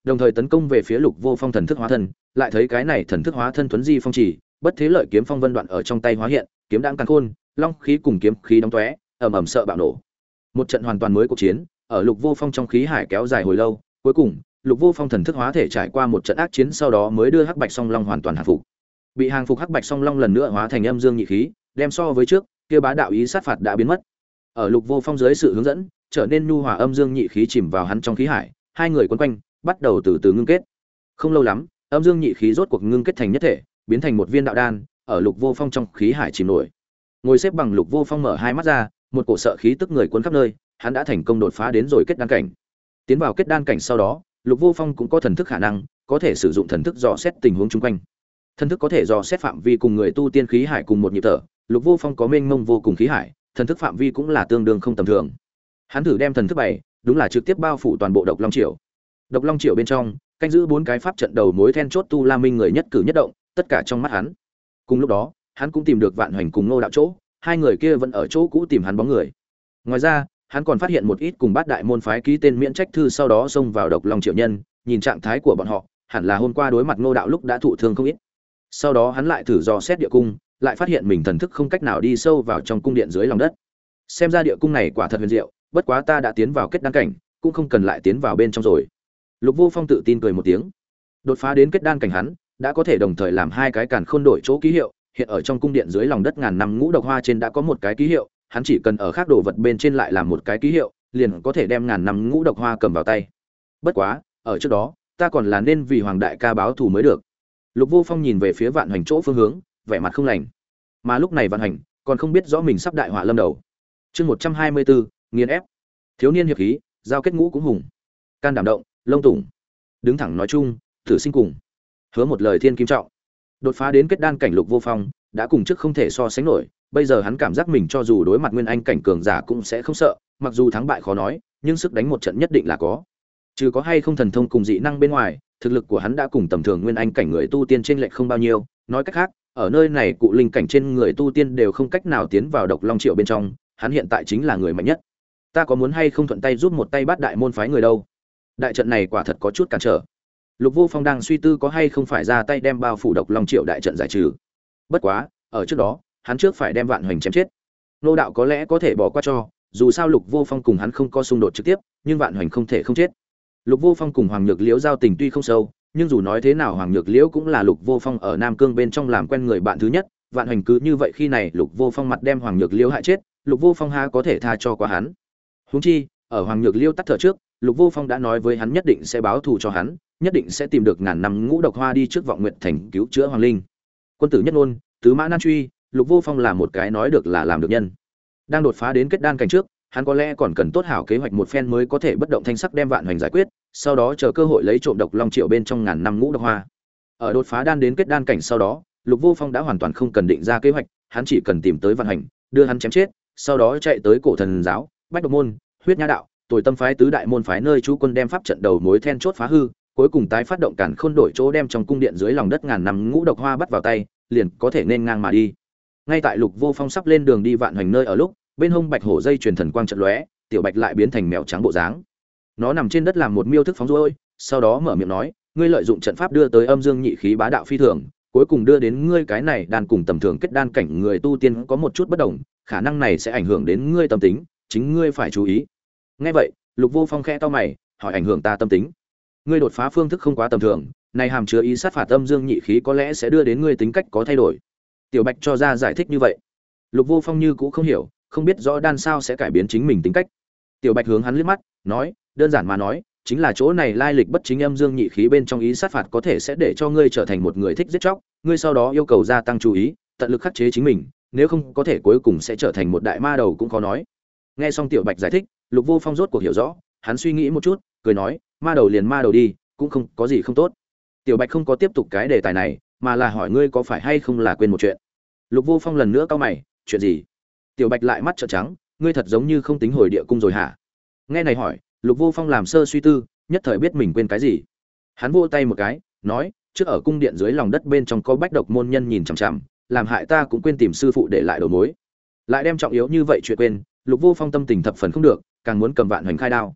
đồng thời tấn công về phía Lục Vô Phong thần thức hóa thân, lại thấy cái này thần thức hóa thân tuấn di phong chỉ, bất thế lợi kiếm phong vân đoạn ở trong tay hóa hiện, kiếm đang càn khôn, long khí cùng kiếm khí đóng tóe, ầm ầm sợ bạo nổ. Một trận hoàn toàn mới cuộc chiến, ở Lục Vô Phong trong khí hải kéo dài hồi lâu, cuối cùng, Lục Vô Phong thần thức hóa thể trải qua một trận ác chiến sau đó mới đưa Hắc Bạch Song Long hoàn toàn hàng phục. Bị hàng phục Hắc Bạch Song Long lần nữa hóa thành âm dương nhị khí, đem so với trước, kia bá đạo ý sát phạt đã biến mất. Ở Lục Vô Phong dưới sự hướng dẫn, trở nên nhu hòa âm dương nhị khí chìm vào hắn trong khí hải, hai người quấn quanh, bắt đầu từ từ ngưng kết. Không lâu lắm, âm dương nhị khí rốt cuộc ngưng kết thành nhất thể, biến thành một viên đạo đan, ở Lục Vô Phong trong khí hải chìm nổi. Ngồi xếp bằng Lục Vô Phong mở hai mắt ra, một cổ sợ khí tức người cuốn khắp nơi, hắn đã thành công đột phá đến rồi kết đan cảnh. Tiến vào kết đan cảnh sau đó, Lục Vô Phong cũng có thần thức khả năng, có thể sử dụng thần thức dò xét tình huống chung quanh. Thần thức có thể dò xét phạm vi cùng người tu tiên khí hải cùng một nhịp thở, Lục Vô Phong có mênh mông vô cùng khí hải, thần thức phạm vi cũng là tương đương không tầm thường. Hắn thử đem thần thức bày, đúng là trực tiếp bao phủ toàn bộ Độc Long Triều. Độc Long Triều bên trong, canh giữ bốn cái pháp trận đầu mối then chốt Tu La Minh người nhất cử nhất động, tất cả trong mắt hắn. Cùng lúc đó, hắn cũng tìm được Vạn Hoành cùng Ngô Đạo chỗ, hai người kia vẫn ở chỗ cũ tìm hắn bóng người. Ngoài ra, hắn còn phát hiện một ít cùng Bát Đại môn phái ký tên miễn trách thư sau đó xông vào Độc Long Triều nhân, nhìn trạng thái của bọn họ, hẳn là hôm qua đối mặt Ngô Đạo lúc đã thụ thương không ít. Sau đó hắn lại thử dò xét địa cung, lại phát hiện mình thần thức không cách nào đi sâu vào trong cung điện dưới lòng đất. Xem ra địa cung này quả thật huyền diệu, bất quá ta đã tiến vào kết đan cảnh, cũng không cần lại tiến vào bên trong rồi. Lục Vô Phong tự tin cười một tiếng. Đột phá đến kết đan cảnh hắn, đã có thể đồng thời làm hai cái càn khôn đổi chỗ ký hiệu, hiện ở trong cung điện dưới lòng đất ngàn năm ngũ độc hoa trên đã có một cái ký hiệu, hắn chỉ cần ở khác đồ vật bên trên lại làm một cái ký hiệu, liền có thể đem ngàn năm ngũ độc hoa cầm vào tay. Bất quá, ở trước đó, ta còn là nên vì Hoàng đại ca báo thù mới được. Lục Vô Phong nhìn về phía Vạn Hoành chỗ phương hướng, vẻ mặt không lành. Mà lúc này Vạn Hoành còn không biết rõ mình sắp đại họa lâm đầu. Chương 124, nghiền ép. Thiếu niên hiệp khí, giao kết ngũ cũng hùng. Can đảm động, lông tủng. Đứng thẳng nói chung, thử sinh cùng. Hứa một lời thiên kim trọng. Đột phá đến kết đan cảnh Lục Vô Phong, đã cùng trước không thể so sánh nổi, bây giờ hắn cảm giác mình cho dù đối mặt nguyên anh cảnh cường giả cũng sẽ không sợ, mặc dù thắng bại khó nói, nhưng sức đánh một trận nhất định là có. Trừ có hay không thần thông cùng dị năng bên ngoài, thực lực của hắn đã cùng tầm thường nguyên anh cảnh người tu tiên trên lệch không bao nhiêu, nói cách khác, ở nơi này cụ linh cảnh trên người tu tiên đều không cách nào tiến vào Độc Long Triệu bên trong, hắn hiện tại chính là người mạnh nhất. Ta có muốn hay không thuận tay giúp một tay Bát Đại môn phái người đâu? Đại trận này quả thật có chút cản trở. Lục Vô Phong đang suy tư có hay không phải ra tay đem bao phủ Độc Long Triệu đại trận giải trừ. Bất quá, ở trước đó, hắn trước phải đem Vạn Hoành chém chết. Nô đạo có lẽ có thể bỏ qua cho, dù sao Lục Vô Phong cùng hắn không có xung đột trực tiếp, nhưng Vạn Hoành không thể không chết. Lục Vô Phong cùng Hoàng Nhược Liễu giao tình tuy không sâu, nhưng dù nói thế nào Hoàng Nhược Liễu cũng là Lục Vô Phong ở Nam Cương bên trong làm quen người bạn thứ nhất, Vạn Hoành cứ như vậy khi này Lục Vô Phong mặt đem Hoàng Nhược Liễu hại chết, Lục Vô Phong há có thể tha cho qua hắn. Huống chi, ở Hoàng Nhược Liễu tắt thở trước, Lục Vô Phong đã nói với hắn nhất định sẽ báo thù cho hắn, nhất định sẽ tìm được ngàn năm ngũ độc hoa đi trước Vọng Nguyệt Thành cứu chữa Hoàng Linh. Quân tử nhất ngôn, tứ mã nan truy, Lục Vô Phong là một cái nói được là làm được nhân. Đang đột phá đến kết đan cảnh trước, hắn có lẽ còn cần tốt hảo kế hoạch một phen mới có thể bất động thanh sắc đem Vạn Hoành giải quyết, sau đó chờ cơ hội lấy trộm Độc Long Triệu bên trong ngàn năm ngũ độc hoa. Ở đột phá đan đến kết đan cảnh sau đó, Lục Vô Phong đã hoàn toàn không cần định ra kế hoạch, hắn chỉ cần tìm tới Vạn Hoành, đưa hắn chém chết, sau đó chạy tới Cổ Thần giáo, Bách Độc môn, Huyết Nha đạo, Tồi Tâm phái tứ đại môn phái nơi chú quân đem pháp trận đầu mối then chốt phá hư, cuối cùng tái phát động càn khôn đổi chỗ đem trong cung điện dưới lòng đất ngàn năm ngũ độc hoa bắt vào tay, liền có thể nên ngang mà đi. Ngay tại Lục Vô Phong sắp lên đường đi Vạn Hoành nơi ở lúc, bên hông bạch hổ dây truyền thần quang trận lóe, tiểu bạch lại biến thành mèo trắng bộ dáng. Nó nằm trên đất làm một miêu thức phóng rối, sau đó mở miệng nói, ngươi lợi dụng trận pháp đưa tới âm dương nhị khí bá đạo phi thường, cuối cùng đưa đến ngươi cái này đan cùng tầm thường kết đan cảnh người tu tiên có một chút bất đồng, khả năng này sẽ ảnh hưởng đến ngươi tâm tính, chính ngươi phải chú ý. Nghe vậy, Lục Vô Phong khẽ cau mày, hỏi ảnh hưởng ta tâm tính? Ngươi đột phá phương thức không quá tầm thường, này hàm chứa ý sát phạt âm dương nhị khí có lẽ sẽ đưa đến ngươi tính cách có thay đổi. Tiểu Bạch cho ra giải thích như vậy. Lục Vô Phong như cũ không hiểu, không biết rõ đan sao sẽ cải biến chính mình tính cách. Tiểu Bạch hướng hắn liếc mắt, nói, đơn giản mà nói, chính là chỗ này lai lịch bất chính âm dương nhị khí bên trong ý sát phạt có thể sẽ để cho ngươi trở thành một người thích giết chóc, ngươi sau đó yêu cầu gia tăng chú ý, tận lực khắc chế chính mình, nếu không có thể cuối cùng sẽ trở thành một đại ma đầu cũng khó nói. Nghe xong Tiểu Bạch giải thích, Lục Vô Phong rốt cuộc hiểu rõ, hắn suy nghĩ một chút, cười nói, ma đầu liền ma đầu đi, cũng không có gì không tốt. Tiểu Bạch không có tiếp tục cái đề tài này, mà là hỏi ngươi có phải hay không là quên một chuyện. Lục Vô Phong lần nữa cau mày, chuyện gì? Tiểu Bạch lại mắt trợn trắng, ngươi thật giống như không tính hồi địa cung rồi hả? Nghe này hỏi, Lục Vô Phong làm sơ suy tư, nhất thời biết mình quên cái gì. Hắn vỗ tay một cái, nói, trước ở cung điện dưới lòng đất bên trong có Bách Độc môn nhân nhìn chằm chằm, làm hại ta cũng quên tìm sư phụ để lại đầu mối. Lại đem trọng yếu như vậy chuyện quên, Lục Vô Phong tâm tình thập phần không được, càng muốn cầm Vạn Hoành khai đao.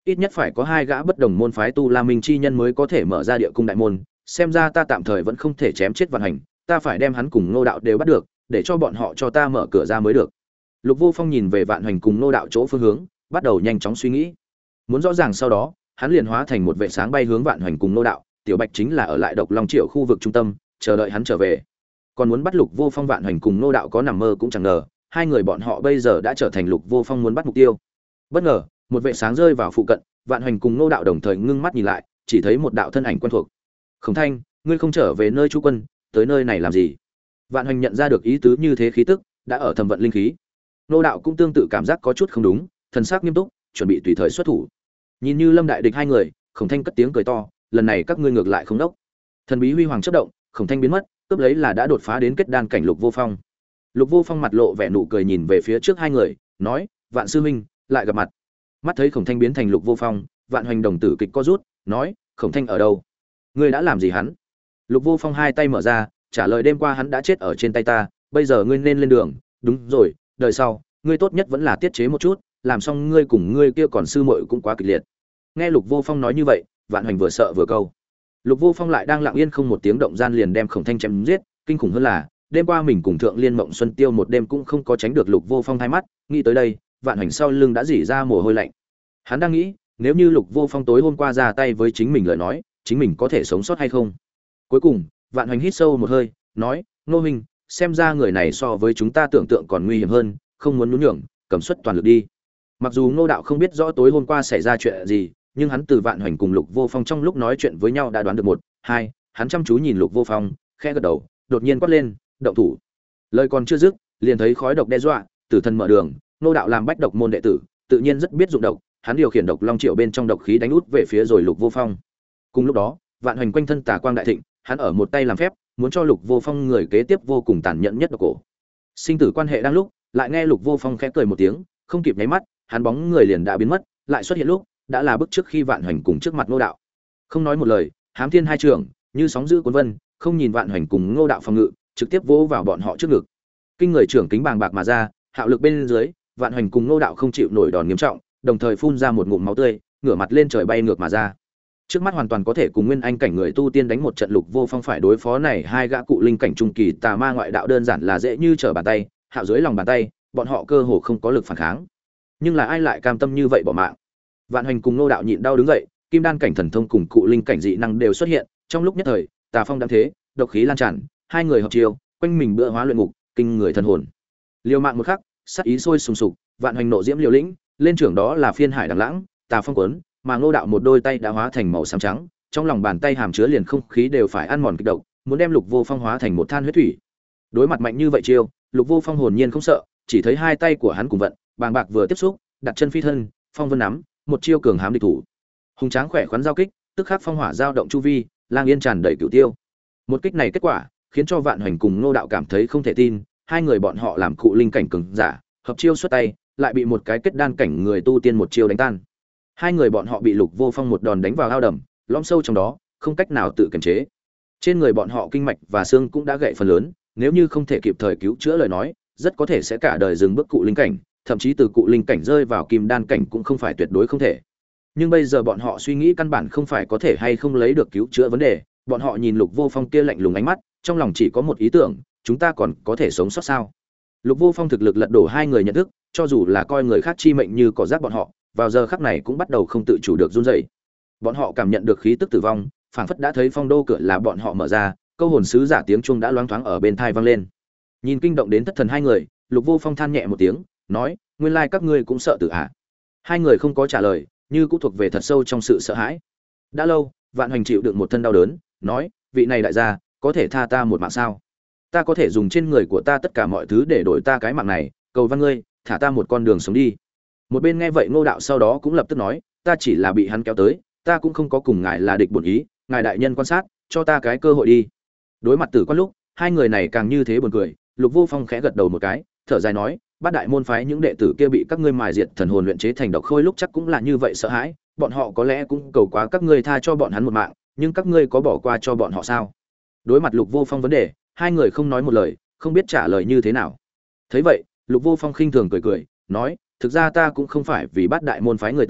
ít nhất phải có 2 gã bất đồng môn phái tu La Minh chi nhân mới có thể mở ra địa cung đại môn, xem ra ta tạm thời vẫn không thể chém chết Vạn Hành, ta phải đem hắn cùng Ngô đạo đều bắt được, để cho bọn họ cho ta mở cửa ra mới được. Lục Vô Phong nhìn về Vạn Hành cùng Ngô đạo chỗ phương hướng, bắt đầu nhanh chóng suy nghĩ. Muốn rõ ràng sau đó, hắn liền hóa thành một vệ sáng bay hướng Vạn Hành cùng Ngô đạo, Tiểu Bạch chính là ở lại Độc Long Triệu khu vực trung tâm, chờ đợi hắn trở về. Còn muốn bắt Lục Vô Phong, Vạn Hành cùng Ngô đạo có nằm mơ cũng chẳng ngờ, hai người bọn họ bây giờ đã trở thành Lục Vô Phong muốn bắt mục tiêu. Bất ngờ, một vệ sáng rơi vào phụ cận, Vạn Hành cùng Ngô đạo đồng thời ngưng mắt nhìn lại, chỉ thấy một đạo thân ảnh quen thuộc. Khổng Thanh, ngươi không trở về nơi trú quân, tới nơi này làm gì? Vạn Hành nhận ra được ý tứ như thế khí tức, đã ở thẩm vận linh khí. Ngô đạo cũng tương tự cảm giác có chút không đúng, thần sắc nghiêm túc, chuẩn bị tùy thời xuất thủ. Nhìn như Lâm đại địch hai người, Khổng Thanh cất tiếng cười to, lần này các ngươi ngược lại không đốc. Thần bí huy hoàng chớp động, Khổng Thanh biến mất, cướp lấy là đã đột phá đến kết đan cảnh Lục Vô Phong. Lục Vô Phong mặt lộ vẻ nụ cười nhìn về phía trước hai người, nói: "Vạn sư huynh, lại gặp mặt." Mắt thấy Khổng Thanh biến thành Lục Vô Phong, Vạn Hoành đồng tử kịch co rút, nói: "Khổng Thanh ở đâu? Ngươi đã làm gì hắn?" Lục Vô Phong hai tay mở ra, trả lời: "Đêm qua hắn đã chết ở trên tay ta, bây giờ ngươi nên lên đường, đúng rồi, đời sau, ngươi tốt nhất vẫn là tiết chế một chút, làm xong ngươi cùng ngươi kia còn sư muội cũng quá kịch liệt." Nghe Lục Vô Phong nói như vậy, Vạn Hoành vừa sợ vừa câu. Lục Vô Phong lại đang lặng yên không một tiếng động gian liền đem Khổng Thanh chém giết, kinh khủng hơn là, đêm qua mình cùng Thượng Liên Mộng Xuân Tiêu một đêm cũng không có tránh được Lục Vô Phong hai mắt, nghĩ tới đây, Vạn Hoành sau lưng đã rỉ ra mồ hôi lạnh. Hắn đang nghĩ, nếu như Lục Vô Phong tối hôm qua ra tay với chính mình lời nói, chính mình có thể sống sót hay không. Cuối cùng, Vạn Hoành hít sâu một hơi, nói: "Ngô huynh, xem ra người này so với chúng ta tưởng tượng còn nguy hiểm hơn, không muốn nhún nhường, cầm suất toàn lực đi." Mặc dù Ngô đạo không biết rõ tối hôm qua xảy ra chuyện gì, nhưng hắn từ Vạn Hoành cùng Lục Vô Phong trong lúc nói chuyện với nhau đã đoán được một, hai, hắn chăm chú nhìn Lục Vô Phong, khẽ gật đầu, đột nhiên quát lên: "Động thủ!" Lời còn chưa dứt, liền thấy khói độc đe dọa, tử thần mở đường, Ngô đạo làm bách độc môn đệ tử, tự nhiên rất biết dụng độc, hắn điều khiển Độc Long Triệu bên trong độc khí đánh út về phía rồi Lục Vô Phong. Cùng lúc đó, Vạn Hoành quanh thân tà quang đại thịnh, hắn ở một tay làm phép, muốn cho Lục Vô Phong người kế tiếp vô cùng tàn nhẫn nhất độc cổ. Sinh tử quan hệ đang lúc, lại nghe Lục Vô Phong khẽ cười một tiếng, không kịp nháy mắt, hắn bóng người liền đã biến mất, lại xuất hiện lúc, đã là bước trước khi Vạn Hoành cùng trước mặt Ngô đạo. Không nói một lời, hám thiên hai trường, như sóng dữ cuốn vân, không nhìn Vạn Hoành cùng Ngô đạo phòng ngự, trực tiếp vỗ vào bọn họ trước ngực. Kinh người trưởng kính bàng bạc mà ra, hạo lực bên dưới, Vạn Hoành cùng Ngô đạo không chịu nổi đòn nghiêm trọng, đồng thời phun ra một ngụm máu tươi, ngửa mặt lên trời bay ngược mà ra. Trước mắt hoàn toàn có thể cùng nguyên anh cảnh người tu tiên đánh một trận. Lục Vô Phong phải đối phó này hai gã cụ linh cảnh trung kỳ tà ma ngoại đạo đơn giản là dễ như trở bàn tay, hạo dưới lòng bàn tay, bọn họ cơ hồ không có lực phản kháng. Nhưng là ai lại cam tâm như vậy bỏ mạng? Vạn Hoành cùng Ngô đạo nhịn đau đứng dậy, kim đan cảnh thần thông cùng cụ linh cảnh dị năng đều xuất hiện, trong lúc nhất thời, tà phong đang thế, độc khí lan tràn, hai người hợp chiêu, quanh mình bữa hóa luyện ngục, kinh người thần hồn. Liều mạng một khắc, sát ý sôi sùng sục, Vạn Hoành nộ diễm liều lĩnh, lên trưởng đó là phiên hải đằng lãng, tà phong cuốn, mà Ngô đạo một đôi tay đã hóa thành màu xám trắng, trong lòng bàn tay hàm chứa liền không khí đều phải ăn mòn kịch độc, muốn đem Lục Vô Phong hóa thành một than huyết thủy. Đối mặt mạnh như vậy chiêu, Lục Vô Phong hồn nhiên không sợ, chỉ thấy hai tay của hắn cùng vận, bàng bạc vừa tiếp xúc, đặt chân phi thân, phong vân nắm, một chiêu cường hám địch thủ. Hùng tráng khỏe khoắn giao kích, tức khắc phong hỏa giao động chu vi, lang yên tràn đầy cửu tiêu. Một kích này kết quả, khiến cho Vạn Hoành cùng Ngô đạo cảm thấy không thể tin, hai người bọn họ làm cụ linh cảnh cường giả, hợp chiêu xuất tay, lại bị một cái kết đan cảnh người tu tiên một chiêu đánh tan. Hai người bọn họ bị Lục Vô Phong một đòn đánh vào ao đầm, lõm sâu trong đó, không cách nào tự kiềm chế. Trên người bọn họ kinh mạch và xương cũng đã gãy phần lớn, nếu như không thể kịp thời cứu chữa lời nói, rất có thể sẽ cả đời dừng bước cụ linh cảnh, thậm chí từ cụ linh cảnh rơi vào kim đan cảnh cũng không phải tuyệt đối không thể. Nhưng bây giờ bọn họ suy nghĩ căn bản không phải có thể hay không lấy được cứu chữa vấn đề, bọn họ nhìn Lục Vô Phong kia lạnh lùng ánh mắt, trong lòng chỉ có một ý tưởng, chúng ta còn có thể sống sót sao? Lục Vô Phong thực lực lật đổ hai người nhận thức, cho dù là coi người khác chi mệnh như cỏ rác bọn họ, vào giờ khắc này cũng bắt đầu không tự chủ được run rẩy. Bọn họ cảm nhận được khí tức tử vong, phảng phất đã thấy phong đô cửa là bọn họ mở ra, câu hồn sứ giả tiếng chuông đã loáng thoáng ở bên tai vang lên. Nhìn kinh động đến thất thần hai người, Lục Vô Phong than nhẹ một tiếng, nói: "Nguyên lai các ngươi cũng sợ tử à?" Hai người không có trả lời, như cũng thuộc về thật sâu trong sự sợ hãi. Đã lâu, Vạn Hoành chịu đựng một thân đau đớn, nói: "Vị này đại gia, có thể tha ta một mạng sao? Ta có thể dùng trên người của ta tất cả mọi thứ để đổi ta cái mạng này, cầu văn ngươi, thả ta một con đường sống đi." Một bên nghe vậy Ngô đạo sau đó cũng lập tức nói: "Ta chỉ là bị hắn kéo tới, ta cũng không có cùng ngài là địch bổn ý, ngài đại nhân quan sát, cho ta cái cơ hội đi." Đối mặt tử quan lúc, hai người này càng như thế buồn cười. Lục Vô Phong khẽ gật đầu một cái, thở dài nói: "Bát đại môn phái những đệ tử kia bị các ngươi mài diệt thần hồn luyện chế thành độc khôi lúc chắc cũng là như vậy sợ hãi, bọn họ có lẽ cũng cầu quá các ngươi tha cho bọn hắn một mạng, nhưng các ngươi có bỏ qua cho bọn họ sao?" Đối mặt Lục Vô Phong vấn đề, hai người không nói một lời, không biết trả lời như thế nào. Thấy vậy, Lục Vô Phong khinh thường cười cười, nói: "Thực ra ta cũng không phải vì Bát đại môn phái người tới,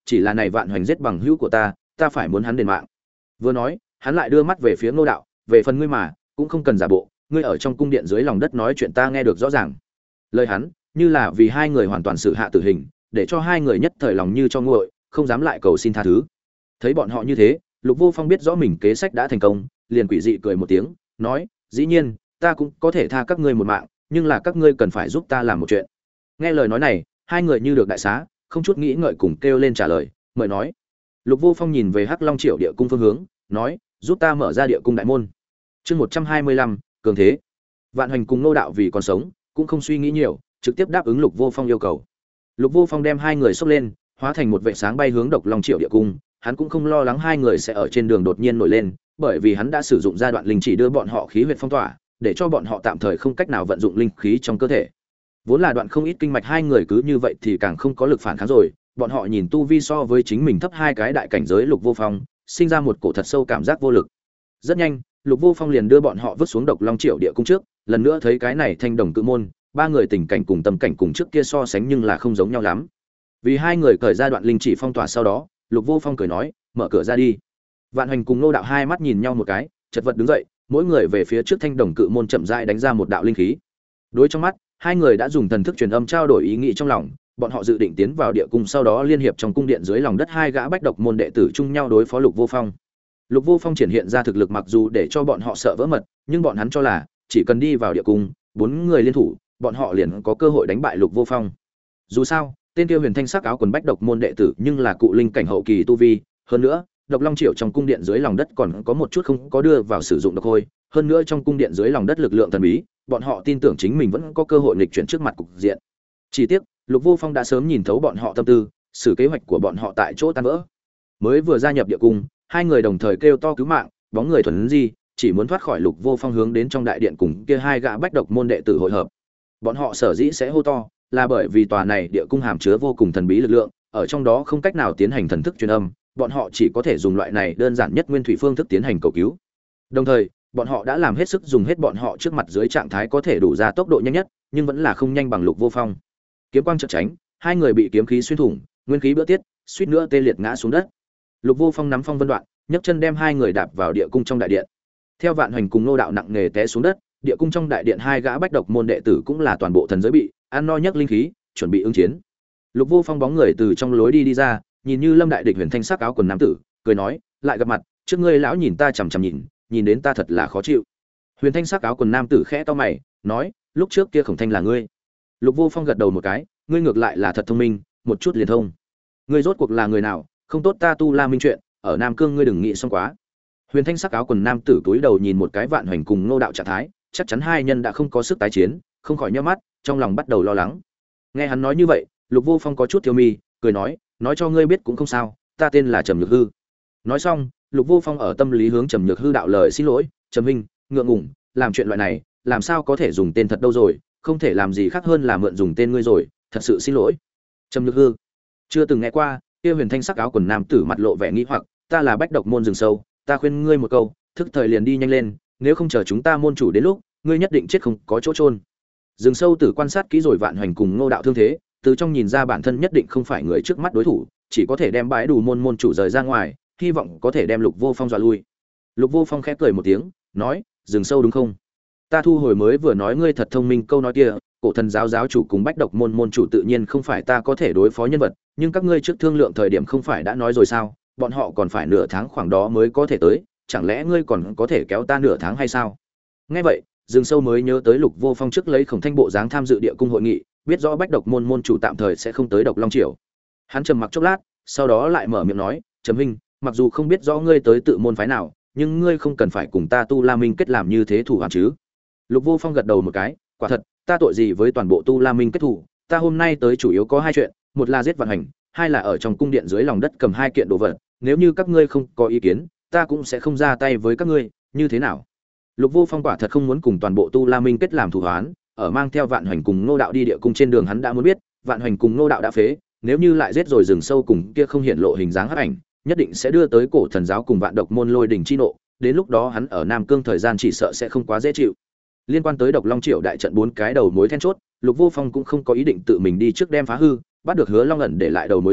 chỉ là này Vạn Hoành giết bằng hữu của ta phải muốn hắn đền mạng. Vừa nói, hắn lại đưa mắt về phía Ngô đạo, về phần ngươi mà, cũng không cần giả bộ, ngươi ở trong cung điện dưới lòng đất nói chuyện ta nghe được rõ ràng. Lời hắn, như là vì hai người hoàn toàn xử hạ tử hình, để cho hai người nhất thời lòng như cho nguội, không dám lại cầu xin tha thứ. Thấy bọn họ như thế, Lục Vô Phong biết rõ mình kế sách đã thành công, liền quỷ dị cười một tiếng, nói: "Dĩ nhiên, ta cũng có thể tha các ngươi một mạng, nhưng là các ngươi cần phải giúp ta làm một chuyện." Nghe lời nói này, hai người như được đại xá, không chút nghĩ ngợi cùng kêu lên trả lời, mời nói. Lục Vô Phong nhìn về Hắc Long Triệu địa cung phương hướng, nói: "Giúp ta mở ra địa cung đại môn." Chương 125, cường thế. Vạn Hoành cùng Nô đạo vì còn sống, cũng không suy nghĩ nhiều, trực tiếp đáp ứng Lục Vô Phong yêu cầu. Lục Vô Phong đem hai người xốc lên, hóa thành một vệt sáng bay hướng Độc Long Triệu địa cung, hắn cũng không lo lắng hai người sẽ ở trên đường đột nhiên nổi lên, bởi vì hắn đã sử dụng giai đoạn linh chỉ đưa bọn họ khí huyết phong tỏa, để cho bọn họ tạm thời không cách nào vận dụng linh khí trong cơ thể. Vốn là đoạn không ít kinh mạch hai người cứ như vậy thì càng không có lực phản kháng rồi, bọn họ nhìn tu vi so với chính mình thấp hai cái đại cảnh giới Lục Vô Phong, sinh ra một cổ thật sâu cảm giác vô lực. Rất nhanh, Lục Vô Phong liền đưa bọn họ vứt xuống Độc Long Triệu địa cung trước, lần nữa thấy cái này thanh đồng cự môn, ba người tình cảnh cùng tâm cảnh cùng trước kia so sánh nhưng là không giống nhau lắm. Vì hai người cởi ra đoạn linh chỉ phong tỏa sau đó, Lục Vô Phong cười nói, mở cửa ra đi. Vạn Hoành cùng Nô đạo hai mắt nhìn nhau một cái, chật vật đứng dậy, mỗi người về phía trước thanh đồng cự môn chậm rãi đánh ra một đạo linh khí. Đối trong mắt, hai người đã dùng thần thức truyền âm trao đổi ý nghĩ trong lòng, bọn họ dự định tiến vào địa cung sau đó liên hiệp trong cung điện dưới lòng đất hai gã bách độc môn đệ tử chung nhau đối phó Lục Vô Phong. Lục Vô Phong triển hiện ra thực lực mặc dù để cho bọn họ sợ vỡ mật, nhưng bọn hắn cho là chỉ cần đi vào địa cung, bốn người liên thủ, bọn họ liền có cơ hội đánh bại Lục Vô Phong. Dù sao, tên kia Huyền Thanh sắc áo quần bách độc môn đệ tử nhưng là cụ linh cảnh hậu kỳ tu vi, hơn nữa, Độc Long Triệu trong cung điện dưới lòng đất còn có một chút không có đưa vào sử dụng độc hôi, hơn nữa trong cung điện dưới lòng đất lực lượng thần bí, bọn họ tin tưởng chính mình vẫn có cơ hội nghịch chuyển trước mặt cục diện. Chỉ tiếc, Lục Vô Phong đã sớm nhìn thấu bọn họ tâm tư, xử kế hoạch của bọn họ tại chỗ tan vỡ. Mới vừa gia nhập địa cung, hai người đồng thời kêu to cứu mạng, bóng người thuần di, chỉ muốn thoát khỏi Lục Vô Phong hướng đến trong đại điện cùng kia hai gã bách độc môn đệ tử hội hợp. Bọn họ sở dĩ sẽ hô to, là bởi vì tòa này địa cung hàm chứa vô cùng thần bí lực lượng, ở trong đó không cách nào tiến hành thần thức truyền âm, bọn họ chỉ có thể dùng loại này đơn giản nhất nguyên thủy phương thức tiến hành cầu cứu. Đồng thời, bọn họ đã làm hết sức dùng hết bọn họ trước mặt dưới trạng thái có thể đủ ra tốc độ nhanh nhất, nhưng vẫn là không nhanh bằng Lục Vô Phong. Kiếm quang chợt tránh, hai người bị kiếm khí xuyên thủng, nguyên khí bữa tiết, suýt nữa tê liệt ngã xuống đất. Lục Vô Phong nắm phong vân đoạn, nhấc chân đem hai người đạp vào địa cung trong đại điện. Theo Vạn Hoành cùng Nô đạo nặng nề té xuống đất, địa cung trong đại điện hai gã bách độc môn đệ tử cũng là toàn bộ thần giới bị ăn no nhấc linh khí, chuẩn bị ứng chiến. Lục Vô Phong bóng người từ trong lối đi ra, nhìn như Lâm đại địch Huyền Thanh sắc áo quần nam tử, cười nói, lại gặp mặt, trước ngươi lão nhìn ta chằm chằm nhìn đến ta thật là khó chịu. Huyền Thanh sắc áo quần nam tử khẽ to mày, nói, lúc trước kia Khổng Thanh là ngươi. Lục Vô Phong gật đầu một cái, ngươi ngược lại là thật thông minh, một chút liền thông. Ngươi rốt cuộc là người nào, không tốt ta Tu La Minh chuyện, ở Nam Cương ngươi đừng nghĩ xong quá. Huyền Thanh sắc áo quần nam tử túi đầu nhìn một cái Vạn Hoành cùng Nô đạo trạng thái, chắc chắn hai nhân đã không có sức tái chiến, không khỏi nhíu mắt, trong lòng bắt đầu lo lắng. Nghe hắn nói như vậy, Lục Vô Phong có chút thiêu mi, cười nói cho ngươi biết cũng không sao, ta tên là Trầm Nhược Hư. Nói xong, Lục Vô Phong ở tâm lý hướng Trầm Nhược Hư đạo lời xin lỗi, Trầm huynh, ngượng ngùng, làm chuyện loại này, làm sao có thể dùng tên thật đâu rồi, không thể làm gì khác hơn là mượn dùng tên ngươi rồi, thật sự xin lỗi. Trầm Nhược Hư, chưa từng nghe qua, kia Huyền Thanh sắc áo quần nam tử mặt lộ vẻ nghi hoặc, ta là bách độc môn rừng sâu, ta khuyên ngươi một câu, thức thời liền đi nhanh lên, nếu không chờ chúng ta môn chủ đến lúc, ngươi nhất định chết không có chỗ chôn. Rừng sâu tử quan sát kỹ rồi Vạn Hoành cùng Ngô đạo thương thế, từ trong nhìn ra bản thân nhất định không phải người trước mắt đối thủ, chỉ có thể đem bãi đủ môn môn chủ rời ra ngoài, hy vọng có thể đem Lục Vô Phong dọa lui. Lục Vô Phong khẽ cười một tiếng, nói, rừng sâu đúng không? Ta thu hồi mới vừa nói ngươi thật thông minh câu nói kia, cổ thần giáo giáo chủ cùng bách độc môn môn chủ tự nhiên không phải ta có thể đối phó nhân vật, nhưng các ngươi trước thương lượng thời điểm không phải đã nói rồi sao, bọn họ còn phải nửa tháng khoảng đó mới có thể tới, chẳng lẽ ngươi còn có thể kéo ta nửa tháng hay sao? Nghe vậy, Dương Sâu mới nhớ tới Lục Vô Phong trước lấy Khổng Thanh bộ dáng tham dự địa cung hội nghị, biết rõ bách độc môn môn chủ tạm thời sẽ không tới Độc Long Triều. Hắn trầm mặc chốc lát, sau đó lại mở miệng nói, "Trầm huynh, mặc dù không biết rõ ngươi tới tự môn phái nào, nhưng ngươi không cần phải cùng ta Tu La Minh kết làm như thế thủ hoàn chứ?" Lục Vô Phong gật đầu một cái, "Quả thật, ta tội gì với toàn bộ Tu La Minh kết thủ, ta hôm nay tới chủ yếu có hai chuyện, một là giết Vạn Hoành, hai là ở trong cung điện dưới lòng đất cầm hai kiện đồ vật, nếu như các ngươi không có ý kiến, ta cũng sẽ không ra tay với các ngươi, như thế nào?" Lục Vô Phong quả thật không muốn cùng toàn bộ Tu La Minh kết làm thủ hoán, ở mang theo Vạn Hoành cùng Ngô đạo đi địa cung trên đường hắn đã muốn biết, Vạn Hoành cùng Ngô đạo đã phế, nếu như lại giết rồi rừng sâu cùng kia không hiện lộ hình dáng hắc ảnh, nhất định sẽ đưa tới cổ thần giáo cùng Vạn độc môn lôi đỉnh chi nộ, đến lúc đó hắn ở Nam Cương thời gian chỉ sợ sẽ không quá dễ chịu. Liên quan tới Độc Long Triệu đại trận bốn cái đầu mối then chốt, Lục Vô Phong cũng không có ý định tự mình đi trước đem phá hư, bắt được Hứa Long ẩn để lại đầu mối sau,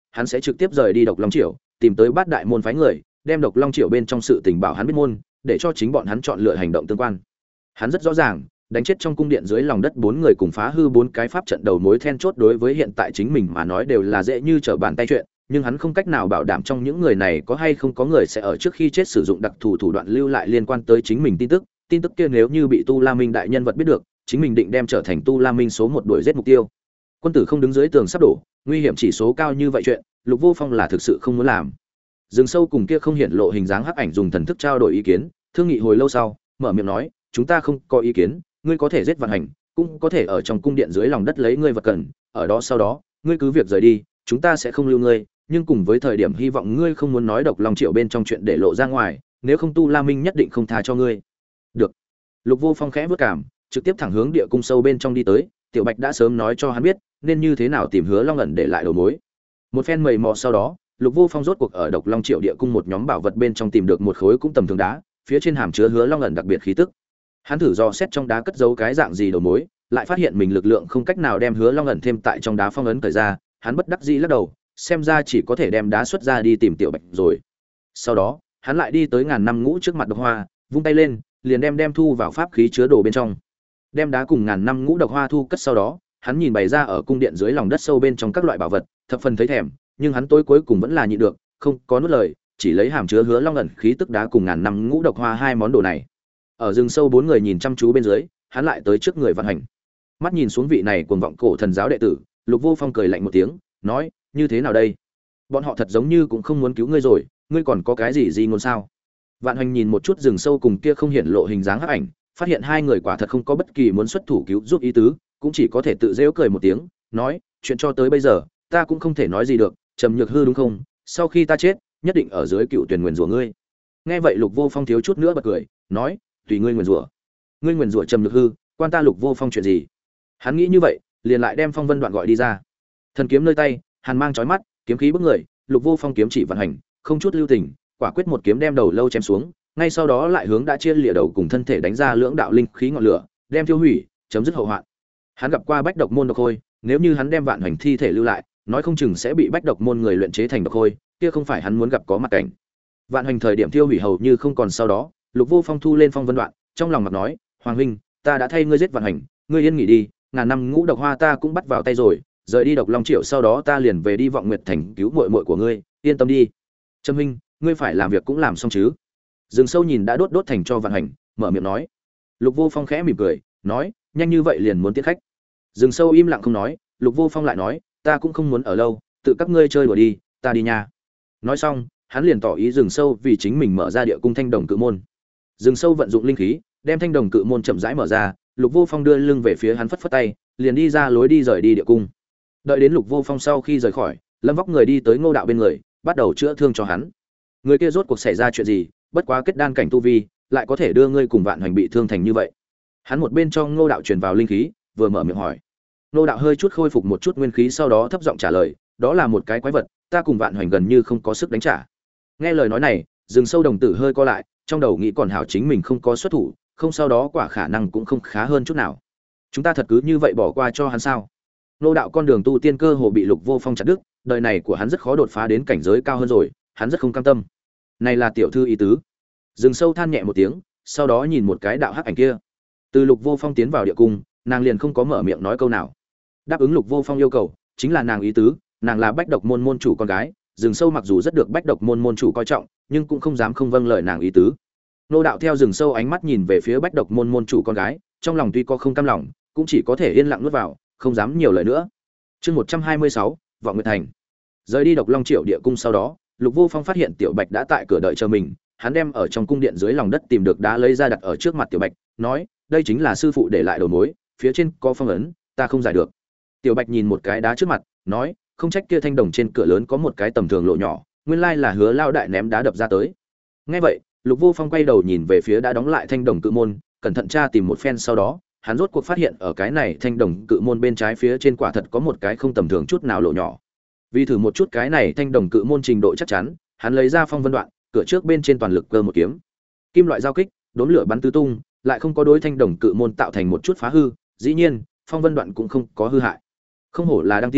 hắn sẽ trực tiếp rời đi Độc Long Triều, tìm tới Bát Đại môn phái người, đem Độc Long Triều bên trong sự tình bảo hắn biết môn, để cho chính bọn hắn chọn lựa hành động tương quan. Hắn rất rõ ràng, đánh chết trong cung điện dưới lòng đất 4 người cùng phá hư 4 cái pháp trận đầu mối then chốt đối với hiện tại chính mình mà nói đều là dễ như trở bàn tay chuyện, nhưng hắn không cách nào bảo đảm trong những người này có hay không có người sẽ ở trước khi chết sử dụng đặc thù thủ đoạn lưu lại liên quan tới chính mình tin tức kia nếu như bị Tu La Minh đại nhân vật biết được, chính mình định đem trở thành Tu La Minh số 1 đuổi giết mục tiêu. Quân tử không đứng dưới tường sắp đổ, nguy hiểm chỉ số cao như vậy chuyện, Lục Vô Phong là thực sự không muốn làm. Rừng sâu cùng kia không hiện lộ hình dáng hắc ảnh dùng thần thức trao đổi ý kiến, thương nghị hồi lâu sau, mở miệng nói, chúng ta không có ý kiến, ngươi có thể giết Vạn Hành, cũng có thể ở trong cung điện dưới lòng đất lấy ngươi vật cần, ở đó sau đó, ngươi cứ việc rời đi, chúng ta sẽ không lưu ngươi, nhưng cùng với thời điểm hy vọng ngươi không muốn nói Độc Long Triệu bên trong chuyện để lộ ra ngoài, nếu không Tu La Minh nhất định không tha cho ngươi. Được. Lục Vô Phong khẽ bước cảm, trực tiếp thẳng hướng địa cung sâu bên trong đi tới, Tiểu Bạch đã sớm nói cho hắn biết, nên như thế nào tìm Hứa Long ẩn để lại đầu mối. Một phen mầy mò sau đó, Lục Vô Phong rốt cuộc ở Độc Long Triệu địa cung một nhóm bảo vật bên trong tìm được một khối cũng tầm thường đá, phía trên hàm chứa Hứa Long ẩn đặc biệt khí tức. Hắn thử dò xét trong đá cất giấu cái dạng gì đầu mối, lại phát hiện mình lực lượng không cách nào đem Hứa Long ẩn thêm tại trong đá phong ấn thời ra, hắn bất đắc dĩ lắc đầu, xem ra chỉ có thể đem đá xuất ra đi tìm Tiểu Bạch rồi. Sau đó, hắn lại đi tới ngàn năm ngũ trước mặt độc hoa, vung tay lên, liền đem thu vào pháp khí chứa đồ bên trong. Đem đá cùng ngàn năm ngũ độc hoa thu cất sau đó, hắn nhìn bày ra ở cung điện dưới lòng đất sâu bên trong các loại bảo vật, thập phần thấy thèm, nhưng hắn tối cuối cùng vẫn là nhịn được, không có nuốt lời, chỉ lấy hàm chứa Hứa Long ẩn khí tức đá cùng ngàn năm ngũ độc hoa hai món đồ này. Ở rừng sâu 4 người nhìn chăm chú bên dưới, hắn lại tới trước người Vạn Hành. Mắt nhìn xuống vị này cuồng vọng cổ thần giáo đệ tử, Lục Vô Phong cười lạnh một tiếng, nói, như thế nào đây? Bọn họ thật giống như cũng không muốn cứu ngươi rồi, ngươi còn có cái gì ngôn sao? Vạn Hành nhìn một chút rừng sâu cùng kia không hiện lộ hình dáng hắc ảnh, phát hiện hai người quả thật không có bất kỳ muốn xuất thủ cứu giúp ý tứ, cũng chỉ có thể tự giễu cười một tiếng, nói, chuyện cho tới bây giờ, ta cũng không thể nói gì được, Trầm Nhược Hư đúng không? Sau khi ta chết, nhất định ở dưới cựu tuyển nguyền rủa ngươi. Nghe vậy Lục Vô Phong thiếu chút nữa bật cười, nói, tùy ngươi nguyền rủa. Ngươi nguyền rủa Trầm Nhược Hư, quan ta Lục Vô Phong chuyện gì? Hắn nghĩ như vậy, liền lại đem Phong Vân Đoạn gọi đi ra. Thần kiếm nơi tay, hàn mang chói mắt, kiếm khí bức người, Lục Vô Phong kiếm chỉ Vạn Hành, không chút lưu tình, quả quyết một kiếm đem đầu lâu chém xuống, ngay sau đó lại hướng đã chia lìa đầu cùng thân thể đánh ra lưỡng đạo linh khí ngọn lửa, đem tiêu hủy, chấm dứt hậu hoạn. Hắn gặp qua Bách Độc môn độc khôi, nếu như hắn đem Vạn Hành thi thể lưu lại, nói không chừng sẽ bị Bách Độc môn người luyện chế thành độc khôi, kia không phải hắn muốn gặp có mặt cảnh. Vạn Hành thời điểm tiêu hủy hầu như không còn sau đó, Lục Vô Phong thu lên Phong Vân Đoạn, trong lòng mặc nói, Hoàng huynh, ta đã thay ngươi giết Vạn Hành, ngươi yên nghỉ đi, ngàn năm ngũ độc hoa ta cũng bắt vào tay rồi, rời đi Độc Long Triệu sau đó ta liền về đi Vọng Nguyệt thành cứu muội muội của ngươi, yên tâm đi. Trâm huynh, ngươi phải làm việc cũng làm xong chứ? Dừng sâu nhìn đã đốt thành cho Vạn Hành, mở miệng nói. Lục Vô Phong khẽ mỉm cười, nói, nhanh như vậy liền muốn tiễn khách. Dừng sâu im lặng không nói, Lục Vô Phong lại nói, ta cũng không muốn ở lâu, tự các ngươi chơi đùa đi, ta đi nha. Nói xong, hắn liền tỏ ý Dừng sâu vì chính mình mở ra địa cung thanh đồng cự môn. Dừng sâu vận dụng linh khí, đem thanh đồng cự môn chậm rãi mở ra, Lục Vô Phong đưa lưng về phía hắn phất phất tay, liền đi ra lối đi rời đi địa cung. Đợi đến Lục Vô Phong sau khi rời khỏi, Lâm Vóc người đi tới Ngô Đạo bên người, bắt đầu chữa thương cho hắn. Người kia rốt cuộc xảy ra chuyện gì, bất quá kết đan cảnh tu vi, lại có thể đưa ngươi cùng Vạn Hành bị thương thành như vậy. Hắn một bên cho Ngô Đạo truyền vào linh khí, vừa mở miệng hỏi. Ngô Đạo hơi chút khôi phục một chút nguyên khí sau đó thấp giọng trả lời, đó là một cái quái vật, ta cùng Vạn Hành gần như không có sức đánh trả. Nghe lời nói này, Dừng sâu đồng tử hơi co lại, trong đầu nghĩ còn hảo chính mình không có xuất thủ, không sau đó quả khả năng cũng không khá hơn chút nào. Chúng ta thật cứ như vậy bỏ qua cho hắn sao? Ngô Đạo con đường tu tiên cơ hồ bị Lục Vô Phong chặt đứt, đời này của hắn rất khó đột phá đến cảnh giới cao hơn rồi, hắn rất không cam tâm. Này là tiểu thư ý tứ. Dừng sâu than nhẹ một tiếng, sau đó nhìn một cái đạo hắc ảnh kia. Từ Lục Vô Phong tiến vào địa cung, nàng liền không có mở miệng nói câu nào. Đáp ứng Lục Vô Phong yêu cầu, chính là nàng ý tứ, nàng là Bách Độc môn môn chủ con gái, Dừng sâu mặc dù rất được Bách Độc môn môn chủ coi trọng, nhưng cũng không dám không vâng lời nàng ý tứ. Nô Đạo theo Dừng sâu ánh mắt nhìn về phía Bách Độc môn môn chủ con gái, trong lòng tuy có không cam lòng, cũng chỉ có thể yên lặng nuốt vào, không dám nhiều lời nữa. Chương 126, Vọng Nguyệt thành. Rời đi Độc Long Triệu địa cung sau đó, Lục Vô Phong phát hiện Tiểu Bạch đã tại cửa đợi chờ mình, hắn đem ở trong cung điện dưới lòng đất tìm được đá lấy ra đặt ở trước mặt Tiểu Bạch, nói, đây chính là sư phụ để lại đầu mối, phía trên có phong ấn, ta không giải được. Tiểu Bạch nhìn một cái đá trước mặt, nói, không trách kia thanh đồng trên cửa lớn có một cái tầm thường lộ nhỏ, nguyên lai là Hứa lao đại ném đá đập ra tới. Nghe vậy, Lục Vô Phong quay đầu nhìn về phía đã đóng lại thanh đồng cự môn, cẩn thận tra tìm một phen sau đó, hắn rốt cuộc phát hiện ở cái này thanh đồng cự môn bên trái phía trên quả thật có một cái không tầm thường chút nào lộ nhỏ. Vì thử một chút cái này thanh đồng cự môn trình độ chắc chắn, hắn lấy ra Phong Vân Đoạn, cửa trước bên trên toàn lực cơ một kiếm. Kim loại giao kích, đốn lửa bắn tứ tung, lại không có đối thanh đồng cự môn tạo thành một chút phá hư, dĩ nhiên, Phong Vân Đoạn cũng không có hư hại. Không hổ là đăng tiên,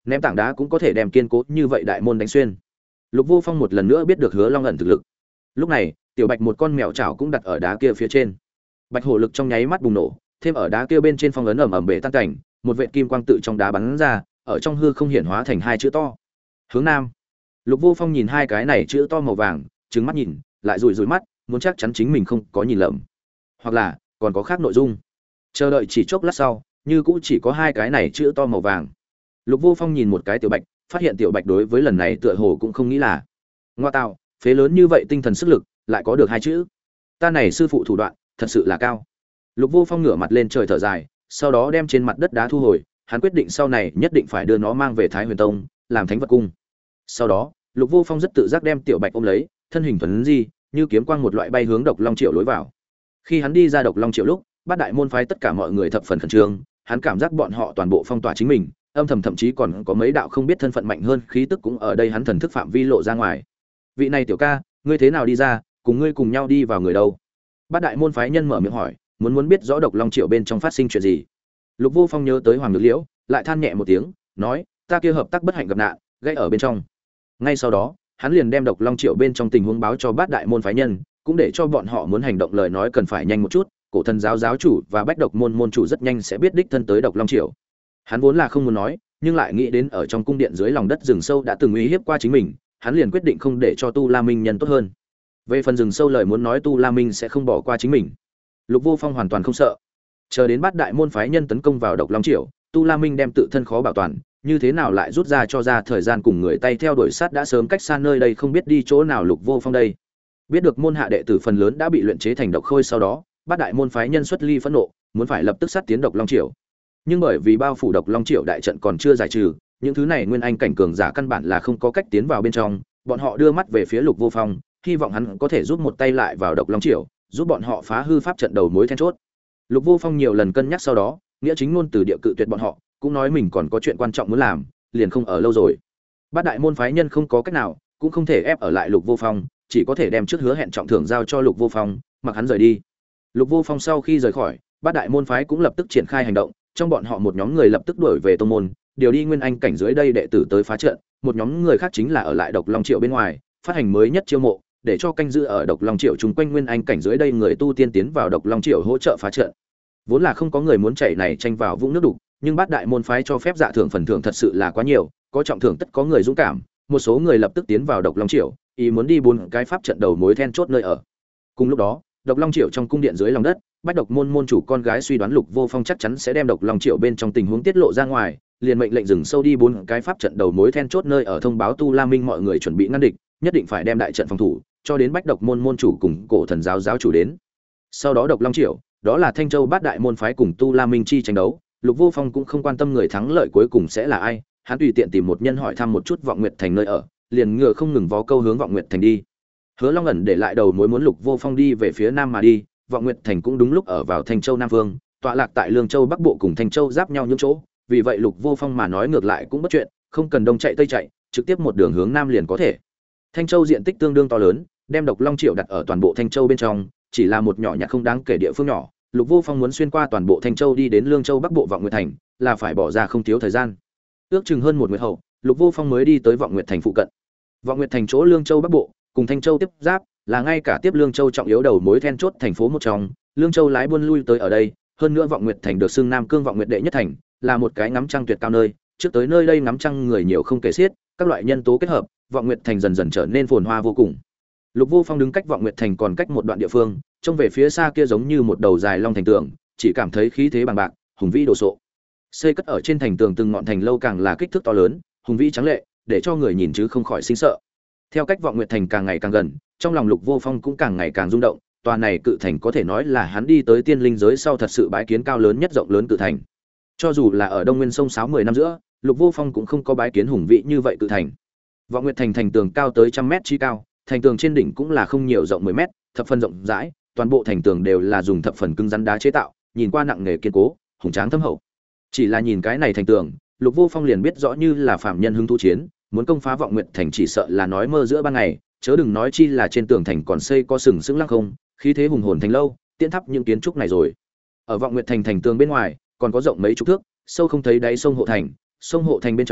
ném tảng đá cũng có thể đem kiên cố như vậy đại môn đánh xuyên. Lục Vô Phong một lần nữa biết được Hứa Long ẩn thực lực. Lúc này, tiểu bạch một con mèo chảo cũng đặt ở đá kia phía trên. Bạch hổ lực trong nháy mắt bùng nổ, thêm ở đá kia bên trên phong ấn ầm ầm bể tan cảnh, một vệt kim quang tự trong đá bắn ra, ở trong hư không hiển hóa thành hai chữ to. Hướng Nam. Lục Vô Phong nhìn hai cái này chữ to màu vàng, trừng mắt nhìn, lại rủi rủi mắt, muốn chắc chắn chính mình không có nhìn lầm. Hoặc là còn có khác nội dung. Chờ đợi chỉ chốc lát sau, như cũng chỉ có hai cái này chữ to màu vàng. Lục Vô Phong nhìn một cái tiểu bạch, phát hiện tiểu bạch đối với lần này tựa hồ cũng không nghĩ là. Ngoa tạo, phế lớn như vậy tinh thần sức lực, lại có được hai chữ. Ta này sư phụ thủ đoạn, thật sự là cao. Lục Vô Phong ngửa mặt lên trời thở dài, sau đó đem trên mặt đất đá thu hồi, hắn quyết định sau này nhất định phải đưa nó mang về Thái Huyền Tông, làm thánh vật cung. Sau đó, Lục Vô Phong rất tự giác đem tiểu bạch ôm lấy, thân hình thuần di, như kiếm quang một loại bay hướng Độc Long Triệu lối vào. Khi hắn đi ra Độc Long Triệu lúc, Bát Đại môn phái tất cả mọi người thập phần khẩn trương, hắn cảm giác bọn họ toàn bộ phong tỏa chính mình, âm thầm thậm chí còn có mấy đạo không biết thân phận mạnh hơn khí tức cũng ở đây hắn thần thức phạm vi lộ ra ngoài. Vị này tiểu ca, ngươi thế nào đi ra, cùng ngươi cùng nhau đi vào người đâu? Bát Đại môn phái nhân mở miệng hỏi, muốn biết rõ Độc Long Triệu bên trong phát sinh chuyện gì. Lục Vô Phong nhớ tới Hoàng Nhược Liễu, lại than nhẹ một tiếng, nói, ta kia hợp tác bất hạnh gặp nạn, gây ở bên trong. Ngay sau đó, hắn liền đem Độc Long Triệu bên trong tình huống báo cho Bát Đại môn phái nhân, cũng để cho bọn họ muốn hành động lời nói cần phải nhanh một chút. Cổ thần giáo giáo chủ và Bách Độc môn môn chủ rất nhanh sẽ biết đích thân tới Độc Long Triệu. Hắn vốn là không muốn nói, nhưng lại nghĩ đến ở trong cung điện dưới lòng đất rừng sâu đã từng uy hiếp qua chính mình, hắn liền quyết định không để cho Tu La Minh nhân tốt hơn. Về phần rừng sâu lời muốn nói Tu La Minh sẽ không bỏ qua chính mình. Lục Vô Phong hoàn toàn không sợ. Chờ đến Bát Đại môn phái nhân tấn công vào Độc Long Triệu, Tu La Minh đem tự thân khó bảo toàn, như thế nào lại rút ra cho ra thời gian cùng người tay theo đuổi sát đã sớm cách xa nơi đây không biết đi chỗ nào. Lục Vô Phong đây biết được môn hạ đệ tử phần lớn đã bị luyện chế thành độc khôi, sau đó Bát Đại môn phái nhân xuất ly phẫn nộ, muốn phải lập tức sát tiến Độc Long Triệu. Nhưng bởi vì bao phủ Độc Long Triệu đại trận còn chưa giải trừ, những thứ này nguyên anh cảnh cường giả căn bản là không có cách tiến vào bên trong, bọn họ đưa mắt về phía Lục Vô Phong, hy vọng hắn có thể giúp một tay lại vào Độc Long Triệu, giúp bọn họ phá hư pháp trận đầu mối then chốt. Lục Vô Phong nhiều lần cân nhắc sau đó, nghĩa chính ngôn từ địa cự tuyệt bọn họ, cũng nói mình còn có chuyện quan trọng muốn làm, liền không ở lâu rồi. Bát Đại môn phái nhân không có cách nào, cũng không thể ép ở lại Lục Vô Phong, chỉ có thể đem trước hứa hẹn trọng thưởng giao cho Lục Vô Phong, mặc hắn rời đi. Lục Vô Phong sau khi rời khỏi, Bát Đại môn phái cũng lập tức triển khai hành động, trong bọn họ một nhóm người lập tức đuổi về tông môn, điều đi nguyên anh cảnh dưới đây đệ tử tới phá trận, một nhóm người khác chính là ở lại Độc Long Triệu bên ngoài, phát hành mới nhất chiêu mộ, để cho canh giữ ở Độc Long Triệu chung quanh nguyên anh cảnh dưới đây người tu tiên tiến vào Độc Long Triệu hỗ trợ phá trận. Vốn là không có người muốn chảy này tranh vào vũng nước đục, nhưng Bát Đại môn phái cho phép dạ thưởng phần thưởng thật sự là quá nhiều, có trọng thưởng tất có người dũng cảm, một số người lập tức tiến vào Độc Long Triệu, ý muốn đi bốn cái pháp trận đầu mối then chốt nơi ở. Cùng lúc đó, Độc Long Triệu trong cung điện dưới lòng đất, Bách Độc môn môn chủ con gái suy đoán Lục Vô Phong chắc chắn sẽ đem Độc Long Triệu bên trong tình huống tiết lộ ra ngoài, liền mệnh lệnh dừng sâu đi bốn cái pháp trận đầu mối then chốt nơi ở thông báo Tu La Minh mọi người chuẩn bị ngăn địch, nhất định phải đem đại trận phòng thủ, cho đến Bách Độc môn môn chủ cùng Cổ Thần giáo giáo chủ đến. Sau đó Độc Long Triệu, đó là Thanh Châu Bát Đại môn phái cùng Tu La Minh chi tranh đấu, Lục Vô Phong cũng không quan tâm người thắng lợi cuối cùng sẽ là ai, hắn tùy tiện tìm một nhân hỏi thăm một chút Vọng Nguyệt Thành nơi ở, liền ngựa không ngừng vó câu hướng Vọng Nguyệt Thành đi. Hứa Long ẩn để lại đầu mối muốn Lục Vô Phong đi về phía nam mà đi, Vọng Nguyệt Thành cũng đúng lúc ở vào Thanh Châu Nam Vương, tọa lạc tại Lương Châu Bắc Bộ cùng Thanh Châu giáp nhau những chỗ, vì vậy Lục Vô Phong mà nói ngược lại cũng bất chuyện, không cần đông chạy tây chạy, trực tiếp một đường hướng nam liền có thể. Thanh Châu diện tích tương đương to lớn, đem Độc Long Triệu đặt ở toàn bộ Thanh Châu bên trong, chỉ là một nhỏ nhặt không đáng kể địa phương nhỏ. Lục Vô Phong muốn xuyên qua toàn bộ Thanh Châu đi đến Lương Châu Bắc Bộ Vọng Nguyệt Thành, là phải bỏ ra không thiếu thời gian. Ước chừng hơn một nguyệt hậu, Lục Vô Phong mới đi tới Vọng Nguyệt Thành phụ cận. Vọng Nguyệt Thành chỗ Lương Châu Bắc Bộ cùng Thanh Châu tiếp giáp, là ngay cả tiếp Lương Châu trọng yếu đầu mối then chốt thành phố một trong, Lương Châu lái buôn lui tới ở đây, hơn nữa Vọng Nguyệt Thành được xưng Nam Cương Vọng Nguyệt đệ nhất thành, là một cái ngắm trăng tuyệt cao nơi, trước tới nơi đây ngắm trăng người nhiều không kể xiết, các loại nhân tố kết hợp, Vọng Nguyệt Thành dần dần trở nên phồn hoa vô cùng. Lục Vô Phong đứng cách Vọng Nguyệt Thành còn cách một đoạn địa phương, trông về phía xa kia giống như một đầu dài long thành tường, chỉ cảm thấy khí thế bằng bạc, hùng vĩ đồ sộ. Xây cất ở trên thành tường từng ngọn thành lâu càng là kích thước to lớn, hùng vĩ trắng lệ, để cho người nhìn chứ không khỏi sinh sợ. Theo cách Vọng Nguyệt Thành càng ngày càng gần, trong lòng Lục Vô Phong cũng càng ngày càng rung động, tòa này cự thành có thể nói là hắn đi tới tiên linh giới sau thật sự bái kiến cao lớn nhất rộng lớn cự thành. Cho dù là ở Đông Nguyên sông sáo 10 năm giữa, Lục Vô Phong cũng không có bái kiến hùng vĩ như vậy cự thành. Vọng Nguyệt Thành thành tường cao tới trăm mét chi cao, thành tường trên đỉnh cũng là không nhiều rộng 10 mét, thập phần rộng rãi, toàn bộ thành tường đều là dùng thập phần cứng rắn đá chế tạo, nhìn qua nặng nề kiên cố, hùng tráng thâm hậu. Chỉ là nhìn cái này thành tường, Lục Vô Phong liền biết rõ như là phạm nhân hứng thú chiến, muốn công phá Vọng Nguyệt Thành chỉ sợ là nói mơ giữa ban ngày, chớ đừng nói chi là trên tường thành còn xây có sừng sững lăng không, khí thế hùng hồn thành lâu, tiến thắp những kiến trúc này rồi. Ở Vọng Nguyệt Thành thành tường bên ngoài, còn có rộng mấy chục thước, sâu không thấy đáy sông Hộ Thành, sông Hộ Thành bên trong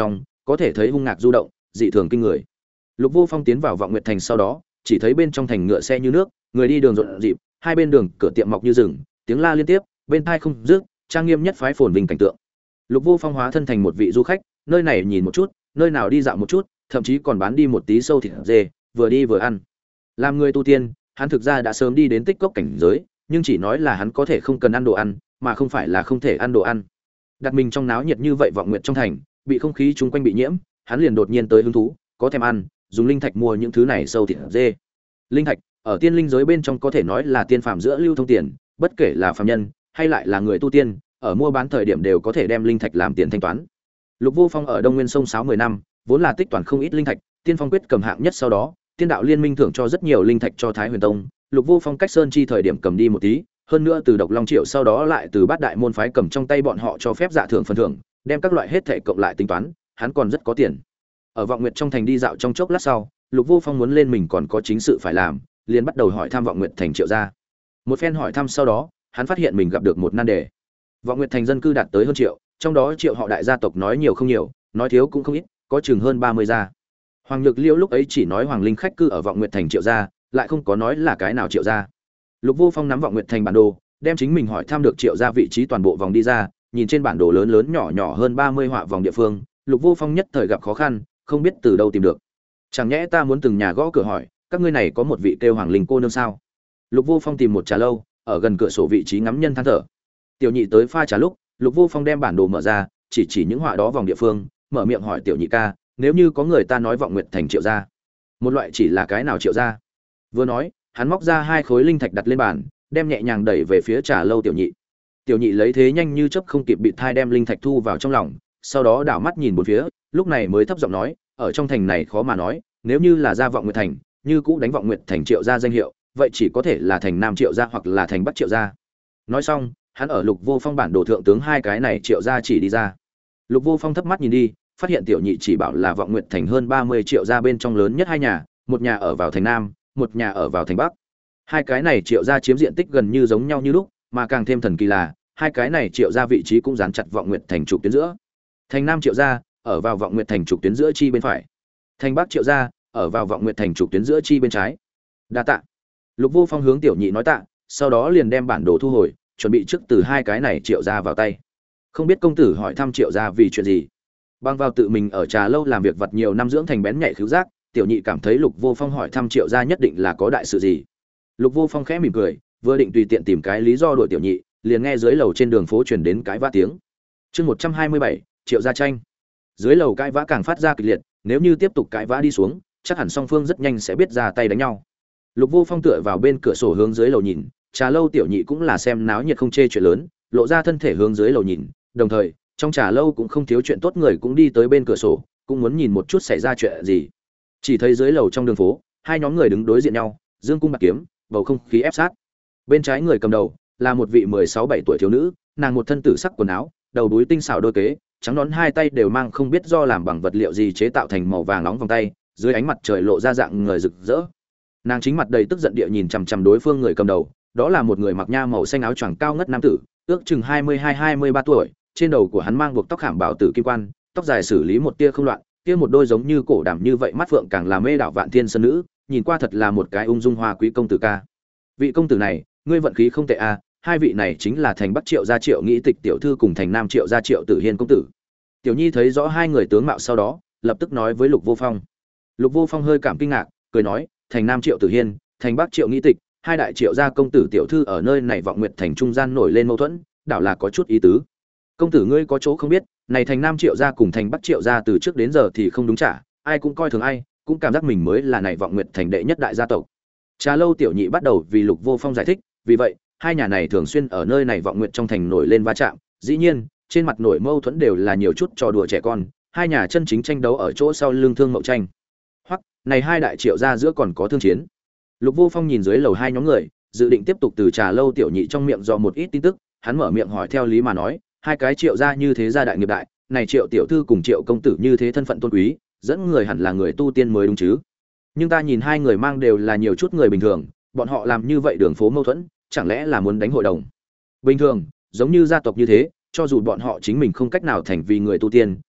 có thể thấy hung ngạc du động, dị thường kinh người. Lục Vô Phong tiến vào Vọng Nguyệt thành sau đó, chỉ thấy bên trong thành ngựa xe như nước, người đi đường rộn rịp, hai bên đường cửa tiệm mọc như rừng, tiếng la liên tiếp, bên tai không dứt, trang nghiêm nhất phái phồn vinh cảnh tượng. Lục Vô Phong hóa thân thành một vị du khách, nơi này nhìn một chút, nơi nào đi dạo một chút, thậm chí còn bán đi một tí sâu thịt dê, vừa đi vừa ăn. Làm người tu tiên, hắn thực ra đã sớm đi đến tích cốc cảnh giới, nhưng chỉ nói là hắn có thể không cần ăn đồ ăn, mà không phải là không thể ăn đồ ăn. Đặt mình trong náo nhiệt như vậy Vọng Nguyệt trong thành, bị không khí chung quanh bị nhiễm, hắn liền đột nhiên tới hứng thú, có thèm ăn, dùng linh thạch mua những thứ này sâu thịt dê. Linh thạch ở tiên linh giới bên trong có thể nói là tiên phàm giữa lưu thông tiền, bất kể là phàm nhân hay lại là người tu tiên, ở mua bán thời điểm đều có thể đem linh thạch làm tiền thanh toán. Lục Vô Phong ở Đông Nguyên sông sáo 10 năm, vốn là tích toàn không ít linh thạch, tiên phong quyết cầm hạng nhất sau đó, tiên đạo liên minh thưởng cho rất nhiều linh thạch cho Thái Huyền Tông, Lục Vô Phong cách sơn chi thời điểm cầm đi một tí, hơn nữa từ Độc Long Triệu sau đó lại từ Bát Đại môn phái cầm trong tay bọn họ cho phép dạ thưởng phần thưởng, đem các loại hết thảy cộng lại tính toán, hắn còn rất có tiền. Ở Vọng Nguyệt trong thành đi dạo trong chốc lát sau, Lục Vô Phong muốn lên mình còn có chính sự phải làm, liền bắt đầu hỏi thăm Vọng Nguyệt thành Triệu gia. Một phen hỏi thăm sau đó, hắn phát hiện mình gặp được một nan đề. Vọng Nguyệt thành dân cư đạt tới hơn triệu, trong đó Triệu họ đại gia tộc nói nhiều không nhiều, nói thiếu cũng không ít, có chừng hơn 30 gia. Hoàng Nhược Liễu lúc ấy chỉ nói Hoàng Linh khách cư ở Vọng Nguyệt thành Triệu gia, lại không có nói là cái nào Triệu gia. Lục Vô Phong nắm Vọng Nguyệt thành bản đồ, đem chính mình hỏi thăm được Triệu gia vị trí toàn bộ vòng đi ra, nhìn trên bản đồ lớn lớn nhỏ nhỏ hơn 30 họa vòng địa phương, Lục Vô Phong nhất thời gặp khó khăn, không biết từ đâu tìm được. Chẳng nhẽ ta muốn từng nhà gõ cửa hỏi, các ngươi này có một vị kêu Hoàng Linh cô nương sao? Lục Vô Phong tìm một trà lâu, ở gần cửa sổ vị trí ngắm nhân than thở. Tiểu nhị tới pha trà lúc, Lục Vô Phong đem bản đồ mở ra, chỉ những họa đó vòng địa phương, mở miệng hỏi tiểu nhị ca, nếu như có người ta nói Vọng Nguyệt thành Triệu gia, một loại chỉ là cái nào Triệu gia? Vừa nói, hắn móc ra 2 khối linh thạch đặt lên bàn, đem nhẹ nhàng đẩy về phía trà lâu tiểu nhị. Tiểu nhị lấy thế nhanh như chớp không kịp bịt thai đem linh thạch thu vào trong lòng, sau đó đảo mắt nhìn bốn phía, lúc này mới thấp giọng nói, ở trong thành này khó mà nói, nếu như là gia Vọng Nguyệt thành, như cũ đánh Vọng Nguyệt thành Triệu gia danh hiệu, vậy chỉ có thể là thành Nam Triệu gia hoặc là thành Bắc Triệu gia. Nói xong, hắn ở Lục Vô Phong bản đồ thượng tướng hai cái này Triệu gia chỉ đi ra. Lục Vô Phong thấp mắt nhìn đi, phát hiện tiểu nhị chỉ bảo là Vọng Nguyệt thành hơn 30 Triệu gia bên trong lớn nhất hai nhà, một nhà ở vào thành Nam, một nhà ở vào thành Bắc. Hai cái này Triệu gia chiếm diện tích gần như giống nhau như lúc, mà càng thêm thần kỳ là, hai cái này Triệu gia vị trí cũng dán chặt Vọng Nguyệt thành trục tuyến giữa. Thành Nam Triệu gia ở vào Vọng Nguyệt thành trục tuyến giữa chi bên phải. Thành Bắc Triệu gia ở vào Vọng Nguyệt thành trục tuyến giữa chi bên trái. Đa tạ. Lục Vô Phong hướng tiểu nhị nói tạ, sau đó liền đem bản đồ thu hồi, chuẩn bị trước từ hai cái này Triệu gia vào tay. Không biết công tử hỏi thăm Triệu gia vì chuyện gì? Bang vào tự mình ở trà lâu làm việc vật nhiều năm dưỡng thành bén nhạy khứu giác, tiểu nhị cảm thấy Lục Vô Phong hỏi thăm Triệu gia nhất định là có đại sự gì. Lục Vô Phong khẽ mỉm cười, vừa định tùy tiện tìm cái lý do đuổi tiểu nhị, liền nghe dưới lầu trên đường phố truyền đến cái vã tiếng. Chương 127, Triệu gia tranh. Dưới lầu cãi vã càng phát ra kịch liệt, nếu như tiếp tục cãi vã đi xuống, chắc hẳn song phương rất nhanh sẽ biết ra tay đánh nhau. Lục Vô Phong tựa vào bên cửa sổ hướng dưới lầu nhìn, trà lâu tiểu nhị cũng là xem náo nhiệt không chê chuyện lớn, lộ ra thân thể hướng dưới lầu nhìn, đồng thời, trong trà lâu cũng không thiếu chuyện tốt người cũng đi tới bên cửa sổ, cũng muốn nhìn một chút xảy ra chuyện gì. Chỉ thấy dưới lầu trong đường phố, hai nhóm người đứng đối diện nhau, dương cung bạc kiếm, bầu không khí ép sát. Bên trái người cầm đầu là một vị 16-17 tuổi thiếu nữ, nàng một thân tử sắc quần áo, đầu đuôi tinh xảo đôi kế, trắng nón hai tay đều mang không biết do làm bằng vật liệu gì chế tạo thành màu vàng nóng vòng tay, dưới ánh mặt trời lộ ra dạng người rực rỡ. Nàng chính mặt đầy tức giận địa nhìn chằm chằm đối phương người cầm đầu, đó là một người mặc nha màu xanh áo choàng cao ngất nam tử, ước chừng 22-23 tuổi, trên đầu của hắn mang buộc tóc khảm bảo tử kim quan, tóc dài xử lý một tia không loạn, kia một đôi giống như cổ đàm như vậy mắt phượng càng làm mê đảo vạn thiên sơn nữ, nhìn qua thật là một cái ung dung hoa quý công tử ca. Vị công tử này, ngươi vận khí không tệ a, hai vị này chính là thành Bắc Triệu gia Triệu Nghĩ Tịch tiểu thư cùng thành Nam Triệu gia Triệu Tử Hiên công tử. Tiểu Nhi thấy rõ hai người tướng mạo sau đó, lập tức nói với Lục Vô Phong. Lục Vô Phong hơi cảm kinh ngạc, cười nói, thành Nam Triệu Tử Hiên, thành Bắc Triệu Nghĩ Tịch, hai đại Triệu gia công tử tiểu thư ở nơi này Vọng Nguyệt thành trung gian nổi lên mâu thuẫn, đảo là có chút ý tứ. Công tử ngươi có chỗ không biết, này thành Nam Triệu gia cùng thành Bắc Triệu gia từ trước đến giờ thì không đúng trả, ai cũng coi thường ai, cũng cảm giác mình mới là này Vọng Nguyệt thành đệ nhất đại gia tộc. Trà lâu tiểu nhị bắt đầu vì Lục Vô Phong giải thích, vì vậy, hai nhà này thường xuyên ở nơi này Vọng Nguyệt trong thành nổi lên va chạm, dĩ nhiên, trên mặt nổi mâu thuẫn đều là nhiều chút trò đùa trẻ con, hai nhà chân chính tranh đấu ở chỗ sau lưng thương mậu tranh. Hoặc, này hai đại Triệu gia giữa còn có thương chiến. Lục Vô Phong nhìn dưới lầu hai nhóm người, dự định tiếp tục từ trà lâu tiểu nhị trong miệng dò một ít tin tức, hắn mở miệng hỏi theo lý mà nói, hai cái Triệu gia như thế gia đại nghiệp đại, này Triệu tiểu thư cùng Triệu công tử như thế thân phận tôn quý, dẫn người hẳn là người tu tiên mới đúng chứ. Nhưng ta nhìn hai người mang đều là nhiều chút người bình thường, bọn họ làm như vậy đường phố mâu thuẫn, chẳng lẽ là muốn đánh hội đồng? Bình thường, giống như gia tộc như thế, cho dù bọn họ chính mình không cách nào thành vì người tu tiên,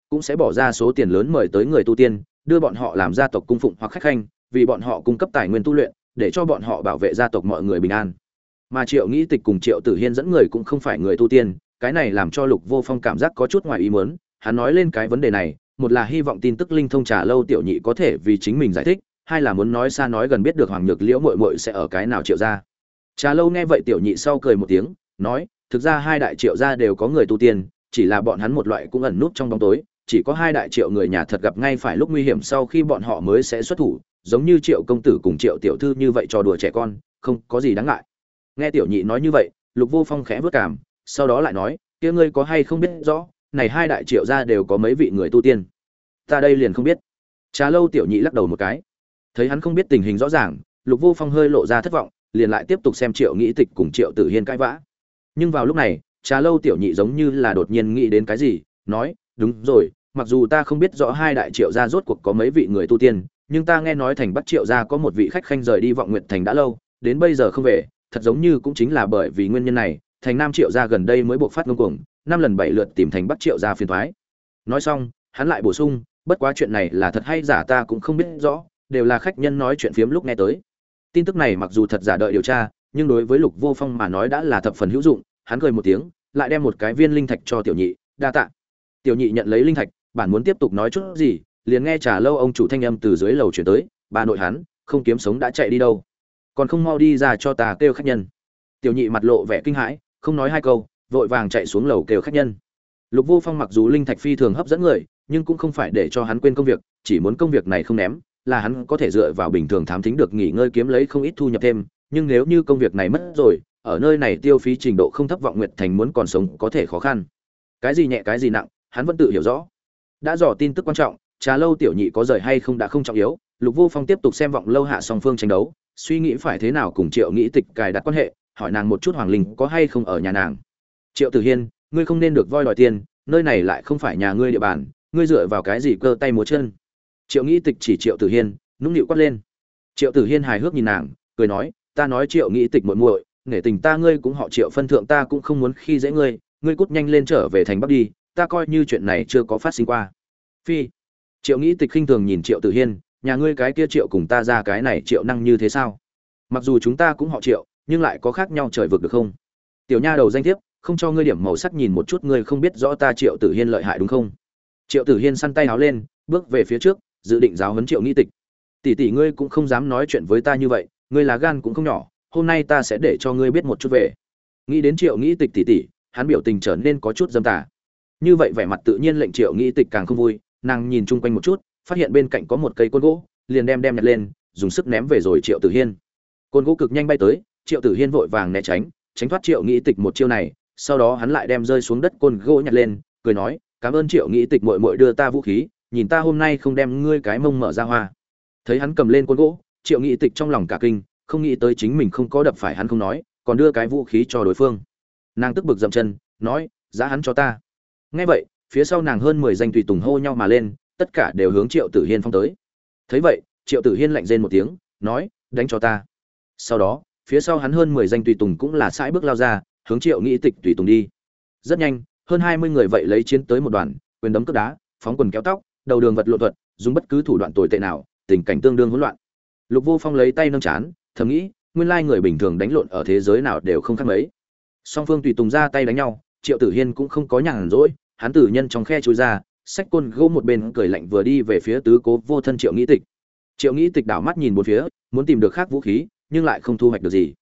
cũng sẽ bỏ ra số tiền lớn mời tới người tu tiên, đưa bọn họ làm gia tộc cung phụng hoặc khách khanh, vì bọn họ cung cấp tài nguyên tu luyện, để cho bọn họ bảo vệ gia tộc mọi người bình an. Mà Triệu Nghĩ Tịch cùng Triệu Tử Hiên dẫn người cũng không phải người tu tiên, cái này làm cho Lục Vô Phong cảm giác có chút ngoài ý muốn. Hắn nói lên cái vấn đề này, một là hy vọng tin tức linh thông Trà Lâu tiểu nhị có thể vì chính mình giải thích, hai là muốn nói xa nói gần biết được Hoàng Nhược Liễu muội muội sẽ ở cái nào Triệu gia. Trà Lâu nghe vậy tiểu nhị sau cười một tiếng, nói, thực ra hai đại Triệu gia đều có người tu tiên, chỉ là bọn hắn một loại cũng ẩn núp trong bóng tối, chỉ có hai đại Triệu người nhà thật gặp ngay phải lúc nguy hiểm sau khi bọn họ mới sẽ xuất thủ, giống như Triệu công tử cùng Triệu tiểu thư như vậy trò đùa trẻ con, không có gì đáng ngại. Nghe tiểu nhị nói như vậy, Lục Vô Phong khẽ vớt cảm, sau đó lại nói, kia ngươi có hay không biết rõ, này hai đại Triệu gia đều có mấy vị người tu tiên? Ta đây liền không biết. Trà Lâu tiểu nhị lắc đầu một cái. Thấy hắn không biết tình hình rõ ràng, Lục Vô Phong hơi lộ ra thất vọng, liền lại tiếp tục xem Triệu Nghĩ Tịch cùng Triệu Tử Hiên cãi vã. Nhưng vào lúc này, Trà Lâu tiểu nhị giống như là đột nhiên nghĩ đến cái gì, nói, đúng rồi, mặc dù ta không biết rõ hai đại Triệu gia rốt cuộc có mấy vị người tu tiên, nhưng ta nghe nói thành Bắc Triệu gia có một vị khách khanh rời đi Vọng Nguyệt thành đã lâu, đến bây giờ không về, thật giống như cũng chính là bởi vì nguyên nhân này, thành Nam Triệu gia gần đây mới buộc phát ngông cuồng, 5 lần 7 lượt tìm thành Bắc Triệu gia phiền toái. Nói xong, hắn lại bổ sung, bất quá chuyện này là thật hay giả ta cũng không biết rõ, đều là khách nhân nói chuyện phiếm lúc nghe tới. Tin tức này mặc dù thật giả đợi điều tra, nhưng đối với Lục Vô Phong mà nói đã là thập phần hữu dụng, hắn cười một tiếng, lại đem một cái viên linh thạch cho tiểu nhị, đa tạ. Tiểu nhị nhận lấy linh thạch, bản muốn tiếp tục nói chút gì, liền nghe Trà Lâu ông chủ thanh âm từ dưới lầu truyền tới, bà nội hắn, không kiếm sống đã chạy đi đâu, còn không mau đi ra cho ta kêu khách nhân. Tiểu nhị mặt lộ vẻ kinh hãi, không nói hai câu, vội vàng chạy xuống lầu kêu khách nhân. Lục Vô Phong mặc dù linh thạch phi thường hấp dẫn người, nhưng cũng không phải để cho hắn quên công việc, chỉ muốn công việc này không ném, là hắn có thể dựa vào bình thường thám thính được nghỉ ngơi kiếm lấy không ít thu nhập thêm, nhưng nếu như công việc này mất rồi, ở nơi này tiêu phí trình độ không thấp Vọng Nguyệt thành muốn còn sống có thể khó khăn. Cái gì nhẹ cái gì nặng, hắn vẫn tự hiểu rõ. Đã dò tin tức quan trọng, Trà Lâu tiểu nhị có rời hay không đã không trọng yếu, Lục Vô Phong tiếp tục xem Vọng Lâu hạ song phương tranh đấu, suy nghĩ phải thế nào cùng Triệu Nghĩ Tịch cài đặt quan hệ, hỏi nàng một chút Hoàng Linh có hay không ở nhà nàng. Triệu Tử Hiên, ngươi không nên được voi đòi tiền, nơi này lại không phải nhà ngươi địa bàn, ngươi dựa vào cái gì cơ tay múa chân? Triệu Nghĩ Tịch chỉ Triệu Tử Hiên, nũng nịu quát lên. Triệu Tử Hiên hài hước nhìn nàng, cười nói, ta nói Triệu Nghĩ Tịch muội muội, nể tình ta ngươi cũng họ Triệu phân thượng ta cũng không muốn khi dễ ngươi, ngươi cút nhanh lên trở về thành Bắc đi, ta coi như chuyện này chưa có phát sinh qua. Phi. Triệu Nghĩ Tịch khinh thường nhìn Triệu Tử Hiên, nhà ngươi cái kia Triệu cùng ta ra cái này Triệu năng như thế sao? Mặc dù chúng ta cũng họ Triệu, nhưng lại có khác nhau trời vực được không? Tiểu nha đầu danh thiếp, không cho ngươi điểm màu sắc nhìn một chút ngươi không biết rõ ta Triệu Tử Hiên lợi hại đúng không? Triệu Tử Hiên săn tay áo lên, bước về phía trước, dự định giáo huấn Triệu Nghĩ Tịch. Tỷ tỷ ngươi cũng không dám nói chuyện với ta như vậy, ngươi là gan cũng không nhỏ, hôm nay ta sẽ để cho ngươi biết một chút về. Nghĩ đến Triệu Nghĩ Tịch tỷ tỷ, hắn biểu tình trở nên có chút dâm tà. Như vậy vẻ mặt tự nhiên lệnh Triệu Nghĩ Tịch càng không vui, nàng nhìn chung quanh một chút, phát hiện bên cạnh có một cây côn gỗ, liền đem nhặt lên, dùng sức ném về rồi Triệu Tử Hiên. Côn gỗ cực nhanh bay tới, Triệu Tử Hiên vội vàng né tránh, tránh thoát Triệu Nghĩ Tịch một chiêu này, sau đó hắn lại đem rơi xuống đất côn gỗ nhặt lên, cười nói, cảm ơn Triệu Nghĩ Tịch muội muội đưa ta vũ khí, nhìn ta hôm nay không đem ngươi cái mông mở ra hoa. Thấy hắn cầm lên côn gỗ, Triệu Nghĩ Tịch trong lòng cả kinh, không nghĩ tới chính mình không có đập phải hắn không nói, còn đưa cái vũ khí cho đối phương. Nàng tức bực dậm chân, nói, giá hắn cho ta. Nghe vậy, phía sau nàng hơn 10 danh tùy tùng hô nhau mà lên, tất cả đều hướng Triệu Tử Hiên phong tới. Thấy vậy, Triệu Tử Hiên lạnh rên một tiếng, nói, đánh cho ta. Sau đó, phía sau hắn hơn 10 danh tùy tùng cũng là sải bước lao ra, hướng Triệu Nghĩ Tịch tùy tùng đi. Rất nhanh, hơn 20 người vậy lấy chiến tới một đoàn, quyền đấm cước đá, phóng quần kéo tóc, đầu đường vật lộn thuật, dùng bất cứ thủ đoạn tồi tệ nào, tình cảnh tương đương hỗn loạn. Lục Vô Phong lấy tay nâng chán, thầm nghĩ, nguyên lai người bình thường đánh lộn ở thế giới nào đều không khác mấy. Song phương tùy tùng ra tay đánh nhau, Triệu Tử Hiên cũng không có nhàn rỗi, hắn tử nhân trong khe chui ra, xách côn gỗ một bên cười lạnh vừa đi về phía tứ cố vô thân Triệu Nghĩ Tịch. Triệu Nghĩ Tịch đảo mắt nhìn bốn phía, muốn tìm được khác vũ khí, nhưng lại không thu hoạch được gì.